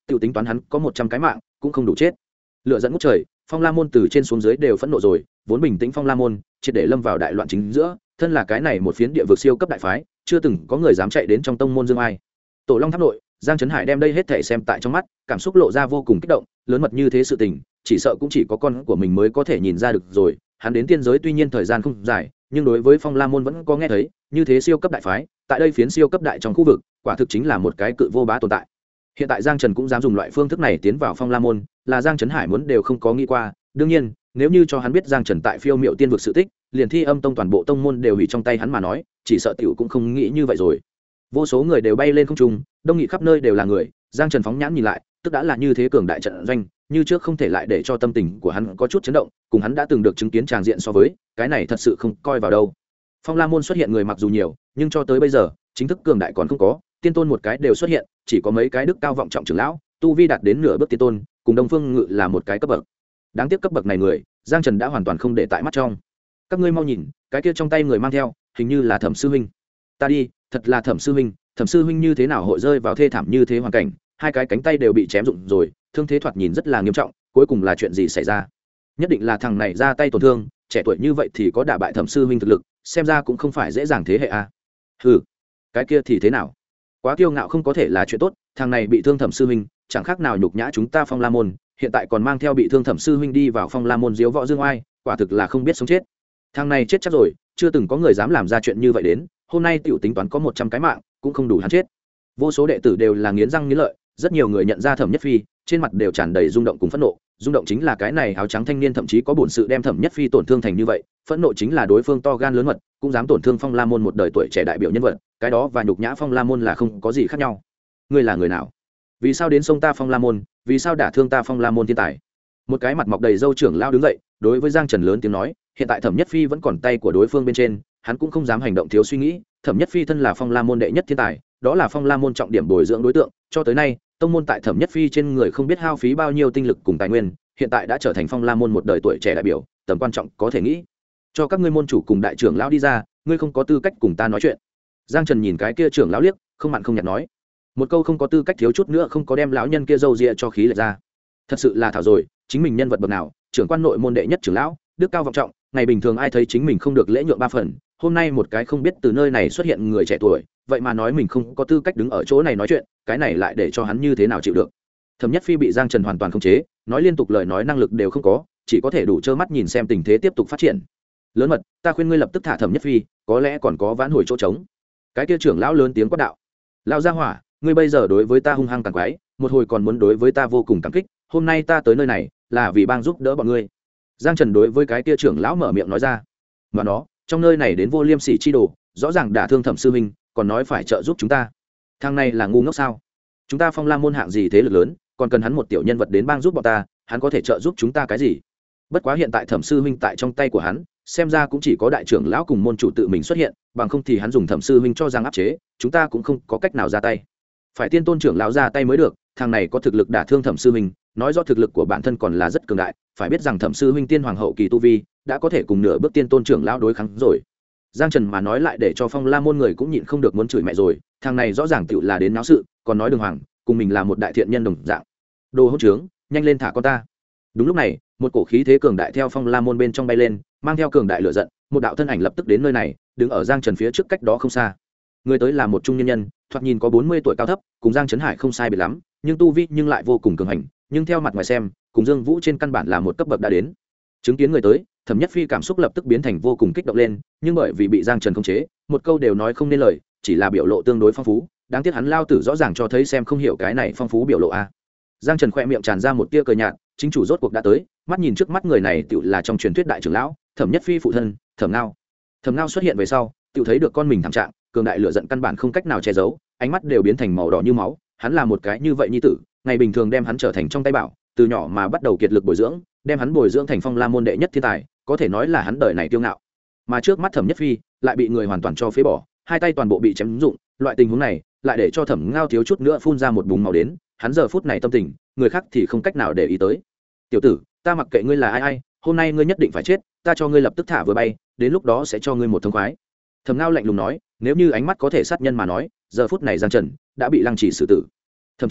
tiểu tính toán hắn có 100 cái mạng cũng không đủ chết. Lửa dẫn ngút trời, Phong La môn từ trên xuống dưới đều phẫn nộ rồi, vốn bình tĩnh Phong La môn triệt để lâm vào đại loạn chính giữa, thân là cái này một phiến địa vực siêu cấp đại phái, chưa từng có người dám chạy đến trong tông môn dương ai. Tổ Long Tháp nội, Giang Trấn Hải đem đây hết thảy xem tại trong mắt, cảm xúc lộ ra vô cùng kích động, lớn mật như thế sự tình, chỉ sợ cũng chỉ có con của mình mới có thể nhìn ra được rồi. Hắn đến tiên giới tuy nhiên thời gian không dài, nhưng đối với Phong La môn vẫn có nghe thấy, như thế siêu cấp đại phái, tại đây phiến siêu cấp đại trong khu vực, quả thực chính là một cái cự vô bá tồn tại. Hiện tại Giang Trần cũng dám dùng loại phương thức này tiến vào Phong La môn, là Giang Trấn Hải muốn đều không có nghĩ qua. Đương nhiên, nếu như cho hắn biết Giang Trần tại Phiêu Miệu Tiên vực sự tích, liền Thi Âm tông toàn bộ tông môn đều hủy trong tay hắn mà nói, chỉ sợ tiểu cũng không nghĩ như vậy rồi. Vô số người đều bay lên không trung, đông nghị khắp nơi đều là người. Giang Trần phóng nhãn nhìn lại, tức đã là như thế cường đại trận doanh, như trước không thể lại để cho tâm tình của hắn có chút chấn động, cùng hắn đã từng được chứng kiến tràng diện so với, cái này thật sự không coi vào đâu. Phong La môn xuất hiện người mặc dù nhiều, nhưng cho tới bây giờ, chính thức cường đại còn không có, tiên tôn một cái đều xuất hiện, chỉ có mấy cái đức cao vọng trọng trưởng lão, tu vi đạt đến nửa bước tiên tôn, cùng Đông Phương Ngự là một cái cấp bậc. Đáng tiếc cấp bậc này người, Giang Trần đã hoàn toàn không để tại mắt trong. Các ngươi mau nhìn, cái kia trong tay người mang theo, hình như là Thẩm sư huynh. Ta đi, thật là Thẩm sư huynh, Thẩm sư huynh như thế nào hội rơi vào thê thảm như thế hoàn cảnh, hai cái cánh tay đều bị chém rụng rồi, thương thế thoạt nhìn rất là nghiêm trọng, cuối cùng là chuyện gì xảy ra? Nhất định là thằng này ra tay tổn thương, trẻ tuổi như vậy thì có đả bại Thẩm sư huynh thực lực, xem ra cũng không phải dễ dàng thế hệ a. Hừ, cái kia thì thế nào? Quá kiêu ngạo không có thể là chuyện tốt, thằng này bị thương Thẩm sư huynh, chẳng khác nào nhục nhã chúng ta Phong La môn, hiện tại còn mang theo bị thương Thẩm sư huynh đi vào Phong La môn diếu võ dương oai, quả thực là không biết sống chết. Thằng này chết chắc rồi, chưa từng có người dám làm ra chuyện như vậy đến, hôm nay tiểu tính toán có 100 cái mạng, cũng không đủ hắn chết. Vô số đệ tử đều là nghiến răng nghiến lợi, rất nhiều người nhận ra Thẩm Nhất Phi, trên mặt đều tràn đầy rung động cùng phẫn nộ. Rung động chính là cái này áo trắng thanh niên thậm chí có bổn sự đem Thẩm Nhất Phi tổn thương thành như vậy, phẫn nộ chính là đối phương to gan lớn mật, cũng dám tổn thương Phong La môn một đời tuổi trẻ đại biểu nhân vật, cái đó và nhục nhã Phong La môn là không có gì khác nhau. Ngươi là người nào? Vì sao đến sông ta Phong La môn, vì sao đả thương ta Phong La môn thiên tài? Một cái mặt mọc đầy râu trưởng lao đứng dậy, đối với Giang Trần lớn tiếng nói, hiện tại Thẩm Nhất Phi vẫn còn tay của đối phương bên trên, hắn cũng không dám hành động thiếu suy nghĩ. Thẩm Nhất Phi thân là Phong La môn đệ nhất thiên tài, đó là Phong La môn trọng điểm bồi dưỡng đối tượng, cho tới nay, tông môn tại Thẩm Nhất Phi trên người không biết hao phí bao nhiêu tinh lực cùng tài nguyên, hiện tại đã trở thành Phong La môn một đời tuổi trẻ đại biểu, tầm quan trọng có thể nghĩ. Cho các ngươi môn chủ cùng đại trưởng lão đi ra, ngươi không có tư cách cùng ta nói chuyện. Giang Trần nhìn cái kia trưởng lão liếc, không mặn không nhạt nói, một câu không có tư cách thiếu chút nữa không có đem lão nhân kia râu ria cho khí lệch ra. Thật sự là thảo rồi, chính mình nhân vật bậc nào, trưởng quan nội môn đệ nhất trưởng lão, đức cao vọng trọng, ngày bình thường ai thấy chính mình không được lễ nhượng ba phần, hôm nay một cái không biết từ nơi này xuất hiện người trẻ tuổi, vậy mà nói mình không có tư cách đứng ở chỗ này nói chuyện, cái này lại để cho hắn như thế nào chịu được. Thẩm Nhất Phi bị Giang Trần hoàn toàn khống chế, nói liên tục lời nói năng lực đều không có, chỉ có thể đủ trơ mắt nhìn xem tình thế tiếp tục phát triển. Lớn mật, ta khuyên ngươi lập tức thả Thẩm Nhất Phi, có lẽ còn có vãn hồi chỗ trống. Cái kia trưởng lão lớn tiếng quát đạo, lão gia hỏa, ngươi bây giờ đối với ta hung hăng càng quái, một hồi còn muốn đối với ta vô cùng cảm kích, hôm nay ta tới nơi này là vì bang giúp đỡ bọn ngươi. Giang Trần đối với cái kia trưởng lão mở miệng nói ra, mà nó trong nơi này đến vô liêm sỉ chi đồ, rõ ràng đả thương Thẩm sư huynh, còn nói phải trợ giúp chúng ta, thằng này là ngu ngốc sao? Chúng ta Phong La môn hạng gì thế lực lớn, còn cần hắn một tiểu nhân vật đến bang giúp bọn ta, hắn có thể trợ giúp chúng ta cái gì? Bất quá hiện tại Thẩm sư huynh tại trong tay của hắn, xem ra cũng chỉ có đại trưởng lão cùng môn chủ tự mình xuất hiện, bằng không thì hắn dùng Thẩm sư huynh cho rằng áp chế, chúng ta cũng không có cách nào ra tay. Phải tiên tôn trưởng lão ra tay mới được, thằng này có thực lực đả thương Thẩm sư huynh, nói rõ thực lực của bản thân còn là rất cường đại, phải biết rằng Thẩm sư huynh tiên hoàng hậu kỳ tu vi, đã có thể cùng nửa bước tiên tôn trưởng lão đối kháng rồi. Giang Trần mà nói lại để cho Phong La môn người cũng nhịn không được muốn chửi mẹ rồi, thằng này rõ ràng tựu là đến náo sự, còn nói đường hoàng, cùng mình là một đại thiện nhân đồng dạng. Đồ hỗn trướng, nhanh lên thả con ta. Đúng lúc này, một cổ khí thế cường đại theo Phong La môn bên trong bay lên, mang theo cường đại lửa giận, một đạo thân ảnh lập tức đến nơi này, đứng ở Giang Trần phía trước cách đó không xa. Người tới là một trung nhân nhân, thoạt nhìn có 40 tuổi cao thấp, cùng Giang Trấn Hải không sai biệt lắm, nhưng tu vi nhưng lại vô cùng cường hành, nhưng theo mặt ngoài xem, cùng Dương Vũ trên căn bản là một cấp bậc đã đến. Chứng kiến người tới, Thẩm Nhất Phi cảm xúc lập tức biến thành vô cùng kích động lên, nhưng bởi vì bị Giang Trần khống chế, một câu đều nói không nên lời, chỉ là biểu lộ tương đối phong phú, đáng tiếc hắn lao tử rõ ràng cho thấy xem không hiểu cái này phong phú biểu lộ a. Giang Trần khẽ miệng tràn ra một tia cười nhạt, chính chủ rốt cuộc đã tới, mắt nhìn trước mắt người này tựu là trong truyền thuyết đại trưởng lão, Thẩm Nhất Phi phụ thân, Thẩm Ngao. Thẩm Ngao xuất hiện về sau, tựu thấy được con mình thảm trạng, cường đại lửa giận căn bản không cách nào che giấu, ánh mắt đều biến thành màu đỏ như máu, hắn là một cái như vậy nhi tử, ngày bình thường đem hắn trở thành trong tay bảo, từ nhỏ mà bắt đầu kiệt lực bồi dưỡng, đem hắn bồi dưỡng thành Phong La môn đệ nhất thiên tài, có thể nói là hắn đời này kiêu ngạo. Mà trước mắt Thẩm Nhất Phi lại bị người hoàn toàn cho phế bỏ, hai tay toàn bộ bị chém rụng, loại tình huống này lại để cho Thẩm Ngao thiếu chút nữa phun ra một búng máu đến, hắn giờ phút này tâm tình, người khác thì không cách nào để ý tới. Tiểu tử, ta mặc kệ ngươi là ai, hôm nay ngươi nhất định phải chết, ta cho ngươi lập tức thả vừa bay, đến lúc đó sẽ cho ngươi một thông khoái. Thẩm Ngao lạnh lùng nói, nếu như ánh mắt có thể sát nhân mà nói, giờ phút này Giang Trần đã bị lăng trì xử tử. Thẩm trưởng lão,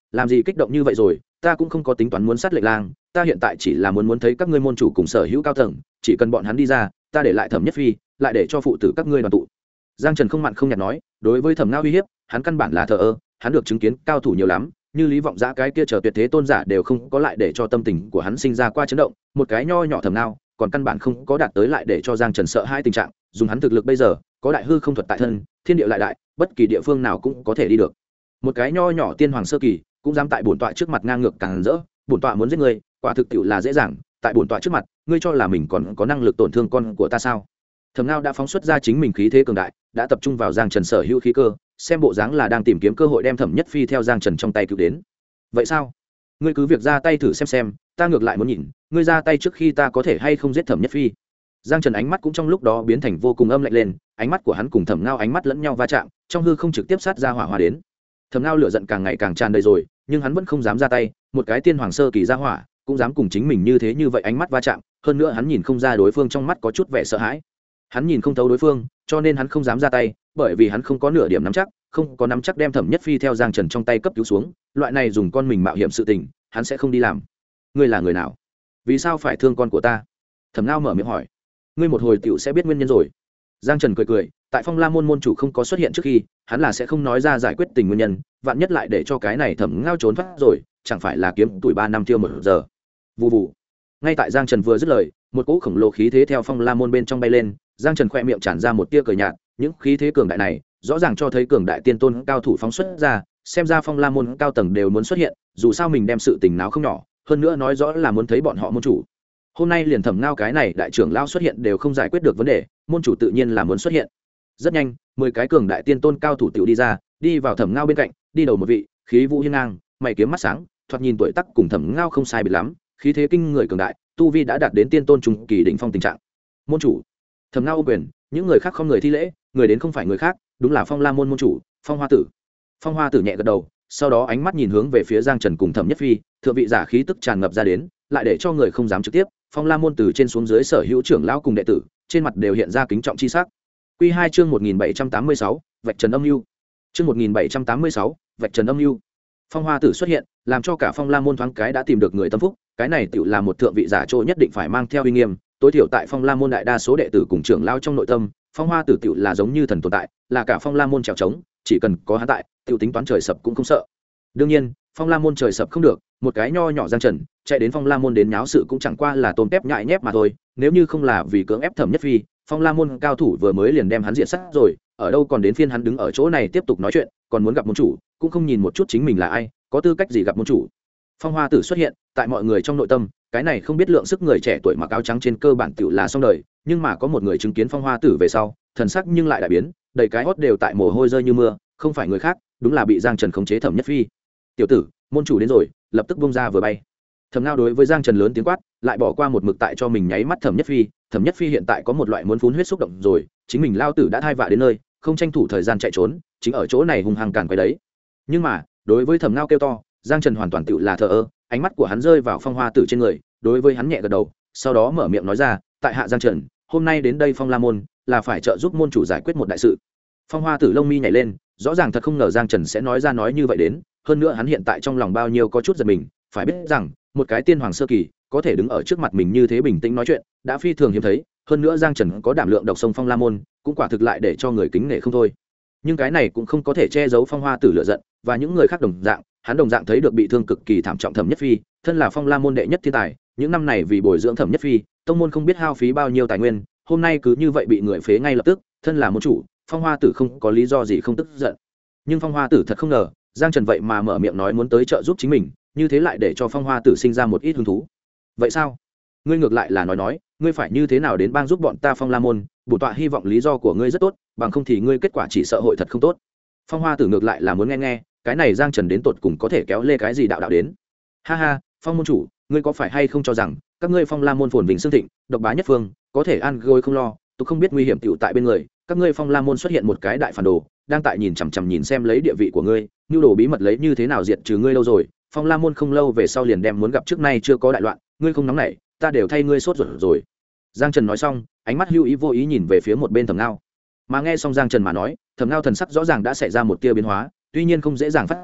làm gì kích động như vậy rồi, ta cũng không có tính toán muốn sát lệnh lang, ta hiện tại chỉ là muốn thấy các ngươi môn chủ cùng sở hữu cao tầng, chỉ cần bọn hắn đi ra, ta để lại Thẩm Nhất Phi, lại để cho phụ tử các ngươi đoàn tụ. Giang Trần không mặn không nhạt nói, đối với Thẩm Ngao uy hiếp, hắn căn bản là thờ ơ, hắn được chứng kiến cao thủ nhiều lắm, như Lý Vọng Giã cái kia chờ tuyệt thế tôn giả đều không có lại để cho tâm tình của hắn sinh ra qua chấn động, một cái nho nhỏ Thẩm Ngao, còn căn bản không có đạt tới lại để cho Giang Trần sợ hai tình trạng, dùng hắn thực lực bây giờ, có đại hư không thuật tại thân, thiên địa lại đại, bất kỳ địa phương nào cũng có thể đi được. Một cái nho nhỏ tiên hoàng sơ kỳ, cũng dám tại bổn tọa trước mặt ngang ngược càng rỡ, bổn tọa muốn giết ngươi, quả thực tiệu là dễ dàng, tại bổn tọa trước mặt, ngươi cho là mình còn có năng lực tổn thương con của ta sao? Thẩm Ngao đã phóng xuất ra chính mình khí thế cường đại, đã tập trung vào Giang Trần sở hữu khí cơ, xem bộ dáng là đang tìm kiếm cơ hội đem Thẩm Nhất Phi theo Giang Trần trong tay cứu đến. Vậy sao? Ngươi cứ việc ra tay thử xem, ta ngược lại muốn nhìn, ngươi ra tay trước khi ta có thể hay không giết Thẩm Nhất Phi. Giang Trần ánh mắt cũng trong lúc đó biến thành vô cùng âm lạnh lên, ánh mắt của hắn cùng Thẩm Ngao ánh mắt lẫn nhau va chạm, trong hư không trực tiếp sát ra hỏa hoa đến. Thẩm Ngao lửa giận càng ngày càng tràn đầy rồi, nhưng hắn vẫn không dám ra tay, một cái tiên hoàng sơ kỳ ra hỏa, cũng dám cùng chính mình như thế như vậy ánh mắt va chạm, hơn nữa hắn nhìn không ra đối phương trong mắt có chút vẻ sợ hãi. Hắn nhìn không thấu đối phương, cho nên hắn không dám ra tay, bởi vì hắn không có nửa điểm nắm chắc, không có nắm chắc đem Thẩm Nhất Phi theo Giang Trần trong tay cấp cứu xuống, loại này dùng con mình mạo hiểm sự tình, hắn sẽ không đi làm. Ngươi là người nào? Vì sao phải thương con của ta? Thẩm Ngao mở miệng hỏi. Ngươi một hồi tiểu sẽ biết nguyên nhân rồi. Giang Trần cười cười, tại Phong La môn môn chủ không có xuất hiện trước khi, hắn là sẽ không nói ra giải quyết tình nguyên nhân, vạn nhất lại để cho cái này Thẩm Ngao trốn thoát rồi, chẳng phải là kiếm tuổi 3 năm tiêu một giờ. Vù vù. Ngay tại Giang Trần vừa dứt lời, một cỗ khổng lồ khí thế theo Phong La môn bên trong bay lên, Giang Trần khẽ miệng tràn ra một tia cười nhạt, những khí thế cường đại này, rõ ràng cho thấy cường đại tiên tôn cao thủ phóng xuất ra, xem ra Phong La môn cao tầng đều muốn xuất hiện, dù sao mình đem sự tình náo không nhỏ, hơn nữa nói rõ là muốn thấy bọn họ môn chủ. Hôm nay liền Thẩm Ngao cái này đại trưởng lão xuất hiện đều không giải quyết được vấn đề, môn chủ tự nhiên là muốn xuất hiện. Rất nhanh, 10 cái cường đại tiên tôn cao thủ tiểu đi ra, đi vào Thẩm Ngao bên cạnh, đi đầu một vị, khí vũ hiên ngang, mày kiếm mắt sáng, thoạt nhìn tuổi tác cùng Thẩm Ngao không sai biệt lắm, khí thế kinh người cường đại, tu vi đã đạt đến tiên tôn trung kỳ đỉnh phong tình trạng. Môn chủ. Thẩm Ngao ôm quyền, những người khác không người thi lễ, người đến không phải người khác, đúng là Phong La môn môn chủ, Phong Hoa Tử. Phong Hoa Tử nhẹ gật đầu, sau đó ánh mắt nhìn hướng về phía Giang Trần cùng Thẩm Nhất Phi, thượng vị giả khí tức tràn ngập ra đến, lại để cho người không dám trực tiếp. Phong La môn từ trên xuống dưới sở hữu trưởng lão cùng đệ tử, trên mặt đều hiện ra kính trọng chi sắc. Quy 2 chương 1786, vạch trần âm lưu. Chương 1786, vạch trần âm lưu. Phong Hoa Tử xuất hiện, làm cho cả Phong La môn thoáng cái đã tìm được người tâm phúc, cái này tựu là một thượng vị giả trô nhất định phải mang theo uy nghiêm, tối thiểu tại Phong La môn đại đa số đệ tử cùng trưởng lão trong nội tâm, Phong Hoa Tử tựu là giống như thần tồn tại, là cả Phong La môn trèo trống, chỉ cần có hắn tại, tựu tính toán trời sập cũng không sợ. Đương nhiên, Phong La môn trời sập không được, một cái nho nhỏ Giang Trần, chạy đến Phong La môn đến nháo sự cũng chẳng qua là tôm tép nhại nhép mà thôi, nếu như không là vì cưỡng ép Thẩm Nhất Phi, Phong La môn cao thủ vừa mới liền đem hắn diệt sát rồi, ở đâu còn đến phiên hắn đứng ở chỗ này tiếp tục nói chuyện, còn muốn gặp môn chủ, cũng không nhìn một chút chính mình là ai, có tư cách gì gặp môn chủ. Phong Hoa Tử xuất hiện, tại mọi người trong nội tâm, cái này không biết lượng sức người trẻ tuổi mặc áo trắng trên cơ bản tựu là xong đời, nhưng mà có một người chứng kiến Phong Hoa Tử về sau, thần sắc nhưng lại đại biến, đầy cái hốt đều tại mồ hôi rơi như mưa, không phải người khác, đúng là bị Giang Trần khống chế Thẩm Nhất Phi. Tiểu tử, môn chủ đến rồi, lập tức bung ra vừa bay. Thẩm Ngao đối với Giang Trần lớn tiếng quát, lại bỏ qua một mực tại cho mình nháy mắt Thẩm Nhất Phi. Thẩm Nhất Phi hiện tại có một loại muốn phun huyết xúc động rồi, chính mình lao tử đã thai vạ đến nơi, không tranh thủ thời gian chạy trốn, chính ở chỗ này hung hăng càn quấy đấy. Nhưng mà, đối với Thẩm Ngao kêu to, Giang Trần hoàn toàn tựu là thờ ơ, ánh mắt của hắn rơi vào Phong Hoa Tử trên người, đối với hắn nhẹ gật đầu, sau đó mở miệng nói ra, tại hạ Giang Trần, hôm nay đến đây Phong La môn, là phải trợ giúp môn chủ giải quyết một đại sự. Phong Hoa Tử lông mi nhảy lên, rõ ràng thật không ngờ Giang Trần sẽ nói ra nói như vậy đến, hơn nữa hắn hiện tại trong lòng bao nhiêu có chút giật mình, phải biết rằng, một cái tiên hoàng sơ kỳ, có thể đứng ở trước mặt mình như thế bình tĩnh nói chuyện, đã phi thường hiếm thấy, hơn nữa Giang Trần có đảm lượng độc sông Phong La môn, cũng quả thực lại để cho người kính nể không thôi. Nhưng cái này cũng không có thể che giấu Phong Hoa Tử lửa giận, và những người khác đồng dạng, hắn đồng dạng thấy được bị thương cực kỳ thảm trọng Thẩm Nhất Phi, thân là Phong La môn đệ nhất thiên tài, những năm này vì bồi dưỡng Thẩm Nhất Phi, tông môn không biết hao phí bao nhiêu tài nguyên, hôm nay cứ như vậy bị người phế ngay lập tức, thân là môn chủ, Phong Hoa Tử không có lý do gì không tức giận. Nhưng Phong Hoa Tử thật không ngờ, Giang Trần vậy mà mở miệng nói muốn tới trợ giúp chính mình, như thế lại để cho Phong Hoa Tử sinh ra một ít hứng thú. Vậy sao? Ngươi ngược lại là nói, ngươi phải như thế nào đến bang giúp bọn ta Phong La môn, bổn tọa hy vọng lý do của ngươi rất tốt, bằng không thì ngươi kết quả chỉ sợ hội thật không tốt. Phong Hoa Tử ngược lại là muốn nghe, cái này Giang Trần đến tột cùng có thể kéo lê cái gì đạo đến. Ha ha, Phong môn chủ, ngươi có phải hay không cho rằng các ngươi Phong La môn phồn vinh xương thịnh, độc bá nhất phương, có thể ăn gối không lo, tôi không biết nguy hiểm tiểu tại bên người, các ngươi Phong La môn xuất hiện một cái đại phản đồ, đang tại nhìn chằm chằm nhìn xem lấy địa vị của ngươi, nưu đồ bí mật lấy như thế nào diệt trừ ngươi lâu rồi, Phong La môn không lâu về sau liền đem muốn gặp trước nay chưa có đại loạn, ngươi không nóng nảy, ta đều thay ngươi sốt ruột rồi. Giang Trần nói xong, ánh mắt hưu ý vô ý nhìn về phía một bên Thẩm Ngao. Mà nghe xong Giang Trần mà nói, Thẩm Ngao thần sắc rõ ràng đã xảy ra một tia biến hóa, tuy nhiên không dễ dàng phát giác,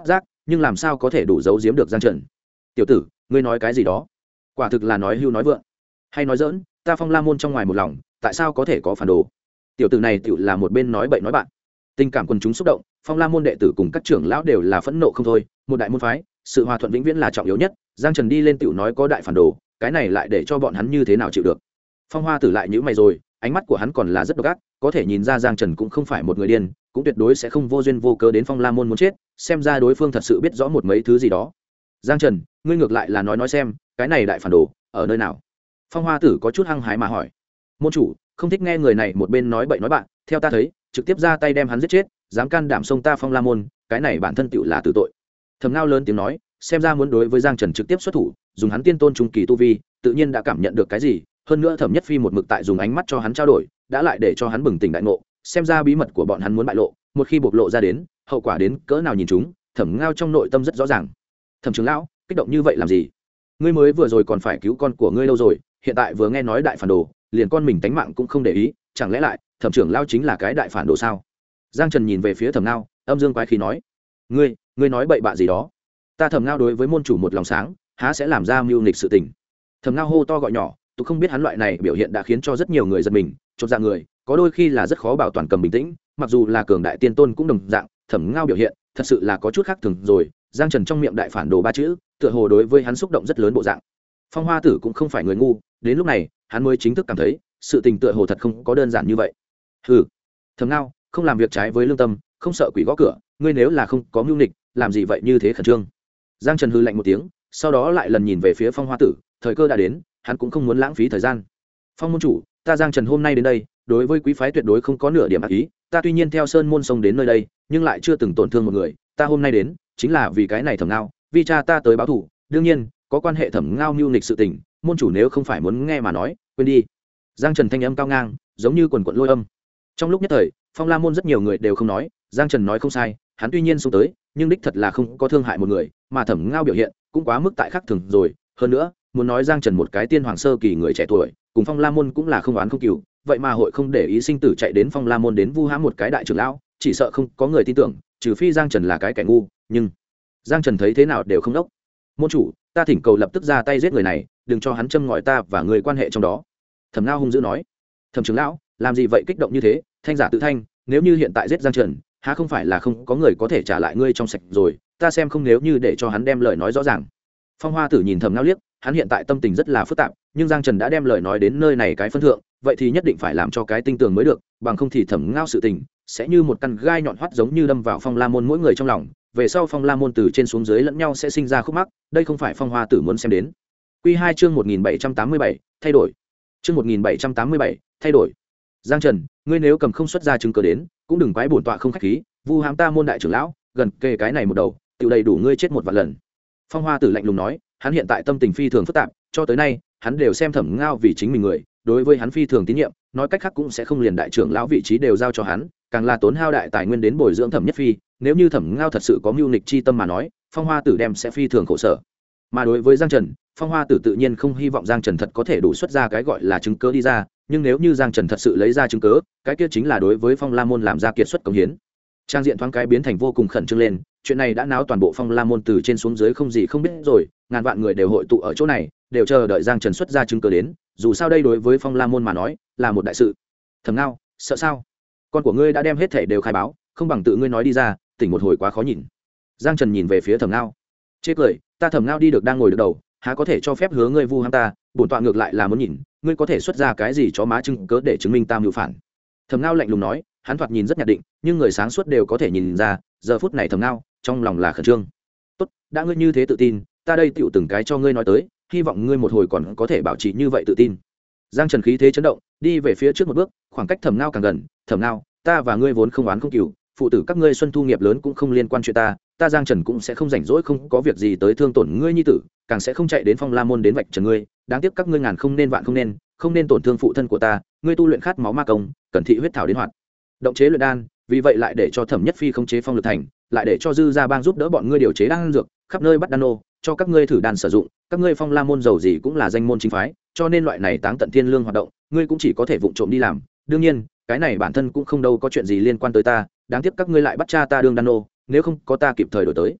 nhưng làm sao có thể đủ giấu giếm được Giang Trần. Tiểu tử, ngươi nói cái gì đó? Quả thực là nói hưu nói vượng, hay nói dỡn? Ta Phong La môn trong ngoài một lòng, tại sao có thể có phản đồ? Tiểu tử này tiểu là một bên nói bậy nói bạn. Tình cảm quần chúng xúc động, Phong La môn đệ tử cùng các trưởng lão đều là phẫn nộ không thôi. Một đại môn phái, sự hòa thuận vĩnh viễn là trọng yếu nhất. Giang Trần đi lên tiểu nói có đại phản đồ, cái này lại để cho bọn hắn như thế nào chịu được? Phong Hoa Tử lại nhíu mày rồi, ánh mắt của hắn còn là rất độc ác, có thể nhìn ra Giang Trần cũng không phải một người điên, cũng tuyệt đối sẽ không vô duyên vô cớ đến Phong La môn muốn chết, xem ra đối phương thật sự biết rõ một mấy thứ gì đó. Giang Trần, ngươi ngược lại là nói xem, cái này đại phản đồ ở nơi nào? Phong Hoa Tử có chút hăng hái mà hỏi. Môn chủ không thích nghe người này một bên nói bậy nói bạn, theo ta thấy trực tiếp ra tay đem hắn giết chết, dám can đảm xông ta Phong La môn, cái này bản thân tựu là tử tội. Thẩm Ngao lớn tiếng nói, xem ra muốn đối với Giang Trần trực tiếp xuất thủ, dùng hắn tiên tôn trung kỳ tu vi, tự nhiên đã cảm nhận được cái gì, hơn nữa Thẩm Nhất Phi một mực tại dùng ánh mắt cho hắn trao đổi, đã lại để cho hắn bừng tỉnh đại ngộ, xem ra bí mật của bọn hắn muốn bại lộ, một khi bộc lộ ra đến, hậu quả đến cỡ nào nhìn chúng, Thẩm Ngao trong nội tâm rất rõ ràng. Thẩm trưởng lão, kích động như vậy làm gì? Ngươi mới vừa rồi còn phải cứu con của ngươi lâu rồi, hiện tại vừa nghe nói đại phản đồ, liền con mình tánh mạng cũng không để ý, chẳng lẽ lại Thẩm trưởng lão chính là cái đại phản đồ sao? Giang Trần nhìn về phía Thẩm Ngao, âm dương quái khí nói, ngươi nói bậy bạ gì đó? Ta Thẩm Ngao đối với môn chủ một lòng sáng, há sẽ làm ra mưu nghịch sự tình? Thẩm Ngao hô to gọi nhỏ, tôi không biết hắn loại này biểu hiện đã khiến cho rất nhiều người giật mình, chột dạ người, có đôi khi là rất khó bảo toàn cầm bình tĩnh, mặc dù là cường đại tiên tôn cũng đồng dạng. Thẩm Ngao biểu hiện thật sự là có chút khác thường rồi. Giang Trần trong miệng đại phản đồ ba chữ, tựa hồ đối với hắn xúc động rất lớn bộ dạng. Phong Hoa Tử cũng không phải người ngu, đến lúc này hắn mới chính thức cảm thấy sự tình tựa hồ thật không có đơn giản như vậy. Hừ, Thẩm Ngao không làm việc trái với lương tâm, không sợ quỷ gõ cửa, ngươi nếu là không có mưu nghịch, làm gì vậy như thế khẩn trương? Giang Trần hừ lạnh một tiếng, sau đó lại lần nhìn về phía Phong Hoa Tử, thời cơ đã đến, hắn cũng không muốn lãng phí thời gian. Phong môn chủ, ta Giang Trần hôm nay đến đây, đối với quý phái tuyệt đối không có nửa điểm ác ý, ta tuy nhiên theo sơn môn sông đến nơi đây, nhưng lại chưa từng tổn thương một người, ta hôm nay đến chính là vì cái này Thẩm Ngao, vì cha ta tới báo thù, đương nhiên có quan hệ Thẩm Ngao mưu nghịch sự tình, môn chủ nếu không phải muốn nghe mà nói, quên đi. Giang Trần thanh âm cao ngang, giống như quần quần lôi âm. Trong lúc nhất thời, Phong La môn rất nhiều người đều không nói, Giang Trần nói không sai, hắn tuy nhiên xông tới, nhưng đích thật là không có thương hại một người, mà Thẩm Ngao biểu hiện cũng quá mức tại khắc thường rồi, hơn nữa, muốn nói Giang Trần một cái tiên hoàng sơ kỳ người trẻ tuổi, cùng Phong La môn cũng là không oán không cừu, vậy mà hội không để ý sinh tử chạy đến Phong La môn đến vu hãm một cái đại trưởng lão, chỉ sợ không có người tin tưởng, trừ phi Giang Trần là cái kẻ ngu, nhưng Giang Trần thấy thế nào đều không đốc. Môn chủ, ta thỉnh cầu lập tức ra tay giết người này, đừng cho hắn châm ngòi ta và người quan hệ trong đó. Thẩm Ngao hung dữ nói. Thẩm trưởng lão, làm gì vậy kích động như thế, thanh giả tự thanh, nếu như hiện tại giết Giang Trần, há không phải là không có người có thể trả lại ngươi trong sạch rồi, ta xem không nếu như để cho hắn đem lời nói rõ ràng. Phong Hoa Tử nhìn Thẩm Ngao liếc, hắn hiện tại tâm tình rất là phức tạp, nhưng Giang Trần đã đem lời nói đến nơi này cái phân thượng, vậy thì nhất định phải làm cho cái tinh tường mới được, bằng không thì Thẩm Ngao sự tình sẽ như một căn gai nhọn hoắt giống như đâm vào Phong La môn mỗi người trong lòng, về sau Phong La môn từ trên xuống dưới lẫn nhau sẽ sinh ra khúc mắc, đây không phải Phong Hoa Tử muốn xem đến. Quy 2 chương 1787, thay đổi. Chương 1787, thay đổi. Giang Trần, ngươi nếu cầm không xuất ra chứng cứ đến, cũng đừng quái bổn tọa không khách khí, vu hãm ta môn đại trưởng lão, gần kề cái này một đầu, tiểu đầy đủ ngươi chết một vạn lần. Phong Hoa Tử lạnh lùng nói, hắn hiện tại tâm tình phi thường phức tạp, cho tới nay, hắn đều xem Thẩm Ngao vì chính mình người, đối với hắn phi thường tín nhiệm, nói cách khác cũng sẽ không liền đại trưởng lão vị trí đều giao cho hắn, càng là tốn hao đại tài nguyên đến bồi dưỡng Thẩm Nhất Phi, nếu như Thẩm Ngao thật sự có mưu nghịch chi tâm mà nói, Phong Hoa Tử đem sẽ phi thường khổ sở. Mà đối với Giang Trần, Phong Hoa Tử tự nhiên không hy vọng Giang Trần thật có thể đủ xuất ra cái gọi là chứng cứ đi ra, nhưng nếu như Giang Trần thật sự lấy ra chứng cứ, cái kia chính là đối với Phong La môn làm ra kiệt xuất công hiến. Trang diện thoáng cái biến thành vô cùng khẩn trương lên, chuyện này đã náo toàn bộ Phong La môn từ trên xuống dưới không gì không biết rồi, ngàn vạn người đều hội tụ ở chỗ này, đều chờ đợi Giang Trần xuất ra chứng cứ đến, dù sao đây đối với Phong La môn mà nói, là một đại sự. Thẩm Ngao, sợ sao? Con của ngươi đã đem hết thể đều khai báo, không bằng tự ngươi nói đi ra, tỉnh một hồi quá khó nhìn. Giang Trần nhìn về phía Thẩm Ngao, chê cười, ta Thẩm Ngao đi được đang ngồi được đầu, há có thể cho phép hứa ngươi vu hãm ta, bổn tọa ngược lại là muốn nhìn, ngươi có thể xuất ra cái gì chó má chứng cớ để chứng minh ta mưu phản. Thẩm Ngao lạnh lùng nói, hắn thoạt nhìn rất nhạt định, nhưng người sáng suốt đều có thể nhìn ra, giờ phút này Thẩm Ngao trong lòng là khẩn trương. Tốt, đã ngươi như thế tự tin, ta đây tựu từng cái cho ngươi nói tới, hy vọng ngươi một hồi còn có thể bảo trì như vậy tự tin. Giang Trần khí thế chấn động, đi về phía trước một bước, khoảng cách Thẩm Ngao càng gần. Thẩm Ngao, ta và ngươi vốn không oán không cừu, phụ tử các ngươi xuân thu nghiệp lớn cũng không liên quan chuyện ta Giang Trần cũng sẽ không rảnh rỗi không có việc gì tới thương tổn ngươi nhi tử, càng sẽ không chạy đến Phong La môn đến vạch trần ngươi, đáng tiếc các ngươi ngàn không nên vạn không nên tổn thương phụ thân của ta, ngươi tu luyện khát máu ma công, cần thị huyết thảo đến hoạt động chế luyện đan, vì vậy lại để cho Thẩm Nhất Phi khống chế Phong Lực Thành, lại để cho Dư Gia Bang giúp đỡ bọn ngươi điều chế đan dược, khắp nơi bắt đan nô, cho các ngươi thử đan sử dụng, các ngươi Phong La môn giàu gì cũng là danh môn chính phái, cho nên loại này táng tận thiên lương hoạt động, ngươi cũng chỉ có thể vụng trộm đi làm. Đương nhiên, cái này bản thân cũng không đâu có chuyện gì liên quan tới ta, đáng tiếc các ngươi lại bắt cha ta đương đan nô, nếu không có ta kịp thời đổi tới.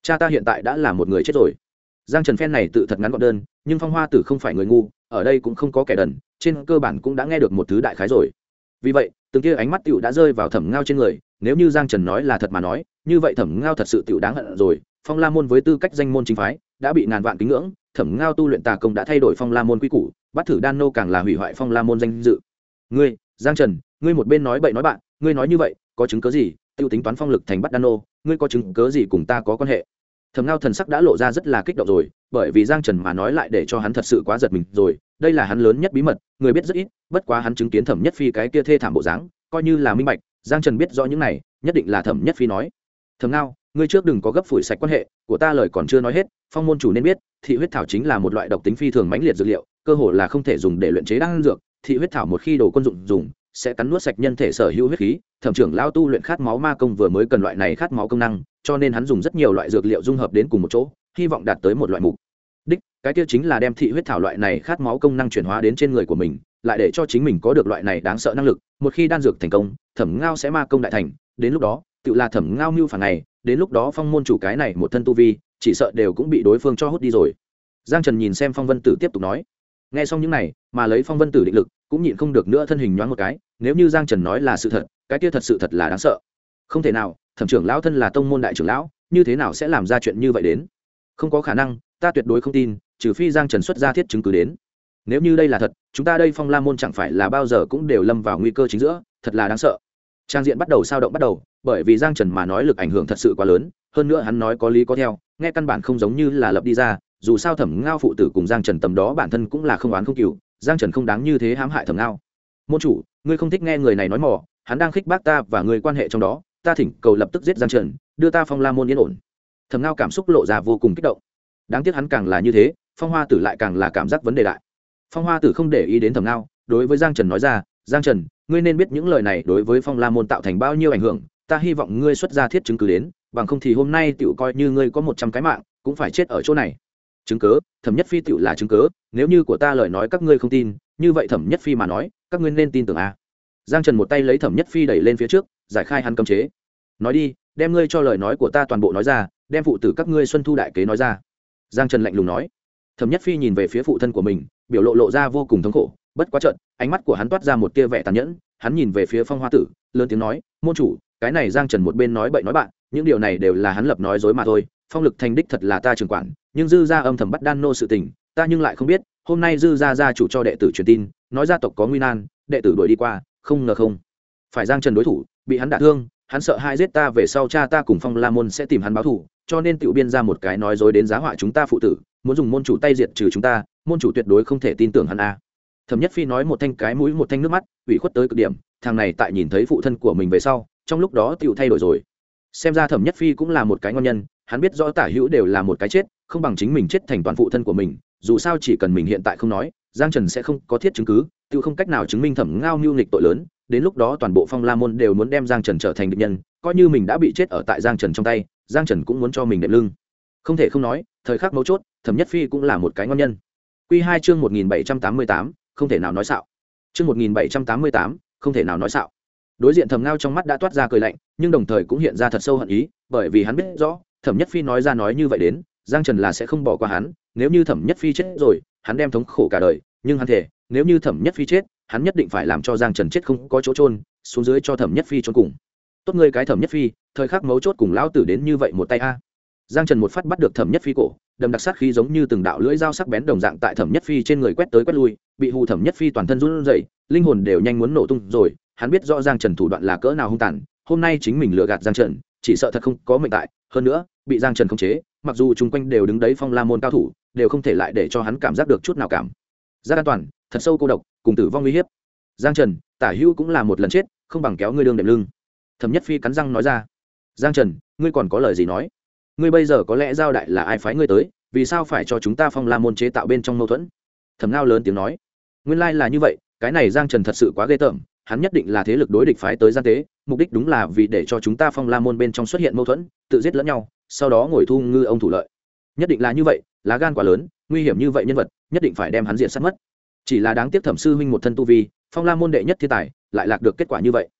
cha ta hiện tại đã là một người chết rồi. Giang Trần phen này tự thật ngắn gọn đơn, nhưng Phong Hoa Tử không phải người ngu, ở đây cũng không có kẻ đần, trên cơ bản cũng đã nghe được một thứ đại khái rồi. Vì vậy từng kia ánh mắt tiểu đã rơi vào Thẩm Ngao trên người, nếu như Giang Trần nói là thật mà nói, như vậy Thẩm Ngao thật sự tiểu đáng hận rồi. Phong La môn với tư cách danh môn chính phái đã bị ngàn vạn kính ngưỡng, Thẩm Ngao tu luyện tà công đã thay đổi Phong La môn quy củ, bắt thử đan nô càng là hủy hoại Phong La môn danh dự. Ngươi, Giang Trần, ngươi một bên nói bậy nói bạn, ngươi nói như vậy, có chứng cứ gì? Tiêu tính toán phong lực thành bắt đan nô, ngươi có chứng cứ gì cùng ta có quan hệ? Thẩm Ngao thần sắc đã lộ ra rất là kích động rồi, bởi vì Giang Trần mà nói lại để cho hắn thật sự quá giật mình rồi, đây là hắn lớn nhất bí mật, người biết rất ít, bất quá hắn chứng kiến Thẩm Nhất Phi cái kia thê thảm bộ dáng, coi như là minh bạch, Giang Trần biết rõ những này, nhất định là Thẩm Nhất Phi nói. Thẩm Ngao, ngươi trước đừng có gấp phủi sạch quan hệ của ta, lời còn chưa nói hết, Phong môn chủ nên biết, thị huyết thảo chính là một loại độc tính phi thường mãnh liệt dược liệu, cơ hồ là không thể dùng để luyện chế đan dược, thị huyết thảo một khi đồ quân dụng dùng, sẽ cắn nuốt sạch nhân thể sở hữu huyết khí. Thẩm trưởng lão tu luyện khát máu ma công vừa mới cần loại này khát máu công năng, cho nên hắn dùng rất nhiều loại dược liệu dung hợp đến cùng một chỗ, hy vọng đạt tới một loại mục đích, cái kia chính là đem thị huyết thảo loại này khát máu công năng chuyển hóa đến trên người của mình, lại để cho chính mình có được loại này đáng sợ năng lực. Một khi đan dược thành công, Thẩm Ngao sẽ ma công đại thành, đến lúc đó tự là Thẩm Ngao mưu phản này, đến lúc đó Phong môn chủ cái này một thân tu vi chỉ sợ đều cũng bị đối phương cho hút đi rồi. Giang Trần nhìn xem Phong Vân Tử tiếp tục nói. Nghe xong những này, mà lấy Phong Vân Tử định lực, cũng nhịn không được nữa thân hình nhoáng một cái, nếu như Giang Trần nói là sự thật, cái kia thật sự thật là đáng sợ. Không thể nào, Thẩm trưởng lão thân là tông môn đại trưởng lão, như thế nào sẽ làm ra chuyện như vậy đến? Không có khả năng, ta tuyệt đối không tin, trừ phi Giang Trần xuất ra thiết chứng cứ đến. Nếu như đây là thật, chúng ta đây Phong La môn chẳng phải là bao giờ cũng đều lâm vào nguy cơ chính giữa, thật là đáng sợ. Trang diện bắt đầu sao động bắt đầu, bởi vì Giang Trần mà nói lực ảnh hưởng thật sự quá lớn, hơn nữa hắn nói có lý có theo, nghe căn bản không giống như là lập đi ra, dù sao Thẩm Ngao phụ tử cùng Giang Trần tầm đó bản thân cũng là không oán không cừu, Giang Trần không đáng như thế hãm hại Thẩm Ngao. Môn chủ, ngươi không thích nghe người này nói mỏ, hắn đang khích bác ta và người quan hệ trong đó, ta thỉnh cầu lập tức giết Giang Trần, đưa ta Phong La môn yên ổn. Thẩm Ngao cảm xúc lộ ra vô cùng kích động. Đáng tiếc hắn càng là như thế, Phong Hoa Tử lại càng là cảm giác vấn đề đại. Phong Hoa Tử không để ý đến Thẩm Ngao, đối với Giang Trần nói ra, Giang Trần, ngươi nên biết những lời này đối với Phong La môn tạo thành bao nhiêu ảnh hưởng, ta hy vọng ngươi xuất ra thiết chứng cứ đến, bằng không thì hôm nay tiểu coi như ngươi có 100 cái mạng, cũng phải chết ở chỗ này. Chứng cứ? Thẩm Nhất Phi tiểu là chứng cứ, nếu như của ta lời nói các ngươi không tin, như vậy Thẩm Nhất Phi mà nói, các ngươi nên tin tưởng a. Giang Trần một tay lấy Thẩm Nhất Phi đẩy lên phía trước, giải khai hắn cấm chế. Nói đi, đem ngươi cho lời nói của ta toàn bộ nói ra, đem phụ tử các ngươi xuân thu đại kế nói ra. Giang Trần lạnh lùng nói. Thẩm Nhất Phi nhìn về phía phụ thân của mình, biểu lộ lộ ra vô cùng thống khổ, bất quá chợt, ánh mắt của hắn toát ra một tia vẻ tàn nhẫn, hắn nhìn về phía Phong Hoa Tử, lớn tiếng nói, môn chủ, cái này Giang Trần một bên nói bậy nói bạn, những điều này đều là hắn lập nói dối mà thôi, Phong lực thành đích thật là ta trưởng quản, nhưng dư gia âm thầm bắt đan nô sự tình, ta nhưng lại không biết, hôm nay dư gia gia chủ cho đệ tử truyền tin, nói gia tộc có nguy nan, đệ tử đuổi đi qua, không ngờ không phải Giang Trần đối thủ, bị hắn đả thương, hắn sợ hai giết ta về sau cha ta cùng Phong La môn sẽ tìm hắn báo thù, cho nên tự biên ra một cái nói dối đến giá họa chúng ta phụ tử, muốn dùng môn chủ tay diệt trừ chúng ta, môn chủ tuyệt đối không thể tin tưởng hắn a. Thẩm Nhất Phi nói một thanh cái mũi một thanh nước mắt, ủy khuất tới cực điểm, thằng này tại nhìn thấy phụ thân của mình về sau, trong lúc đó tựu thay đổi rồi. Xem ra Thẩm Nhất Phi cũng là một cái ngon nhân, hắn biết rõ tả hữu đều là một cái chết, không bằng chính mình chết thành toàn phụ thân của mình, dù sao chỉ cần mình hiện tại không nói, Giang Trần sẽ không có thiết chứng cứ, tựu không cách nào chứng minh Thẩm Ngao mưu nghịch tội lớn, đến lúc đó toàn bộ Phong La môn đều muốn đem Giang Trần trở thành địch nhân, coi như mình đã bị chết ở tại Giang Trần trong tay, Giang Trần cũng muốn cho mình đệm lưng. Không thể không nói, thời khắc mấu chốt, Thẩm Nhất Phi cũng là một cái ngon nhân. Quy 2 chương 1788, không thể nào nói xạo. Chương 1788, không thể nào nói xạo. Đối diện Thẩm Ngao trong mắt đã toát ra cười lạnh, nhưng đồng thời cũng hiện ra thật sâu hận ý, bởi vì hắn biết rõ, Thẩm Nhất Phi nói ra nói như vậy đến, Giang Trần là sẽ không bỏ qua hắn, nếu như Thẩm Nhất Phi chết rồi, hắn đem thống khổ cả đời, nhưng hắn thể, nếu như Thẩm Nhất Phi chết, hắn nhất định phải làm cho Giang Trần chết không có chỗ chôn, xuống dưới cho Thẩm Nhất Phi chôn cùng. Tốt ngươi cái Thẩm Nhất Phi, thời khắc mấu chốt cùng lão tử đến như vậy một tay a. Giang Trần một phát bắt được Thẩm Nhất Phi cổ, đâm đặc sát khí giống như từng đạo lưỡi dao sắc bén đồng dạng tại Thẩm Nhất Phi trên người quét tới quét lui, bị hù Thẩm Nhất Phi toàn thân run rẩy, linh hồn đều nhanh muốn nổ tung rồi, hắn biết rõ Giang Trần thủ đoạn là cỡ nào hung tàn, hôm nay chính mình lừa gạt Giang Trần, chỉ sợ thật không có mệnh tại, hơn nữa, bị Giang Trần khống chế, mặc dù chung quanh đều đứng đấy Phong La môn cao thủ, đều không thể lại để cho hắn cảm giác được chút nào cảm giác an toàn, thật sâu cô độc, cùng tử vong nguy hiểm. Giang Trần, tả hữu cũng là một lần chết, không bằng kéo ngươi đường đệm lưng. Thẩm Nhất Phi cắn răng nói ra. Giang Trần, ngươi còn có lời gì nói? Ngươi bây giờ có lẽ giao đại là ai phái ngươi tới, vì sao phải cho chúng ta Phong La môn chế tạo bên trong mâu thuẫn? Thẩm Ngao lớn tiếng nói. Nguyên lai là như vậy, cái này Giang Trần thật sự quá ghê tởm, hắn nhất định là thế lực đối địch phái tới gian tế, mục đích đúng là vì để cho chúng ta Phong La môn bên trong xuất hiện mâu thuẫn, tự giết lẫn nhau, sau đó ngồi thu ngư ông thủ lợi. Nhất định là như vậy, lá gan quá lớn, nguy hiểm như vậy nhân vật, nhất định phải đem hắn diện sát mất. Chỉ là đáng tiếc Thẩm sư huynh một thân tu vi, Phong La môn đệ nhất thiên tài, lại lạc được kết quả như vậy.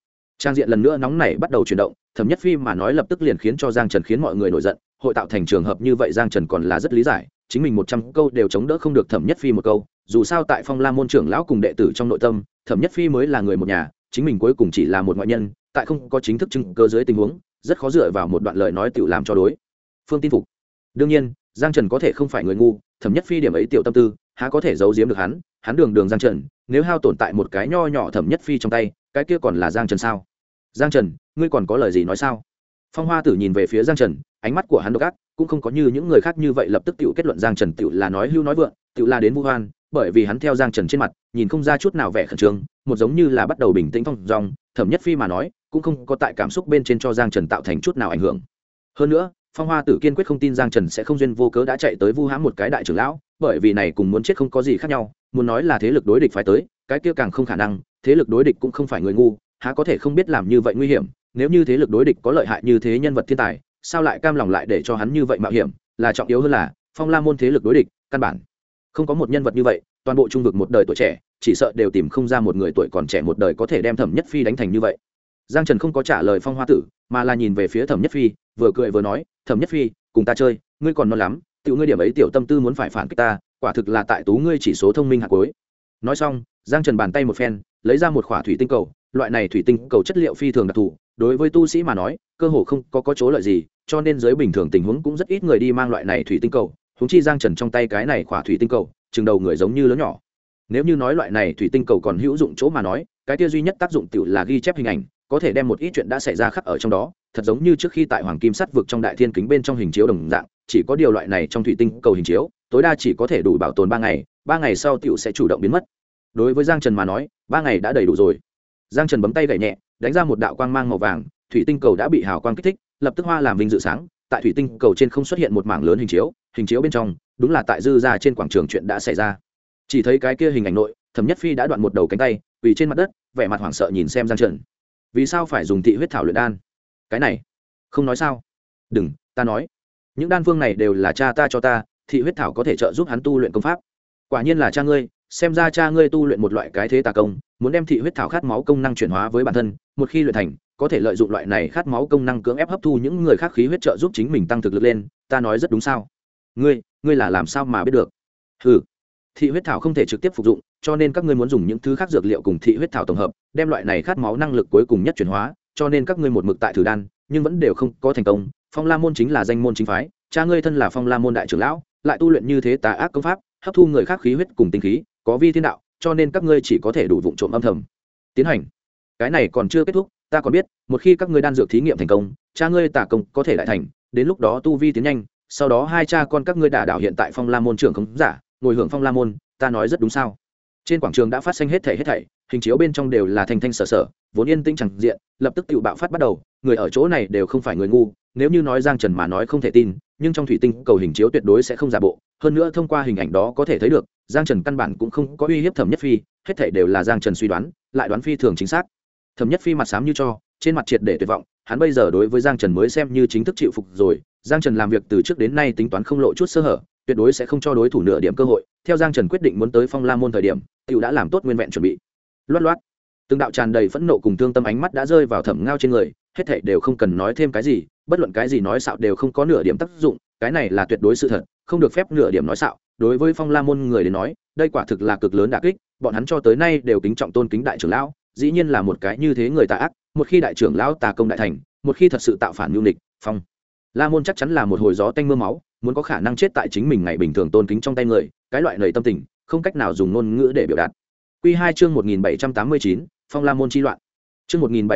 trang diện lần nữa nóng nảy bắt đầu chuyển động. Thẩm Nhất Phi mà nói lập tức liền khiến cho Giang Trần khiến mọi người nổi giận, hội tạo thành trường hợp như vậy Giang Trần còn là rất lý giải, chính mình 100 câu đều chống đỡ không được Thẩm Nhất Phi một câu, dù sao tại Phong La môn trưởng lão cùng đệ tử trong nội tâm, Thẩm Nhất Phi mới là người một nhà, chính mình cuối cùng chỉ là một ngoại nhân, tại không có chính thức chứng cơ dưới tình huống, rất khó dựa vào một đoạn lời nói tiểu làm cho đối phương tin phục. Đương nhiên, Giang Trần có thể không phải người ngu, Thẩm Nhất Phi điểm ấy tiểu tâm tư, há có thể giấu giếm được hắn đường đường Giang Trần, nếu hao tổn tại một cái nho nhỏ Thẩm Nhất Phi trong tay, cái kia còn là Giang Trần sao? Giang Trần, ngươi còn có lời gì nói sao? Phong Hoa Tử nhìn về phía Giang Trần, ánh mắt của hắn độc ác, cũng không có như những người khác như vậy lập tức tự kết luận Giang Trần tự là nói hưu nói vượng, tự là đến vu oan, bởi vì hắn theo Giang Trần trên mặt, nhìn không ra chút nào vẻ khẩn trương, một giống như là bắt đầu bình tĩnh thong dong, Thẩm Nhất Phi mà nói, cũng không có tại cảm xúc bên trên cho Giang Trần tạo thành chút nào ảnh hưởng. Hơn nữa, Phong Hoa Tử kiên quyết không tin Giang Trần sẽ không duyên vô cớ đã chạy tới vu hãm một cái đại trưởng lão, bởi vì này cùng muốn chết không có gì khác nhau, muốn nói là thế lực đối địch phải tới, cái kia càng không khả năng, thế lực đối địch cũng không phải người ngu, há có thể không biết làm như vậy nguy hiểm, nếu như thế lực đối địch có lợi hại như thế nhân vật thiên tài, sao lại cam lòng lại để cho hắn như vậy mạo hiểm, là trọng yếu hơn là, Phong La môn thế lực đối địch, căn bản không có một nhân vật như vậy, toàn bộ trung vực một đời tuổi trẻ, chỉ sợ đều tìm không ra một người tuổi còn trẻ một đời có thể đem Thẩm Nhất Phi đánh thành như vậy. Giang Trần không có trả lời Phong Hoa Tử, mà là nhìn về phía Thẩm Nhất Phi, vừa cười vừa nói, Thẩm Nhất Phi, cùng ta chơi, ngươi còn non lắm, tiểu ngươi điểm ấy tiểu tâm tư muốn phải phản kích ta, quả thực là tại tú ngươi chỉ số thông minh hạt cuối. Nói xong, Giang Trần bàn tay một phen, lấy ra một khỏa thủy tinh cầu, loại này thủy tinh cầu chất liệu phi thường đặc thù, đối với tu sĩ mà nói, cơ hồ không có chỗ lợi gì, cho nên dưới bình thường tình huống cũng rất ít người đi mang loại này thủy tinh cầu, huống chi Giang Trần trong tay cái này khỏa thủy tinh cầu, chừng đầu người giống như lớn nhỏ. Nếu như nói loại này thủy tinh cầu còn hữu dụng chỗ mà nói, cái kia duy nhất tác dụng tiểu là ghi chép hình ảnh, có thể đem một ít chuyện đã xảy ra khắc ở trong đó, thật giống như trước khi tại Hoàng Kim Sắt vực trong Đại Thiên Kính bên trong hình chiếu đồng dạng, chỉ có điều loại này trong thủy tinh cầu hình chiếu, tối đa chỉ có thể đủ bảo tồn 3 ngày, 3 ngày sau tiểu sẽ chủ động biến mất. Đối với Giang Trần mà nói, 3 ngày đã đầy đủ rồi. Giang Trần bấm tay gảy nhẹ, đánh ra một đạo quang mang màu vàng, thủy tinh cầu đã bị hào quang kích thích, lập tức hoa làm vinh dự sáng, tại thủy tinh cầu trên không xuất hiện một mảng lớn hình chiếu bên trong, đúng là tại dư ra trên quảng trường chuyện đã xảy ra. Chỉ thấy cái kia hình ảnh nội, Thẩm Nhất Phi đã đoạn một đầu cánh tay, quỳ trên mặt đất, vẻ mặt hoảng sợ nhìn xem Giang Trần. Vì sao phải dùng thị huyết thảo luyện đan? Cái này, không nói sao? Đừng, ta nói. Những đan phương này đều là cha ta cho ta, thị huyết thảo có thể trợ giúp hắn tu luyện công pháp. Quả nhiên là cha ngươi, xem ra cha ngươi tu luyện một loại cái thế tà công, muốn đem thị huyết thảo khát máu công năng chuyển hóa với bản thân, một khi luyện thành, có thể lợi dụng loại này khát máu công năng cưỡng ép hấp thu những người khác khí huyết trợ giúp chính mình tăng thực lực lên, ta nói rất đúng sao? Ngươi là làm sao mà biết được? Hừ, thị huyết thảo không thể trực tiếp phục dụng, cho nên các ngươi muốn dùng những thứ khác dược liệu cùng thị huyết thảo tổng hợp, đem loại này khát máu năng lực cuối cùng nhất chuyển hóa, cho nên các ngươi một mực tại thử đan, nhưng vẫn đều không có thành công. Phong La môn chính là danh môn chính phái, cha ngươi thân là Phong La môn đại trưởng lão, lại tu luyện như thế tà ác công pháp, hấp thu người khác khí huyết cùng tinh khí, có vi thiên đạo, cho nên các ngươi chỉ có thể đủ vụng trộm âm thầm tiến hành. Cái này còn chưa kết thúc, ta còn biết, một khi các ngươi đan dược thí nghiệm thành công, cha ngươi tà công có thể lại thành, đến lúc đó tu vi tiến nhanh, sau đó hai cha con các ngươi đả đảo hiện tại Phong La môn trưởng khống giả, ngồi hưởng Phong La môn, ta nói rất đúng sao? Trên quảng trường đã phát sinh hết thảy, hình chiếu bên trong đều là thanh sở, vốn yên tĩnh chẳng diện, lập tức tự bạo phát bắt đầu, người ở chỗ này đều không phải người ngu, nếu như nói Giang Trần mà nói không thể tin, nhưng trong thủy tinh cầu hình chiếu tuyệt đối sẽ không giả bộ, hơn nữa thông qua hình ảnh đó có thể thấy được, Giang Trần căn bản cũng không có uy hiếp Thẩm Nhất Phi, hết thảy đều là Giang Trần suy đoán, lại đoán phi thường chính xác. Thẩm Nhất Phi mặt xám như cho, trên mặt triệt để tuyệt vọng, hắn bây giờ đối với Giang Trần mới xem như chính thức chịu phục rồi, Giang Trần làm việc từ trước đến nay tính toán không lộ chút sơ hở, tuyệt đối sẽ không cho đối thủ nửa điểm cơ hội. Theo Giang Trần quyết định muốn tới Phong La môn thời điểm, tiểu đã làm tốt nguyên vẹn chuẩn bị. Loát, từng đạo tràn đầy phẫn nộ cùng thương tâm ánh mắt đã rơi vào Thẩm Ngao trên người, hết thảy đều không cần nói thêm cái gì, bất luận cái gì nói xạo đều không có nửa điểm tác dụng, cái này là tuyệt đối sự thật, không được phép nửa điểm nói xạo. Đối với Phong La môn người đến nói, đây quả thực là cực lớn đả kích, bọn hắn cho tới nay đều kính trọng tôn kính đại trưởng lão, dĩ nhiên là một cái như thế người tà ác, một khi đại trưởng lão tà công đại thành, một khi thật sự tạo phản nhu nghịch, Phong La môn chắc chắn là một hồi gió tanh mưa máu, muốn có khả năng chết tại chính mình ngày bình thường tôn kính trong tay người, cái loại lời tâm tình, không cách nào dùng ngôn ngữ để biểu đạt. Quy 2 chương 1789, Phong La môn chi loạn. Chương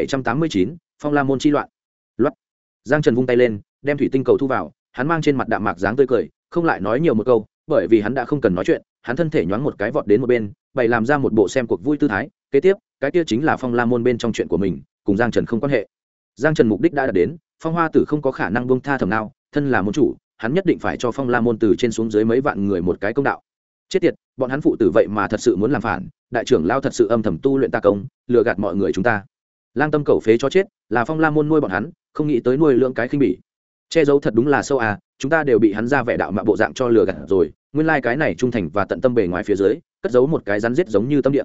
1789, Phong La môn chi loạn. Loát. Giang Trần vung tay lên, đem thủy tinh cầu thu vào, hắn mang trên mặt đạm mạc dáng tươi cười, không lại nói nhiều một câu, bởi vì hắn đã không cần nói chuyện, hắn thân thể nhoáng một cái vọt đến một bên, bày làm ra một bộ xem cuộc vui tư thái, kế tiếp, cái kia chính là Phong La môn bên trong chuyện của mình, cùng Giang Trần không quan hệ. Giang Trần mục đích đã đạt đến, Phong Hoa Tử không có khả năng buông tha Thẩm Nao, thân là môn chủ, hắn nhất định phải cho Phong La môn từ trên xuống dưới mấy vạn người một cái công đạo. Chết tiệt, bọn hắn phụ tử vậy mà thật sự muốn làm phản, đại trưởng lao thật sự âm thầm tu luyện tà công, lừa gạt mọi người chúng ta. Lang tâm cẩu phế cho chết, là Phong La môn nuôi bọn hắn, không nghĩ tới nuôi lượng cái khinh bỉ. Che giấu thật đúng là sâu à, chúng ta đều bị hắn ra vẻ đạo mạo bộ dạng cho lừa gạt rồi, nguyên lai cái này trung thành và tận tâm bề ngoài phía dưới, cất giấu một cái rắn giết giống như tâm địa.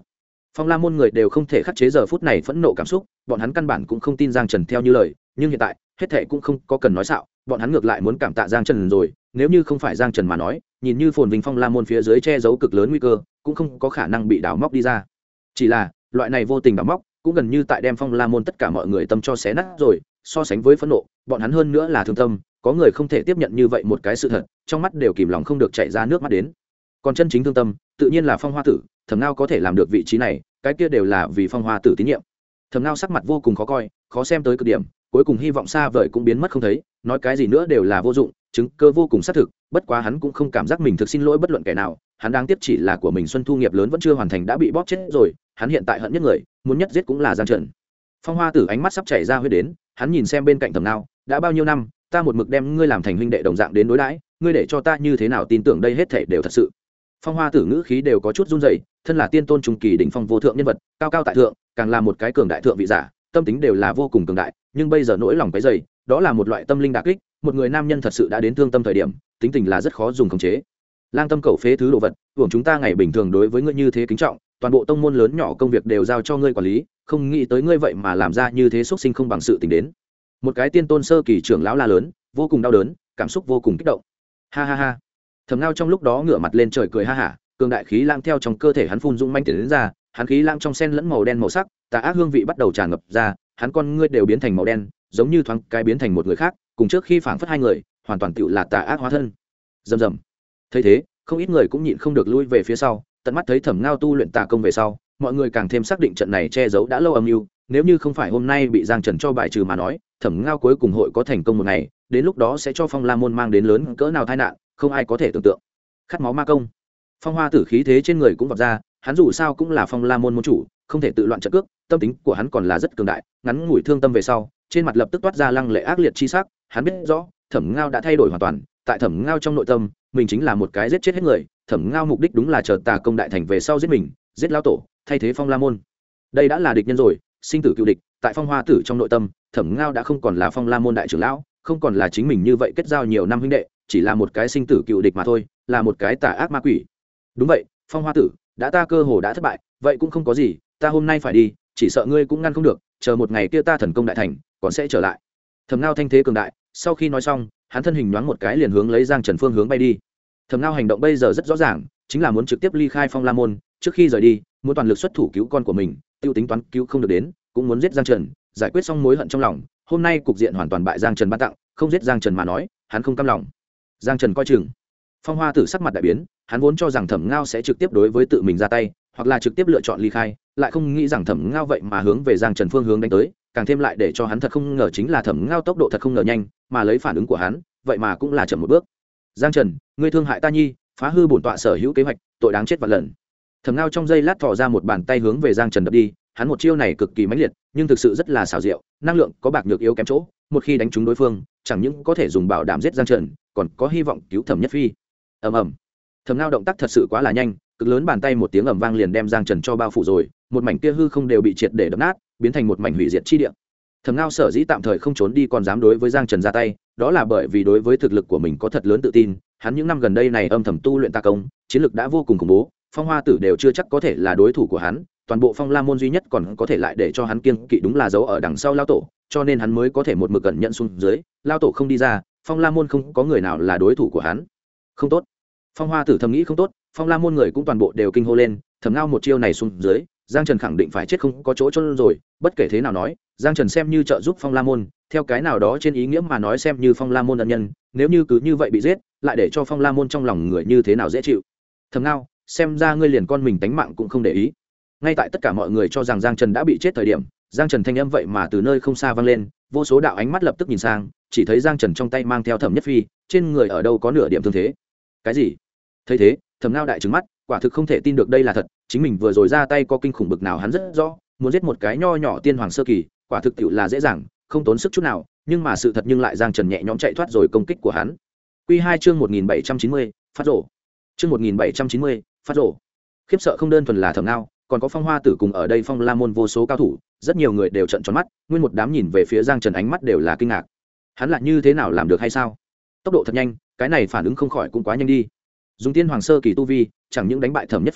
Phong La môn người đều không thể khắc chế giờ phút này phẫn nộ cảm xúc, bọn hắn căn bản cũng không tin Giang Trần theo như lời, nhưng hiện tại, hết thảy cũng không có cần nói xạo, bọn hắn ngược lại muốn cảm tạ Giang Trần rồi, nếu như không phải Giang Trần mà nói, nhìn như phồn vinh Phong La môn phía dưới che giấu cực lớn nguy cơ, cũng không có khả năng bị đào móc đi ra. Chỉ là, loại này vô tình đào móc, cũng gần như tại đem Phong La môn tất cả mọi người tâm cho xé nát rồi, so sánh với phẫn nộ, bọn hắn hơn nữa là thương tâm, có người không thể tiếp nhận như vậy một cái sự thật, trong mắt đều kìm lòng không được chảy ra nước mắt đến. Còn chân chính thương tâm, tự nhiên là Phong Hoa Tử, Thẩm Ngao có thể làm được vị trí này, cái kia đều là vì Phong Hoa Tử tín nhiệm. Thẩm Ngao sắc mặt vô cùng khó coi, khó xem tới cực điểm, cuối cùng hy vọng xa vời cũng biến mất không thấy, nói cái gì nữa đều là vô dụng, chứng cơ vô cùng xác thực, bất quá hắn cũng không cảm giác mình thực xin lỗi bất luận kẻ nào, hắn đang tiếp chỉ là của mình xuân thu nghiệp lớn vẫn chưa hoàn thành đã bị bóp chết rồi, hắn hiện tại hận nhất người, muốn nhất giết cũng là Giang Trần. Phong Hoa Tử ánh mắt sắp chảy ra huyết đến, hắn nhìn xem bên cạnh Thẩm Ngao, đã bao nhiêu năm, ta một mực đem ngươi làm thành huynh đệ đồng dạng đến đối đãi, ngươi để cho ta như thế nào tin tưởng đây hết thảy đều thật sự. Phong Hoa Tử ngữ khí đều có chút run rẩy, thân là tiên tôn trung kỳ đỉnh phong vô thượng nhân vật, cao cao tại thượng, càng là một cái cường đại thượng vị giả, tâm tính đều là vô cùng cường đại, nhưng bây giờ nỗi lòng cái dày, đó là một loại tâm linh đả kích, một người nam nhân thật sự đã đến thương tâm thời điểm, tính tình là rất khó dùng khống chế. Lang tâm cẩu phế thứ đồ vật, hưởng chúng ta ngày bình thường đối với ngươi như thế kính trọng, toàn bộ tông môn lớn nhỏ công việc đều giao cho ngươi quản lý, không nghĩ tới ngươi vậy mà làm ra như thế xuất sinh không bằng sự tình đến. Một cái tiên tôn sơ kỳ trưởng lão la lớn, vô cùng đau đớn, cảm xúc vô cùng kích động. Ha ha ha. Thẩm Ngao trong lúc đó ngửa mặt lên trời cười ha hả, cường đại khí lang theo trong cơ thể hắn phun dũng manh tiến đến ra, hắn khí lang trong sen lẫn màu đen màu sắc, tà ác hương vị bắt đầu tràn ngập ra, hắn con ngươi đều biến thành màu đen, giống như thoáng cái biến thành một người khác, cùng trước khi phảng phất hai người, hoàn toàn tựu là tà ác hóa thân. Rầm rầm. Thấy thế, không ít người cũng nhịn không được lui về phía sau, tận mắt thấy Thẩm Ngao tu luyện tà công về sau, mọi người càng thêm xác định trận này che giấu đã lâu âm mưu, nếu như không phải hôm nay bị Giang Trần cho bại trừ mà nói, Thẩm Ngao cuối cùng hội có thành công một ngày, đến lúc đó sẽ cho Phong La môn mang đến lớn cỡ nào tai nạn, không ai có thể tưởng tượng. Khát máu ma công. Phong Hoa Tử khí thế trên người cũng vọt ra, hắn dù sao cũng là Phong La môn môn chủ, không thể tự loạn trận cước, tâm tính của hắn còn là rất cường đại, ngắn ngủi thương tâm về sau, trên mặt lập tức toát ra lăng lệ ác liệt chi sắc, hắn biết rõ, Thẩm Ngao đã thay đổi hoàn toàn, tại Thẩm Ngao trong nội tâm, mình chính là một cái giết chết hết người, Thẩm Ngao mục đích đúng là chờ tà công đại thành về sau giết mình, giết lão tổ, thay thế Phong La môn. Đây đã là địch nhân rồi, sinh tử cựu địch, tại Phong Hoa Tử trong nội tâm, Thẩm Ngao đã không còn là Phong La môn đại trưởng lão, không còn là chính mình như vậy kết giao nhiều năm huynh đệ, chỉ là một cái sinh tử cựu địch mà thôi, là một cái tà ác ma quỷ. Đúng vậy, Phong Hoa Tử, đã ta cơ hồ đã thất bại, vậy cũng không có gì, ta hôm nay phải đi, chỉ sợ ngươi cũng ngăn không được, chờ một ngày kia ta thần công đại thành, còn sẽ trở lại. Thẩm Ngao thanh thế cường đại, sau khi nói xong, hắn thân hình nhoáng một cái liền hướng lấy Giang Trần phương hướng bay đi. Thẩm Ngao hành động bây giờ rất rõ ràng, chính là muốn trực tiếp ly khai Phong La môn, trước khi rời đi, muốn toàn lực xuất thủ cứu con của mình, tiêu tính toán cứu không được đến, cũng muốn giết Giang Trần, giải quyết xong mối hận trong lòng. Hôm nay cục diện hoàn toàn bại Giang Trần ban tặng, không giết Giang Trần mà nói, hắn không cam lòng. Giang Trần coi chừng. Phong Hoa Tử sắc mặt đại biến, hắn vốn cho rằng Thẩm Ngao sẽ trực tiếp đối với tự mình ra tay, hoặc là trực tiếp lựa chọn ly khai, lại không nghĩ rằng Thẩm Ngao vậy mà hướng về Giang Trần phương hướng đánh tới, càng thêm lại để cho hắn thật không ngờ chính là Thẩm Ngao tốc độ thật không ngờ nhanh, mà lấy phản ứng của hắn, vậy mà cũng là chậm một bước. Giang Trần, ngươi thương hại ta nhi, phá hư bổn tọa sở hữu kế hoạch, tội đáng chết vạn lần. Thẩm Ngao trong giây lát thò ra một bàn tay hướng về Giang Trần đập đi, hắn một chiêu này cực kỳ mãnh liệt, nhưng thực sự rất là xảo diệu, năng lượng có bạc nhược yếu kém chỗ, một khi đánh trúng đối phương, chẳng những có thể dùng bảo đảm giết Giang Trần, còn có hy vọng cứu Thẩm Nhất Phi. Ầm ầm. Thẩm Ngao động tác thật sự quá là nhanh, cực lớn bàn tay một tiếng ầm vang liền đem Giang Trần cho bao phủ rồi, một mảnh kia hư không đều bị triệt để đập nát, biến thành một mảnh hủy diệt chi địa. Thẩm Ngao sở dĩ tạm thời không trốn đi còn dám đối với Giang Trần ra tay, đó là bởi vì đối với thực lực của mình có thật lớn tự tin, hắn những năm gần đây này âm thầm tu luyện tà công, chiến lực đã vô cùng khủng bố, Phong Hoa Tử đều chưa chắc có thể là đối thủ của hắn, toàn bộ Phong La môn duy nhất còn có thể lại để cho hắn kiêng kỵ đúng là giấu ở đằng sau lão tổ, cho nên hắn mới có thể một mực cẩn nhận xuống dưới, lão tổ không đi ra, Phong La môn không có người nào là đối thủ của hắn. Không tốt. Phong Hoa Tử thầm nghĩ không tốt, Phong La môn người cũng toàn bộ đều kinh hô lên, Thẩm Ngao một chiêu này xuống dưới, Giang Trần khẳng định phải chết không có chỗ chôn rồi, bất kể thế nào nói, Giang Trần xem như trợ giúp Phong La môn, theo cái nào đó trên ý nghĩa mà nói xem như Phong La môn ân nhân, nếu như cứ như vậy bị giết, lại để cho Phong La môn trong lòng người như thế nào dễ chịu. Thẩm Ngao, xem ra ngươi liền con mình tánh mạng cũng không để ý. Ngay tại tất cả mọi người cho rằng Giang Trần đã bị chết thời điểm, Giang Trần thanh âm vậy mà từ nơi không xa vang lên, vô số đạo ánh mắt lập tức nhìn sang, chỉ thấy Giang Trần trong tay mang theo Thẩm Nhất Phi, trên người ở đâu có nửa điểm thương thế. Cái gì? Thấy thế, Thẩm Ngao đại trừng mắt, quả thực không thể tin được đây là thật, chính mình vừa rồi ra tay có kinh khủng bực nào hắn rất rõ, muốn giết một cái nho nhỏ tiên hoàng sơ kỳ, quả thực tiệu là dễ dàng, không tốn sức chút nào, nhưng mà sự thật nhưng lại Giang Trần nhẹ nhõm chạy thoát rồi công kích của hắn. Quy 2 chương 1790, phát rổ. Chương 1790, phát rổ. Khiếp sợ không đơn thuần là Thẩm Ngao, còn có Phong Hoa Tử cùng ở đây Phong La môn vô số cao thủ, rất nhiều người đều trợn tròn mắt, nguyên một đám nhìn về phía Giang Trần ánh mắt đều là kinh ngạc. Hắn lại như thế nào làm được hay sao? Tốc độ thật nhanh, cái này phản ứng không khỏi cũng quá nhanh đi. Dùng tiên hoàng sơ kỳ tu vi, chẳng những đánh bại Thẩm Nhất Phi,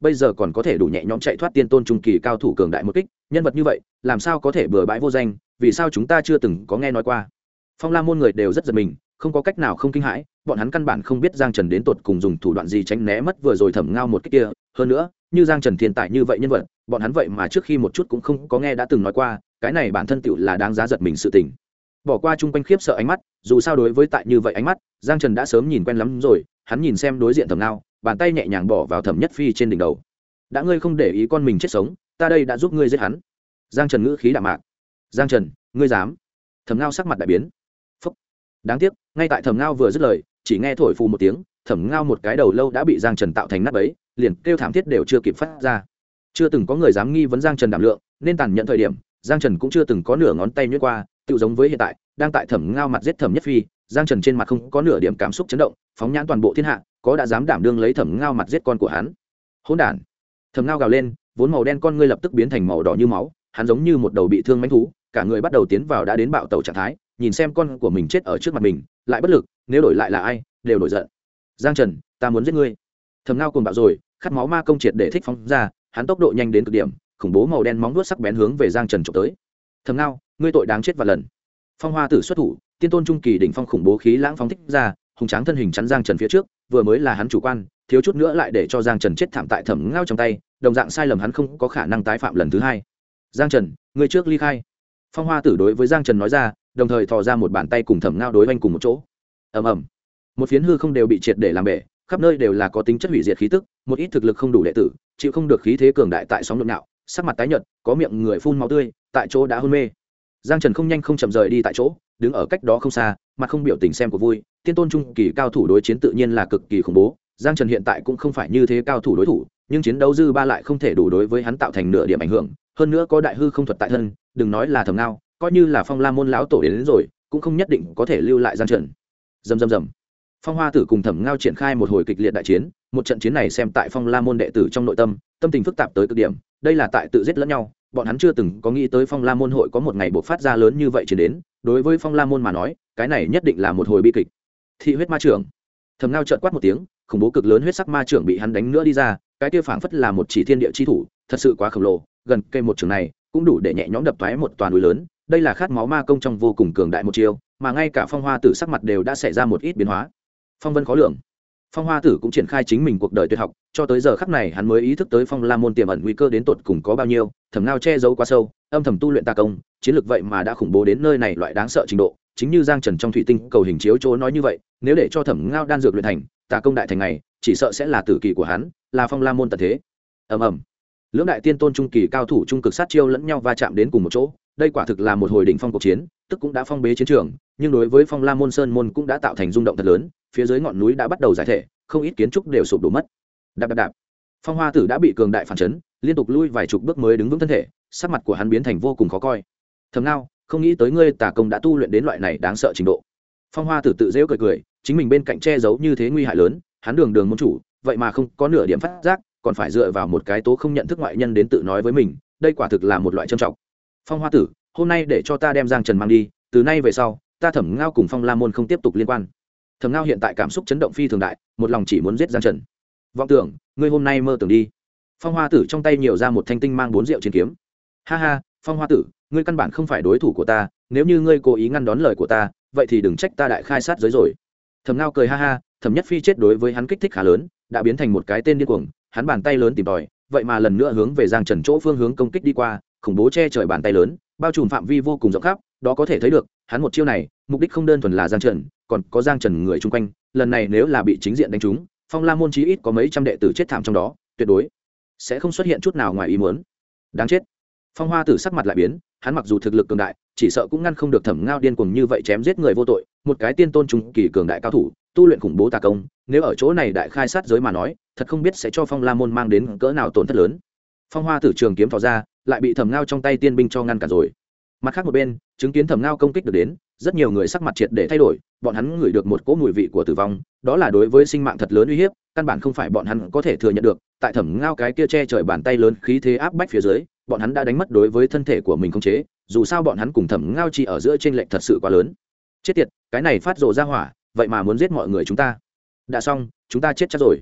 bây giờ còn có thể đủ nhẹ nhõm chạy thoát tiên tôn trung kỳ cao thủ cường đại một kích, nhân vật như vậy làm sao có thể bừa bãi vô danh, vì sao chúng ta chưa từng có nghe nói qua. Phong La môn người đều rất giật mình, không có cách nào không kinh hãi, bọn hắn căn bản không biết Giang Trần đến tột cùng dùng thủ đoạn gì tránh né mất vừa rồi Thẩm Ngao một kích kia, hơn nữa, như Giang Trần thiên tài như vậy nhân vật, bọn hắn vậy mà trước khi một chút cũng không có nghe đã từng nói qua, cái này bản thân tựu là đáng giá giật mình sự tình. Bỏ qua chung quanh khiếp sợ ánh mắt, dù sao đối với tại như vậy ánh mắt, Giang Trần đã sớm nhìn quen lắm rồi, hắn nhìn xem đối diện Thẩm Ngao, bàn tay nhẹ nhàng bỏ vào Thẩm Nhất Phi trên đỉnh đầu. Đã ngươi không để ý con mình chết sống, ta đây đã giúp ngươi giết hắn. Giang Trần ngữ khí đạm mạc. Giang Trần, ngươi dám? Thẩm Ngao sắc mặt đại biến. Phúc. Đáng tiếc, ngay tại Thẩm Ngao vừa dứt lời, chỉ nghe thổi phù một tiếng, Thẩm Ngao một cái đầu lâu đã bị Giang Trần tạo thành nát bấy, liền kêu thảm thiết đều chưa kịp phát ra. Chưa từng có người dám nghi vấn Giang Trần đảm lượng, nên tàn nhẫn thời điểm, Giang Trần cũng chưa từng có nửa ngón tay nhuyễn qua, tự giống với hiện tại, đang tại Thẩm Ngao mặt giết Thẩm Nhất Phi, Giang Trần trên mặt không có nửa điểm cảm xúc chấn động, phóng nhãn toàn bộ thiên hạ, có đã dám đảm đương lấy Thẩm Ngao mặt giết con của hắn. Hỗn đản. Thẩm Ngao gào lên, vốn màu đen con ngươi lập tức biến thành màu đỏ như máu, hắn giống như một đầu bị thương mãnh thú, cả người bắt đầu tiến vào đã đến bạo tẩu trạng thái, nhìn xem con của mình chết ở trước mặt mình, lại bất lực, nếu đổi lại là ai, đều nổi giận. Giang Trần, ta muốn giết ngươi. Thẩm Ngao cuồng bạo rồi, khát máu ma công triệt để thích phóng ra, hắn tốc độ nhanh đến cực điểm, khủng bố màu đen móng vuốt sắc bén hướng về Giang Trần chụp tới. Thẩm Ngao, ngươi tội đáng chết vạn lần. Phong Hoa Tử xuất thủ, tiên tôn trung kỳ đỉnh phong khủng bố khí lãng phóng thích ra, hùng tráng thân hình chắn Giang Trần phía trước, vừa mới là hắn chủ quan, thiếu chút nữa lại để cho Giang Trần chết thảm tại Thẩm Ngao trong tay, đồng dạng sai lầm hắn không có khả năng tái phạm lần thứ hai. Giang Trần, ngươi trước ly khai. Phong Hoa Tử đối với Giang Trần nói ra, đồng thời thò ra một bàn tay cùng Thẩm Ngao đối oanh cùng một chỗ. Ầm ầm, một phiến hư không đều bị triệt để làm bể, khắp nơi đều là có tính chất hủy diệt khí tức, một ít thực lực không đủ đệ tử, chịu không được khí thế cường đại tại sóng nhộn nhạo, sắc mặt tái nhợt, có miệng người phun máu tươi, tại chỗ đã hôn mê. Giang Trần không nhanh không chậm rời đi tại chỗ, đứng ở cách đó không xa, mặt không biểu tình xem của vui, tiên tôn trung kỳ cao thủ đối chiến tự nhiên là cực kỳ khủng bố, Giang Trần hiện tại cũng không phải như thế cao thủ đối thủ, nhưng chiến đấu dư ba lại không thể đủ đối với hắn tạo thành nửa điểm ảnh hưởng, hơn nữa có đại hư không thuật tại thân, đừng nói là Thẩm Ngao, coi như là Phong La môn lão tổ đến rồi, cũng không nhất định có thể lưu lại Giang Trần. Rầm rầm rầm. Phong Hoa Tử cùng Thẩm Ngao triển khai một hồi kịch liệt đại chiến, một trận chiến này xem tại Phong La môn đệ tử trong nội tâm, tâm tình phức tạp tới cực điểm, đây là tại tự giết lẫn nhau, bọn hắn chưa từng có nghĩ tới Phong La môn hội có một ngày bộc phát ra lớn như vậy chiến đến, đối với Phong La môn mà nói, cái này nhất định là một hồi bi kịch. Thị huyết ma trưởng. Thẩm Ngao chợt quát một tiếng, khủng bố cực lớn huyết sắc ma trưởng bị hắn đánh nữa đi ra, cái kia phảng phất là một chỉ thiên địa chi thủ, thật sự quá khổng lồ, gần cây một trường này cũng đủ để nhẹ nhõm đập toái một toàn núi lớn, đây là khát máu ma công trong vô cùng cường đại một chiêu, mà ngay cả Phong Hoa Tử sắc mặt đều đã xảy ra một ít biến hóa. Phong vân khó lường. Phong Hoa Tử cũng triển khai chính mình cuộc đời tuyệt học, cho tới giờ khắc này hắn mới ý thức tới Phong La môn tiềm ẩn nguy cơ đến tột cùng có bao nhiêu, Thẩm Ngao che giấu quá sâu, âm thầm tu luyện tà công, chiến lược vậy mà đã khủng bố đến nơi này loại đáng sợ trình độ, chính như Giang Trần trong thủy tinh cầu hình chiếu chỗ nói như vậy, nếu để cho Thẩm Ngao đan dược luyện thành, tà công đại thành này, chỉ sợ sẽ là tử kỳ của hắn, là Phong La môn tận thế. Ầm ầm. Lưỡng đại tiên tôn trung kỳ cao thủ trung cực sát chiêu lẫn nhau va chạm đến cùng một chỗ, đây quả thực là một hồi đỉnh phong cuộc chiến, tức cũng đã phong bế chiến trường, nhưng đối với Phong La môn sơn môn cũng đã tạo thành rung động thật lớn, phía dưới ngọn núi đã bắt đầu giải thể, không ít kiến trúc đều sụp đổ mất. Đạp đạp đạp. Phong Hoa Tử đã bị cường đại phản chấn, liên tục lui vài chục bước mới đứng vững thân thể, sắc mặt của hắn biến thành vô cùng khó coi. Thẩm Ngao, không nghĩ tới ngươi tà công đã tu luyện đến loại này đáng sợ trình độ. Phong Hoa Tử tự giễu cười cười, chính mình bên cạnh che giấu như thế nguy hại lớn, hắn đường đường môn chủ, vậy mà không có nửa điểm phát giác, còn phải dựa vào một cái tố không nhận thức ngoại nhân đến tự nói với mình, đây quả thực là một loại trâm trọng. Phong Hoa Tử, hôm nay để cho ta đem Giang Trần mang đi, từ nay về sau, ta Thẩm Ngao cùng Phong La môn không tiếp tục liên quan. Thẩm Ngao hiện tại cảm xúc chấn động phi thường đại, một lòng chỉ muốn giết Giang Trần. Vọng tưởng, ngươi hôm nay mơ tưởng đi. Phong Hoa Tử trong tay nhiều ra một thanh tinh mang 4 rượu chiến kiếm. Ha ha, Phong Hoa Tử, ngươi căn bản không phải đối thủ của ta, nếu như ngươi cố ý ngăn đón lời của ta, vậy thì đừng trách ta đại khai sát giới rồi. Thẩm Ngao cười ha ha, Thẩm Nhất Phi chết đối với hắn kích thích khá lớn, đã biến thành một cái tên điên cuồng, hắn bàn tay lớn tìm tòi, vậy mà lần nữa hướng về Giang Trần chỗ phương hướng công kích đi qua, khủng bố che trời bàn tay lớn, bao trùm phạm vi vô cùng rộng khắp, đó có thể thấy được, hắn một chiêu này, mục đích không đơn thuần là Giang Trần, còn có Giang Trần người chung quanh, lần này nếu là bị chính diện đánh trúng, Phong La môn chí ít có mấy trăm đệ tử chết thảm trong đó, tuyệt đối sẽ không xuất hiện chút nào ngoài ý muốn. Đáng chết. Phong Hoa Tử sắc mặt lại biến, hắn mặc dù thực lực cường đại, chỉ sợ cũng ngăn không được Thẩm Ngao điên cuồng như vậy chém giết người vô tội, một cái tiên tôn trung kỳ cường đại cao thủ, tu luyện khủng bố tà công, nếu ở chỗ này đại khai sát giới mà nói, thật không biết sẽ cho Phong La môn mang đến cỡ nào tổn thất lớn. Phong Hoa Tử trường kiếm thò ra, lại bị Thẩm Ngao trong tay tiên binh cho ngăn cản rồi. Mặt khác một bên, chứng kiến Thẩm Ngao công kích được đến, rất nhiều người sắc mặt triệt để thay đổi, bọn hắn ngửi được một cỗ mùi vị của tử vong, đó là đối với sinh mạng thật lớn uy hiếp, căn bản không phải bọn hắn có thể thừa nhận được. Tại Thẩm Ngao cái kia che trời bàn tay lớn khí thế áp bách phía dưới, bọn hắn đã đánh mất đối với thân thể của mình khống chế, dù sao bọn hắn cùng Thẩm Ngao chỉ ở giữa chênh lệch thật sự quá lớn. Chết tiệt, cái này phát rồ ra hỏa, vậy mà muốn giết mọi người chúng ta. Đã xong, chúng ta chết chắc rồi.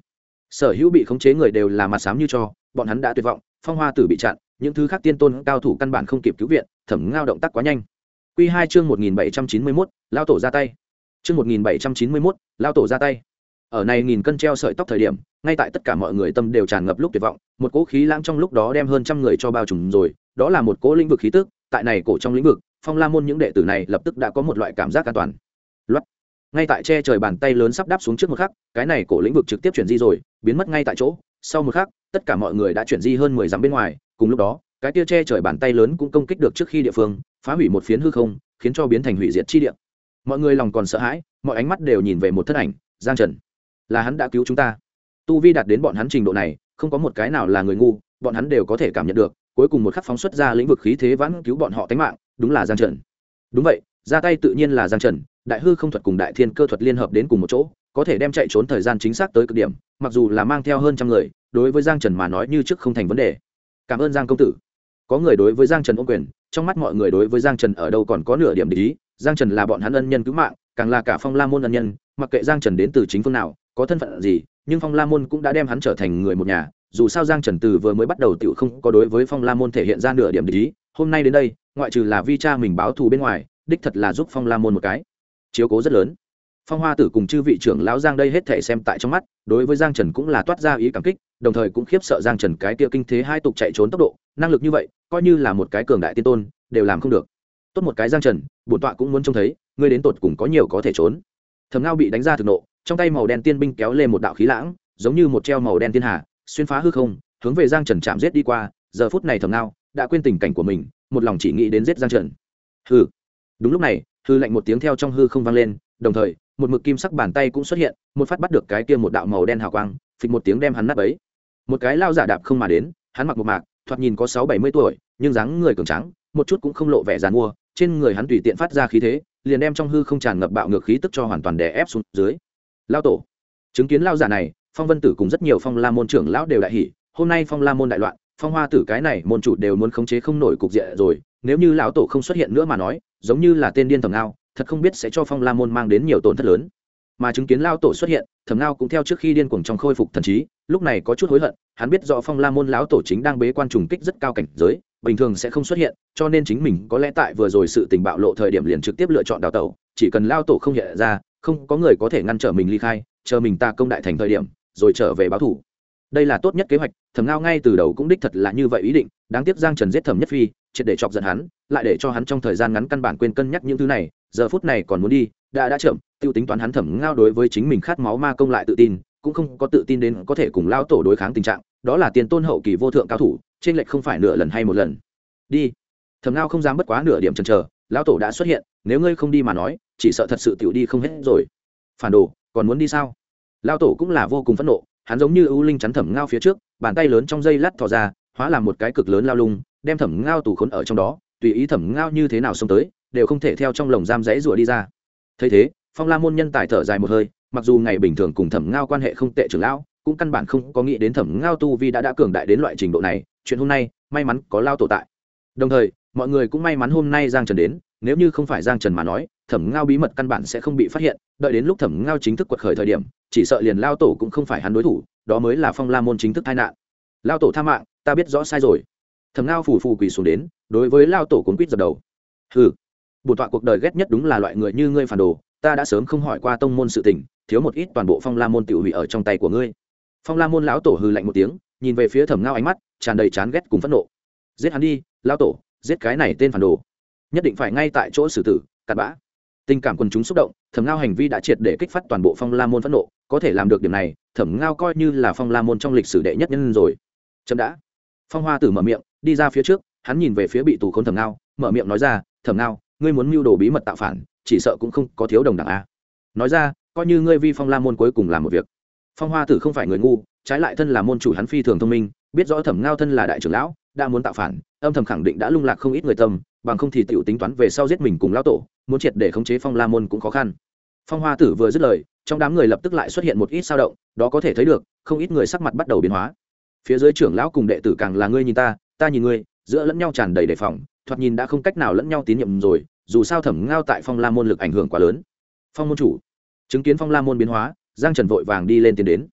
sở hữu bị khống chế người đều là mặt xám như cho, bọn hắn đã tuyệt vọng. Phong Hoa Tử bị chặn, những thứ khác tiên tôn cao thủ căn bản không kịp cứu viện. Thẩm Ngao động tác quá nhanh. Quy 2 chương 1791, lao tổ ra tay. Chương 1791, lao tổ ra tay. Ở này nghìn cân treo sợi tóc thời điểm, ngay tại tất cả mọi người tâm đều tràn ngập lúc tuyệt vọng, một cỗ khí lãng trong lúc đó đem hơn trăm người cho bao trùm rồi, đó là một cỗ lĩnh vực khí tức, tại này cổ trong lĩnh vực, Phong La môn những đệ tử này lập tức đã có một loại cảm giác an toàn. Loát. Ngay tại che trời bàn tay lớn sắp đáp xuống trước một khắc, cái này cổ lĩnh vực trực tiếp chuyển di rồi, biến mất ngay tại chỗ. Sau một khắc, tất cả mọi người đã chuyển di hơn 10 dặm bên ngoài, cùng lúc đó, cái kia che trời bàn tay lớn cũng công kích được trước khi địa phương, phá hủy một phiến hư không, khiến cho biến thành hủy diệt chi địa. Mọi người lòng còn sợ hãi, mọi ánh mắt đều nhìn về một thân ảnh, Giang Trần. Là hắn đã cứu chúng ta. Tu vi đạt đến bọn hắn trình độ này, không có một cái nào là người ngu, bọn hắn đều có thể cảm nhận được, cuối cùng một khắc phóng xuất ra lĩnh vực khí thế vãn cứu bọn họ tính mạng, đúng là Giang Trần. Đúng vậy, ra tay tự nhiên là Giang Trần, đại hư không thuật cùng đại thiên cơ thuật liên hợp đến cùng một chỗ, có thể đem chạy trốn thời gian chính xác tới cực điểm, mặc dù là mang theo hơn trăm người, đối với Giang Trần mà nói như trước không thành vấn đề. Cảm ơn Giang công tử. Có người đối với Giang Trần ôm quyền, trong mắt mọi người đối với Giang Trần ở đâu còn có nửa điểm địch ý, Giang Trần là bọn hắn ân nhân cứu mạng, càng là cả Phong La môn ân nhân, mặc kệ Giang Trần đến từ chính phương nào, có thân phận gì, nhưng Phong La môn cũng đã đem hắn trở thành người một nhà, dù sao Giang Trần từ vừa mới bắt đầu tiểu không có đối với Phong La môn thể hiện ra nửa điểm địch ý, hôm nay đến đây, ngoại trừ là vi cha mình báo thù bên ngoài, đích thật là giúp Phong La môn một cái chiếu cố rất lớn. Phong Hoa Tử cùng chư vị trưởng lão Giang đây hết thảy xem tại trong mắt, đối với Giang Trần cũng là toát ra ý cảm kích, đồng thời cũng khiếp sợ Giang Trần cái kia kinh thế hai tục chạy trốn tốc độ, năng lực như vậy, coi như là một cái cường đại tiên tôn, đều làm không được. Tốt một cái Giang Trần, bổn tọa cũng muốn trông thấy, ngươi đến tột cùng có nhiều có thể trốn. Thẩm Ngao bị đánh ra thực nộ, trong tay màu đen tiên binh kéo lên một đạo khí lãng, giống như một treo màu đen tiên hà, xuyên phá hư không, hướng về Giang Trần chạm giết đi qua. Giờ phút này Thẩm Ngao đã quên tình cảnh của mình, một lòng chỉ nghĩ đến giết Giang Trần. Hừ. Đúng lúc này, hư lạnh một tiếng theo trong hư không vang lên, đồng thời, một mực kim sắc bàn tay cũng xuất hiện, một phát bắt được cái kia một đạo màu đen hào quang, phịch một tiếng đem hắn nát bấy. Một cái lao giả đạp không mà đến, hắn mặc một mạc, thoạt nhìn có 60-70 tuổi, nhưng dáng người cường tráng, một chút cũng không lộ vẻ giàn mua, trên người hắn tùy tiện phát ra khí thế, liền đem trong hư không tràn ngập bạo ngược khí tức cho hoàn toàn đè ép xuống dưới. Lao tổ, chứng kiến lao giả này, Phong Vân Tử cùng rất nhiều Phong La môn trưởng lão đều đại hỉ, hôm nay Phong La môn đại loạn, Phong Hoa Tử cái này môn chủ đều muốn khống chế không nổi cục diện rồi, nếu như lão tổ không xuất hiện nữa mà nói, giống như là tên điên Thẩm Ngao, thật không biết sẽ cho Phong La môn mang đến nhiều tổn thất lớn. Mà chứng kiến lao tổ xuất hiện, Thẩm Ngao cũng theo trước khi điên cuồng trong khôi phục thần trí, lúc này có chút hối hận, hắn biết rõ Phong La môn lão tổ chính đang bế quan trùng kích rất cao cảnh giới, bình thường sẽ không xuất hiện, cho nên chính mình có lẽ tại vừa rồi sự tình bạo lộ thời điểm liền trực tiếp lựa chọn đào tẩu, chỉ cần lao tổ không hiện ra, không có người có thể ngăn trở mình ly khai, chờ mình ta công đại thành thời điểm, rồi trở về báo thủ. Đây là tốt nhất kế hoạch, Thẩm Ngao ngay từ đầu cũng đích thật là như vậy ý định, đáng tiếc Giang Trần giết Thẩm Nhất Phi, triệt để chọc giận hắn, lại để cho hắn trong thời gian ngắn căn bản quên cân nhắc những thứ này, giờ phút này còn muốn đi, đã chậm, tiêu tính toán hắn Thẩm Ngao đối với chính mình khát máu ma công lại tự tin, cũng không có tự tin đến có thể cùng lao tổ đối kháng tình trạng, đó là tiền tôn hậu kỳ vô thượng cao thủ, trên lệch không phải nửa lần hay một lần. Đi. Thẩm Ngao không dám bất quá nửa điểm chần chờ, lão tổ đã xuất hiện, nếu ngươi không đi mà nói, chỉ sợ thật sự tiểu đi không hết rồi. Phản đồ, còn muốn đi sao? Lão tổ cũng là vô cùng phẫn nộ, hắn giống như ưu linh chắn Thẩm Ngao phía trước, bàn tay lớn trong dây lát thò ra, hóa làm một cái cực lớn lao lung, đem Thẩm Ngao tù khốn ở trong đó, tùy ý Thẩm Ngao như thế nào xông tới, đều không thể theo trong lồng giam rẽ rủa đi ra. Thấy thế, Phong La môn nhân tài thở dài một hơi, mặc dù ngày bình thường cùng Thẩm Ngao quan hệ không tệ trưởng lão, cũng căn bản không có nghĩ đến Thẩm Ngao tu vi đã cường đại đến loại trình độ này, chuyện hôm nay, may mắn có lao tổ tại. Đồng thời, mọi người cũng may mắn hôm nay Giang Trần đến, nếu như không phải Giang Trần mà nói, Thẩm Ngao bí mật căn bản sẽ không bị phát hiện, đợi đến lúc Thẩm Ngao chính thức quật khởi thời điểm, chỉ sợ liền lao tổ cũng không phải hắn đối thủ, đó mới là Phong La môn chính thức tai nạn. Lao tổ tha mạng, ta biết rõ sai rồi. Thẩm Ngao phù phù quỳ xuống đến, đối với lao tổ cuống quýt dập đầu. Hừ, bổn tọa cuộc đời ghét nhất đúng là loại người như ngươi phản đồ, ta đã sớm không hỏi qua tông môn sự tình, thiếu một ít toàn bộ Phong La môn tiểu hủy ở trong tay của ngươi. Phong La môn lão tổ hừ lạnh một tiếng, nhìn về phía Thẩm Ngao ánh mắt tràn đầy chán ghét cùng phẫn nộ. Giết hắn đi, lao tổ, giết cái này tên phản đồ, nhất định phải ngay tại chỗ xử tử, cặn bã. Tình cảm quần chúng xúc động, Thẩm Ngao hành vi đã triệt để kích phát toàn bộ Phong La môn phẫn nộ, có thể làm được điểm này, Thẩm Ngao coi như là Phong La môn trong lịch sử đệ nhất nhân rồi. Chậm đã. Phong Hoa Tử mở miệng, đi ra phía trước, hắn nhìn về phía bị tù khốn Thẩm Ngao, mở miệng nói ra, Thẩm Ngao, ngươi muốn mưu đồ bí mật tạo phản, chỉ sợ cũng không có thiếu đồng đảng a. Nói ra, coi như ngươi vi Phong La môn cuối cùng làm một việc. Phong Hoa Tử không phải người ngu, trái lại thân là môn chủ hắn phi thường thông minh, biết rõ Thẩm Ngao thân là đại trưởng lão, đã muốn tạo phản, âm thầm khẳng định đã lung lạc không ít người tâm, bằng không thì tiểu tính toán về sau giết mình cùng lão tổ, muốn triệt để khống chế Phong La môn cũng khó khăn. Phong Hoa Tử vừa dứt lời, trong đám người lập tức lại xuất hiện một ít dao động, đó có thể thấy được, không ít người sắc mặt bắt đầu biến hóa. Phía dưới trưởng lão cùng đệ tử càng là ngươi nhìn ta, ta nhìn ngươi, giữa lẫn nhau tràn đầy đề phòng, thoạt nhìn đã không cách nào lẫn nhau tín nhiệm rồi, dù sao Thẩm Ngao tại Phong La môn lực ảnh hưởng quá lớn. Phong môn chủ, chứng kiến Phong La môn biến hóa, Giang Trần vội vàng đi lên tiến đến.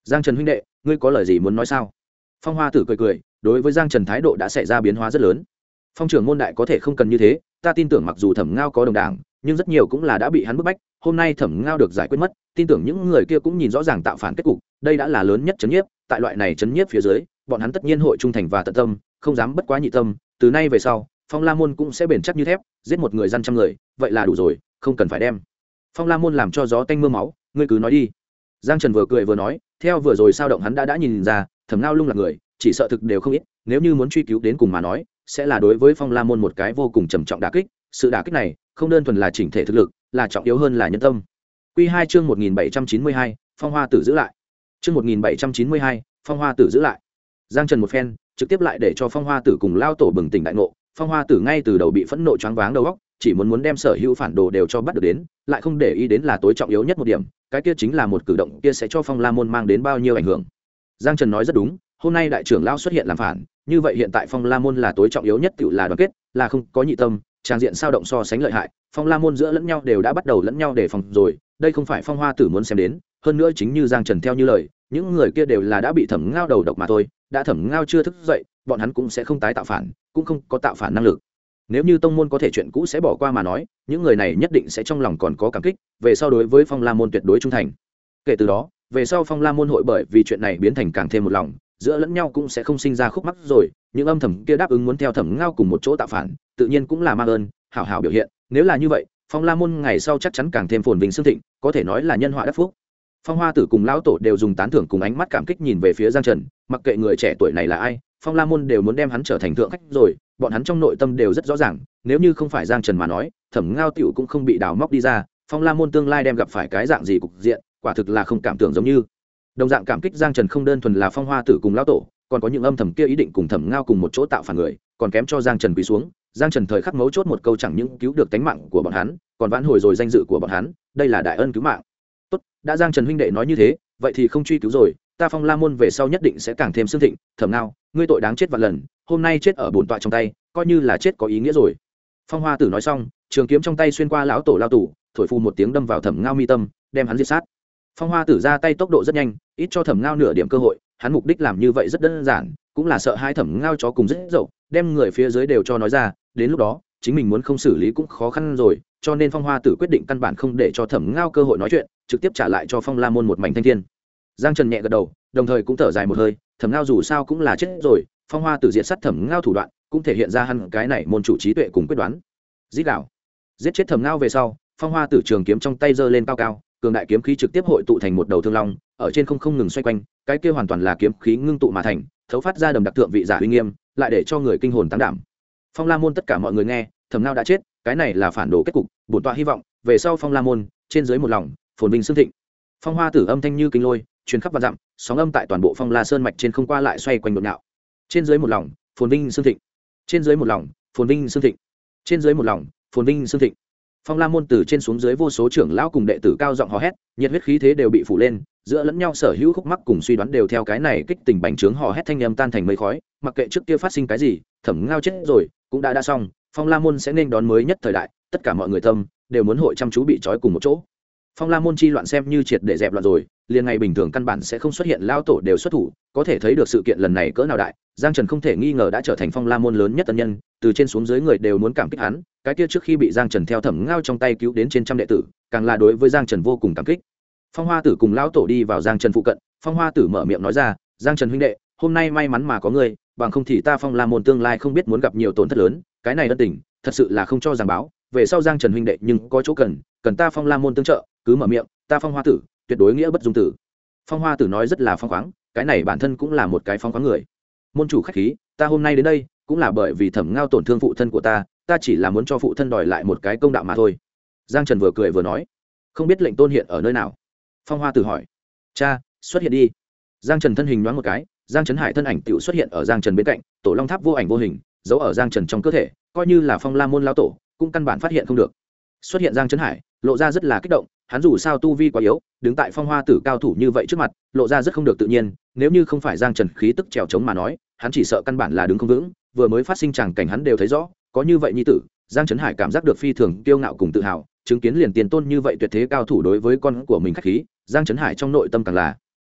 Giang Trần huynh đệ, ngươi có lời gì muốn nói sao? Phong Hoa Tử cười cười, đối với Giang Trần thái độ đã xảy ra biến hóa rất lớn. Phong trưởng môn đại có thể không cần như thế, ta tin tưởng mặc dù Thẩm Ngao có đồng đảng, nhưng rất nhiều cũng là đã bị hắn bức bách, hôm nay Thẩm Ngao được giải quyết mất, tin tưởng những người kia cũng nhìn rõ ràng tạo phản kết cục, đây đã là lớn nhất chấn nhiếp, tại loại này chấn nhiếp phía dưới, bọn hắn tất nhiên hội trung thành và tận tâm, không dám bất quá nhị tâm, từ nay về sau, Phong La môn cũng sẽ bền chắc như thép, giết một người dân trăm người, vậy là đủ rồi, không cần phải đem Phong La môn làm cho gió tanh mưa máu, ngươi cứ nói đi. Giang Trần vừa cười vừa nói, theo vừa rồi sao động hắn đã nhìn ra, Thẩm Ngao lung là người, chỉ sợ thực đều không ít, nếu như muốn truy cứu đến cùng mà nói, sẽ là đối với Phong La môn một cái vô cùng trầm trọng đả kích, sự đả kích này không đơn thuần là chỉnh thể thực lực, là trọng yếu hơn là nhân tâm. Quy 2 chương 1792, Phong Hoa Tử giữ lại. Chương 1792, Phong Hoa Tử giữ lại. Giang Trần một phen, trực tiếp lại để cho Phong Hoa Tử cùng lao tổ bừng tỉnh đại ngộ, Phong Hoa Tử ngay từ đầu bị phẫn nộ choáng váng đầu óc, chỉ muốn đem sở hữu phản đồ đều cho bắt được đến, lại không để ý đến là tối trọng yếu nhất một điểm, cái kia chính là một cử động kia sẽ cho Phong La môn mang đến bao nhiêu ảnh hưởng. Giang Trần nói rất đúng, hôm nay đại trưởng lão xuất hiện làm phản, như vậy hiện tại Phong La môn là tối trọng yếu nhất, tự là đoàn kết, là không có nhị tâm, trang diện sao động so sánh lợi hại, Phong La môn giữa lẫn nhau đều đã bắt đầu lẫn nhau đề phòng rồi, đây không phải Phong Hoa Tử muốn xem đến, hơn nữa chính như Giang Trần theo như lời, những người kia đều là đã bị Thẩm Ngao đầu độc mà thôi, đã Thẩm Ngao chưa thức dậy, bọn hắn cũng sẽ không tái tạo phản, cũng không có tạo phản năng lực. Nếu như tông môn có thể chuyện cũ sẽ bỏ qua mà nói, những người này nhất định sẽ trong lòng còn có cảm kích, về sau đối với Phong La môn tuyệt đối trung thành. Kể từ đó, về sau Phong La môn hội bởi vì chuyện này biến thành càng thêm một lòng, giữa lẫn nhau cũng sẽ không sinh ra khúc mắc rồi, những âm thầm kia đáp ứng muốn theo Thẩm Ngao cùng một chỗ tạo phản, tự nhiên cũng là mang ơn, hảo hảo biểu hiện, nếu là như vậy, Phong La môn ngày sau chắc chắn càng thêm phồn vinh xương thịnh, có thể nói là nhân họa đắc phúc. Phong Hoa Tử cùng lão tổ đều dùng tán thưởng cùng ánh mắt cảm kích nhìn về phía Giang Trần, mặc kệ người trẻ tuổi này là ai, Phong La môn đều muốn đem hắn trở thành thượng khách rồi, bọn hắn trong nội tâm đều rất rõ ràng, nếu như không phải Giang Trần mà nói, Thẩm Ngao tiểu cũng không bị đào móc đi ra, Phong La môn tương lai đem gặp phải cái dạng gì cục diện, quả thực là không cảm tưởng giống như. Đồng dạng cảm kích Giang Trần không đơn thuần là Phong Hoa Tử cùng lão tổ, còn có những âm thầm kia ý định cùng Thẩm Ngao cùng một chỗ tạo phản người, còn kém cho Giang Trần quỳ xuống. Giang Trần thời khắc mấu chốt một câu chẳng những cứu được tính mạng của bọn hắn, còn vãn hồi rồi danh dự của bọn hắn, đây là đại ân cứu mạng. Tốt, đã Giang Trần huynh đệ nói như thế, vậy thì không truy cứu rồi, ta Phong La môn về sau nhất định sẽ càng thêm xương thịnh. Thẩm Ngao, ngươi tội đáng chết vạn lần, hôm nay chết ở bổn tọa trong tay, coi như là chết có ý nghĩa rồi. Phong Hoa Tử nói xong, trường kiếm trong tay xuyên qua lão tổ lao tủ, thổi phù một tiếng đâm vào Thẩm Ngao mi tâm, đem hắn diệt sát. Phong Hoa Tử ra tay tốc độ rất nhanh, ít cho Thẩm Ngao nửa điểm cơ hội, hắn mục đích làm như vậy rất đơn giản, cũng là sợ hai Thẩm Ngao chó cùng rất dậu, đem người phía dưới đều cho nói ra, đến lúc đó, chính mình muốn không xử lý cũng khó khăn rồi, cho nên Phong Hoa Tử quyết định căn bản không để cho Thẩm Ngao cơ hội nói chuyện, trực tiếp trả lại cho Phong La môn một mảnh thanh thiên. Giang Trần nhẹ gật đầu, đồng thời cũng thở dài một hơi, Thẩm Ngao dù sao cũng là chết rồi, Phong Hoa Tử diệt sát Thẩm Ngao thủ đoạn, cũng thể hiện ra hắn cái này môn chủ trí tuệ cùng quyết đoán. Giết đảo, giết chết Thẩm Ngao về sau, Phong Hoa Tử trường kiếm trong tay giơ lên cao cao, cường đại kiếm khí trực tiếp hội tụ thành một đầu thương long, ở trên không ngừng xoay quanh, cái kia hoàn toàn là kiếm khí ngưng tụ mà thành, thấu phát ra đầm đặc tượng vị giả uy nghiêm, lại để cho người kinh hồn táng đảm. Phong La môn tất cả mọi người nghe, Thẩm Ngao đã chết, cái này là phản đồ kết cục, bổn tọa hy vọng về sau Phong La môn trên dưới một lòng, phồn vinh xương thịnh. Phong Hoa Tử âm thanh như kinh lôi, truyền khắp vạn dặm, sóng âm tại toàn bộ Phong La sơn mạch trên không qua lại xoay quanh đột ngạo. Trên dưới một lòng, phồn vinh xương thịnh. Trên dưới một lòng, phồn vinh xương thịnh. Trên dưới một lòng, phồn vinh xương thịnh. Phong La môn từ trên xuống dưới vô số trưởng lão cùng đệ tử cao giọng hò hét, nhiệt huyết khí thế đều bị phủ lên, giữa lẫn nhau sở hữu khúc mắc cùng suy đoán đều theo cái này kích tình bành trướng hò hét thanh âm tan thành mây khói, mặc kệ trước kia phát sinh cái gì, Thẩm Ngao chết rồi, cũng đã xong, Phong La môn sẽ nên đón mới nhất thời đại, tất cả mọi người tâm đều muốn hội chăm chú bị trói cùng một chỗ. Phong La môn chi loạn xem như triệt để dẹp loạn rồi, liền ngày bình thường căn bản sẽ không xuất hiện lao tổ đều xuất thủ, có thể thấy được sự kiện lần này cỡ nào đại, Giang Trần không thể nghi ngờ đã trở thành Phong La môn lớn nhất tân nhân, từ trên xuống dưới người đều muốn cảm kích hắn, cái kia trước khi bị Giang Trần theo Thẩm Ngao trong tay cứu đến trên trăm đệ tử, càng là đối với Giang Trần vô cùng cảm kích. Phong Hoa Tử cùng lão tổ đi vào Giang Trần phụ cận, Phong Hoa Tử mở miệng nói ra, Giang Trần huynh đệ, hôm nay may mắn mà có ngươi, bằng không thì ta Phong La môn tương lai không biết muốn gặp nhiều tổn thất lớn, cái này ân tình, thật sự là không cho giảng báo, về sau Giang Trần huynh đệ nhưng có chỗ cần ta Phong La môn tương trợ, cứ mở miệng, ta Phong Hoa Tử tuyệt đối nghĩa bất dung tử. Phong Hoa Tử nói rất là phong khoáng, cái này bản thân cũng là một cái phong khoáng người. Môn chủ khách khí, ta hôm nay đến đây cũng là bởi vì Thẩm Ngao tổn thương phụ thân của ta chỉ là muốn cho phụ thân đòi lại một cái công đạo mà thôi. Giang Trần vừa cười vừa nói, không biết lệnh tôn hiện ở nơi nào? Phong Hoa Tử hỏi. Cha, xuất hiện đi. Giang Trần thân hình nhoáng một cái, Giang Trấn Hải thân ảnh tựu xuất hiện ở Giang Trần bên cạnh, tổ long tháp vô ảnh vô hình, giấu ở Giang Trần trong cơ thể, coi như là Phong La môn lao tổ cũng căn bản phát hiện không được. Xuất hiện Giang Trấn Hải, lộ ra rất là kích động, hắn dù sao tu vi quá yếu, đứng tại Phong Hoa Tử cao thủ như vậy trước mặt, lộ ra rất không được tự nhiên, nếu như không phải Giang Trần khí tức trèo chống mà nói, hắn chỉ sợ căn bản là đứng không vững, vừa mới phát sinh tràng cảnh hắn đều thấy rõ, có như vậy nhi tử, Giang Trấn Hải cảm giác được phi thường kiêu ngạo cùng tự hào, chứng kiến liền tiền tôn như vậy tuyệt thế cao thủ đối với con của mình khách khí, Giang Trấn Hải trong nội tâm càng là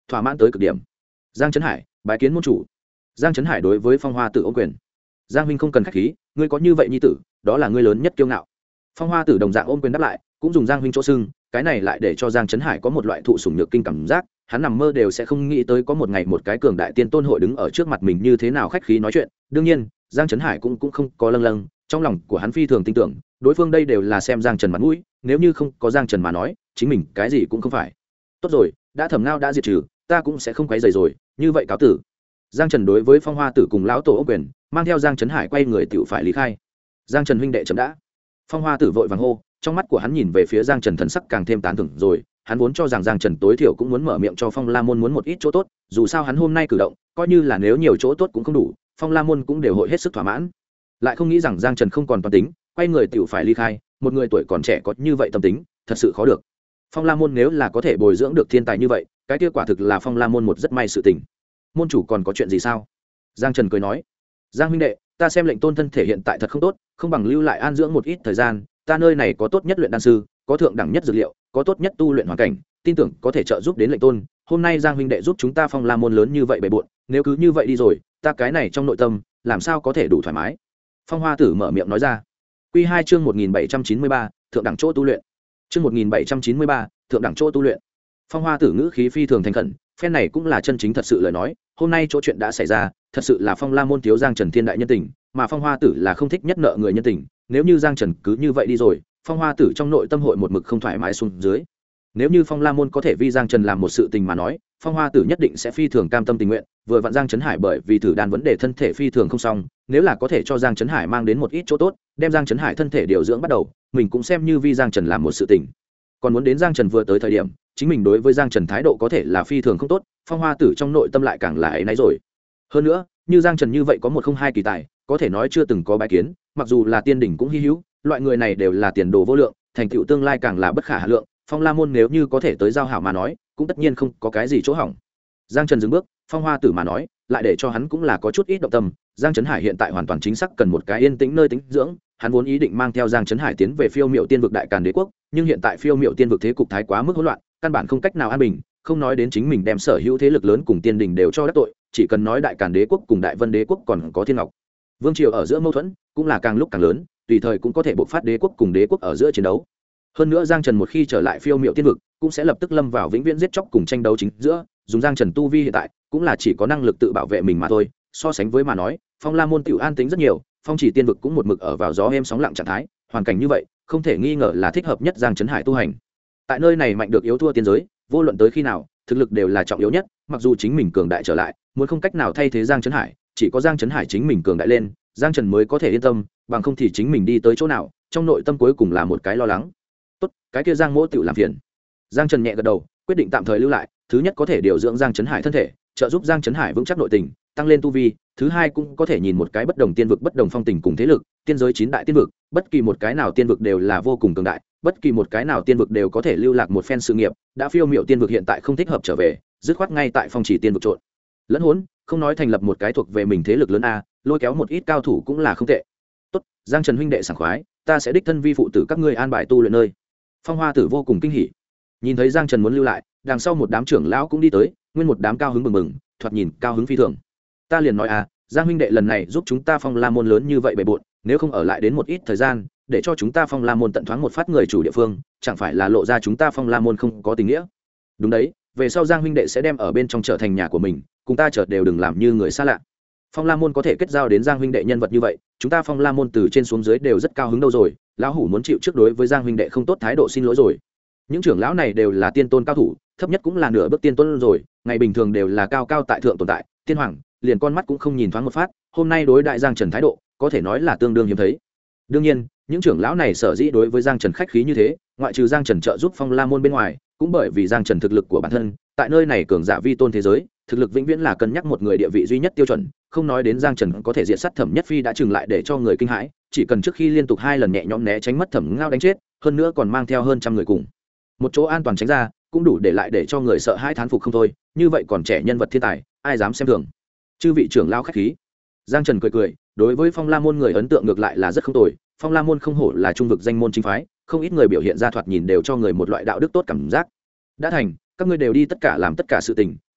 thỏa mãn tới cực điểm. Giang Trấn Hải bái kiến môn chủ. Giang Trấn Hải đối với Phong Hoa Tử ôm quyền. Giang huynh không cần khách khí, ngươi có như vậy nhi tử, đó là ngươi lớn nhất kiêu ngạo. Phong Hoa Tử đồng dạng ôm quyền đáp lại, cũng dùng Giang huynh chỗ xưng, cái này lại để cho Giang Trấn Hải có một loại thụ sủng nhược kinh cảm giác, hắn nằm mơ đều sẽ không nghĩ tới có một ngày một cái cường đại tiên tôn hội đứng ở trước mặt mình như thế nào khách khí nói chuyện. Đương nhiên, Giang Trấn Hải cũng không có lâng lâng, trong lòng của hắn phi thường tin tưởng, đối phương đây đều là xem Giang Trần mặt mũi, nếu như không có Giang Trần mà nói, chính mình cái gì cũng không phải. Tốt rồi, đã thẩm ngao đã diệt trừ, ta cũng sẽ không quấy rầy rồi, như vậy cáo tử. Giang Trần đối với Phong Hoa Tử cùng lão tổ ôm quyền, mang theo Giang Trấn Hải quay người tiểu phải lý khai. Giang Trần huynh đệ chậm đã. Phong Hoa Tử vội vàng hô, trong mắt của hắn nhìn về phía Giang Trần thần sắc càng thêm tán thưởng rồi, hắn vốn cho rằng Giang Trần tối thiểu cũng muốn mở miệng cho Phong La môn muốn một ít chỗ tốt, dù sao hắn hôm nay cử động, coi như là nếu nhiều chỗ tốt cũng không đủ, Phong La môn cũng đều hội hết sức thỏa mãn. Lại không nghĩ rằng Giang Trần không còn toàn tính, quay người tiểu phải ly khai, một người tuổi còn trẻ có như vậy tâm tính, thật sự khó được. Phong La môn nếu là có thể bồi dưỡng được thiên tài như vậy, cái kia quả thực là Phong La môn một rất may sự tình. Môn chủ còn có chuyện gì sao? Giang Trần cười nói. Giang huynh đệ, ta xem lệnh tôn thân thể hiện tại thật không tốt, không bằng lưu lại an dưỡng một ít thời gian, ta nơi này có tốt nhất luyện đan sư, có thượng đẳng nhất dược liệu, có tốt nhất tu luyện hoàn cảnh, tin tưởng có thể trợ giúp đến lệnh tôn. Hôm nay Giang huynh đệ giúp chúng ta Phong La môn lớn như vậy bề bộn, nếu cứ như vậy đi rồi, ta cái này trong nội tâm làm sao có thể đủ thoải mái. Phong Hoa Tử mở miệng nói ra. Quy 2 chương 1793, thượng đẳng chỗ tu luyện. Chương 1793, thượng đẳng chỗ tu luyện. Phong Hoa Tử ngữ khí phi thường thành khẩn, phen này cũng là chân chính thật sự lời nói, hôm nay chỗ chuyện đã xảy ra, thật sự là Phong La môn thiếu Giang Trần thiên đại nhân tình, mà Phong Hoa Tử là không thích nhất nợ người nhân tình, nếu như Giang Trần cứ như vậy đi rồi, Phong Hoa Tử trong nội tâm hội một mực không thoải mái xuống dưới. Nếu như Phong La môn có thể vì Giang Trần làm một sự tình mà nói, Phong Hoa Tử nhất định sẽ phi thường cam tâm tình nguyện, vừa vặn Giang Trấn Hải bởi vì thử đan vấn đề thân thể phi thường không xong, nếu là có thể cho Giang Trấn Hải mang đến một ít chỗ tốt, đem Giang Trấn Hải thân thể điều dưỡng bắt đầu, mình cũng xem như vì Giang Trần làm một sự tình. Còn muốn đến Giang Trần vừa tới thời điểm, chính mình đối với Giang Trần thái độ có thể là phi thường không tốt, Phong Hoa Tử trong nội tâm lại càng là ấy nấy rồi. Hơn nữa, như Giang Trần như vậy có một không hai kỳ tài, có thể nói chưa từng có bái kiến, mặc dù là tiên đỉnh cũng hi hữu, loại người này đều là tiền đồ vô lượng, thành tựu tương lai càng là bất khả hà lượng. Phong La môn nếu như có thể tới giao hảo mà nói, cũng tất nhiên không có cái gì chỗ hỏng. Giang Trần dừng bước, Phong Hoa Tử mà nói, lại để cho hắn cũng là có chút ít động tâm. Giang Trấn Hải hiện tại hoàn toàn chính xác cần một cái yên tĩnh nơi tĩnh dưỡng, hắn vốn ý định mang theo Giang Trấn Hải tiến về Phiêu Miệu Tiên vực Đại Càn Đế quốc, nhưng hiện tại Phiêu Miệu Tiên vực thế cục thái quá mức hỗn loạn, căn bản không cách nào an bình, không nói đến chính mình đem sở hữu thế lực lớn cùng tiên đình đều cho đắc tội, chỉ cần nói Đại Càn Đế quốc cùng Đại Vân Đế quốc còn có Thiên Ngọc Vương triều ở giữa mâu thuẫn, cũng là càng lúc càng lớn, tùy thời cũng có thể bộc phát đế quốc cùng đế quốc ở giữa chiến đấu. Hơn nữa Giang Trần một khi trở lại Phiêu Miệu Tiên vực, cũng sẽ lập tức lâm vào vĩnh viễn giết chóc cùng tranh đấu chính giữa, dùng Giang Trần tu vi hiện tại, cũng là chỉ có năng lực tự bảo vệ mình mà thôi, so sánh với mà nói, Phong La môn tiểu an tính rất nhiều, Phong Chỉ Tiên vực cũng một mực ở vào gió êm sóng lặng trạng thái, hoàn cảnh như vậy, không thể nghi ngờ là thích hợp nhất Giang Trấn Hải tu hành. Tại nơi này mạnh được yếu thua tiên giới, vô luận tới khi nào, thực lực đều là trọng yếu nhất, mặc dù chính mình cường đại trở lại, muốn không cách nào thay thế Giang Trấn Hải, chỉ có Giang Trấn Hải chính mình cường đại lên, Giang Trần mới có thể yên tâm, bằng không thì chính mình đi tới chỗ nào, trong nội tâm cuối cùng là một cái lo lắng. Tốt, cái kia Giang Mỗ tự làm phiền. Giang Trần nhẹ gật đầu, quyết định tạm thời lưu lại, thứ nhất có thể điều dưỡng Giang Trấn Hải thân thể, trợ giúp Giang Trấn Hải vững chắc nội tình, tăng lên tu vi, thứ hai cũng có thể nhìn một cái bất đồng tiên vực bất đồng phong tình cùng thế lực, tiên giới 9 đại tiên vực, bất kỳ một cái nào tiên vực đều là vô cùng cường đại, bất kỳ một cái nào tiên vực đều có thể lưu lạc một phen sự nghiệp, đã Phiêu Miệu Tiên vực hiện tại không thích hợp trở về, dứt khoát ngay tại Phong Chỉ Tiên vực trộn lẫn hỗn, không nói thành lập một cái thuộc về mình thế lực lớn a, lôi kéo một ít cao thủ cũng là không tệ. Tốt, Giang Trần huynh đệ sảng khoái, ta sẽ đích thân vi phụ tử các ngươi an bài tu luyện nơi. Phong Hoa Tử vô cùng kinh hỉ, nhìn thấy Giang Trần muốn lưu lại, đằng sau một đám trưởng lão cũng đi tới, nguyên một đám cao hứng mừng mừng, thoạt nhìn cao hứng phi thường. Ta liền nói Giang huynh đệ lần này giúp chúng ta Phong La môn lớn như vậy bề bộn, nếu không ở lại đến một ít thời gian, để cho chúng ta Phong La môn tận thoáng một phát người chủ địa phương, chẳng phải là lộ ra chúng ta Phong La môn không có tình nghĩa. Đúng đấy, về sau Giang huynh đệ sẽ đem ở bên trong trở thành nhà của mình, cùng ta chợt đều đừng làm như người xa lạ. Phong La môn có thể kết giao đến Giang huynh đệ nhân vật như vậy, chúng ta Phong La môn từ trên xuống dưới đều rất cao hứng đâu rồi, lão hủ muốn chịu trước đối với Giang huynh đệ không tốt thái độ xin lỗi rồi. Những trưởng lão này đều là tiên tôn cao thủ, thấp nhất cũng là nửa bước tiên tôn rồi, ngày bình thường đều là cao cao tại thượng tồn tại, tiên hoàng, liền con mắt cũng không nhìn thoáng một phát, hôm nay đối đại Giang Trần thái độ, có thể nói là tương đương hiếm thấy. Đương nhiên, những trưởng lão này sở dĩ đối với Giang Trần khách khí như thế, ngoại trừ Giang Trần trợ giúp Phong La môn bên ngoài, cũng bởi vì Giang Trần thực lực của bản thân, tại nơi này cường giả vi tôn thế giới, thực lực vĩnh viễn là cân nhắc một người địa vị duy nhất tiêu chuẩn, không nói đến Giang Trần có thể diệt sát Thẩm Nhất Phi đã chừng lại để cho người kinh hãi, chỉ cần trước khi liên tục 2 lần nhẹ nhõm né tránh mất Thẩm Ngao đánh chết, hơn nữa còn mang theo hơn trăm người cùng một chỗ an toàn tránh ra, cũng đủ để lại để cho người sợ hãi thán phục không thôi, như vậy còn trẻ nhân vật thiên tài, ai dám xem thường. Chư vị trưởng lão khách khí. Giang Trần cười cười, đối với Phong La môn người ấn tượng ngược lại là rất không tồi, Phong La môn không hổ là trung vực danh môn chính phái, không ít người biểu hiện ra thoạt nhìn đều cho người một loại đạo đức tốt cảm giác. Đã thành, các ngươi đều đi tất cả làm tất cả sự tình,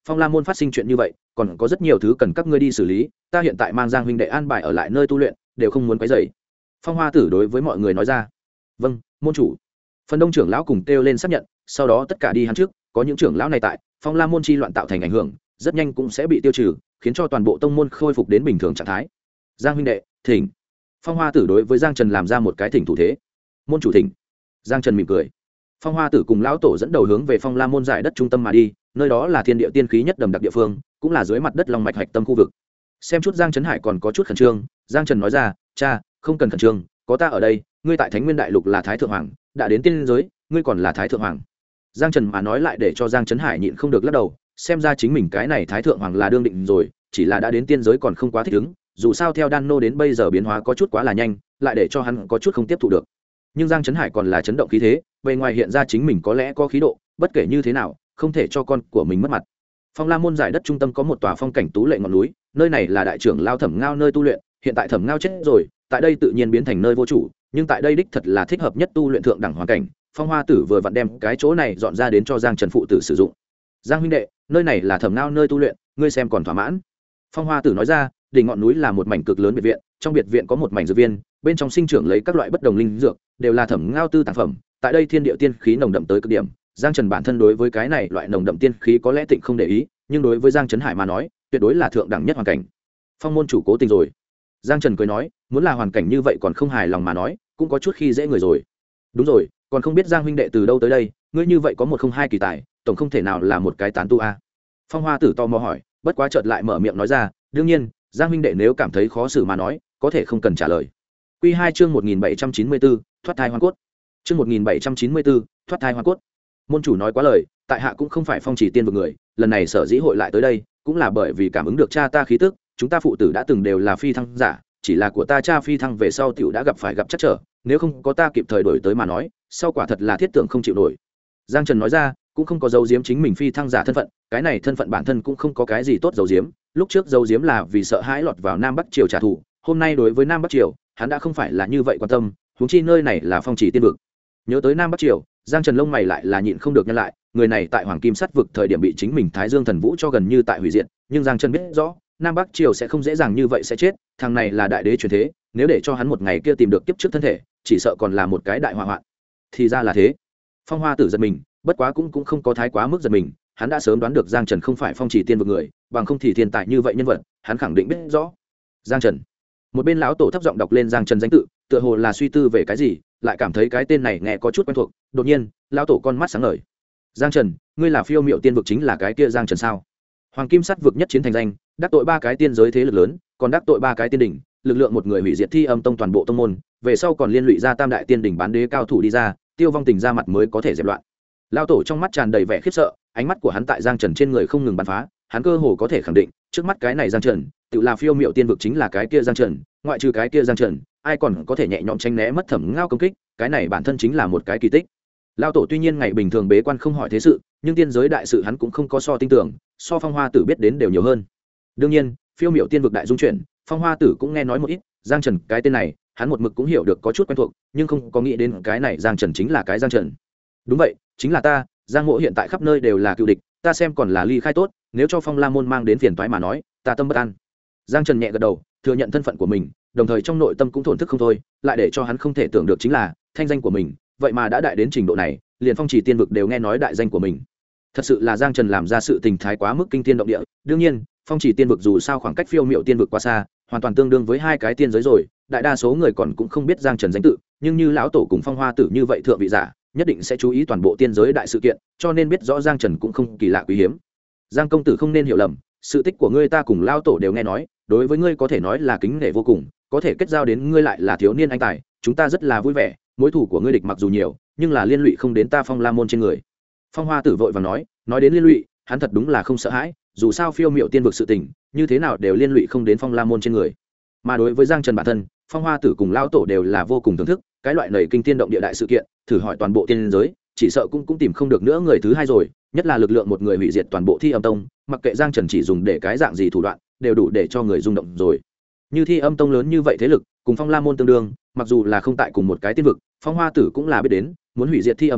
Phong La môn phát sinh chuyện như vậy, còn có rất nhiều thứ cần các ngươi đi xử lý, ta hiện tại mang Giang huynh đệ an bài ở lại nơi tu luyện, đều không muốn quấy rầy. Phong Hoa Tử đối với mọi người nói ra. Vâng, môn chủ. Phần đông trưởng lão cùng kêu lên xác nhận, sau đó tất cả đi hắn trước, có những trưởng lão này tại, Phong La môn chi loạn tạo thành ảnh hưởng, rất nhanh cũng sẽ bị tiêu trừ, khiến cho toàn bộ tông môn khôi phục đến bình thường trạng thái. Giang huynh đệ, thỉnh. Phong Hoa Tử đối với Giang Trần làm ra một cái thỉnh thủ thế. Môn chủ thỉnh. Giang Trần mỉm cười. Phong Hoa Tử cùng lão tổ dẫn đầu hướng về Phong La môn giải đất trung tâm mà đi, nơi đó là thiên địa tiên khí nhất đầm đặc địa phương, cũng là dưới mặt đất long mạch hạch tâm khu vực. Xem chút Giang Trấn Hải còn có chút khẩn trương, Giang Trần nói ra, cha, không cần khẩn trương, có ta ở đây, ngươi tại Thánh Nguyên Đại Lục là Thái Thượng Hoàng, đã đến tiên giới, ngươi còn là Thái Thượng Hoàng. Giang Trần mà nói lại để cho Giang Trấn Hải nhịn không được lắc đầu, xem ra chính mình cái này Thái Thượng Hoàng là đương định rồi, chỉ là đã đến tiên giới còn không quá thích ứng, dù sao theo Đan Nô đến bây giờ biến hóa có chút quá là nhanh, lại để cho hắn có chút không tiếp thu được. Nhưng Giang Trấn Hải còn là chấn động khí thế, bề ngoài hiện ra chính mình có lẽ có khí độ, bất kể như thế nào, không thể cho con của mình mất mặt. Phong La môn giải đất trung tâm có một tòa phong cảnh tú lệ ngọn núi, nơi này là đại trưởng lao Thẩm Ngao nơi tu luyện, hiện tại Thẩm Ngao chết rồi, tại đây tự nhiên biến thành nơi vô chủ, nhưng tại đây đích thật là thích hợp nhất tu luyện thượng đẳng hoàn cảnh. Phong Hoa Tử vừa vặn đem cái chỗ này dọn ra đến cho Giang Trần phụ tử sử dụng. Giang huynh đệ, nơi này là Thẩm Ngao nơi tu luyện, ngươi xem còn thỏa mãn. Phong Hoa Tử nói ra, đỉnh ngọn núi là một mảnh cực lớn biệt viện, trong biệt viện có một mảnh dược viên, bên trong sinh trưởng lấy các loại bất đồng linh dược, đều là Thẩm Ngao tư tàng phẩm. Tại đây thiên địa tiên khí nồng đậm tới cực điểm, Giang Trần bản thân đối với cái này loại nồng đậm tiên khí có lẽ tịnh không để ý, nhưng đối với Giang Trấn Hải mà nói, tuyệt đối là thượng đẳng nhất hoàn cảnh. Phong môn chủ cố tình rồi. Giang Trần cười nói, muốn là hoàn cảnh như vậy còn không hài lòng mà nói, cũng có chút khi dễ người rồi. Đúng rồi, còn không biết Giang huynh đệ từ đâu tới đây, ngươi như vậy có một không hai kỳ tài, tổng không thể nào là một cái tán tu a. Phong Hoa Tử to mò hỏi, bất quá chợt lại mở miệng nói ra, đương nhiên, Giang huynh đệ nếu cảm thấy khó xử mà nói, có thể không cần trả lời. Quy 2 chương 1794, thoát thai hoàn cốt. Chương 1794, thoát thai hoàn cốt. Môn chủ nói quá lời, tại hạ cũng không phải Phong Chỉ Tiên vực người, lần này sở dĩ hội lại tới đây, cũng là bởi vì cảm ứng được cha ta khí tức, chúng ta phụ tử đã từng đều là phi thăng giả, chỉ là của ta cha phi thăng về sau tiểu đã gặp chắc trở, nếu không có ta kịp thời đổi tới mà nói, sau quả thật là thiết tưởng không chịu nổi. Giang Trần nói ra, cũng không có giấu giếm chính mình phi thăng giả thân phận, cái này thân phận bản thân cũng không có cái gì tốt giấu giếm, lúc trước giấu giếm là vì sợ hãi lọt vào Nam Bắc Triều trả thù, hôm nay đối với Nam Bắc Triều, hắn đã không phải là như vậy quan tâm, huống chi nơi này là Phong Chỉ Tiên vực. Nhớ tới Nam Bắc Triều, Giang Trần lông mày lại là nhịn không được nhăn lại, người này tại Hoàng Kim Sắt vực thời điểm bị chính mình Thái Dương Thần Vũ cho gần như tại hủy diệt, nhưng Giang Trần biết rõ, Nam Bắc Triều sẽ không dễ dàng như vậy sẽ chết, thằng này là đại đế truyền thế, nếu để cho hắn một ngày kia tìm được kiếp trước thân thể, chỉ sợ còn là một cái đại họa hoạn. Thì ra là thế. Phong Hoa Tử giật mình, bất quá cũng không có thái quá mức giật mình, hắn đã sớm đoán được Giang Trần không phải Phong Chỉ Tiên vực người, bằng không thì thiên tài như vậy nhân vật, hắn khẳng định biết rõ. Giang Trần. Một bên lão tổ thấp giọng đọc lên Giang Trần danh tự, tựa hồ là suy tư về cái gì, lại cảm thấy cái tên này nghe có chút quen thuộc, đột nhiên, lão tổ con mắt sáng ngời. Giang Trần, ngươi là Phiêu Miệu Tiên vực chính là cái kia Giang Trần sao? Hoàng Kim Sắt vực nhất chiến thành danh, đắc tội ba cái tiên giới thế lực lớn, còn đắc tội ba cái tiên đỉnh, lực lượng một người hủy diệt Thi Âm tông toàn bộ tông môn, về sau còn liên lụy ra tam đại tiên đỉnh bán đế cao thủ đi ra, Tiêu Vong Tình ra mặt mới có thể dẹp loạn. Lão tổ trong mắt tràn đầy vẻ khiếp sợ, ánh mắt của hắn tại Giang Trần trên người không ngừng bắn phá, hắn cơ hồ có thể khẳng định, trước mắt cái này Giang Trần, tự là Phiêu Miệu Tiên vực chính là cái kia Giang Trần, ngoại trừ cái kia Giang Trần, ai còn có thể nhẹ nhõm tránh né mất Thẩm Ngao công kích, cái này bản thân chính là một cái kỳ tích. Lão tổ tuy nhiên ngày bình thường bế quan không hỏi thế sự, nhưng tiên giới đại sự hắn cũng không có so tin tưởng, so Phong Hoa Tử biết đến đều nhiều hơn. Đương nhiên, Phiêu Miệu Tiên vực đại dung chuyển, Phong Hoa Tử cũng nghe nói một ít, Giang Trần cái tên này, hắn một mực cũng hiểu được có chút quen thuộc, nhưng không có nghĩ đến cái này Giang Trần chính là cái Giang Trần. Đúng vậy, chính là ta, Giang Mộ hiện tại khắp nơi đều là cựu địch, ta xem còn là ly khai tốt, nếu cho Phong La môn mang đến phiền toái mà nói, ta tâm bất an. Giang Trần nhẹ gật đầu, thừa nhận thân phận của mình, đồng thời trong nội tâm cũng thổn thức không thôi, lại để cho hắn không thể tưởng được chính là thanh danh của mình, vậy mà đã đại đến trình độ này, liền Phong Chỉ Tiên vực đều nghe nói đại danh của mình. Thật sự là Giang Trần làm ra sự tình thái quá mức kinh thiên động địa, đương nhiên, Phong Chỉ Tiên vực dù sao khoảng cách Phiêu Miệu Tiên vực quá xa, hoàn toàn tương đương với hai cái tiên giới rồi, đại đa số người còn cũng không biết Giang Trần danh tự, nhưng như lão tổ cùng Phong Hoa Tử như vậy thượng vị giả, nhất định sẽ chú ý toàn bộ tiên giới đại sự kiện, cho nên biết rõ Giang Trần cũng không kỳ lạ quý hiếm. Giang công tử không nên hiểu lầm, sự tích của ngươi ta cùng lão tổ đều nghe nói, đối với ngươi có thể nói là kính nể vô cùng, có thể kết giao đến ngươi lại là thiếu niên anh tài, chúng ta rất là vui vẻ, mối thù của ngươi địch mặc dù nhiều, nhưng là liên lụy không đến ta Phong La môn trên người. Phong Hoa Tử vội vàng nói đến liên lụy, hắn thật đúng là không sợ hãi, dù sao Phiêu Miệu Tiên vực sự tình, như thế nào đều liên lụy không đến Phong La môn trên người. Mà đối với Giang Trần bản thân, Phong Hoa Tử cùng lão tổ đều là vô cùng thưởng thức, cái loại nảy kinh tiên động địa đại sự kiện, thử hỏi toàn bộ tiên giới, chỉ sợ cũng tìm không được nữa người thứ hai rồi, nhất là lực lượng một người hủy diệt toàn bộ Thi Âm tông, mặc kệ Giang Trần chỉ dùng để cái dạng gì thủ đoạn, đều đủ để cho người rung động rồi. Như Thi Âm tông lớn như vậy thế lực, cùng Phong La môn tương đương, mặc dù là không tại cùng một cái tiên vực, Phong Hoa Tử cũng là biết đến, muốn hủy diệt Thi Âm tông,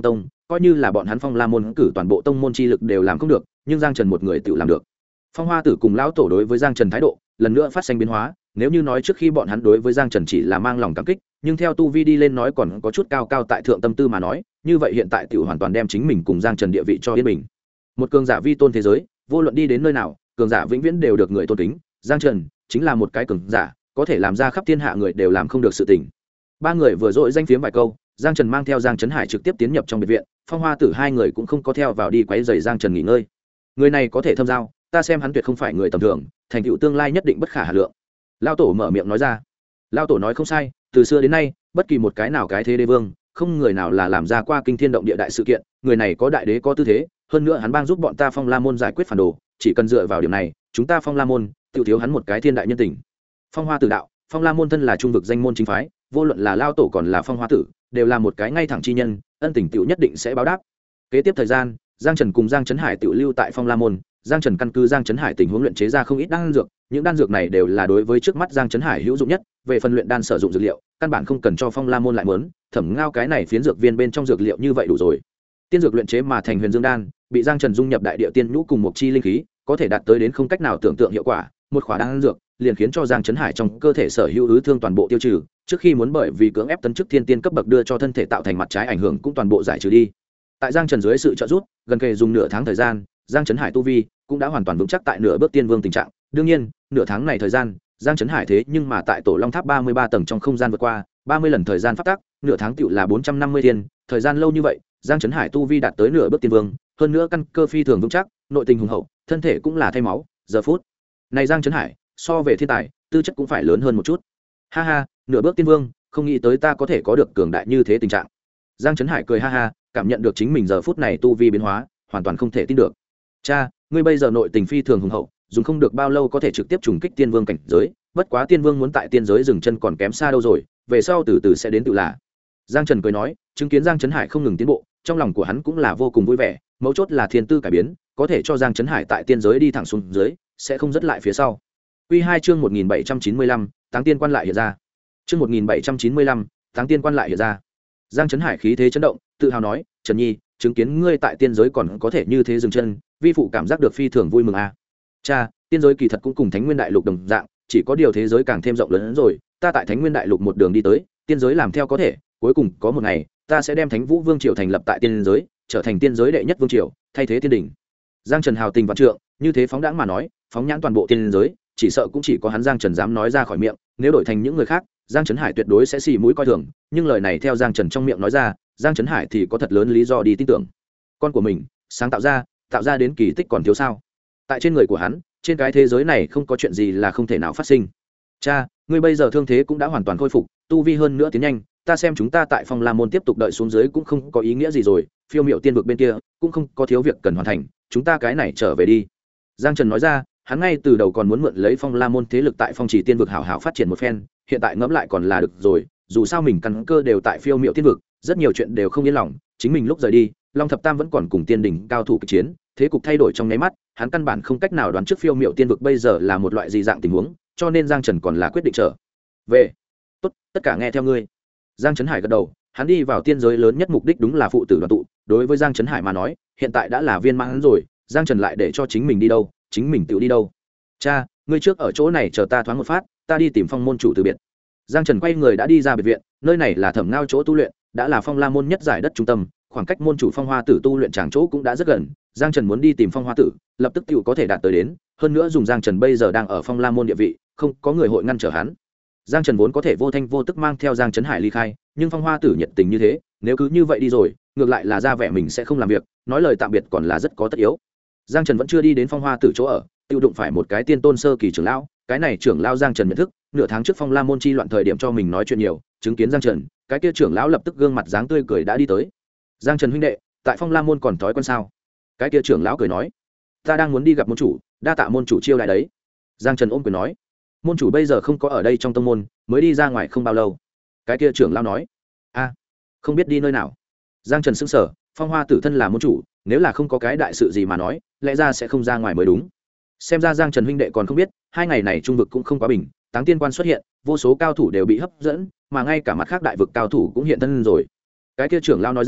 coi như là bọn hắn Phong La môn cử toàn bộ tông môn chi lực đều làm không được, nhưng Giang Trần một người tự làm được. Phong Hoa Tử cùng lão tổ đối với Giang Trần thái độ lần nữa phát sinh biến hóa, nếu như nói trước khi bọn hắn đối với Giang Trần chỉ là mang lòng cảm kích, nhưng theo tu vi đi lên nói còn có chút cao cao tại thượng tâm tư mà nói, như vậy hiện tại tiểu hoàn toàn đem chính mình cùng Giang Trần địa vị cho yên bình. Một cường giả vi tôn thế giới, vô luận đi đến nơi nào, cường giả vĩnh viễn đều được người tôn kính. Giang Trần chính là một cái cường giả, có thể làm ra khắp thiên hạ người đều làm không được sự tình. Ba người vừa dội danh phiếm vài câu, Giang Trần mang theo Giang Trấn Hải trực tiếp tiến nhập trong biệt viện. Phong Hoa Tử hai người cũng không có theo vào đi quấy rầy Giang Trần nghỉ ngơi. Người này có thể thâm giao, ta xem hắn tuyệt không phải người tầm thường, thành tựu tương lai nhất định bất khả hà lượng. Lão tổ mở miệng nói ra. Lão tổ nói không sai, từ xưa đến nay, bất kỳ một cái nào cái thế đế vương, không người nào là làm ra qua kinh thiên động địa đại sự kiện, người này có đại đế có tư thế, hơn nữa hắn bang giúp bọn ta Phong La môn giải quyết phản đồ, chỉ cần dựa vào điểm này, chúng ta Phong La môn tự thiếu hắn một cái thiên đại nhân tình. Phong Hoa Tử đạo, Phong La môn thân là trung vực danh môn chính phái, vô luận là Lão tổ còn là Phong Hoa Tử, đều là một cái ngay thẳng chi nhân, ân tình tiểu nhất định sẽ báo đáp. Kế tiếp thời gian, Giang Trần cùng Giang Trấn Hải tiểu lưu tại Phong La môn. Giang Trần căn cứ Giang Trấn Hải tình huống luyện chế ra không ít đan dược, những đan dược này đều là đối với trước mắt Giang Trấn Hải hữu dụng nhất, về phần luyện đan sử dụng dược liệu, căn bản không cần cho Phong La môn lại muốn, thẩm ngao cái này phiến dược viên bên trong dược liệu như vậy đủ rồi. Tiên dược luyện chế mà thành Huyền Dương đan, bị Giang Trần dung nhập đại địa tiên nhũ cùng một chi linh khí, có thể đạt tới đến không cách nào tưởng tượng hiệu quả, một khỏa đan dược liền khiến cho Giang Trấn Hải trong cơ thể sở hữu ứ thương toàn bộ tiêu trừ, trước khi muốn bởi vì cưỡng ép tấn chức thiên tiên cấp bậc đưa cho thân thể tạo thành mặt trái ảnh hưởng cũng toàn bộ giải trừ đi. Tại Giang Trần dưới sự trợ giúp, gần kề dùng nửa tháng thời gian, Giang Trấn Hải tu vi cũng đã hoàn toàn vững chắc tại nửa bước tiên vương tình trạng. Đương nhiên, nửa tháng này thời gian, Giang Trấn Hải thế nhưng mà tại Tổ Long Tháp 33 tầng trong không gian vượt qua 30 lần thời gian phát tác, nửa tháng tựu là 450 tiên, thời gian lâu như vậy, Giang Trấn Hải tu vi đạt tới nửa bước tiên vương, hơn nữa căn cơ phi thường vững chắc, nội tình hùng hậu, thân thể cũng là thay máu, giờ phút này Giang Trấn Hải so về thiên tài, tư chất cũng phải lớn hơn một chút. Ha ha, nửa bước tiên vương, không nghĩ tới ta có thể có được cường đại như thế tình trạng. Giang Trấn Hải cười ha ha, cảm nhận được chính mình giờ phút này tu vi biến hóa, hoàn toàn không thể tin được. Cha, ngươi bây giờ nội tình phi thường hùng hậu, dùng không được bao lâu có thể trực tiếp trùng kích tiên vương cảnh giới, bất quá tiên vương muốn tại tiên giới dừng chân còn kém xa đâu rồi, về sau từ từ sẽ đến tự là. Giang Trần cười nói, chứng kiến Giang Trấn Hải không ngừng tiến bộ, trong lòng của hắn cũng là vô cùng vui vẻ, mấu chốt là thiên tư cải biến, có thể cho Giang Trấn Hải tại tiên giới đi thẳng xuống dưới, sẽ không dứt lại phía sau. Quy 2 chương 1795, Táng Tiên quan lại hiện ra. Chương 1795, Táng Tiên quan lại hiện ra. Giang Trấn Hải khí thế chấn động, tự hào nói, "Trần Nhi, chứng kiến ngươi tại tiên giới còn có thể như thế dừng chân, vi phụ cảm giác được phi thường vui mừng a." "Cha, tiên giới kỳ thật cũng cùng Thánh Nguyên Đại Lục đồng dạng, chỉ có điều thế giới càng thêm rộng lớn hơn rồi, ta tại Thánh Nguyên Đại Lục một đường đi tới, tiên giới làm theo có thể, cuối cùng có một ngày, ta sẽ đem Thánh Vũ Vương triều thành lập tại tiên giới, trở thành tiên giới đệ nhất vương triều, thay thế tiên đỉnh." Giang Trần hào tình vạn trượng, như thế phóng đãng mà nói, phóng nhãn toàn bộ tiên giới, chỉ sợ cũng chỉ có hắn Giang Trần dám nói ra khỏi miệng, nếu đổi thành những người khác, Giang Trấn Hải tuyệt đối sẽ xì mũi coi thường, nhưng lời này theo Giang Trần trong miệng nói ra, Giang Trấn Hải thì có thật lớn lý do đi tin tưởng. Con của mình, sáng tạo ra đến kỳ tích còn thiếu sao? Tại trên người của hắn, trên cái thế giới này không có chuyện gì là không thể nào phát sinh. Cha, ngươi bây giờ thương thế cũng đã hoàn toàn khôi phục, tu vi hơn nữa tiến nhanh, ta xem chúng ta tại Phong La môn tiếp tục đợi xuống dưới cũng không có ý nghĩa gì rồi, phiêu miệu tiên vực bên kia cũng không có thiếu việc cần hoàn thành, chúng ta cái này trở về đi. Giang Trần nói ra, hắn ngay từ đầu còn muốn mượn lấy Phong La môn thế lực tại Phong Chỉ tiên vực hảo hảo phát triển một phen, hiện tại ngẫm lại còn là được rồi, dù sao mình căn cơ đều tại phiêu miệu tiên vực, rất nhiều chuyện đều không yên lòng, chính mình lúc rời đi, Long Thập Tam vẫn còn cùng tiên đỉnh cao thủ kịch chiến, thế cục thay đổi trong nháy mắt, hắn căn bản không cách nào đoán trước phiêu miệu tiên vực bây giờ là một loại gì dạng tình huống, cho nên Giang Trần còn là quyết định trở về. Tốt, tất cả nghe theo ngươi. Giang Trấn Hải gật đầu, hắn đi vào tiên giới lớn nhất mục đích đúng là phụ tử đoàn tụ, đối với Giang Trấn Hải mà nói, hiện tại đã là viên mãn rồi, Giang Trần lại để cho chính mình đi đâu, chính mình tự đi đâu. Cha, ngươi trước ở chỗ này chờ ta thoáng một phát, ta đi tìm Phong môn chủ từ biệt. Giang Trần quay người đã đi ra biệt viện, nơi này là Thẩm Ngao chỗ tu luyện, đã là Phong La môn nhất giải đất trung tâm, khoảng cách môn chủ Phong Hoa Tử tu luyện tràng chỗ cũng đã rất gần. Giang Trần muốn đi tìm Phong Hoa Tử, lập tức tựu có thể đạt tới đến, hơn nữa dùng Giang Trần bây giờ đang ở Phong La môn địa vị, không có người hội ngăn trở hắn. Giang Trần vốn có thể vô thanh vô tức mang theo Giang Trấn Hải ly khai, nhưng Phong Hoa Tử nhiệt tình như thế, nếu cứ như vậy đi rồi, ngược lại là ra vẻ mình sẽ không làm việc, nói lời tạm biệt còn là rất có tất yếu. Giang Trần vẫn chưa đi đến Phong Hoa Tử chỗ ở, tiêu đụng phải một cái tiên tôn sơ kỳ trưởng lão, cái này trưởng lão Giang Trần nhận thức, nửa tháng trước Phong La môn chi loạn thời điểm cho mình nói chuyện nhiều, chứng kiến Giang Trần, cái kia trưởng lão lập tức gương mặt dáng tươi cười đã đi tới. Giang Trần huynh đệ, tại Phong La môn còn thói quen sao? Cái kia trưởng lão cười nói, ta đang muốn đi gặp môn chủ, đa tạ môn chủ chiêu đãi đấy. Giang Trần ôm quyền nói, môn chủ bây giờ không có ở đây trong tông môn, mới đi ra ngoài không bao lâu. Cái kia trưởng lão nói, a, không biết đi nơi nào. Giang Trần sững sờ, Phong Hoa Tử thân là môn chủ, nếu là không có cái đại sự gì mà nói, lẽ ra sẽ không ra ngoài mới đúng. Xem ra Giang Trần huynh đệ còn không biết, hai ngày này trung vực cũng không quá bình, Táng Tiên quan xuất hiện, vô số cao thủ đều bị hấp dẫn, mà ngay cả mặt khác đại vực cao thủ cũng hiện thân rồi. Cái kia trưởng lão nói ra,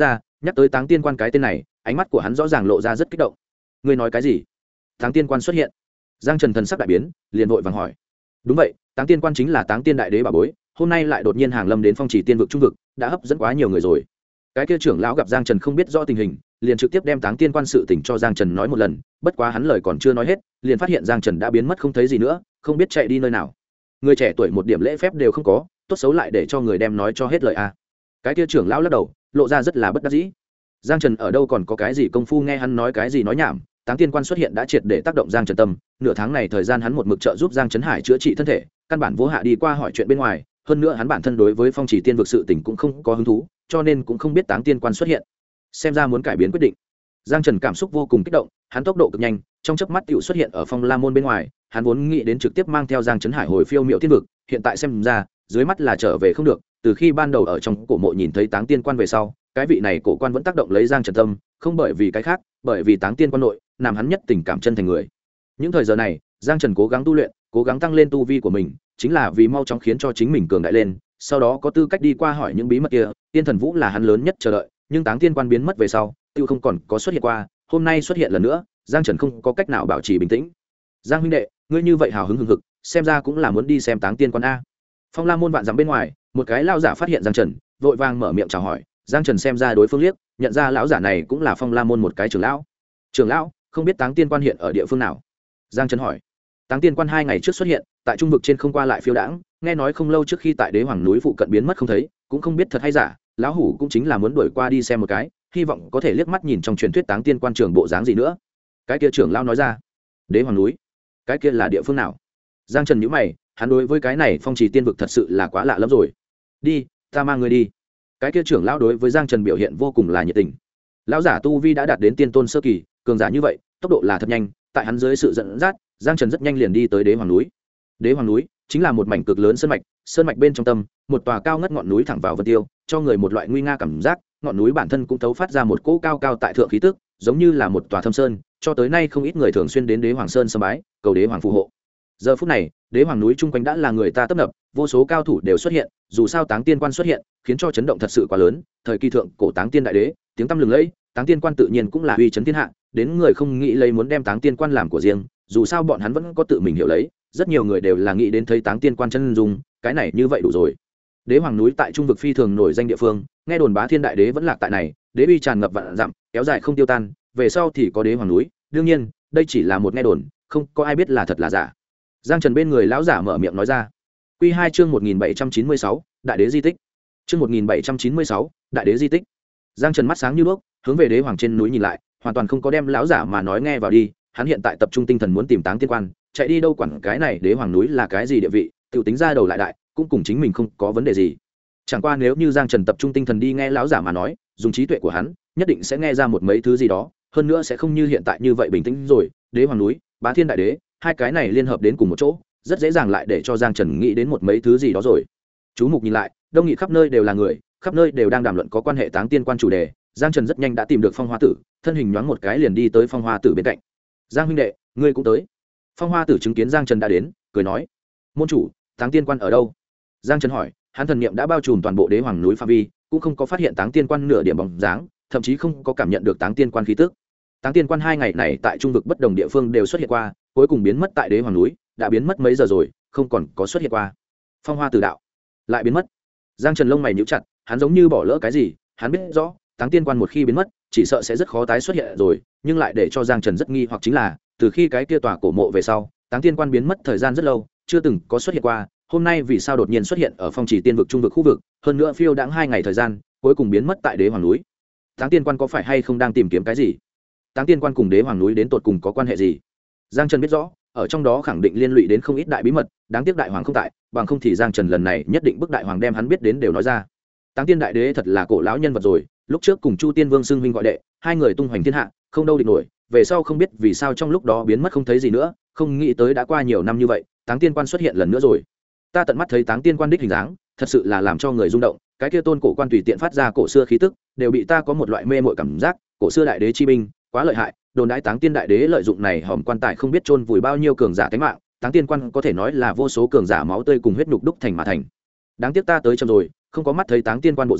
Nhắc tới Táng Tiên Quan cái tên này, ánh mắt của hắn rõ ràng lộ ra rất kích động. Ngươi nói cái gì? Táng Tiên Quan xuất hiện? Giang Trần thần sắc đại biến, liền vội vàng hỏi. Đúng vậy, Táng Tiên Quan chính là Táng Tiên đại đế bảo bối, hôm nay lại đột nhiên hàng lâm đến Phong Chỉ Tiên vực trung vực, đã hấp dẫn quá nhiều người rồi. Cái kia trưởng lão gặp Giang Trần không biết rõ tình hình, liền trực tiếp đem Táng Tiên Quan sự tình cho Giang Trần nói một lần, bất quá hắn lời còn chưa nói hết, liền phát hiện Giang Trần đã biến mất không thấy gì nữa, không biết chạy đi nơi nào. Người trẻ tuổi một điểm lễ phép đều không có, tốt xấu lại để cho người đem nói cho hết lời a. Cái kia trưởng lão lắc đầu, lộ ra rất là bất đắc dĩ. Giang Trần ở đâu còn có cái gì công phu nghe hắn nói cái gì nói nhảm, Táng Tiên Quan xuất hiện đã triệt để tác động Giang Trần tâm, nửa tháng này thời gian hắn một mực trợ giúp Giang Trấn Hải chữa trị thân thể, căn bản vô hạ đi qua hỏi chuyện bên ngoài, hơn nữa hắn bản thân đối với Phong Chỉ Tiên vực sự tình cũng không có hứng thú, cho nên cũng không biết Táng Tiên Quan xuất hiện. Xem ra muốn cải biến quyết định. Giang Trần cảm xúc vô cùng kích động, hắn tốc độ cực nhanh, trong chớp mắt tựu xuất hiện ở Phong La môn bên ngoài, hắn vốn nghĩ đến trực tiếp mang theo Giang Trấn Hải hồi Phiêu Miệu Tiên vực, hiện tại xem ra, dưới mắt là trở về không được, từ khi ban đầu ở trong cổ mộ nhìn thấy Táng Tiên Quan về sau, cái vị này cổ quan vẫn tác động lấy Giang Trần tâm, không bởi vì cái khác, bởi vì Táng Tiên Quan nội, làm hắn nhất tình cảm chân thành người. Những thời giờ này, Giang Trần cố gắng tu luyện, cố gắng tăng lên tu vi của mình, chính là vì mau chóng khiến cho chính mình cường đại lên, sau đó có tư cách đi qua hỏi những bí mật kia. Tiên Thần Vũ là hắn lớn nhất chờ đợi, nhưng Táng Tiên Quan biến mất về sau, tiêu không còn có xuất hiện qua, hôm nay xuất hiện lần nữa, Giang Trần không có cách nào bảo trì bình tĩnh. Giang huynh đệ, ngươi như vậy hào hứng hừng hực, xem ra cũng là muốn đi xem Táng Tiên Quan a. Phong La môn vạn dặm bên ngoài, một cái lão giả phát hiện Giang Trần, vội vàng mở miệng chào hỏi. Giang Trần xem ra đối phương liếc, nhận ra lão giả này cũng là Phong La môn một cái trưởng lão. Trưởng lão, không biết Táng Tiên Quan hiện ở địa phương nào? Giang Trần hỏi. Táng Tiên Quan 2 ngày trước xuất hiện, tại trung vực trên không qua lại phiêu đãng, nghe nói không lâu trước khi tại Đế Hoàng núi phụ cận biến mất không thấy, cũng không biết thật hay giả, lão hủ cũng chính là muốn đuổi qua đi xem một cái, hy vọng có thể liếc mắt nhìn trong truyền thuyết Táng Tiên Quan trường bộ dáng gì nữa. Cái kia trưởng lão nói ra. Đế Hoàng núi? Cái kia là địa phương nào? Giang Trần nhíu mày, hắn đối với cái này Phong Trì Tiên vực thật sự là quá lạ lắm rồi. Đi, ta mang người đi. Cái kia trưởng lão đối với Giang Trần biểu hiện vô cùng là nhiệt tình. Lão giả tu vi đã đạt đến tiên tôn sơ kỳ, cường giả như vậy, tốc độ là thật nhanh, tại hắn dưới sự dẫn dắt, Giang Trần rất nhanh liền đi tới Đế Hoàng núi. Đế Hoàng núi chính là một mảnh cực lớn sơn mạch bên trong tâm, một tòa cao ngất ngọn núi thẳng vào vân tiêu, cho người một loại nguy nga cảm giác, ngọn núi bản thân cũng thấu phát ra một cỗ cao cao tại thượng khí tức, giống như là một tòa thâm sơn, cho tới nay không ít người thường xuyên đến Đế Hoàng Sơn sớm bái, cầu Đế Hoàng phù hộ. Giờ phút này, Đế Hoàng núi chung quanh đã là người ta tấp nập, vô số cao thủ đều xuất hiện, dù sao Táng Tiên Quan xuất hiện, khiến cho chấn động thật sự quá lớn, thời kỳ thượng cổ Táng Tiên đại đế, tiếng tăm lừng lẫy, Táng Tiên Quan tự nhiên cũng là uy chấn thiên hạ, đến người không nghĩ lấy muốn đem Táng Tiên Quan làm của riêng, dù sao bọn hắn vẫn có tự mình hiểu lấy, rất nhiều người đều là nghĩ đến thấy Táng Tiên Quan chân dung, cái này như vậy đủ rồi. Đế Hoàng núi tại trung vực phi thường nổi danh địa phương, nghe đồn Bá Thiên đại đế vẫn lạc tại này, đế uy tràn ngập vạn dặm, kéo dài không tiêu tan, về sau thì có Đế Hoàng núi, đương nhiên, đây chỉ là một nghe đồn, không có ai biết là thật là giả. Giang Trần bên người lão giả mở miệng nói ra. Quy 2 chương 1796, Đại đế di tích. Chương 1796, Đại đế di tích. Giang Trần mắt sáng như đuốc, hướng về Đế Hoàng trên núi nhìn lại, hoàn toàn không có đem lão giả mà nói nghe vào đi, hắn hiện tại tập trung tinh thần muốn tìm Táng Tiên Quan, chạy đi đâu quản cái này Đế Hoàng núi là cái gì địa vị, tiểu tính ra đầu lại đại, cũng cùng chính mình không có vấn đề gì. Chẳng qua nếu như Giang Trần tập trung tinh thần đi nghe lão giả mà nói, dùng trí tuệ của hắn, nhất định sẽ nghe ra một mấy thứ gì đó, hơn nữa sẽ không như hiện tại như vậy bình tĩnh rồi, Đế Hoàng núi, Bá Thiên đại đế, hai cái này liên hợp đến cùng một chỗ, rất dễ dàng lại để cho Giang Trần nghĩ đến một mấy thứ gì đó rồi. Chú mục nhìn lại, đông nghị khắp nơi đều là người, khắp nơi đều đang đàm luận có quan hệ Táng Tiên Quan chủ đề. Giang Trần rất nhanh đã tìm được Phong Hoa Tử, thân hình nhoáng một cái liền đi tới Phong Hoa Tử bên cạnh. Giang huynh đệ, ngươi cũng tới. Phong Hoa Tử chứng kiến Giang Trần đã đến, cười nói: môn chủ, Táng Tiên Quan ở đâu? Giang Trần hỏi, hắn thần niệm đã bao trùm toàn bộ Đế Hoàng núi phạm vi, cũng không có phát hiện Táng Tiên Quan nửa điểm bóng dáng, thậm chí không có cảm nhận được Táng Tiên Quan khí tức. Táng Tiên Quan 2 ngày này tại trung vực bất đồng địa phương đều xuất hiện qua, cuối cùng biến mất tại Đế Hoàng núi, đã biến mất mấy giờ rồi, không còn có xuất hiện qua. Phong Hoa Tử đạo, lại biến mất. Giang Trần lông mày nhíu chặt, hắn giống như bỏ lỡ cái gì, hắn biết rõ, Táng Tiên Quan một khi biến mất, chỉ sợ sẽ rất khó tái xuất hiện rồi, nhưng lại để cho Giang Trần rất nghi hoặc chính là, từ khi cái kia tòa cổ mộ về sau, Táng Tiên Quan biến mất thời gian rất lâu, chưa từng có xuất hiện qua, hôm nay vì sao đột nhiên xuất hiện ở Phong Chỉ Tiên vực trung vực khu vực, hơn nữa phiêu đãng 2 ngày thời gian, cuối cùng biến mất tại Đế Hoàng núi. Táng Tiên Quan có phải hay không đang tìm kiếm cái gì? Táng Tiên Quan cùng Đế Hoàng núi đến tột cùng có quan hệ gì? Giang Trần biết rõ, ở trong đó khẳng định liên lụy đến không ít đại bí mật, đáng tiếc đại hoàng không tại, bằng không thì Giang Trần lần này nhất định bức đại hoàng đem hắn biết đến đều nói ra. Táng Tiên đại đế thật là cổ lão nhân vật rồi, lúc trước cùng Chu Tiên Vương xưng huynh gọi đệ, hai người tung hoành thiên hạ, không đâu địch nổi, về sau không biết vì sao trong lúc đó biến mất không thấy gì nữa, không nghĩ tới đã qua nhiều năm như vậy, Táng Tiên Quan xuất hiện lần nữa rồi. Ta tận mắt thấy Táng Tiên Quan đích hình dáng, thật sự là làm cho người rung động, cái kia tôn cổ quan tùy tiện phát ra cổ xưa khí tức, đều bị ta có một loại mê mội cảm giác, cổ xưa đại đế chi binh, quá lợi hại, đồn đãi Táng Tiên đại đế lợi dụng này hòm quan tài không biết chôn vùi bao nhiêu cường giả tính mạng, Táng Tiên Quan có thể nói là vô số cường giả máu tươi cùng huyết nhục đúc thành mà thành. Đáng tiếc ta tới chậm rồi, không có mắt thấy Táng Tiên Quan bộ dáng,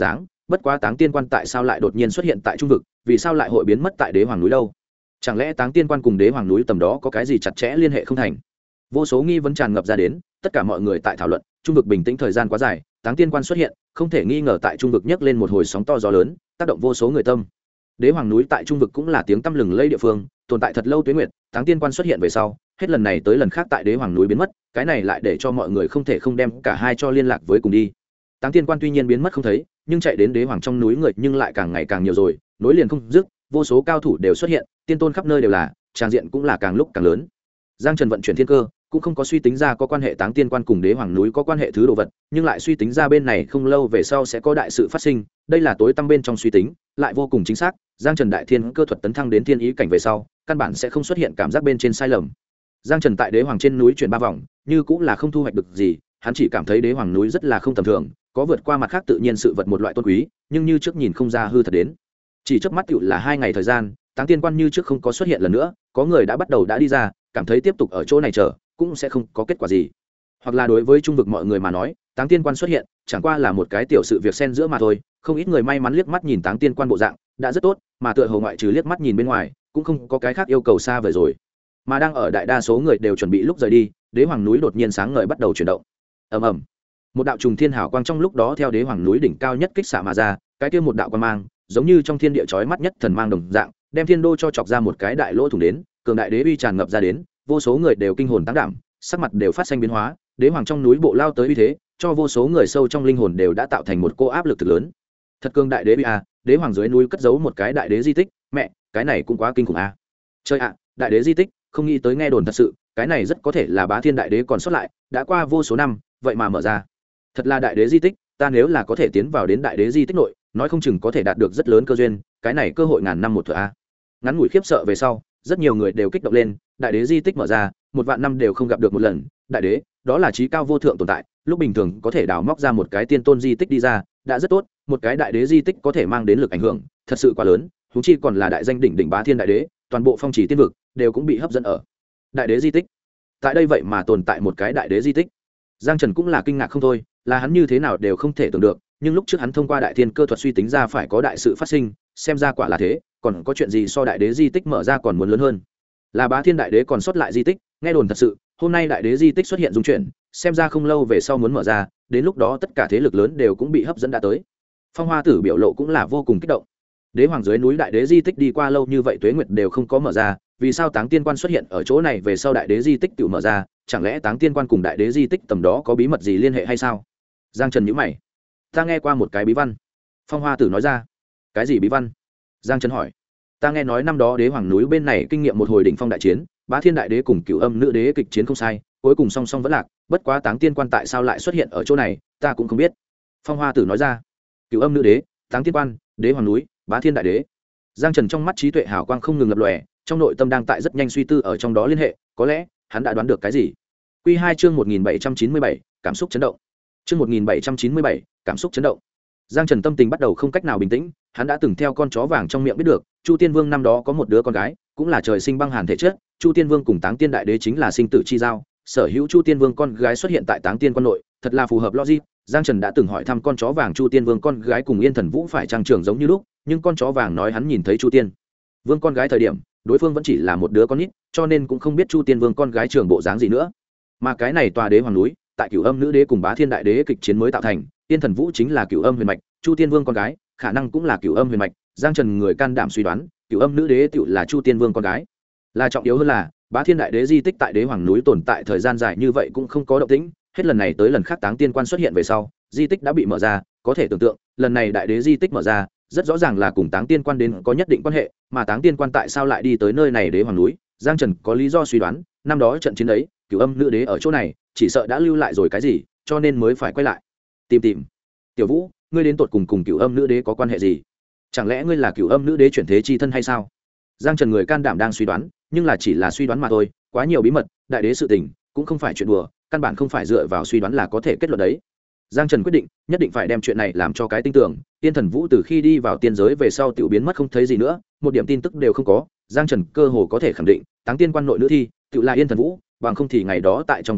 bất quá Táng Tiên Quan tại sao lại đột nhiên xuất hiện tại trung vực, vì sao lại hội biến mất tại Đế Hoàng núi đâu? Chẳng lẽ Táng Tiên Quan cùng Đế Hoàng núi tầm đó có cái gì chặt chẽ liên hệ không thành? Vô số nghi vấn tràn ngập ra đến, tất cả mọi người tại thảo luận. Trung vực bình tĩnh thời gian quá dài, Táng Tiên Quan xuất hiện, không thể nghi ngờ tại trung vực nhấc lên một hồi sóng to gió lớn, tác động vô số người tâm. Đế Hoàng núi tại trung vực cũng là tiếng tăm lừng lẫy địa phương, tồn tại thật lâu tuế nguyệt. Táng Tiên Quan xuất hiện về sau, hết lần này tới lần khác tại Đế Hoàng núi biến mất, cái này lại để cho mọi người không thể không đem cả hai cho liên lạc với cùng đi. Táng Tiên Quan tuy nhiên biến mất không thấy, nhưng chạy đến Đế Hoàng trong núi người nhưng lại càng ngày càng nhiều rồi, nối liền không dứt, vô số cao thủ đều xuất hiện, tiên tôn khắp nơi đều là, tràng diện cũng là càng lúc càng lớn. Giang Trần vận chuyển thiên cơ, cũng không có suy tính ra có quan hệ Táng Tiên Quan cùng Đế Hoàng núi có quan hệ thứ đồ vật, nhưng lại suy tính ra bên này không lâu về sau sẽ có đại sự phát sinh, đây là tối tăm bên trong suy tính, lại vô cùng chính xác. Giang Trần đại thiên cơ thuật tấn thăng đến thiên ý cảnh về sau, căn bản sẽ không xuất hiện cảm giác bên trên sai lầm. Giang Trần tại Đế Hoàng trên núi chuyển 3 vòng, như cũng là không thu hoạch được gì, hắn chỉ cảm thấy Đế Hoàng núi rất là không tầm thường, có vượt qua mặt khác tự nhiên sự vật một loại tôn quý, nhưng như trước nhìn không ra hư thật đến. Chỉ chớp mắt tựu là 2 ngày thời gian, Táng Tiên Quan như trước không có xuất hiện lần nữa, có người đã bắt đầu đã đi ra, cảm thấy tiếp tục ở chỗ này chờ cũng sẽ không có kết quả gì. Hoặc là đối với trung vực mọi người mà nói, Táng Tiên Quan xuất hiện chẳng qua là một cái tiểu sự việc xen giữa mà thôi, không ít người may mắn liếc mắt nhìn Táng Tiên Quan bộ dạng đã rất tốt, mà tựa hồ ngoại trừ liếc mắt nhìn bên ngoài cũng không có cái khác yêu cầu xa vời rồi. Mà đang ở đại đa số người đều chuẩn bị lúc rời đi, Đế Hoàng núi đột nhiên sáng ngời bắt đầu chuyển động. Ầm ầm, một đạo trùng thiên hào quang trong lúc đó theo Đế Hoàng núi đỉnh cao nhất kích xạ mà ra, cái kia một đạo quang mang giống như trong thiên địa chói mắt nhất thần mang đồng dạng, đem thiên đô cho chọc ra một cái đại lỗ thủng đến, cường đại đế uy tràn ngập ra đến, vô số người đều kinh hồn tăng đảm, sắc mặt đều phát sinh biến hóa. Đế Hoàng trong núi bộ lao tới uy thế, cho vô số người sâu trong linh hồn đều đã tạo thành một cô áp lực thực lớn. Thật cường đại đế uy a, Đế Hoàng dưới núi cất giấu một cái đại đế di tích, mẹ, cái này cũng quá kinh khủng a. Chơi ạ, đại đế di tích, không nghĩ tới nghe đồn thật sự, cái này rất có thể là Bá Thiên đại đế còn sót lại, đã qua vô số năm, vậy mà mở ra. Thật là đại đế di tích, ta nếu là có thể tiến vào đến đại đế di tích nội, nói không chừng có thể đạt được rất lớn cơ duyên, cái này cơ hội ngàn năm một thửa a. Ngắn ngủi khiếp sợ về sau, rất nhiều người đều kích động lên, đại đế di tích mở ra, 1 vạn năm đều không gặp được một lần, đại đế, đó là chí cao vô thượng tồn tại, lúc bình thường có thể đào móc ra một cái tiên tôn di tích đi ra, đã rất tốt, một cái đại đế di tích có thể mang đến lực ảnh hưởng, thật sự quá lớn, huống chi còn là đại danh đỉnh đỉnh Bá Thiên đại đế, toàn bộ phong chỉ tiên vực đều cũng bị hấp dẫn ở. Đại đế di tích. Tại đây vậy mà tồn tại một cái đại đế di tích. Giang Trần cũng là kinh ngạc không thôi, là hắn như thế nào đều không thể tưởng được, nhưng lúc trước hắn thông qua đại thiên cơ thuật suy tính ra phải có đại sự phát sinh, xem ra quả là thế, còn có chuyện gì so đại đế di tích mở ra còn muốn lớn hơn. Là Bá Thiên đại đế còn sót lại di tích, nghe đồn thật sự, hôm nay đại đế di tích xuất hiện dung chuyển, xem ra không lâu về sau muốn mở ra, đến lúc đó tất cả thế lực lớn đều cũng bị hấp dẫn đã tới. Phong Hoa Tử biểu lộ cũng là vô cùng kích động. Đế Hoàng dưới núi đại đế di tích đi qua lâu như vậy tuế nguyệt đều không có mở ra, vì sao Táng Tiên Quan xuất hiện ở chỗ này về sau đại đế di tích tự mở ra, chẳng lẽ Táng Tiên Quan cùng đại đế di tích tầm đó có bí mật gì liên hệ hay sao? Giang Trần nhíu mày. Ta nghe qua một cái bí văn. Phong Hoa Tử nói ra. Cái gì bí văn? Giang Trần hỏi. Ta nghe nói năm đó Đế Hoàng núi bên này kinh nghiệm một hồi đỉnh phong đại chiến, Bá Thiên đại đế cùng Cửu Âm nữ đế kịch chiến không sai, cuối cùng song song vẫn lạc, bất quá Táng Tiên Quan tại sao lại xuất hiện ở chỗ này, ta cũng không biết. Phong Hoa Tử nói ra. Cửu Âm nữ đế, Táng Tiên Quan, Đế Hoàng núi, Bá Thiên đại đế. Giang Trần trong mắt trí tuệ hào quang không ngừng lập lòe, trong nội tâm đang tại rất nhanh suy tư ở trong đó liên hệ, có lẽ hắn đã đoán được cái gì. Quy 2 chương 1797, cảm xúc chấn động. Chương 1797, cảm xúc chấn động. Giang Trần tâm tình bắt đầu không cách nào bình tĩnh, hắn đã từng theo con chó vàng trong miệng biết được, Chu Tiên Vương năm đó có một đứa con gái, cũng là trời sinh băng hàn thể chất, Chu Tiên Vương cùng Táng Tiên đại đế chính là sinh tử chi giao, sở hữu Chu Tiên Vương con gái xuất hiện tại Táng Tiên Quan nội, thật là phù hợp logic. Giang Trần đã từng hỏi thăm con chó vàng Chu Tiên Vương con gái cùng Yên Thần Vũ phải trang trường giống như lúc, nhưng con chó vàng nói hắn nhìn thấy Chu Tiên Vương con gái thời điểm, đối phương vẫn chỉ là một đứa con nít, cho nên cũng không biết Chu Tiên Vương con gái trường bộ dáng gì nữa. Mà cái này tòa Đế Hoàng núi, tại Cửu Âm nữ đế cùng Bá Thiên đại đế kịch chiến mới tạo thành, Yên Thần Vũ chính là Cửu Âm huyền mạch, Chu Tiên Vương con gái, khả năng cũng là Cửu Âm huyền mạch. Giang Trần người can đảm suy đoán, Cửu Âm nữ đế tựu là Chu Tiên Vương con gái. Là trọng yếu hơn là, Bá Thiên đại đế di tích tại Đế Hoàng núi tồn tại thời gian dài như vậy cũng không có động tĩnh, hết lần này tới lần khác Táng Tiên Quan xuất hiện về sau, di tích đã bị mở ra, có thể tưởng tượng, lần này đại đế di tích mở ra, rất rõ ràng là cùng Táng Tiên Quan đến có nhất định quan hệ, mà Táng Tiên Quan tại sao lại đi tới nơi này Đế Hoàng núi? Giang Trần có lý do suy đoán, năm đó trận chiến ấy, Cửu Âm nữ đế ở chỗ này, chỉ sợ đã lưu lại rồi cái gì, cho nên mới phải quay lại. Tìm. Tiểu Vũ, ngươi đến tột cùng Cửu Âm nữ đế có quan hệ gì? Chẳng lẽ ngươi là Cửu Âm nữ đế chuyển thế chi thân hay sao? Giang Trần người can đảm đang suy đoán, nhưng là chỉ là suy đoán mà thôi, quá nhiều bí mật, đại đế sự tình, cũng không phải chuyện đùa, căn bản không phải dựa vào suy đoán là có thể kết luận đấy. Giang Trần quyết định, nhất định phải đem chuyện này làm cho cái tin tưởng. Tiên Thần Vũ từ khi đi vào tiên giới về sau tiểu biến mất không thấy gì nữa, một điểm tin tức đều không có. Giang Trần cơ hồ có thể khẳng định, Táng Tiên Quan nội nữ thi, tiểu là Yên Thần Vũ, bằng không thì ngày đó tại trong cổ mộ,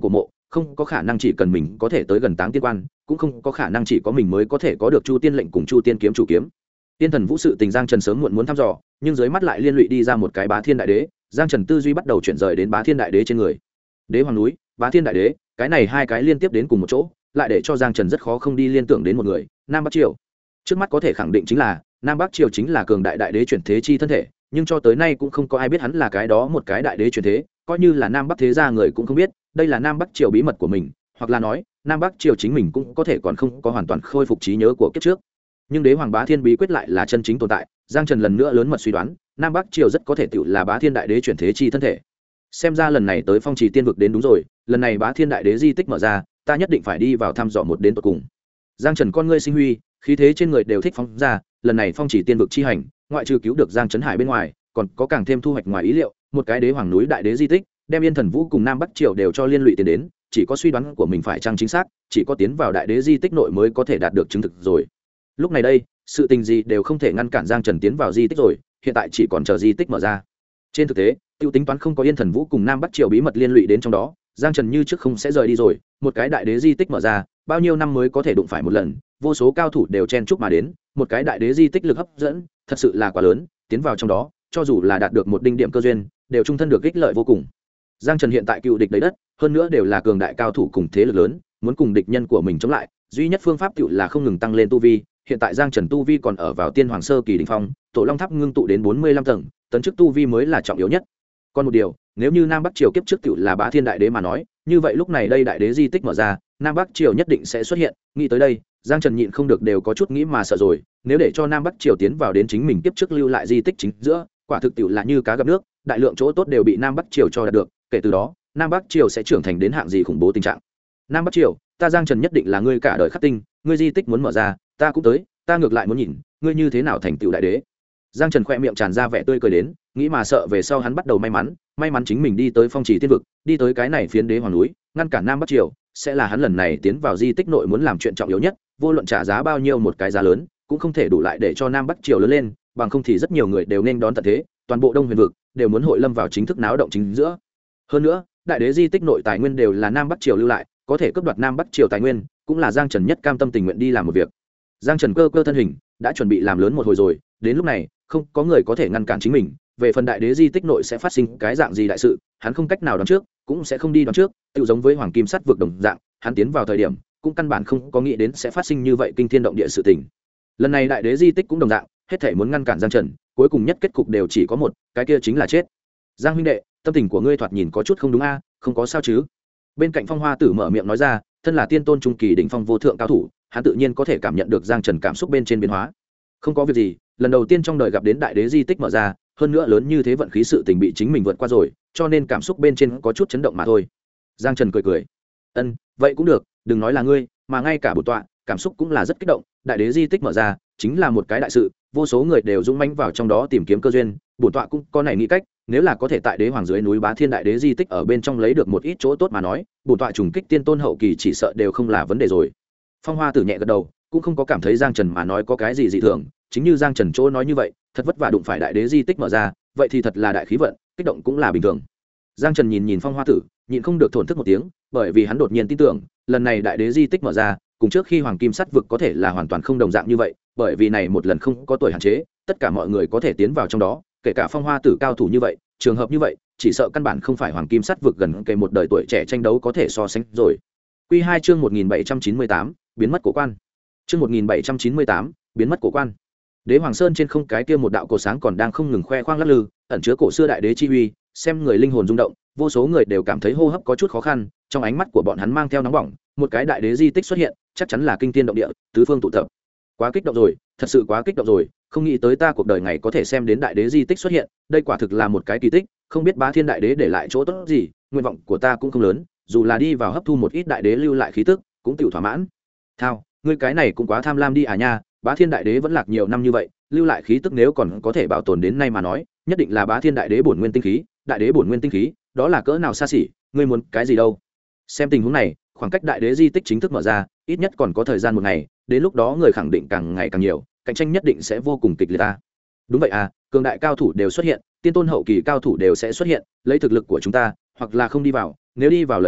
không có khả năng chỉ cần mình có thể tới gần Táng Tiên Quan, cũng không có khả năng chỉ có mình mới có thể có được Chu Tiên lệnh cùng Chu Tiên kiếm chủ kiếm. Tiên Thần Vũ sự tình Giang Trần sớm muộn muốn thăm dò, nhưng dưới mắt lại liên lụy đi ra một cái Bá Thiên Đại Đế, Giang Trần tư duy bắt đầu chuyển rời đến Bá Thiên Đại Đế trên người. Đế Hoàng núi, Bá Thiên Đại Đế, cái này hai cái liên tiếp đến cùng một chỗ, lại để cho Giang Trần rất khó không đi liên tưởng đến một người, Nam Bắc Triều. Trước mắt có thể khẳng định chính là Nam Bắc Triều chính là cường đại đại đế chuyển thế chi thân thể, nhưng cho tới nay cũng không có ai biết hắn là cái đó một cái đại đế chuyển thế, coi như là Nam Bắc thế gia người cũng không biết, đây là Nam Bắc Triều bí mật của mình, hoặc là nói, Nam Bắc Triều chính mình cũng có thể còn không có hoàn toàn khôi phục trí nhớ của kiếp trước. Nhưng Đế Hoàng Bá Thiên bí quyết lại là chân chính tồn tại, Giang Trần lần nữa lớn mật suy đoán, Nam Bắc Triều rất có thể tựu là Bá Thiên đại đế chuyển thế chi thân thể. Xem ra lần này tới Phong Trì Tiên vực đến đúng rồi, lần này Bá Thiên đại đế di tích mở ra, ta nhất định phải đi vào thăm dò một đến tận cùng. Giang Trần con ngươi sinh huy, khí thế trên người đều thích phóng ra, lần này Phong Trì Tiên vực chi hành, ngoại trừ cứu được Giang Trấn Hải bên ngoài, còn có càng thêm thu hoạch ngoài ý liệu, một cái Đế Hoàng núi đại đế di tích, đem Yên Thần Vũ cùng Nam Bắc Triều đều cho liên lụy tiền đến, chỉ có suy đoán của mình phải chăng chính xác, chỉ có tiến vào đại đế di tích nội mới có thể đạt được chứng thực rồi. Lúc này đây, sự tình gì đều không thể ngăn cản Giang Trần tiến vào di tích rồi, hiện tại chỉ còn chờ di tích mở ra. Trên thực tế, tiêu tính toán không có Yên Thần Vũ cùng Nam Bắc Triều bí mật liên lụy đến trong đó, Giang Trần như trước không sẽ rời đi rồi, một cái đại đế di tích mở ra, bao nhiêu năm mới có thể đụng phải một lần, vô số cao thủ đều chen chúc mà đến, một cái đại đế di tích lực hấp dẫn, thật sự là quá lớn, tiến vào trong đó, cho dù là đạt được một đinh điểm cơ duyên, đều trung thân được ích lợi vô cùng. Giang Trần hiện tại cựu địch đầy đất, hơn nữa đều là cường đại cao thủ cùng thế lực lớn, muốn cùng địch nhân của mình chống lại, duy nhất phương pháp cựu là không ngừng tăng lên tu vi. Hiện tại Giang Trần tu vi còn ở vào Tiên Hoàng sơ kỳ đỉnh phong, Tổ Long Tháp ngưng tụ đến 45 tầng, tấn chức tu vi mới là trọng yếu nhất. Còn một điều, nếu như Nam Bắc Triều kiếp trước cựu là Bá Thiên đại đế mà nói, như vậy lúc này đây đại đế di tích mở ra, Nam Bắc Triều nhất định sẽ xuất hiện. Nghĩ tới đây, Giang Trần nhịn không được đều có chút nghĩ mà sợ rồi, nếu để cho Nam Bắc Triều tiến vào đến chính mình kiếp trước lưu lại di tích chính giữa, quả thực tiểu là như cá gặp nước, đại lượng chỗ tốt đều bị Nam Bắc Triều cho đạt được, kể từ đó, Nam Bắc Triều sẽ trưởng thành đến hạng gì khủng bố tình trạng. Nam Bắc Triều, ta Giang Trần nhất định là ngươi cả đời khắc tinh, ngươi di tích muốn mở ra, ta cũng tới, ta ngược lại muốn nhìn, ngươi như thế nào thành tựu đại đế. Giang Trần khoe miệng tràn ra vẻ tươi cười đến, nghĩ mà sợ về sau hắn bắt đầu may mắn chính mình đi tới Phong Trì Tiên vực, đi tới cái này phiến Đế Hoàng núi, ngăn cản Nam Bắc Triều, sẽ là hắn lần này tiến vào di tích nội muốn làm chuyện trọng yếu nhất, vô luận trả giá bao nhiêu một cái giá lớn, cũng không thể đủ lại để cho Nam Bắc Triều lớn lên, bằng không thì rất nhiều người đều nên đón tận thế, toàn bộ Đông Huyền vực đều muốn hội lâm vào chính thức náo động chính giữa. Hơn nữa, đại đế di tích nội tài nguyên đều là Nam Bắc Triều lưu lại, có thể cướp đoạt Nam Bắc Triều tài nguyên, cũng là Giang Trần nhất cam tâm tình nguyện đi làm một việc. Giang Trần cơ thân hình đã chuẩn bị làm lớn một hồi rồi, đến lúc này không có người có thể ngăn cản chính mình. Về phần đại đế di tích nội sẽ phát sinh cái dạng gì đại sự, hắn không cách nào đoán trước, cũng sẽ không đi đoán trước, tự giống với Hoàng Kim Sắt vực đồng dạng, hắn tiến vào thời điểm cũng căn bản không có nghĩ đến sẽ phát sinh như vậy kinh thiên động địa sự tình. Lần này đại đế di tích cũng đồng dạng, hết thảy muốn ngăn cản Giang Trần, cuối cùng nhất kết cục đều chỉ có một, cái kia chính là chết. Giang huynh đệ, tâm tình của ngươi thoạt nhìn có chút không đúng a, không có sao chứ? Bên cạnh Phong Hoa Tử mở miệng nói ra, thân là tiên tôn trung kỳ đỉnh phong vô thượng cao thủ, hắn tự nhiên có thể cảm nhận được Giang Trần cảm xúc bên trên biến hóa. Không có việc gì, lần đầu tiên trong đời gặp đến đại đế di tích mở ra, hơn nữa lớn như thế vận khí sự tình bị chính mình vượt qua rồi, cho nên cảm xúc bên trên có chút chấn động mà thôi. Giang Trần cười cười, vậy cũng được, đừng nói là ngươi, mà ngay cả bổn tọa, cảm xúc cũng là rất kích động. Đại đế di tích mở ra, chính là một cái đại sự, vô số người đều dũng mãnh vào trong đó tìm kiếm cơ duyên, bổn tọa cũng có này nghĩ cách, nếu là có thể tại Đế Hoàng dưới núi Bá Thiên đại đế di tích ở bên trong lấy được một ít chỗ tốt mà nói, bổn tọa trùng kích tiên tôn hậu kỳ chỉ sợ đều không là vấn đề rồi. Phong Hoa Tử nhẹ gật đầu, cũng không có cảm thấy Giang Trần mà nói có cái gì dị thường, chính như Giang Trần chỗ nói như vậy, thật vất vả đụng phải đại đế di tích mở ra, vậy thì thật là đại khí vận, kích động cũng là bình thường. Giang Trần nhìn Phong Hoa Tử, nhịn không được thổn thức một tiếng, bởi vì hắn đột nhiên tin tưởng, lần này đại đế di tích mở ra, cùng trước khi Hoàng Kim Sắt vực có thể là hoàn toàn không đồng dạng như vậy, bởi vì này một lần không có tuổi hạn chế, tất cả mọi người có thể tiến vào trong đó, kể cả Phong Hoa Tử cao thủ như vậy, trường hợp như vậy, chỉ sợ căn bản không phải Hoàng Kim Sắt vực gần kề một đời tuổi trẻ tranh đấu có thể so sánh rồi. Quy 2 chương 1798, biến mất cổ quan. Chương 1798, biến mất cổ quan. Đế Hoàng Sơn trên không cái kia một đạo cổ sáng còn đang không ngừng khoe khoang lắc lư, ẩn chứa cổ xưa đại đế chi uy, xem người linh hồn rung động, vô số người đều cảm thấy hô hấp có chút khó khăn, trong ánh mắt của bọn hắn mang theo nóng bỏng, một cái đại đế di tích xuất hiện, chắc chắn là kinh thiên động địa, tứ phương tụ tập. Quá kích động rồi, thật sự quá kích động rồi, không nghĩ tới ta cuộc đời ngày có thể xem đến đại đế di tích xuất hiện, đây quả thực là một cái kỳ tích, không biết Bá Thiên đại đế để lại chỗ tốt gì, nguyện vọng của ta cũng không lớn, dù là đi vào hấp thu một ít đại đế lưu lại khí tức, cũng tiểu thỏa mãn. Thao, ngươi cái này cũng quá tham lam đi à nha, Bá Thiên đại đế vẫn lạc nhiều năm như vậy, lưu lại khí tức nếu còn có thể bảo tồn đến nay mà nói, nhất định là Bá Thiên đại đế bổn nguyên tinh khí, đại đế bổn nguyên tinh khí, đó là cỡ nào xa xỉ, ngươi muốn cái gì đâu? Xem tình huống này, khoảng cách đại đế di tích chính thức mở ra, ít nhất còn có thời gian một ngày, đến lúc đó người khẳng định càng ngày càng nhiều, cạnh tranh nhất định sẽ vô cùng kịch liệt ta. Đúng vậy à, cường đại cao thủ đều xuất hiện, tiên tôn hậu kỳ cao thủ đều sẽ xuất hiện, lấy thực lực của chúng ta, hoặc là không đi vào, nếu đi vào lời nói,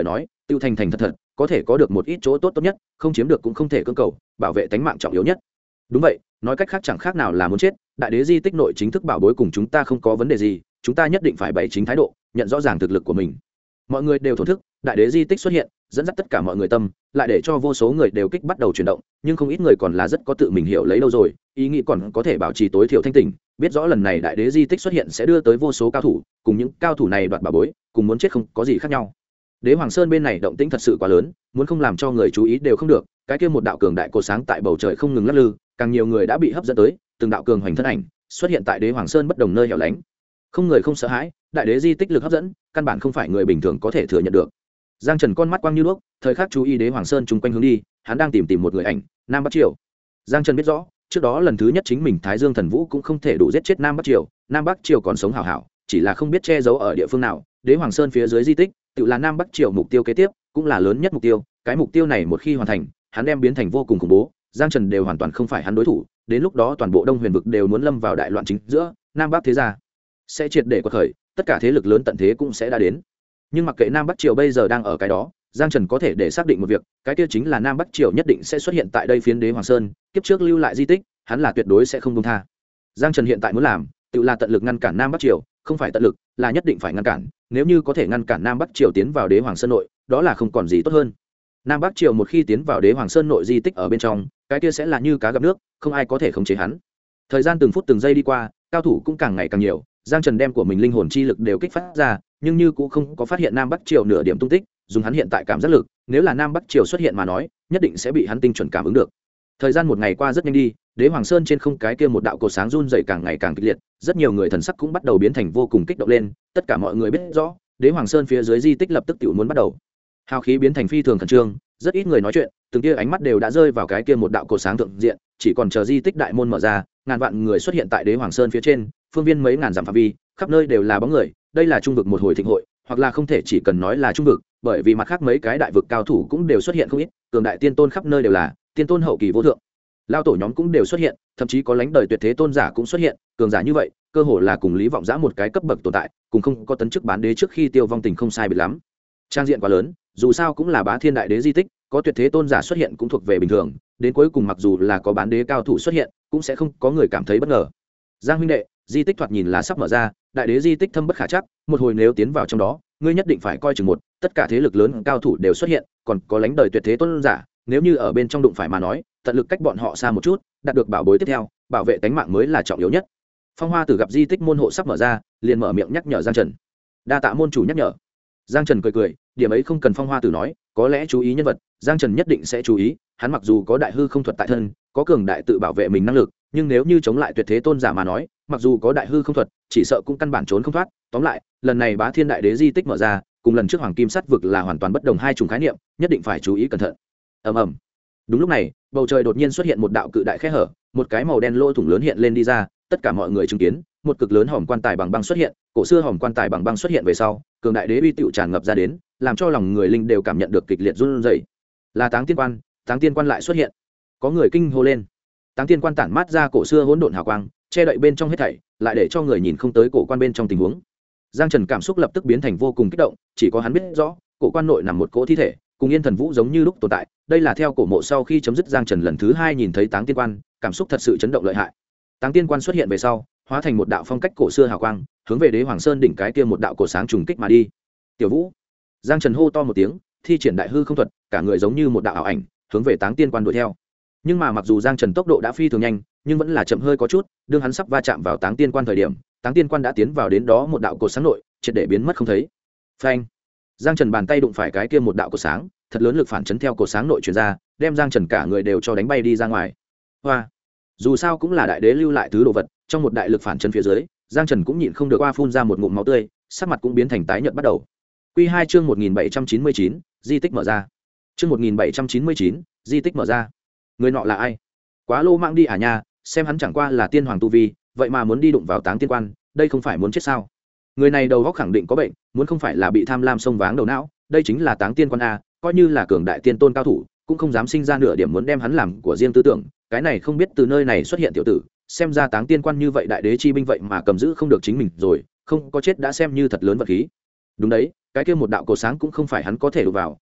tiêu thành thành thật thật có thể có được một ít chỗ tốt tốt nhất, không chiếm được cũng không thể cưỡng cầu, bảo vệ tính mạng trọng yếu nhất. Đúng vậy, nói cách khác chẳng khác nào là muốn chết. Đại đế di tích nội chính thức bảo bối cùng chúng ta không có vấn đề gì, chúng ta nhất định phải bày chính thái độ, nhận rõ ràng thực lực của mình. Mọi người đều thổn thức, đại đế di tích xuất hiện, dẫn dắt tất cả mọi người tâm, lại để cho vô số người đều kích bắt đầu chuyển động, nhưng không ít người còn là rất có tự mình hiểu lấy đâu rồi, ý nghĩ còn có thể bảo trì tối thiểu thanh tỉnh, biết rõ lần này đại đế di tích xuất hiện sẽ đưa tới vô số cao thủ, cùng những cao thủ này đoạt bảo bối, cùng muốn chết không có gì khác nhau. Đế Hoàng Sơn bên này động tĩnh thật sự quá lớn, muốn không làm cho người chú ý đều không được, cái kia một đạo cường đại cột sáng tại bầu trời không ngừng lắc lư, càng nhiều người đã bị hấp dẫn tới, từng đạo cường hoành thân ảnh xuất hiện tại Đế Hoàng Sơn bất đồng nơi hẻo lánh. Không người không sợ hãi, đại đế di tích lực hấp dẫn, căn bản không phải người bình thường có thể thừa nhận được. Giang Trần con mắt quang như đuốc, thời khắc chú ý Đế Hoàng Sơn chung quanh hướng đi, hắn đang tìm một người ảnh, Nam Bắc Triều. Giang Trần biết rõ, trước đó lần thứ nhất chính mình Thái Dương Thần Vũ cũng không thể đủ giết chết Nam Bắc Triều, Nam Bắc Triều còn sống hảo hảo, chỉ là không biết che giấu ở địa phương nào. Đế Hoàng Sơn phía dưới di tích, tự là Nam Bắc Triều mục tiêu kế tiếp, cũng là lớn nhất mục tiêu. Cái mục tiêu này một khi hoàn thành, hắn đem biến thành vô cùng khủng bố, Giang Trần đều hoàn toàn không phải hắn đối thủ. Đến lúc đó toàn bộ Đông Huyền vực đều muốn lâm vào đại loạn chính giữa, Nam Bắc thế gia sẽ triệt để quật khởi, tất cả thế lực lớn tận thế cũng sẽ đã đến. Nhưng mặc kệ Nam Bắc Triều bây giờ đang ở cái đó, Giang Trần có thể để xác định một việc, cái kia chính là Nam Bắc Triều nhất định sẽ xuất hiện tại đây phiến Đế Hoàng Sơn, kiếp trước lưu lại di tích, hắn là tuyệt đối sẽ không buông tha. Giang Trần hiện tại muốn làm, tự là tận lực ngăn cản Nam Bắc Triều, không phải tận lực, là nhất định phải ngăn cản, nếu như có thể ngăn cản Nam Bắc Triều tiến vào Đế Hoàng Sơn nội, đó là không còn gì tốt hơn. Nam Bắc Triều một khi tiến vào Đế Hoàng Sơn nội di tích ở bên trong, cái kia sẽ là như cá gặp nước, không ai có thể khống chế hắn. Thời gian từng phút từng giây đi qua, cao thủ cũng càng ngày càng nhiều, Giang Trần đem của mình linh hồn chi lực đều kích phát ra, nhưng như cũng không có phát hiện Nam Bắc Triều nửa điểm tung tích, dùng hắn hiện tại cảm giác lực, nếu là Nam Bắc Triều xuất hiện mà nói, nhất định sẽ bị hắn tinh chuẩn cảm ứng được. Thời gian một ngày qua rất nhanh đi, Đế Hoàng Sơn trên không cái kia một đạo cột sáng run rẩy càng ngày càng kịch liệt, rất nhiều người thần sắc cũng bắt đầu biến thành vô cùng kích động lên, tất cả mọi người biết rõ, Đế Hoàng Sơn phía dưới di tích lập tức tiểu muốn bắt đầu. Hào khí biến thành phi thường khẩn trương, rất ít người nói chuyện, từng kia ánh mắt đều đã rơi vào cái kia một đạo cột sáng thượng diện, chỉ còn chờ di tích đại môn mở ra, ngàn vạn người xuất hiện tại Đế Hoàng Sơn phía trên, phương viên mấy ngàn dặm phạm vi, khắp nơi đều là bóng người, đây là trung vực một hồi thịnh hội, hoặc là không thể chỉ cần nói là trung vực, bởi vì mặt khác mấy cái đại vực cao thủ cũng đều xuất hiện không ít, cường đại tiên tôn khắp nơi đều là, tiên tôn hậu kỳ vô thượng. Lao tổ nhóm cũng đều xuất hiện, thậm chí có lãnh đời tuyệt thế tôn giả cũng xuất hiện, cường giả như vậy, cơ hồ là cùng Lý Vọng Giã một cái cấp bậc tồn tại, cùng không có tấn chức bán đế trước khi tiêu vong tình không sai biệt lắm. Trang diện quá lớn, dù sao cũng là bá thiên đại đế di tích, có tuyệt thế tôn giả xuất hiện cũng thuộc về bình thường, đến cuối cùng mặc dù là có bán đế cao thủ xuất hiện, cũng sẽ không có người cảm thấy bất ngờ. Giang huynh đệ, di tích thoạt nhìn là sắp mở ra, đại đế di tích thâm bất khả chắc, một hồi nếu tiến vào trong đó, ngươi nhất định phải coi chừng một, tất cả thế lực lớn cao thủ đều xuất hiện, còn có lãnh đời tuyệt thế tôn giả, nếu như ở bên trong đụng phải mà nói, tận lực cách bọn họ xa một chút, đạt được bảo bối tiếp theo, bảo vệ tính mạng mới là trọng yếu nhất. Phong Hoa Tử gặp di tích môn hộ sắp mở ra, liền mở miệng nhắc nhở Giang Trần. Đa tạ môn chủ nhắc nhở. Giang Trần cười cười, điểm ấy không cần Phong Hoa Tử nói, có lẽ chú ý nhân vật, Giang Trần nhất định sẽ chú ý, hắn mặc dù có đại hư không thuật tại thân, có cường đại tự bảo vệ mình năng lực, nhưng nếu như chống lại tuyệt thế tôn giả mà nói, mặc dù có đại hư không thuật, chỉ sợ cũng căn bản trốn không thoát. Tóm lại, lần này bá thiên đại đế di tích mở ra, cùng lần trước hoàng kim sắt vực là hoàn toàn bất đồng hai chủng khái niệm, nhất định phải chú ý cẩn thận. Ầm ầm. Đúng lúc này, bầu trời đột nhiên xuất hiện một đạo cự đại khe hở, một cái màu đen lỗ thủng lớn hiện lên đi ra, tất cả mọi người chứng kiến, một cực lớn hòm quan tài bằng băng xuất hiện, cổ xưa hòm quan tài bằng băng xuất hiện về sau, cường đại đế uy tựu tràn ngập ra đến, làm cho lòng người linh đều cảm nhận được kịch liệt run rẩy. Là Táng Tiên Quan lại xuất hiện. Có người kinh hô lên. Táng Tiên Quan tản mát ra cổ xưa hỗn độn hào quang, che đậy bên trong hết thảy, lại để cho người nhìn không tới cổ quan bên trong tình huống. Giang Trần cảm xúc lập tức biến thành vô cùng kích động, chỉ có hắn biết rõ, cổ quan nội nằm một cỗ thi thể, cùng Yên Thần Vũ giống như lúc tồn tại, đây là theo cổ mộ sau khi chấm dứt. Giang Trần lần thứ hai nhìn thấy Táng Tiên Quan, cảm xúc thật sự chấn động lợi hại. Táng Tiên Quan xuất hiện về sau, hóa thành một đạo phong cách cổ xưa hào quang, hướng về Đế Hoàng Sơn đỉnh cái kia một đạo cổ sáng trùng kích mà đi. Tiểu Vũ, Giang Trần hô to một tiếng, thi triển đại hư không thuật, cả người giống như một đạo ảo ảnh, hướng về Táng Tiên Quan đuổi theo. Nhưng mà mặc dù Giang Trần tốc độ đã phi thường nhanh, nhưng vẫn là chậm hơi có chút, đương hắn sắp va chạm vào Táng Tiên Quan thời điểm, Táng Tiên Quan đã tiến vào đến đó một đạo cột sáng nội, triệt để biến mất không thấy. Phanh! Giang Trần bàn tay đụng phải cái kia một đạo cột sáng, thật lớn lực phản chấn theo cột sáng nội truyền ra, đem Giang Trần cả người đều cho đánh bay đi ra ngoài. Hoa! Dù sao cũng là đại đế lưu lại thứ đồ vật, trong một đại lực phản chấn phía dưới, Giang Trần cũng nhịn không được oa phun ra một ngụm máu tươi, sắc mặt cũng biến thành tái nhợt bắt đầu. Quy 2 chương 1799, di tích mở ra. Chương 1799, di tích mở ra. Người nọ là ai? Quá lô mạng đi à nha, xem hắn chẳng qua là tiên hoàng tu vi, vậy mà muốn đi đụng vào Táng Tiên Quan, đây không phải muốn chết sao? Người này đầu óc khẳng định có bệnh, muốn không phải là bị tham lam xông váng đầu não, đây chính là Táng Tiên Quan a, coi như là cường đại tiên tôn cao thủ, cũng không dám sinh ra nửa điểm muốn đem hắn làm của riêng tư tưởng, cái này không biết từ nơi này xuất hiện tiểu tử, xem ra Táng Tiên Quan như vậy đại đế chi binh vậy mà cầm giữ không được chính mình rồi, không có chết đã xem như thật lớn vật khí. Đúng đấy, cái kia một đạo cổ sáng cũng không phải hắn có thể đụng vào,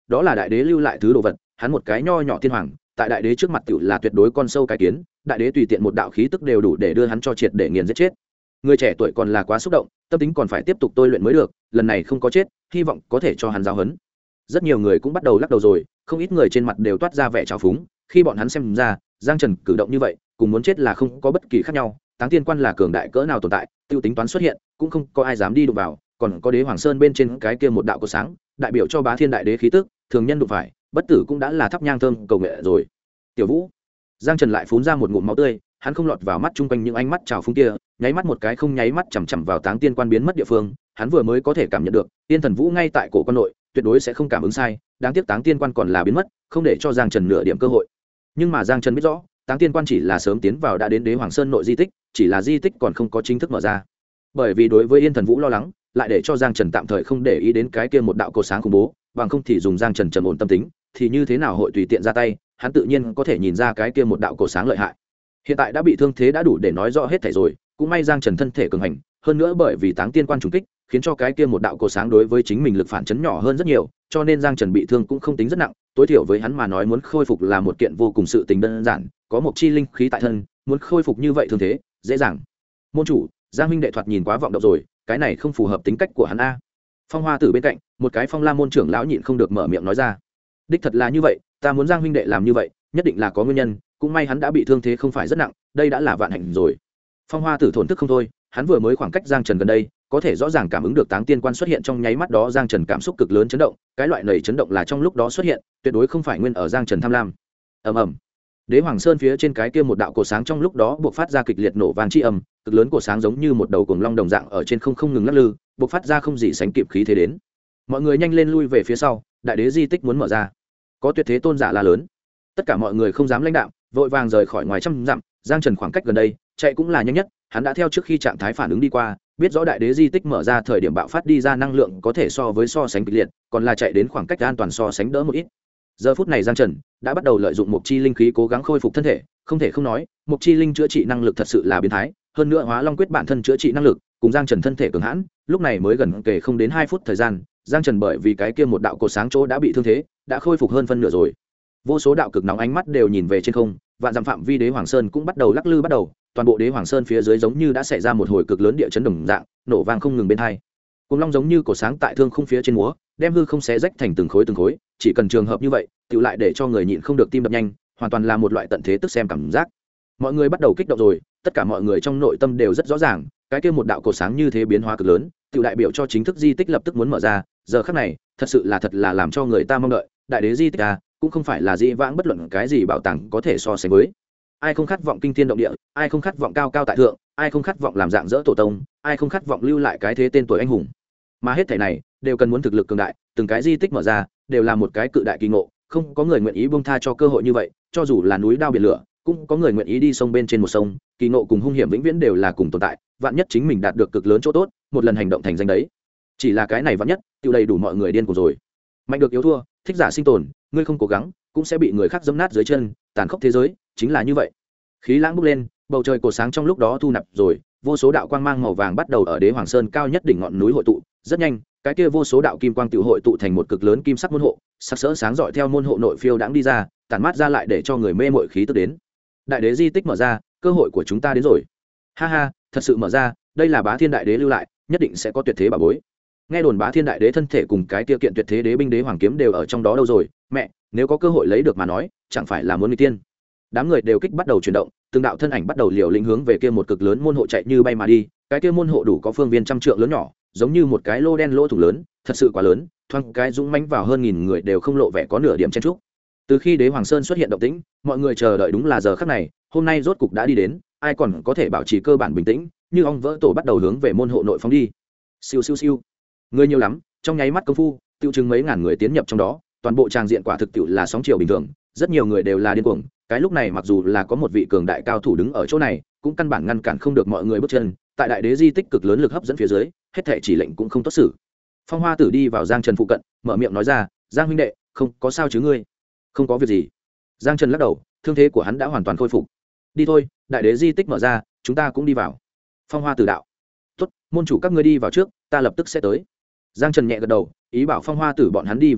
đó là đại đế lưu lại thứ đồ vật, hắn một cái nho nhỏ tiên hoàng tại đại đế trước mặt tựu là tuyệt đối con sâu cái kiến, đại đế tùy tiện một đạo khí tức đều đủ để đưa hắn cho triệt để nghiền giết chết. Người trẻ tuổi còn là quá xúc động, tâm tính còn phải tiếp tục tôi luyện mới được, lần này không có chết, hy vọng có thể cho hắn giáo huấn. Rất nhiều người cũng bắt đầu lắc đầu rồi, không ít người trên mặt đều toát ra vẻ trào phúng, khi bọn hắn xem ra Giang Trần cử động như vậy cùng muốn chết là không có bất kỳ khác nhau. Táng Tiên Quan là cường đại cỡ nào tồn tại, tiêu tính toán xuất hiện cũng không có ai dám đi đụng vào, còn có đế hoàng sơn bên trên cái kia một đạo cột sáng đại biểu cho bá thiên đại đế khí tức, thường nhân đụng phải bất tử cũng đã là thắp nhang thơm cầu nghệ rồi. Tiểu Vũ, Giang Trần lại phun ra một ngụm máu tươi, hắn không lọt vào mắt chung quanh những ánh mắt trào phúng kia, nháy mắt một cái không nháy mắt chằm chằm vào Táng Tiên Quan biến mất địa phương, hắn vừa mới có thể cảm nhận được Tiên Thần Vũ ngay tại cổ quan nội, tuyệt đối sẽ không cảm ứng sai, đáng tiếc Táng Tiên Quan còn là biến mất, không để cho Giang Trần nửa điểm cơ hội. Nhưng mà Giang Trần biết rõ, Táng Tiên Quan chỉ là sớm tiến vào đã đến Đế Hoàng Sơn nội di tích, chỉ là di tích còn không có chính thức mở ra. Bởi vì đối với Yên Thần Vũ lo lắng, lại để cho Giang Trần tạm thời không để ý đến cái kia một đạo cột sáng khủng bố, bằng không thì dùng Giang Trần trầm ổn tâm tính, thì như thế nào hội tùy tiện ra tay, hắn tự nhiên có thể nhìn ra cái kia một đạo cột sáng lợi hại. Hiện tại đã bị thương thế đã đủ để nói rõ hết thảy rồi, cũng may Giang Trần thân thể cường hành, hơn nữa bởi vì Táng Tiên Quan trùng kích, khiến cho cái kia một đạo cột sáng đối với chính mình lực phản chấn nhỏ hơn rất nhiều, cho nên Giang Trần bị thương cũng không tính rất nặng, tối thiểu với hắn mà nói muốn khôi phục là một kiện vô cùng sự tình đơn giản, có một chi linh khí tại thân, muốn khôi phục như vậy thương thế, dễ dàng. Môn chủ, Giang huynh đệ thoạt nhìn quá vọng động rồi, cái này không phù hợp tính cách của hắn a. Phong Hoa Tử bên cạnh, một cái Phong La môn trưởng lão nhịn không được mở miệng nói ra. Đích thật là như vậy, ta muốn Giang huynh đệ làm như vậy, nhất định là có nguyên nhân, cũng may hắn đã bị thương thế không phải rất nặng, đây đã là vạn hạnh rồi. Phong Hoa Tử thổn thức không thôi, hắn vừa mới khoảng cách Giang Trần gần đây, có thể rõ ràng cảm ứng được Táng Tiên Quan xuất hiện trong nháy mắt đó, Giang Trần cảm xúc cực lớn chấn động, cái loại này chấn động là trong lúc đó xuất hiện, tuyệt đối không phải nguyên ở Giang Trần tham lam. Ầm ầm. Đế Hoàng Sơn phía trên cái kia một đạo cổ sáng trong lúc đó bộc phát ra kịch liệt nổ vang chi âm, cực lớn cổ sáng giống như một đầu cuồng long đồng dạng ở trên không ngừng lắc lư, bộc phát ra không gì sánh kịp khí thế đến. Mọi người nhanh lên lui về phía sau, đại đế di tích muốn mở ra. Có tuyệt thế tôn giả la lớn. Tất cả mọi người không dám lãnh đạm, vội vàng rời khỏi ngoài trăm dặm, Giang Trần khoảng cách gần đây, chạy cũng là nhanh nhất, hắn đã theo trước khi trạng thái phản ứng đi qua, biết rõ đại đế di tích mở ra thời điểm bạo phát đi ra năng lượng có thể so sánh kịch liệt, còn là chạy đến khoảng cách an toàn so sánh đỡ một ít. Giờ phút này Giang Trần đã bắt đầu lợi dụng một chi linh khí cố gắng khôi phục thân thể, không thể không nói, một chi linh chữa trị năng lực thật sự là biến thái, hơn nữa Hóa Long quyết bản thân chữa trị năng lực, cùng Giang Trần thân thể cường hãn, lúc này mới gần kể không đến 2 phút thời gian, Giang Trần bởi vì cái kia một đạo cột sáng chỗ đã bị thương thế, đã khôi phục hơn phân nửa rồi. Vô số đạo cực nóng ánh mắt đều nhìn về trên không, vạn dặm phạm vi Đế Hoàng Sơn cũng bắt đầu lắc lư bắt đầu, toàn bộ Đế Hoàng Sơn phía dưới giống như đã xảy ra một hồi cực lớn địa chấn đồng dạng, nổ vang không ngừng bên hai. Cùng long giống như cổ sáng tại thương khung phía trên múa, đem hư không xé rách thành từng khối, chỉ cần trường hợp như vậy, tựu lại để cho người nhịn không được tim đập nhanh, hoàn toàn là một loại tận thế tức xem cảm giác. Mọi người bắt đầu kích động rồi, tất cả mọi người trong nội tâm đều rất rõ ràng, cái kia một đạo cổ sáng như thế biến hóa cực lớn, tựu đại biểu cho chính thức di tích lập tức muốn mở ra, giờ khắc này, thật là làm cho người ta mong đợi, đại đế di tích cũng không phải là dĩ vãng bất luận cái gì bảo tàng có thể so sánh với. Ai không khát vọng kinh thiên động địa, ai không khát vọng cao cao tại thượng, ai không khát vọng làm dạng dỡ tổ tông, ai không khát vọng lưu lại cái thế tên tuổi anh hùng. Mà hết thảy này đều cần muốn thực lực cường đại, từng cái di tích mở ra đều là một cái cự đại kỳ ngộ, không có người nguyện ý buông tha cho cơ hội như vậy, cho dù là núi đao biển lửa, cũng có người nguyện ý đi sông bên trên một sông, kỳ ngộ cùng hung hiểm vĩnh viễn đều là cùng tồn tại, vạn nhất chính mình đạt được cực lớn chỗ tốt, một lần hành động thành danh đấy. Chỉ là cái này vạn nhất, tiêu đầy đủ mọi người điên cuồng rồi. Mạnh được yếu thua, thích giả sinh tồn, ngươi không cố gắng, cũng sẽ bị người khác giẫm nát dưới chân, tàn khốc thế giới chính là như vậy. Khí lãng bốc lên, bầu trời cổ sáng trong lúc đó thu nạp rồi, vô số đạo quang mang màu vàng bắt đầu ở Đế Hoàng Sơn cao nhất đỉnh ngọn núi hội tụ, rất nhanh, cái kia vô số đạo kim quang tiểu hội tụ thành một cực lớn kim sắc môn hộ, sắc sỡ sáng rọi theo môn hộ nội phiêu đãng đi ra, tản mát ra lại để cho người mê mội khí tức đến. Đại đế di tích mở ra, cơ hội của chúng ta đến rồi. Ha ha, thật sự mở ra, đây là Bá Thiên đại đế lưu lại, nhất định sẽ có tuyệt thế bảo bối. Nghe đồn Bá Thiên đại đế thân thể cùng cái kia kiện tuyệt thế đế binh đế hoàng kiếm đều ở trong đó đâu rồi, mẹ, nếu có cơ hội lấy được mà nói, chẳng phải là muốn nguy tiên. Đám người đều kích bắt đầu chuyển động, từng đạo thân ảnh bắt đầu liều lĩnh hướng về kia một cực lớn môn hộ chạy như bay mà đi, cái kia môn hộ đủ có phương viên trăm trượng lớn nhỏ, giống như một cái lô đen lỗ thủng lớn, thật sự quá lớn, thoáng cái dũng mãnh vào hơn 1000 người đều không lộ vẻ có nửa điểm chen chúc. Từ khi Đế Hoàng Sơn xuất hiện động tĩnh, mọi người chờ đợi đúng là giờ khắc này, hôm nay rốt cục đã đi đến, ai còn có thể bảo trì cơ bản bình tĩnh, như ong vỡ tổ bắt đầu hướng về môn hộ nội phóng đi. Siêu siêu siêu. Người nhiều lắm, trong nháy mắt công phu, tiêu chừng mấy ngàn người tiến nhập trong đó, toàn bộ tràng diện quả thực tiệu là sóng chiều bình thường, rất nhiều người đều là điên cuồng, cái lúc này mặc dù là có một vị cường đại cao thủ đứng ở chỗ này, cũng căn bản ngăn cản không được mọi người bước chân, tại đại đế di tích cực lớn lực hấp dẫn phía dưới, hết thảy chỉ lệnh cũng không tốt xử. Phong Hoa Tử đi vào Giang Trần phụ cận, mở miệng nói ra, "Giang huynh đệ, không có sao chứ ngươi?" "Không có việc gì." Giang Trần lắc đầu, thương thế của hắn đã hoàn toàn khôi phục. "Đi thôi, đại đế di tích mở ra, chúng ta cũng đi vào." Phong Hoa Tử đạo. "Tốt, môn chủ các ngươi đi vào trước, ta lập tức sẽ tới." Giang Trần nhẹ gật đầu, ý bảo Phong Hoa Tử bọn hắn đi vào trước,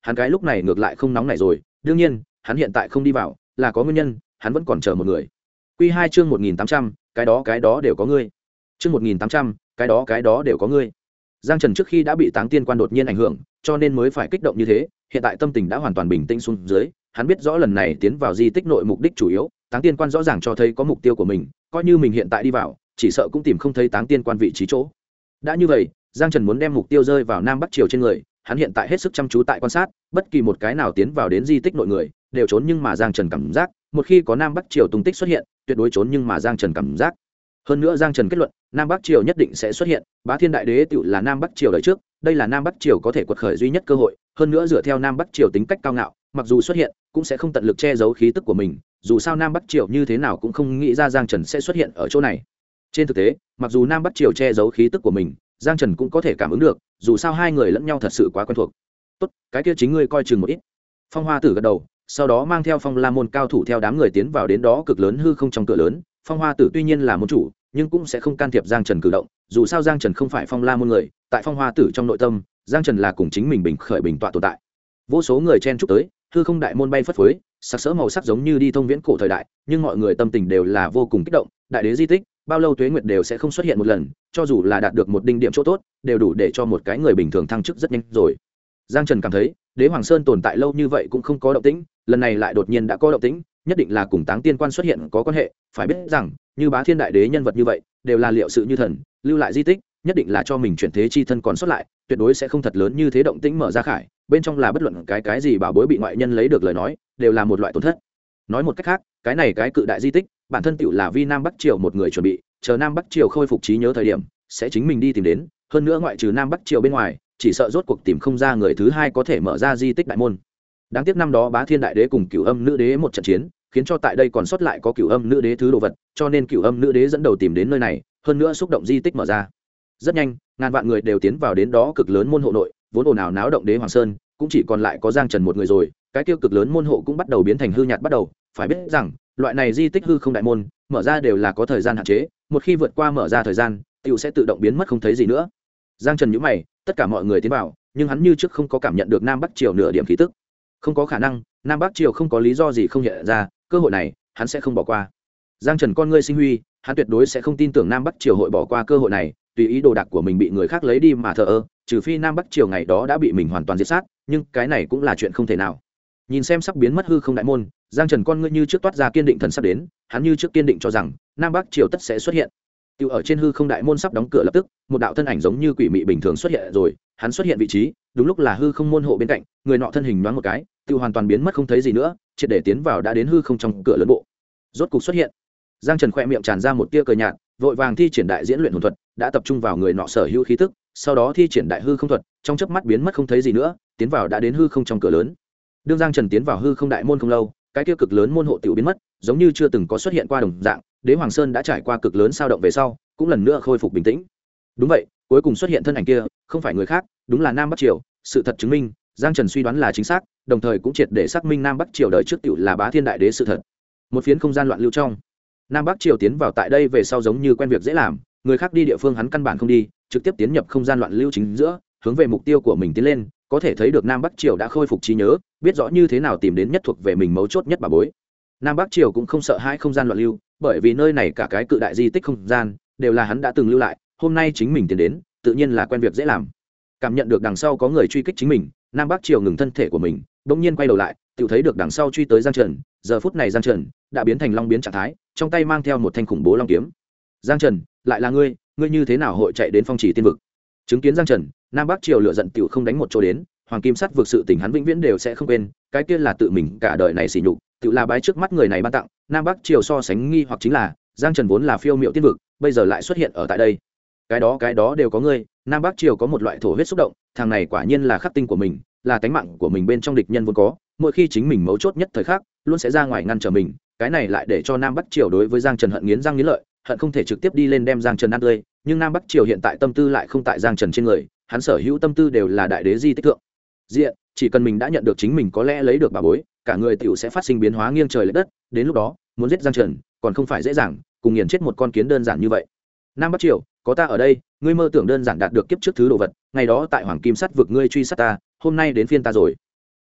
hắn cái lúc này ngược lại không nóng nảy rồi. Đương nhiên hắn hiện tại không đi vào là có nguyên nhân, hắn vẫn còn chờ một người. Quy 2 chương 1800, cái đó đều có ngươi. Chương 1800, cái đó đều có ngươi. Giang Trần trước khi đã bị Táng Tiên Quan đột nhiên ảnh hưởng, cho nên mới phải kích động như thế, hiện tại tâm tình đã hoàn toàn bình tĩnh xuống dưới, hắn biết rõ lần này tiến vào di tích nội mục đích chủ yếu, Táng Tiên Quan rõ ràng cho thấy có mục tiêu của mình, coi như mình hiện tại đi vào, chỉ sợ cũng tìm không thấy Táng Tiên Quan vị trí chỗ. Đã như vậy, Giang Trần muốn đem mục tiêu rơi vào Nam Bắc Triều trên người, hắn hiện tại hết sức chăm chú tại quan sát, bất kỳ một cái nào tiến vào đến di tích nội người, đều trốn, nhưng mà Giang Trần cảm giác, một khi có Nam Bắc Triều tung tích xuất hiện, tuyệt đối trốn, nhưng mà Giang Trần cảm giác. Hơn nữa Giang Trần kết luận, Nam Bắc Triều nhất định sẽ xuất hiện, Bá Thiên Đại Đế tựu là Nam Bắc Triều đời trước, đây là Nam Bắc Triều có thể quật khởi duy nhất cơ hội, hơn nữa dựa theo Nam Bắc Triều tính cách cao ngạo, mặc dù xuất hiện, cũng sẽ không tận lực che giấu khí tức của mình, dù sao Nam Bắc Triều như thế nào cũng không nghĩ ra Giang Trần sẽ xuất hiện ở chỗ này. Trên thực tế, mặc dù Nam Bắc Triều che giấu khí tức của mình, Giang Trần cũng có thể cảm ứng được, dù sao hai người lẫn nhau thật sự quá quen thuộc. Tốt, cái kia chính ngươi coi chừng một ít. Phong Hoa Tử gật đầu, sau đó mang theo Phong La môn cao thủ theo đám người tiến vào đến đó cực lớn hư không trong cửa lớn. Phong Hoa Tử tuy nhiên là môn chủ, nhưng cũng sẽ không can thiệp Giang Trần cử động, dù sao Giang Trần không phải Phong La môn người, tại Phong Hoa Tử trong nội tâm, Giang Trần là cùng chính mình bình khởi bình tọa tồn tại. Vô số người chen chúc tới, hư không đại môn bay phất phới, sắc sỡ màu sắc giống như đi thông viễn cổ thời đại, nhưng mọi người tâm tình đều là vô cùng kích động, đại đế di tích, bao lâu tuế nguyệt đều sẽ không xuất hiện một lần, cho dù là đạt được một đinh điểm chỗ tốt, đều đủ để cho một cái người bình thường thăng chức rất nhanh rồi. Giang Trần cảm thấy, Đế Hoàng Sơn tồn tại lâu như vậy cũng không có động tĩnh, lần này lại đột nhiên đã có động tĩnh, nhất định là cùng Táng Tiên Quan xuất hiện có quan hệ, phải biết rằng, như Bá Thiên Đại Đế nhân vật như vậy, đều là liệu sự như thần, lưu lại di tích, nhất định là cho mình chuyển thế chi thân còn xuất lại, tuyệt đối sẽ không thật lớn như thế động tĩnh mở ra khải, bên trong là bất luận cái gì bảo bối bị ngoại nhân lấy được lời nói, đều là một loại tổn thất. Nói một cách khác, cái này cái cự đại di tích, bản thân tựu là vi Nam Bắc Triều một người chuẩn bị, chờ Nam Bắc Triều khôi phục trí nhớ thời điểm, sẽ chính mình đi tìm đến, hơn nữa ngoại trừ Nam Bắc Triều bên ngoài, chỉ sợ rốt cuộc tìm không ra người thứ hai có thể mở ra di tích đại môn. Đáng tiếc năm đó Bá Thiên Đại Đế cùng Cửu Âm Nữ Đế một trận chiến, khiến cho tại đây còn sót lại có Cửu Âm Nữ Đế thứ đồ vật, cho nên Cửu Âm Nữ Đế dẫn đầu tìm đến nơi này, hơn nữa xúc động di tích mở ra. Rất nhanh, ngàn vạn người đều tiến vào đến đó cực lớn môn hộ nội, vốn ồn ào náo động Đế Hoàng Sơn, cũng chỉ còn lại có Giang Trần một người rồi, cái tiêu cực lớn môn hộ cũng bắt đầu biến thành hư nhạt bắt đầu, phải biết rằng, loại này di tích hư không đại môn, mở ra đều là có thời gian hạn chế, một khi vượt qua mở ra thời gian, tiểu sẽ tự động biến mất không thấy gì nữa. Giang Trần nhíu mày, tất cả mọi người tiến vào, nhưng hắn như trước không có cảm nhận được Nam Bắc Triều nửa điểm khí tức. Không có khả năng, Nam Bắc Triều không có lý do gì không hiện ra, cơ hội này, hắn sẽ không bỏ qua. Giang Trần con ngươi sinh huy, hắn tuyệt đối sẽ không tin tưởng Nam Bắc Triều hội bỏ qua cơ hội này, tùy ý đồ đạc của mình bị người khác lấy đi mà thờ ơ, trừ phi Nam Bắc Triều ngày đó đã bị mình hoàn toàn diệt sát, nhưng cái này cũng là chuyện không thể nào. Nhìn xem sắp biến mất hư không đại môn, Giang Trần con ngươi như trước toát ra kiên định thần sắp đến, hắn như trước kiên định cho rằng Nam Bắc Triều tất sẽ xuất hiện. Tiêu ở trên hư không đại môn sắp đóng cửa lập tức, một đạo thân ảnh giống như quỷ mị bình thường xuất hiện rồi, hắn xuất hiện vị trí, đúng lúc là hư không môn hộ bên cạnh, người nọ thân hình nhoáng một cái, tiêu hoàn toàn biến mất không thấy gì nữa, triệt để tiến vào đã đến hư không trong cửa lớn bộ. Rốt cục xuất hiện. Giang Trần khẽ miệng tràn ra một tia cười nhạt, vội vàng thi triển đại diễn luyện hồn thuật, đã tập trung vào người nọ sở hữu khí tức, sau đó thi triển đại hư không thuật, trong chớp mắt biến mất không thấy gì nữa, tiến vào đã đến hư không trong cửa lớn. Đương Giang Trần tiến vào hư không đại môn không lâu, cái kia cực lớn môn hộ tiểu biến mất, giống như chưa từng có xuất hiện qua đồng dạng, Đế Hoàng Sơn đã trải qua cực lớn sao động về sau, cũng lần nữa khôi phục bình tĩnh. Đúng vậy, cuối cùng xuất hiện thân ảnh kia, không phải người khác, đúng là Nam Bắc Triều, sự thật chứng minh, Giang Trần suy đoán là chính xác, đồng thời cũng triệt để xác minh Nam Bắc Triều đời trước tiểu là Bá Thiên Đại Đế sự thật. Một phiến không gian loạn lưu trong, Nam Bắc Triều tiến vào tại đây về sau giống như quen việc dễ làm, người khác đi địa phương hắn căn bản không đi, trực tiếp tiến nhập không gian loạn lưu chính giữa, hướng về mục tiêu của mình tiến lên, có thể thấy được Nam Bắc Triều đã khôi phục trí nhớ, biết rõ như thế nào tìm đến nhất thuộc về mình mấu chốt nhất bà bối. Nam Bắc Triều cũng không sợ hãi không gian loạn lưu, bởi vì nơi này cả cái cự đại di tích không gian đều là hắn đã từng lưu lại, hôm nay chính mình tiến đến, tự nhiên là quen việc dễ làm. Cảm nhận được đằng sau có người truy kích chính mình, Nam Bắc Triều ngừng thân thể của mình, bỗng nhiên quay đầu lại, tự thấy được đằng sau truy tới Giang Trần, giờ phút này Giang Trần đã biến thành long biến trạng thái, trong tay mang theo một thanh khủng bố long kiếm. Giang Trần, lại là ngươi, ngươi như thế nào hội chạy đến Phong Chỉ Tiên vực? Chứng kiến Giang Trần, Nam Bắc Triều lửa giận tiểu không đánh một chỗ đến, Hoàng Kim Sắt vực sự tình hắn vĩnh viễn đều sẽ không quên, cái kia là tự mình cả đời này sỉ nhục, tiểu là bái trước mắt người này ban tặng. Nam Bắc Triều so sánh nghi hoặc chính là, Giang Trần vốn là phiêu miệu tiên vực, bây giờ lại xuất hiện ở tại đây. Cái đó đều có ngươi. Nam Bắc Triều có một loại thổ huyết xúc động, thằng này quả nhiên là khắc tinh của mình, là tánh mạng của mình bên trong địch nhân vốn có, mỗi khi chính mình mấu chốt nhất thời khắc, luôn sẽ ra ngoài ngăn trở mình, cái này lại để cho Nam Bắc Triều đối với Giang Trần hận nghiến răng nghiến lợi, hận không thể trực tiếp đi lên đem Giang Trần ăn tươi, nhưng Nam Bắc Triều hiện tại tâm tư lại không tại Giang Trần trên người, hắn sở hữu tâm tư đều là đại đế di tích thượng diện, chỉ cần mình đã nhận được chính mình có lẽ lấy được bà bối, cả người tiểu sẽ phát sinh biến hóa nghiêng trời lệch đất, đến lúc đó, muốn giết Giang Trần, còn không phải dễ dàng, cùng nghiền chết một con kiến đơn giản như vậy. Nam Bắc Triều, có ta ở đây, ngươi mơ tưởng đơn giản đạt được kiếp trước thứ đồ vật, ngày đó tại Hoàng Kim Sắt vực ngươi truy sát ta, hôm nay đến phiên ta rồi.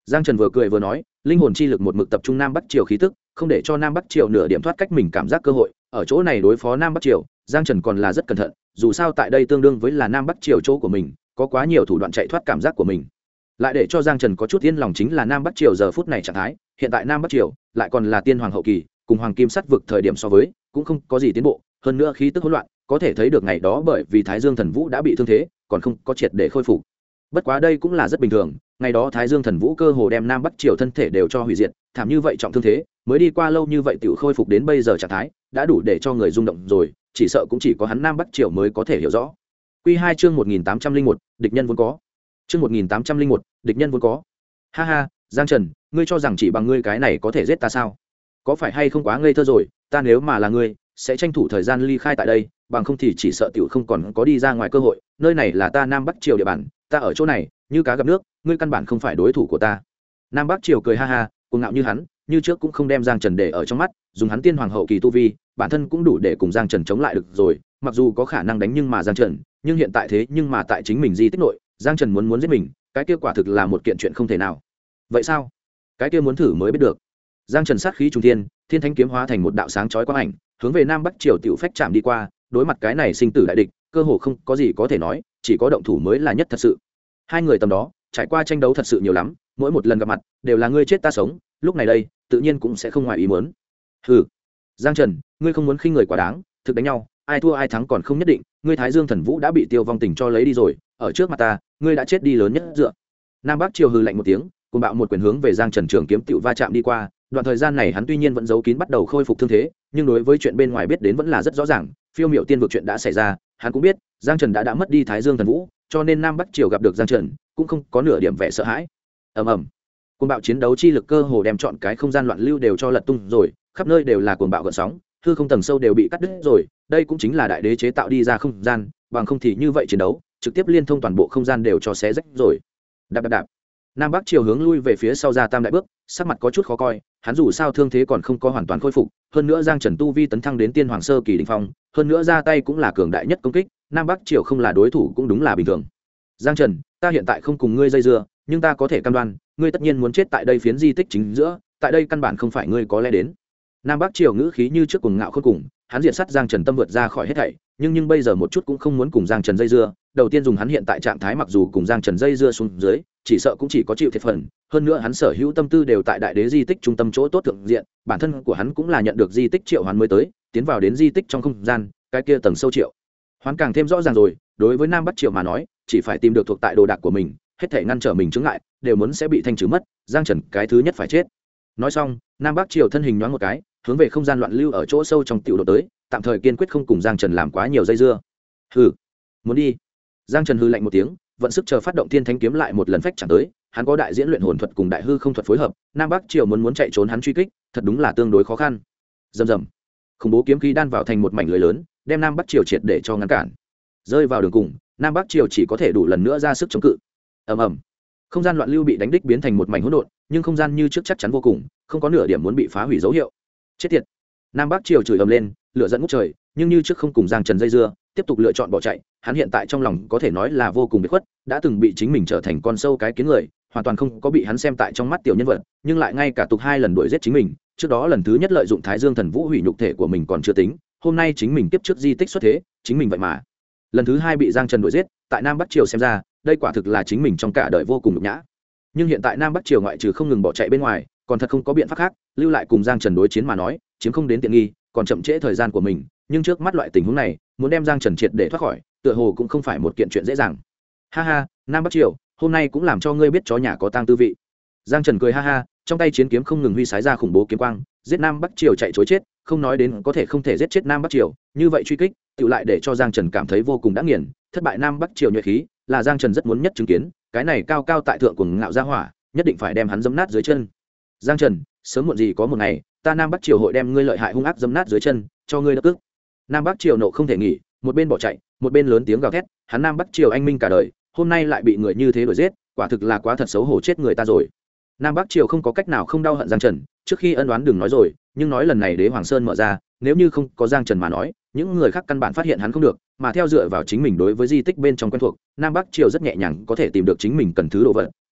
Giang Trần vừa cười vừa nói, linh hồn chi lực một mực tập trung Nam Bắc Triều khí tức, không để cho Nam Bắc Triều nửa điểm thoát cách mình cảm giác cơ hội. Ở chỗ này đối phó Nam Bắc Triều, Giang Trần còn là rất cẩn thận, dù sao tại đây tương đương với là Nam Bắc Triều chỗ của mình, có quá nhiều thủ đoạn chạy thoát cảm giác của mình. Lại để cho Giang Trần có chút yên lòng chính là Nam Bắc Triều giờ phút này trạng thái, hiện tại Nam Bắc Triều lại còn là tiên hoàng hậu kỳ, cùng hoàng kim sắt vực thời điểm so với, cũng không có gì tiến bộ, hơn nữa khí tức hỗn loạn, có thể thấy được ngày đó bởi vì Thái Dương Thần Vũ đã bị thương thế, còn không có triệt để khôi phục. Bất quá đây cũng là rất bình thường, ngày đó Thái Dương Thần Vũ cơ hồ đem Nam Bắc Triều thân thể đều cho hủy diệt, thảm như vậy trọng thương thế, mới đi qua lâu như vậy tiểu khôi phục đến bây giờ trạng thái, đã đủ để cho người rung động rồi, chỉ sợ cũng chỉ có hắn Nam Bắc Triều mới có thể hiểu rõ. Quy 2 chương 1801, địch nhân vốn có. Chương 1801, địch nhân vốn có. Ha ha, Giang Trần, ngươi cho rằng chỉ bằng ngươi cái này có thể giết ta sao? Có phải hay không quá ngây thơ rồi, ta nếu mà là ngươi, sẽ tranh thủ thời gian ly khai tại đây, bằng không thì chỉ sợ tiểu không còn có đi ra ngoài cơ hội, nơi này là ta Nam Bắc Triều địa bàn, ta ở chỗ này, như cá gặp nước, ngươi căn bản không phải đối thủ của ta. Nam Bắc Triều cười ha ha, cuồng ngạo như hắn, như trước cũng không đem Giang Trần để ở trong mắt, dùng hắn tiên hoàng hậu kỳ tu vi, bản thân cũng đủ để cùng Giang Trần chống lại được rồi, mặc dù có khả năng đánh nhưng mà Giang Trần, nhưng hiện tại thế nhưng mà tại chính mình di tích nội, Giang Trần muốn giết mình, cái kia quả thực là một kiện chuyện không thể nào. Vậy sao? Cái kia muốn thử mới biết được. Giang Trần sát khí trùng thiên, thiên thánh kiếm hóa thành một đạo sáng chói quang ảnh, hướng về Nam Bắc Triều tiểu phách chạm đi qua, đối mặt cái này sinh tử đại địch, cơ hồ không có gì có thể nói, chỉ có động thủ mới là nhất thật sự. Hai người tầm đó, trải qua tranh đấu thật sự nhiều lắm, mỗi một lần gặp mặt đều là ngươi chết ta sống, lúc này đây, tự nhiên cũng sẽ không ngoài ý muốn. Hừ, Giang Trần, ngươi không muốn khinh người quá đáng, thực đánh nhau, ai thua ai thắng còn không nhất định, ngươi Thái Dương Thần Vũ đã bị Tiêu Vong Tình cho lấy đi rồi, ở trước mặt ta, ngươi đã chết đi lớn nhất dựa. Nam Bắc Triều hừ lạnh một tiếng, cùng bạo một quyền hướng về Giang Trần trường kiếm tiểu va chạm đi qua, đoạn thời gian này hắn tuy nhiên vẫn giấu kín bắt đầu khôi phục thương thế, nhưng đối với chuyện bên ngoài biết đến vẫn là rất rõ ràng, phiêu miểu tiên vực chuyện đã xảy ra, hắn cũng biết, Giang Trần đã mất đi Thái Dương Thần Vũ, cho nên Nam Bắc Triều gặp được Giang Trần, cũng không có nửa điểm vẻ sợ hãi. Ầm ầm. Cuồng bạo chiến đấu chi lực cơ hồ đem chọn cái không gian loạn lưu đều cho lật tung rồi, khắp nơi đều là cuồng bạo gợn sóng, hư không tầng sâu đều bị cắt đứt rồi, đây cũng chính là đại đế chế tạo đi ra không gian, bằng không thì như vậy chiến đấu, trực tiếp liên thông toàn bộ không gian đều cho xé rách rồi. Đạp đạp đạp. Nam Bắc Triều hướng lui về phía sau ra tam đại bước, sắc mặt có chút khó coi, hắn dù sao thương thế còn không có hoàn toàn khôi phục, hơn nữa Giang Trần tu vi tấn thăng đến tiên hoàng sơ kỳ đỉnh phong, hơn nữa ra tay cũng là cường đại nhất công kích, Nam Bắc Triều không là đối thủ cũng đúng là bình thường. Giang Trần, ta hiện tại không cùng ngươi dây dưa, nhưng ta có thể cam đoan, ngươi tất nhiên muốn chết tại đây phiến di tích chính giữa, tại đây căn bản không phải ngươi có lẽ đến. Nam Bắc Triều ngữ khí như trước cuồng ngạo khôn cùng, hắn diện sát Giang Trần tâm vượt ra khỏi hết thảy, nhưng bây giờ một chút cũng không muốn cùng Giang Trần dây dưa, đầu tiên dùng hắn hiện tại trạng thái mặc dù cùng Giang Trần dây dưa xuống dưới, chỉ sợ cũng chỉ có chịu thiệt phần, hơn nữa hắn sở hữu tâm tư đều tại đại đế di tích trung tâm chỗ tốt thượng diện, bản thân của hắn cũng là nhận được di tích triệu hoán mới tới, tiến vào đến di tích trong không gian, cái kia tầng sâu triệu hoán càng thêm rõ ràng rồi, đối với Nam Bắc Triều mà nói, chỉ phải tìm được thuộc tại đồ đạc của mình, hết thảy ngăn trở mình chướng ngại, đều muốn sẽ bị thanh trừ mất, Giang Trần cái thứ nhất phải chết. Nói xong, Nam Bắc Triều thân hình nhoáng một cái, hướng về không gian loạn lưu ở chỗ sâu trong tiểu độ tới, tạm thời kiên quyết không cùng Giang Trần làm quá nhiều dây dưa. Hừ, muốn đi? Giang Trần hừ lạnh một tiếng, vận sức chờ phát động thiên thánh kiếm lại một lần phách chẳng tới, hắn có đại diễn luyện hồn thuật cùng đại hư không thuật phối hợp, Nam Bắc Triều muốn chạy trốn hắn truy kích, thật đúng là tương đối khó khăn. Rầm rầm, khủng bố kiếm khí đan vào thành một mảnh lưới lớn, đem Nam Bắc Triều triệt để cho ngăn cản. Rơi vào đường cùng, Nam Bắc Triều chỉ có thể đủ lần nữa ra sức chống cự. Ầm ầm, không gian loạn lưu bị đánh đích biến thành một mảnh hỗn độn, nhưng không gian như trước chắc chắn vô cùng, không có nửa điểm muốn bị phá hủy dấu hiệu. Chết tiệt! Nam Bắc Triều chửi ầm lên, lửa giận ngút trời, nhưng như trước không cùng Giang Trần dây dưa, tiếp tục lựa chọn bỏ chạy. Hắn hiện tại trong lòng có thể nói là vô cùng biệt khuất, đã từng bị chính mình trở thành con sâu cái kiến người, hoàn toàn không có bị hắn xem tại trong mắt tiểu nhân vật, nhưng lại ngay cả tục hai lần đuổi giết chính mình. Trước đó lần thứ nhất lợi dụng Thái Dương Thần Vũ hủy nhục thể của mình còn chưa tính, hôm nay chính mình tiếp trước di tích xuất thế, chính mình vậy mà lần thứ hai bị Giang Trần đuổi giết, tại Nam Bắc Triều xem ra, đây quả thực là chính mình trong cả đời vô cùng nhục nhã. Nhưng hiện tại Nam Bắc Triều ngoại trừ không ngừng bỏ chạy bên ngoài, còn thật không có biện pháp khác, lưu lại cùng Giang Trần đối chiến mà nói, chiếm không đến tiện nghi, còn chậm trễ thời gian của mình, nhưng trước mắt loại tình huống này, muốn đem Giang Trần triệt để thoát khỏi, tựa hồ cũng không phải một kiện chuyện dễ dàng. Ha ha, Nam Bắc Triều, hôm nay cũng làm cho ngươi biết chó nhà có tang tư vị. Giang Trần cười ha ha, trong tay chiến kiếm không ngừng huy sái ra khủng bố kiếm quang, giết Nam Bắc Triều chạy trối chết, không nói đến có thể không thể giết chết Nam Bắc Triều, như vậy truy kích, tự lại để cho Giang Trần cảm thấy vô cùng đã nghiền, thất bại Nam Bắc Triều nhuệ khí, là Giang Trần rất muốn nhất chứng kiến, cái này cao cao tại thượng cuồng ngạo gia hỏa, nhất định phải đem hắn dẫm nát dưới chân. Giang Trần, sớm muộn gì có một ngày, ta Nam Bắc Triều hội đem ngươi lợi hại hung ác dẫm nát dưới chân, cho ngươi đập ức. Nam Bắc Triều nộ không thể nghỉ, một bên bỏ chạy, một bên lớn tiếng gào thét, hắn Nam Bắc Triều anh minh cả đời, hôm nay lại bị người như thế đuổi giết, quả thực là quá thật xấu hổ chết người ta rồi. Nam Bắc Triều không có cách nào không đau hận Giang Trần, trước khi ân oán đừng nói rồi, nhưng nói lần này Đế Hoàng Sơn mở ra, nếu như không có Giang Trần mà nói, những người khác căn bản phát hiện hắn không được, mà theo dựa vào chính mình đối với di tích bên trong quen thuộc, Nam Bắc Triều rất nhẹ nhàng có thể tìm được chính mình cần thứ đồ vật,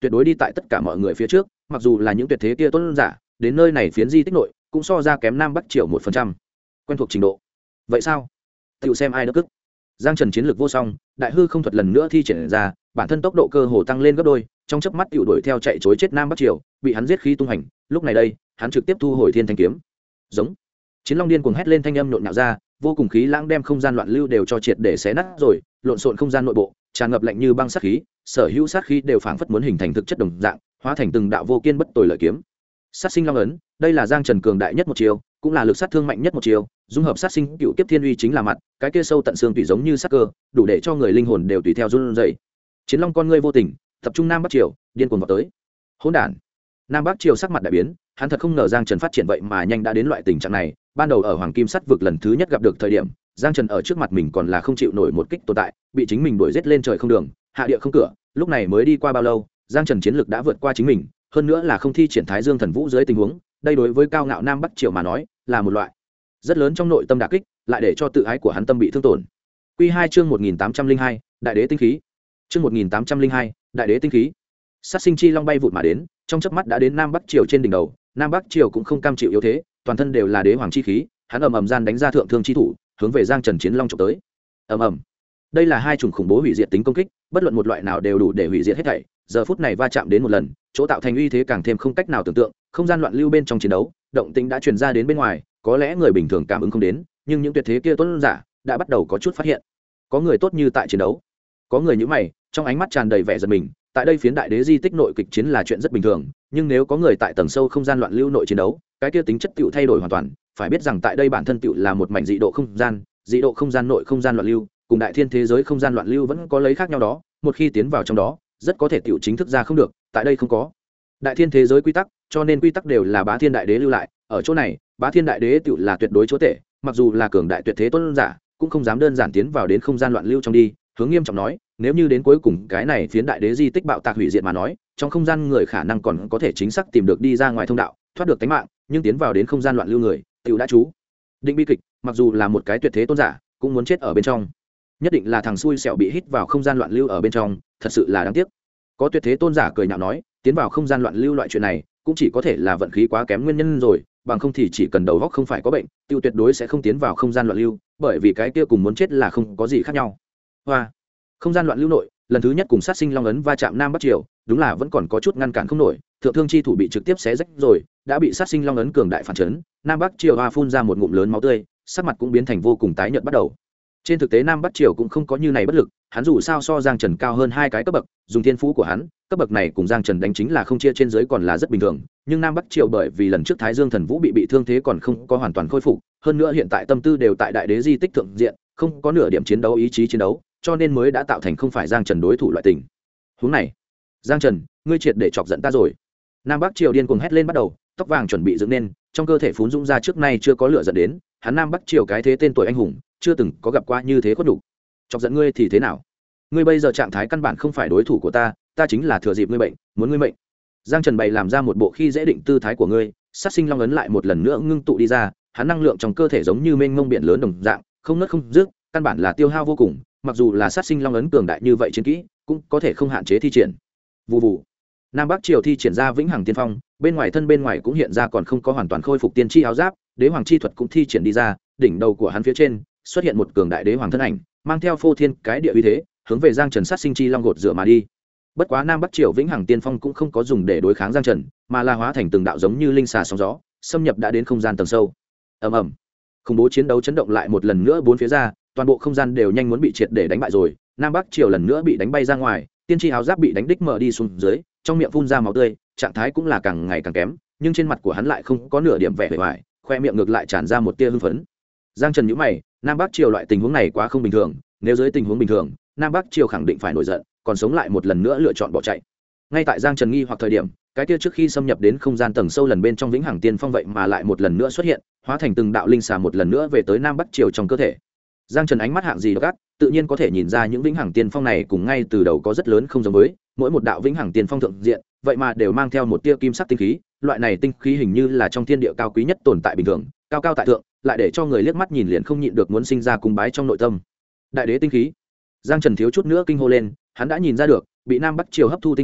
tuyệt đối đi tại tất cả mọi người phía trước, mặc dù là những tuyệt thế kia tuấn giả đến nơi này phiến di tích nội cũng so ra kém Nam Bắc Triều 1%. Quen thuộc trình độ vậy sao? Tiểu xem ai đỡ cức. Giang Trần chiến lược vô song, đại hư không thuật lần nữa thi triển ra, bản thân tốc độ cơ hồ tăng lên gấp đôi, trong chớp mắt tiểu đuổi theo chạy trối chết Nam Bắc Triều, bị hắn giết khí tung hành. Lúc này đây, hắn trực tiếp thu hồi Thiên Thanh kiếm. Giống. Chiến Long điên cuồng hét lên thanh âm nhộn nhạo ra, vô cùng khí lãng đem không gian loạn lưu đều cho triệt để xé nát rồi, lộn xộn không gian nội bộ, tràn ngập lạnh như băng sát khí, sở hữu sát khí đều phảng phất muốn hình thành thực chất đồng dạng, hóa thành từng đạo vô kiên bất tồi lợi kiếm. Sát sinh long ấn, đây là Giang Trần cường đại nhất một chiêu, cũng là lực sát thương mạnh nhất một chiêu, dung hợp sát sinh cựu kiếp thiên uy chính là mặt, cái kia sâu tận xương tùy giống như sát cơ, đủ để cho người linh hồn đều tùy theo run rẩy. Chiến Long con ngươi vô tình, tập trung Nam Bắc Triều, điên cuồng vào tới. Hỗn đản. Nam Bắc Triều sắc mặt đại biến, hắn thật không ngờ Giang Trần phát triển vậy mà nhanh đã đến loại tình trạng này, ban đầu ở Hoàng Kim Sắt vực lần thứ nhất gặp được thời điểm, Giang Trần ở trước mặt mình còn là không chịu nổi một kích tồn tại, bị chính mình đuổi giết lên trời không đường, hạ địa không cửa, lúc này mới đi qua bao lâu, Giang Trần chiến lực đã vượt qua chính mình, hơn nữa là không thi triển Thái Dương Thần Vũ dưới tình huống, đây đối với cao ngạo Nam Bắc Triều mà nói, là một loại rất lớn trong nội tâm đả kích, lại để cho tự ái của hắn tâm bị thương tổn. Quy 2 chương 1802, Đại đế tinh khí. Chương 1802, Đại đế tinh khí. Sát sinh chi long bay vụt mà đến, trong chớp mắt đã đến Nam Bắc Triều trên đỉnh đầu, Nam Bắc Triều cũng không cam chịu yếu thế, toàn thân đều là đế hoàng chi khí, hắn ầm ầm gian đánh ra thượng thương chi thủ, hướng về Giang Trần chiến long chụp tới. Ầm ầm. Đây là hai chủng khủng bố hủy diệt tính công kích, bất luận một loại nào đều đủ để hủy diệt hết thảy, giờ phút này va chạm đến một lần, chỗ tạo thành uy thế càng thêm không cách nào tưởng tượng, không gian loạn lưu bên trong chiến đấu, động tĩnh đã truyền ra đến bên ngoài, có lẽ người bình thường cảm ứng không đến, nhưng những tuyệt thế kia tuấn giả đã bắt đầu có chút phát hiện. Có người tốt như tại chiến đấu, có người nhíu mày, trong ánh mắt tràn đầy vẻ giận mình, tại đây phiến đại đế di tích nội kịch chiến là chuyện rất bình thường, nhưng nếu có người tại tầng sâu không gian loạn lưu nội chiến đấu, cái kia tính chất tựu thay đổi hoàn toàn, phải biết rằng tại đây bản thân tựu là một mảnh dị độ không gian, dị độ không gian nội không gian loạn lưu, cùng đại thiên thế giới không gian loạn lưu vẫn có lấy khác nhau đó, một khi tiến vào trong đó, rất có thể tựu chính thức ra không được, tại đây không có đại thiên thế giới quy tắc, cho nên quy tắc đều là Bá Thiên Đại Đế lưu lại, ở chỗ này, Bá Thiên Đại Đế tựu là tuyệt đối chúa tể, mặc dù là cường đại tuyệt thế tuấn giả, cũng không dám đơn giản tiến vào đến không gian loạn lưu trong đi, hướng nghiêm trọng nói, nếu như đến cuối cùng cái này phiến đại đế di tích bạo tạc hủy diệt mà nói, trong không gian người khả năng còn có thể chính xác tìm được đi ra ngoài thông đạo, thoát được tính mạng, nhưng tiến vào đến không gian loạn lưu người, tiểu đã chú định bi kịch, mặc dù là một cái tuyệt thế tôn giả, cũng muốn chết ở bên trong. Nhất định là thằng xui xẻo bị hít vào không gian loạn lưu ở bên trong, thật sự là đáng tiếc. Có tuyệt thế tôn giả cười nhạo nói, tiến vào không gian loạn lưu loại chuyện này, cũng chỉ có thể là vận khí quá kém nguyên nhân rồi, bằng không thì chỉ cần đầu óc không phải có bệnh, tiêu tuyệt đối sẽ không tiến vào không gian loạn lưu, bởi vì cái kia cùng muốn chết là không có gì khác nhau. Hoa. Không gian loạn lưu nội, lần thứ nhất cùng sát sinh long ấn va chạm Nam Bắc Triều, đúng là vẫn còn có chút ngăn cản không nổi, thượng thương chi thủ bị trực tiếp xé rách rồi, đã bị sát sinh long ấn cường đại phản chấn, Nam Bắc Triều hoa phun ra một ngụm lớn máu tươi, sắc mặt cũng biến thành vô cùng tái nhợt bắt đầu. Trên thực tế Nam Bắc Triều cũng không có như này bất lực, hắn dù sao so Giang Trần cao hơn hai cái cấp bậc, dùng thiên phú của hắn, cấp bậc này cùng Giang Trần đánh chính là không chia trên dưới còn là rất bình thường, nhưng Nam Bắc Triều bởi vì lần trước Thái Dương Thần Vũ bị thương thế còn không có hoàn toàn khôi phục, hơn nữa hiện tại tâm tư đều tại đại đế di tích thượng diện, không có nửa điểm chiến đấu ý chí chiến đấu, cho nên mới đã tạo thành không phải Giang Trần đối thủ loại tình huống này. Giang Trần, ngươi triệt để chọc giận ta rồi. Nam Bắc Triều điên cuồng hét lên bắt đầu, tóc vàng chuẩn bị dựng nên, trong cơ thể phún dũng ra trước nay chưa có lửa giận đến, hắn Nam Bắc Triều cái thế tên tuổi anh hùng, chưa từng có gặp qua như thế khuất đủ. Chọc giận ngươi thì thế nào? Ngươi bây giờ trạng thái căn bản không phải đối thủ của ta, ta chính là thừa dịp ngươi bệnh, muốn ngươi mệnh. Giang Trần bày làm ra một bộ khi dễ định tư thái của ngươi, sát sinh long ấn lại một lần nữa ngưng tụ đi ra, hắn năng lượng trong cơ thể giống như mênh mông biển lớn đồng dạng, không nứt không rước, căn bản là tiêu hao vô cùng, mặc dù là sát sinh long ấn cường đại như vậy chiến kỹ, cũng có thể không hạn chế thi triển. Vù vù. Nam Bắc Triều thi triển ra vĩnh hằng tiên phong, bên ngoài thân bên ngoài cũng hiện ra còn không có hoàn toàn khôi phục tiên chi áo giáp, đế hoàng chi thuật cũng thi triển đi ra, đỉnh đầu của hắn phía trên xuất hiện một cường đại đế hoàng thân ảnh, mang theo phô thiên cái địa uy thế, hướng về Giang Trần sát sinh chi long gột rửa mà đi. Bất quá Nam Bắc Triều vĩnh hằng tiên phong cũng không có dùng để đối kháng Giang Trần, mà là hóa thành từng đạo giống như linh xà sóng gió, xâm nhập đã đến không gian tầng sâu. Ầm ầm. Khủng bố chiến đấu chấn động lại một lần nữa bốn phía ra, toàn bộ không gian đều nhanh muốn bị triệt để đánh bại rồi, Nam Bắc Triều lần nữa bị đánh bay ra ngoài, tiên tri áo giáp bị đánh đích mở đi xuống dưới, trong miệng phun ra máu tươi, trạng thái cũng là càng ngày càng kém, nhưng trên mặt của hắn lại không có nửa điểm vẻ bề ngoài, khoe miệng ngược lại tràn ra một tia hưng phấn. Giang Trần nhíu mày, Nam Bắc Triều loại tình huống này quá không bình thường, nếu dưới tình huống bình thường, Nam Bắc Triều khẳng định phải nổi giận, còn sống lại một lần nữa lựa chọn bỏ chạy. Ngay tại Giang Trần nghi hoặc thời điểm, cái kia trước khi xâm nhập đến không gian tầng sâu lần bên trong vĩnh hằng tiên phong vậy mà lại một lần nữa xuất hiện, hóa thành từng đạo linh xà một lần nữa về tới Nam Bắc Triều trong cơ thể. Giang Trần ánh mắt hạng gì gắt, tự nhiên có thể nhìn ra những vĩnh hằng tiên phong này cùng ngay từ đầu có rất lớn không giống với, mỗi một đạo vĩnh hằng tiên phong thượng diện, vậy mà đều mang theo một tia kim sắc tinh khí, loại này tinh khí hình như là trong thiên địa cao quý nhất tồn tại bình thường, cao cao tại thượng, lại để cho người liếc mắt nhìn liền không nhịn được muốn sinh ra cung bái trong nội tâm. Đại đế tinh khí. Giang Trần thiếu chút nữa kinh hô lên, hắn đã nhìn ra được, bị Nam Bắc Triều hấp thu tinh khí,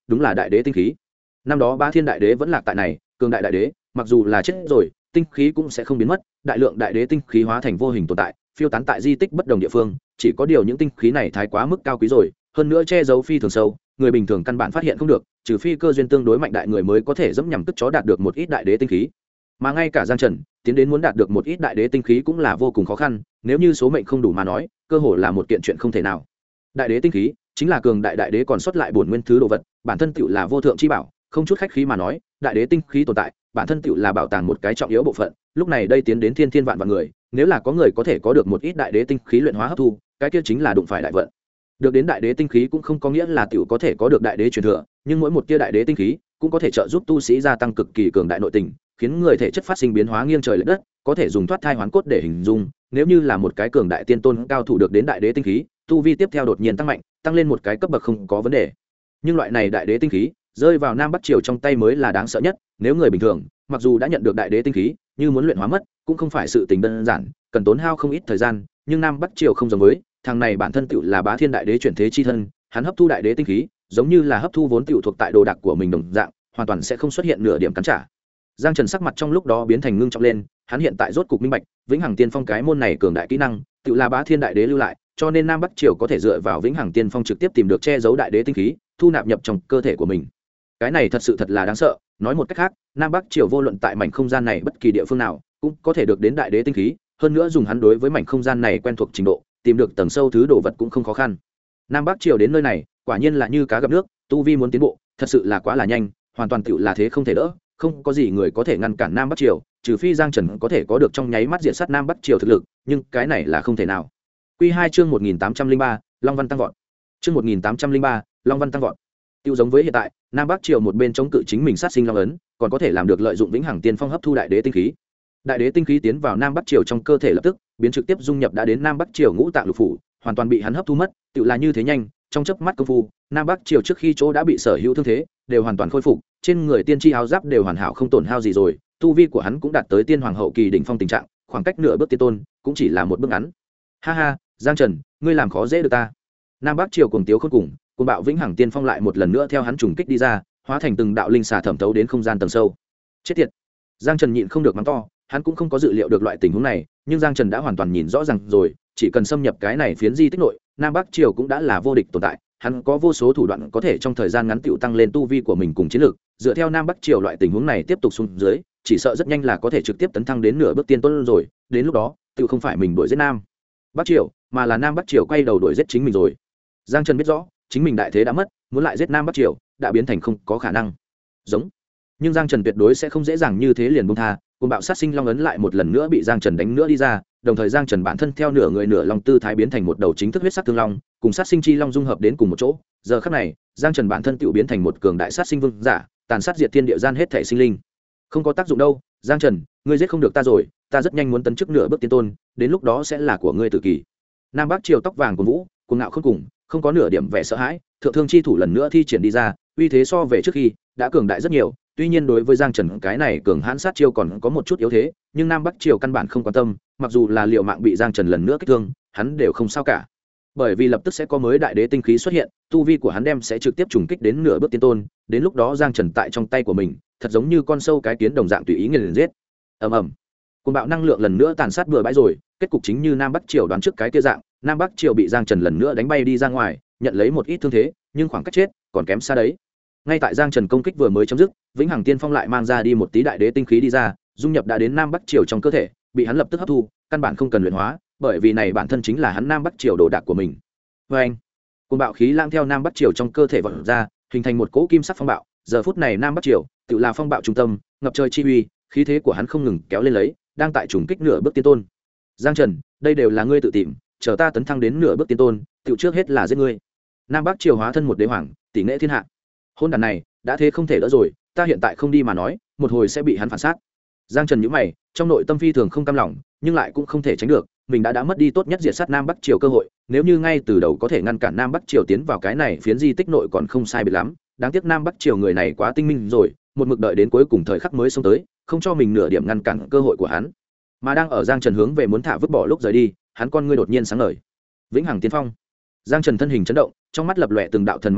đúng là đại đế tinh khí. Năm đó Bá Thiên đại đế vẫn lạc tại này, cường đại đại đế mặc dù là chết rồi, tinh khí cũng sẽ không biến mất, đại lượng đại đế tinh khí hóa thành vô hình tồn tại, phiêu tán tại di tích bất đồng địa phương, chỉ có điều những tinh khí này thái quá mức cao quý rồi, hơn nữa che giấu phi thường sâu, người bình thường căn bản phát hiện không được, trừ phi cơ duyên tương đối mạnh đại người mới có thể dẫm nhằm cất chó đạt được một ít đại đế tinh khí. Mà ngay cả Giang Trần tiến đến muốn đạt được một ít đại đế tinh khí cũng là vô cùng khó khăn, nếu như số mệnh không đủ mà nói, cơ hội là một kiện chuyện không thể nào. Đại đế tinh khí chính là cường đại đại đế còn sót lại bổn nguyên thứ đồ vật, bản thân tựu là vô thượng chi bảo, không chút khách khí mà nói, đại đế tinh khí tồn tại, bản thân tựu là bảo tàng một cái trọng yếu bộ phận. Lúc này đây tiến đến thiên thiên vạn vạn người, nếu là có người có thể có được một ít đại đế tinh khí luyện hóa hấp thu, cái kia chính là đụng phải đại vận. Được đến đại đế tinh khí cũng không có nghĩa là tiểu có thể có được đại đế truyền thừa, nhưng mỗi một tia đại đế tinh khí cũng có thể trợ giúp tu sĩ gia tăng cực kỳ cường đại nội tình, khiến người thể chất phát sinh biến hóa nghiêng trời lệch đất, có thể dùng thoát thai hoán cốt để hình dung. Nếu như là một cái cường đại tiên tôn cao thủ được đến đại đế tinh khí, tu vi tiếp theo đột nhiên tăng mạnh, tăng lên một cái cấp bậc không có vấn đề. Nhưng loại này đại đế tinh khí rơi vào Nam Bắc Triều trong tay mới là đáng sợ nhất. Nếu người bình thường mặc dù đã nhận được đại đế tinh khí, như muốn luyện hóa mất cũng không phải sự tình đơn giản, cần tốn hao không ít thời gian. Nhưng Nam Bắc Triều không giống với, thằng này bản thân tựu là Bá Thiên đại đế chuyển thế chi thân, hắn hấp thu đại đế tinh khí giống như là hấp thu vốn tựu thuộc tại đồ đạc của mình đồng dạng, hoàn toàn sẽ không xuất hiện nửa điểm cắn trả. Giang Trần sắc mặt trong lúc đó biến thành ngưng trọng lên, hắn hiện tại rốt cục minh bạch, Vĩnh Hằng Tiên Phong cái môn này cường đại kỹ năng, tựu là Bá Thiên đại đế lưu lại, cho nên Nam Bắc Triều có thể dựa vào Vĩnh Hằng Tiên Phong trực tiếp tìm được che giấu đại đế tinh khí, thu nạp nhập trong cơ thể của mình. Cái này thật sự thật là đáng sợ, nói một cách khác, Nam Bắc Triều vô luận tại mảnh không gian này bất kỳ địa phương nào, cũng có thể được đến đại đế tinh khí, hơn nữa dùng hắn đối với mảnh không gian này quen thuộc trình độ, tìm được tầng sâu thứ đồ vật cũng không khó khăn. Nam Bắc Triều đến nơi này, quả nhiên là như cá gặp nước, tu vi muốn tiến bộ, thật sự là quá là nhanh, hoàn toàn tựu là thế không thể đỡ, không có gì người có thể ngăn cản Nam Bắc Triều, trừ phi Giang Trần có thể có được trong nháy mắt diện sát Nam Bắc Triều thực lực, nhưng cái này là không thể nào. Quy 2 chương 1803, Long Văn tăng vọt. Chương 1803, Long Văn tăng vọt. Tiêu giống với hiện tại, Nam Bắc Triều một bên chống cự chính mình sát sinh long ấn, còn có thể làm được lợi dụng Vĩnh Hằng Tiên Phong hấp thu đại đế tinh khí. Đại đế tinh khí tiến vào Nam Bắc Triều trong cơ thể lập tức biến trực tiếp dung nhập đã đến Nam Bắc Triều ngũ tạng lục phủ, hoàn toàn bị hắn hấp thu mất, tự là như thế nhanh, trong chớp mắt công phu, Nam Bắc Triều trước khi chỗ đã bị sở hữu thương thế, đều hoàn toàn khôi phục, trên người tiên tri áo giáp đều hoàn hảo không tổn hao gì rồi, tu vi của hắn cũng đạt tới tiên hoàng hậu kỳ đỉnh phong tình trạng, khoảng cách nửa bước tiên tôn, cũng chỉ là một bước ngắn. Ha ha, Giang Trần, ngươi làm khó dễ được ta. Nam Bắc Triều cuồng tiếu khôn cùng, cuồng bạo Vĩnh Hằng Tiên Phong lại một lần nữa theo hắn trùng kích đi ra, hóa thành từng đạo linh xà thẩm thấu đến không gian tầng sâu. Chết tiệt. Giang Trần nhịn không được mắng to, hắn cũng không có dự liệu được loại tình huống này, nhưng Giang Trần đã hoàn toàn nhìn rõ ràng rồi, chỉ cần xâm nhập cái này phiến di tích nội, Nam Bắc Triều cũng đã là vô địch tồn tại, hắn có vô số thủ đoạn có thể trong thời gian ngắn tựu tăng lên tu vi của mình cùng chiến lược, dựa theo Nam Bắc Triều loại tình huống này tiếp tục xuống dưới, chỉ sợ rất nhanh là có thể trực tiếp tấn thăng đến nửa bước tiên tôn rồi, đến lúc đó, tựu không phải mình đuổi giết Nam Bắc Triều, mà là Nam Bắc Triều quay đầu đuổi giết chính mình rồi. Giang Trần biết rõ, chính mình đại thế đã mất, muốn lại giết Nam Bắc Triều, đã biến thành không có khả năng. Giống. Nhưng Giang Trần tuyệt đối sẽ không dễ dàng như thế liền buông tha, cuồng bạo sát sinh long ấn lại một lần nữa bị Giang Trần đánh nữa đi ra, đồng thời Giang Trần bản thân theo nửa người nửa long tư thái biến thành một đầu chính thức huyết sắc thương long, cùng sát sinh chi long dung hợp đến cùng một chỗ. Giờ khắc này, Giang Trần bản thân tựu biến thành một cường đại sát sinh vương giả, tàn sát diệt thiên địa gian hết thảy sinh linh. Không có tác dụng đâu, Giang Trần, ngươi giết không được ta rồi, ta rất nhanh muốn tấn chức nửa bước tiên tôn, đến lúc đó sẽ là của ngươi tự kỷ. Nam Bắc Triều tóc vàng của vũ, cuồng ngạo không cùng, không có nửa điểm vẻ sợ hãi, thượng thương chi thủ lần nữa thi triển đi ra, uy thế so về trước khi đã cường đại rất nhiều. Tuy nhiên đối với Giang Trần cái này cường hãn sát chiêu còn có một chút yếu thế, nhưng Nam Bắc Triều căn bản không quan tâm, mặc dù là liệu mạng bị Giang Trần lần nữa kích thương, hắn đều không sao cả. Bởi vì lập tức sẽ có mới đại đế tinh khí xuất hiện, tu vi của hắn đem sẽ trực tiếp trùng kích đến nửa bước tiên tôn, đến lúc đó Giang Trần tại trong tay của mình, thật giống như con sâu cái kiến đồng dạng tùy ý nghiền giết. Ầm ầm. Cuồng bạo năng lượng lần nữa tàn sát bừa bãi rồi, kết cục chính như Nam Bắc Triều đoán trước cái kia dạng, Nam Bắc Triều bị Giang Trần lần nữa đánh bay đi ra ngoài, nhận lấy một ít thương thế, nhưng khoảng cách chết còn kém xa đấy. Ngay tại Giang Trần công kích vừa mới chấm dứt, Vĩnh Hằng Tiên Phong lại mang ra đi một tí đại đế tinh khí đi ra, dung nhập đã đến Nam Bắc Triều trong cơ thể, bị hắn lập tức hấp thu, căn bản không cần luyện hóa, bởi vì này bản thân chính là hắn Nam Bắc Triều đồ đạc của mình. Oeng! Cuồng bạo khí lang theo Nam Bắc Triều trong cơ thể vọt ra, hình thành một cỗ kim sắc phong bạo, giờ phút này Nam Bắc Triều tự là phong bạo trung tâm, ngập trời chi uy, khí thế của hắn không ngừng kéo lên lấy, đang tại trùng kích nửa bước tiên tôn. Giang Trần, đây đều là ngươi tự tìm, chờ ta tấn thăng đến nửa bước tiên tôn, tự trước hết là giết ngươi. Nam Bắc Triều hóa thân một đế hoàng, tỷ nghệ thiên hạ. Hôn đàn này đã thế không thể đỡ rồi, ta hiện tại không đi mà nói, một hồi sẽ bị hắn phản sát. Giang Trần nhíu mày, trong nội tâm phi thường không cam lòng, nhưng lại cũng không thể tránh được, mình đã mất đi tốt nhất diệt sát Nam Bắc Triều cơ hội, nếu như ngay từ đầu có thể ngăn cản Nam Bắc Triều tiến vào cái này phiến di tích nội còn không sai biệt lắm, đáng tiếc Nam Bắc Triều người này quá tinh minh rồi, một mực đợi đến cuối cùng thời khắc mới xông tới, không cho mình nửa điểm ngăn cản cơ hội của hắn. Mà đang ở Giang Trần hướng về muốn thả vứt bỏ lúc rời đi, hắn con ngươi đột nhiên sáng ngời. Vĩnh Hằng Tiên Phong. Giang Trần thân hình chấn động, trong mắt lập lòe từng đạo thần mang đến,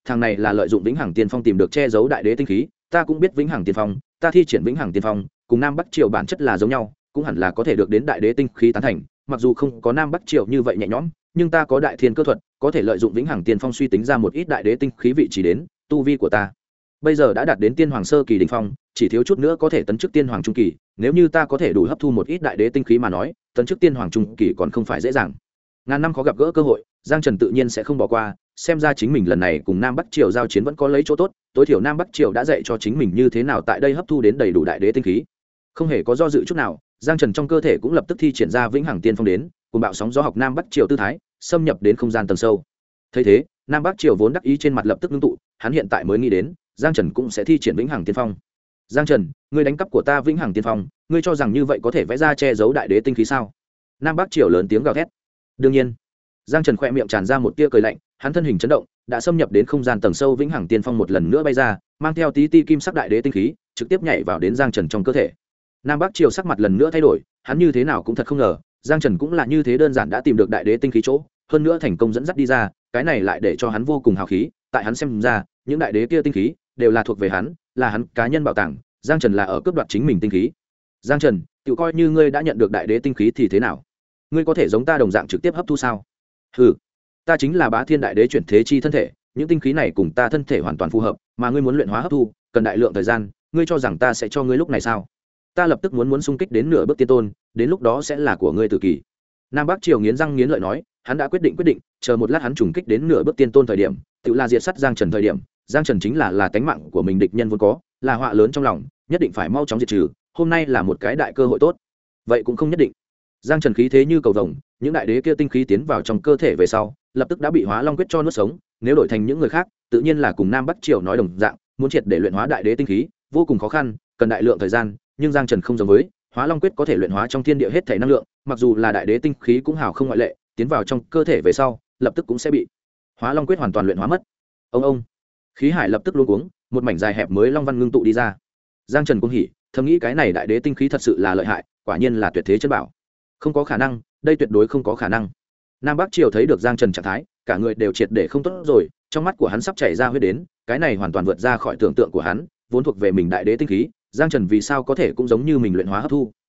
thằng này là lợi dụng vĩnh hằng tiên phong tìm được che giấu đại đế tinh khí. Ta cũng biết vĩnh hằng tiên phong, ta thi triển vĩnh hằng tiên phong cùng nam bắc triều bản chất là giống nhau, cũng hẳn là có thể được đến đại đế tinh khí tán thành. Mặc dù không có nam bắc triều như vậy nhẹ nhõm, nhưng ta có đại thiên cơ thuật, có thể lợi dụng vĩnh hằng tiên phong suy tính ra một ít đại đế tinh khí vị trí đến. Tu vi của ta bây giờ đã đạt đến tiên hoàng sơ kỳ đỉnh phong, chỉ thiếu chút nữa có thể tấn chức tiên hoàng trung kỳ. Nếu như ta có thể đủ hấp thu một ít đại đế tinh khí mà nói, tấn chức tiên hoàng trung kỳ còn không phải dễ dàng. Ngàn năm khó gặp gỡ cơ hội, Giang Trần tự nhiên sẽ không bỏ qua. Xem ra chính mình lần này cùng nam bắc triều giao chiến vẫn có lấy chỗ tốt, tối thiểu nam bắc triều đã dạy cho chính mình như thế nào tại đây hấp thu đến đầy đủ đại đế tinh khí. Không hề có do dự chút nào, Giang Trần trong cơ thể cũng lập tức thi triển ra vĩnh hằng tiên phong đến, cùng bạo sóng gió học nam bắc triều tư thái, xâm nhập đến không gian tầng sâu. Thấy thế, nam bắc triều vốn đắc ý trên mặt lập tức ngưng tụ, hắn hiện tại mới nghĩ đến Giang Trần cũng sẽ thi triển vĩnh hằng tiên phong. Giang Trần, ngươi đánh cắp của ta vĩnh hằng tiên phong, ngươi cho rằng như vậy có thể vẽ ra che giấu đại đế tinh khí sao? Nam bắc triều lớn tiếng gào thét. Đương nhiên, Giang Trần khẽ miệng tràn ra một tia cười lạnh, hắn thân hình chấn động, đã xâm nhập đến không gian tầng sâu vĩnh hằng tiên phong một lần nữa bay ra, mang theo tí ti kim sắc đại đế tinh khí, trực tiếp nhảy vào đến Giang Trần trong cơ thể. Nam bắc triều sắc mặt lần nữa thay đổi, hắn như thế nào cũng thật không ngờ, Giang Trần cũng là như thế đơn giản đã tìm được đại đế tinh khí chỗ, hơn nữa thành công dẫn dắt đi ra, cái này lại để cho hắn vô cùng hào khí, tại hắn xem ra, những đại đế kia tinh khí đều là thuộc về hắn, là hắn cá nhân bảo tàng. Giang Trần là ở cướp đoạt chính mình tinh khí. Giang Trần, tự coi như ngươi đã nhận được đại đế tinh khí thì thế nào? Ngươi có thể giống ta đồng dạng trực tiếp hấp thu sao? Hừ, ta chính là Bá Thiên đại đế chuyển thế chi thân thể, những tinh khí này cùng ta thân thể hoàn toàn phù hợp, mà ngươi muốn luyện hóa hấp thu, cần đại lượng thời gian, ngươi cho rằng ta sẽ cho ngươi lúc này sao? Ta lập tức muốn xung kích đến nửa bước tiên tôn, đến lúc đó sẽ là của ngươi tự kỷ. Nam Bắc Triều nghiến răng nghiến lợi nói, hắn đã quyết định, chờ một lát hắn trùng kích đến nửa bước tiên tôn thời điểm, tự là diệt sát Giang Trần thời điểm, Giang Trần chính là tánh mạng của mình địch nhân vốn có, là họa lớn trong lòng, nhất định phải mau chóng diệt trừ, hôm nay là một cái đại cơ hội tốt. Vậy cũng không nhất định. Giang Trần khí thế như cầu vồng, những đại đế kia tinh khí tiến vào trong cơ thể về sau, lập tức đã bị Hóa Long quyết cho nuốt sống, nếu đổi thành những người khác, tự nhiên là cùng Nam Bắc Triều nói đồng dạng, muốn triệt để luyện hóa đại đế tinh khí, vô cùng khó khăn, cần đại lượng thời gian, nhưng Giang Trần không giống với, Hóa Long quyết có thể luyện hóa trong thiên địa hết thảy năng lượng, mặc dù là đại đế tinh khí cũng hào không ngoại lệ, tiến vào trong cơ thể về sau, lập tức cũng sẽ bị Hóa Long quyết hoàn toàn luyện hóa mất. Ông, khí hải lập tức luống cuống, một mảnh dài hẹp mới long văn ngưng tụ đi ra. Giang Trần cũng hỉ, thầm nghĩ cái này đại đế tinh khí thật sự là lợi hại, quả nhiên là tuyệt thế chân bảo. Không có khả năng, đây tuyệt đối không có khả năng. Nam Bắc Triều thấy được Giang Trần trạng thái, cả người đều triệt để không tốt rồi, trong mắt của hắn sắp chảy ra huyết đến, cái này hoàn toàn vượt ra khỏi tưởng tượng của hắn, vốn thuộc về mình đại đế tinh khí, Giang Trần vì sao có thể cũng giống như mình luyện hóa hấp thu?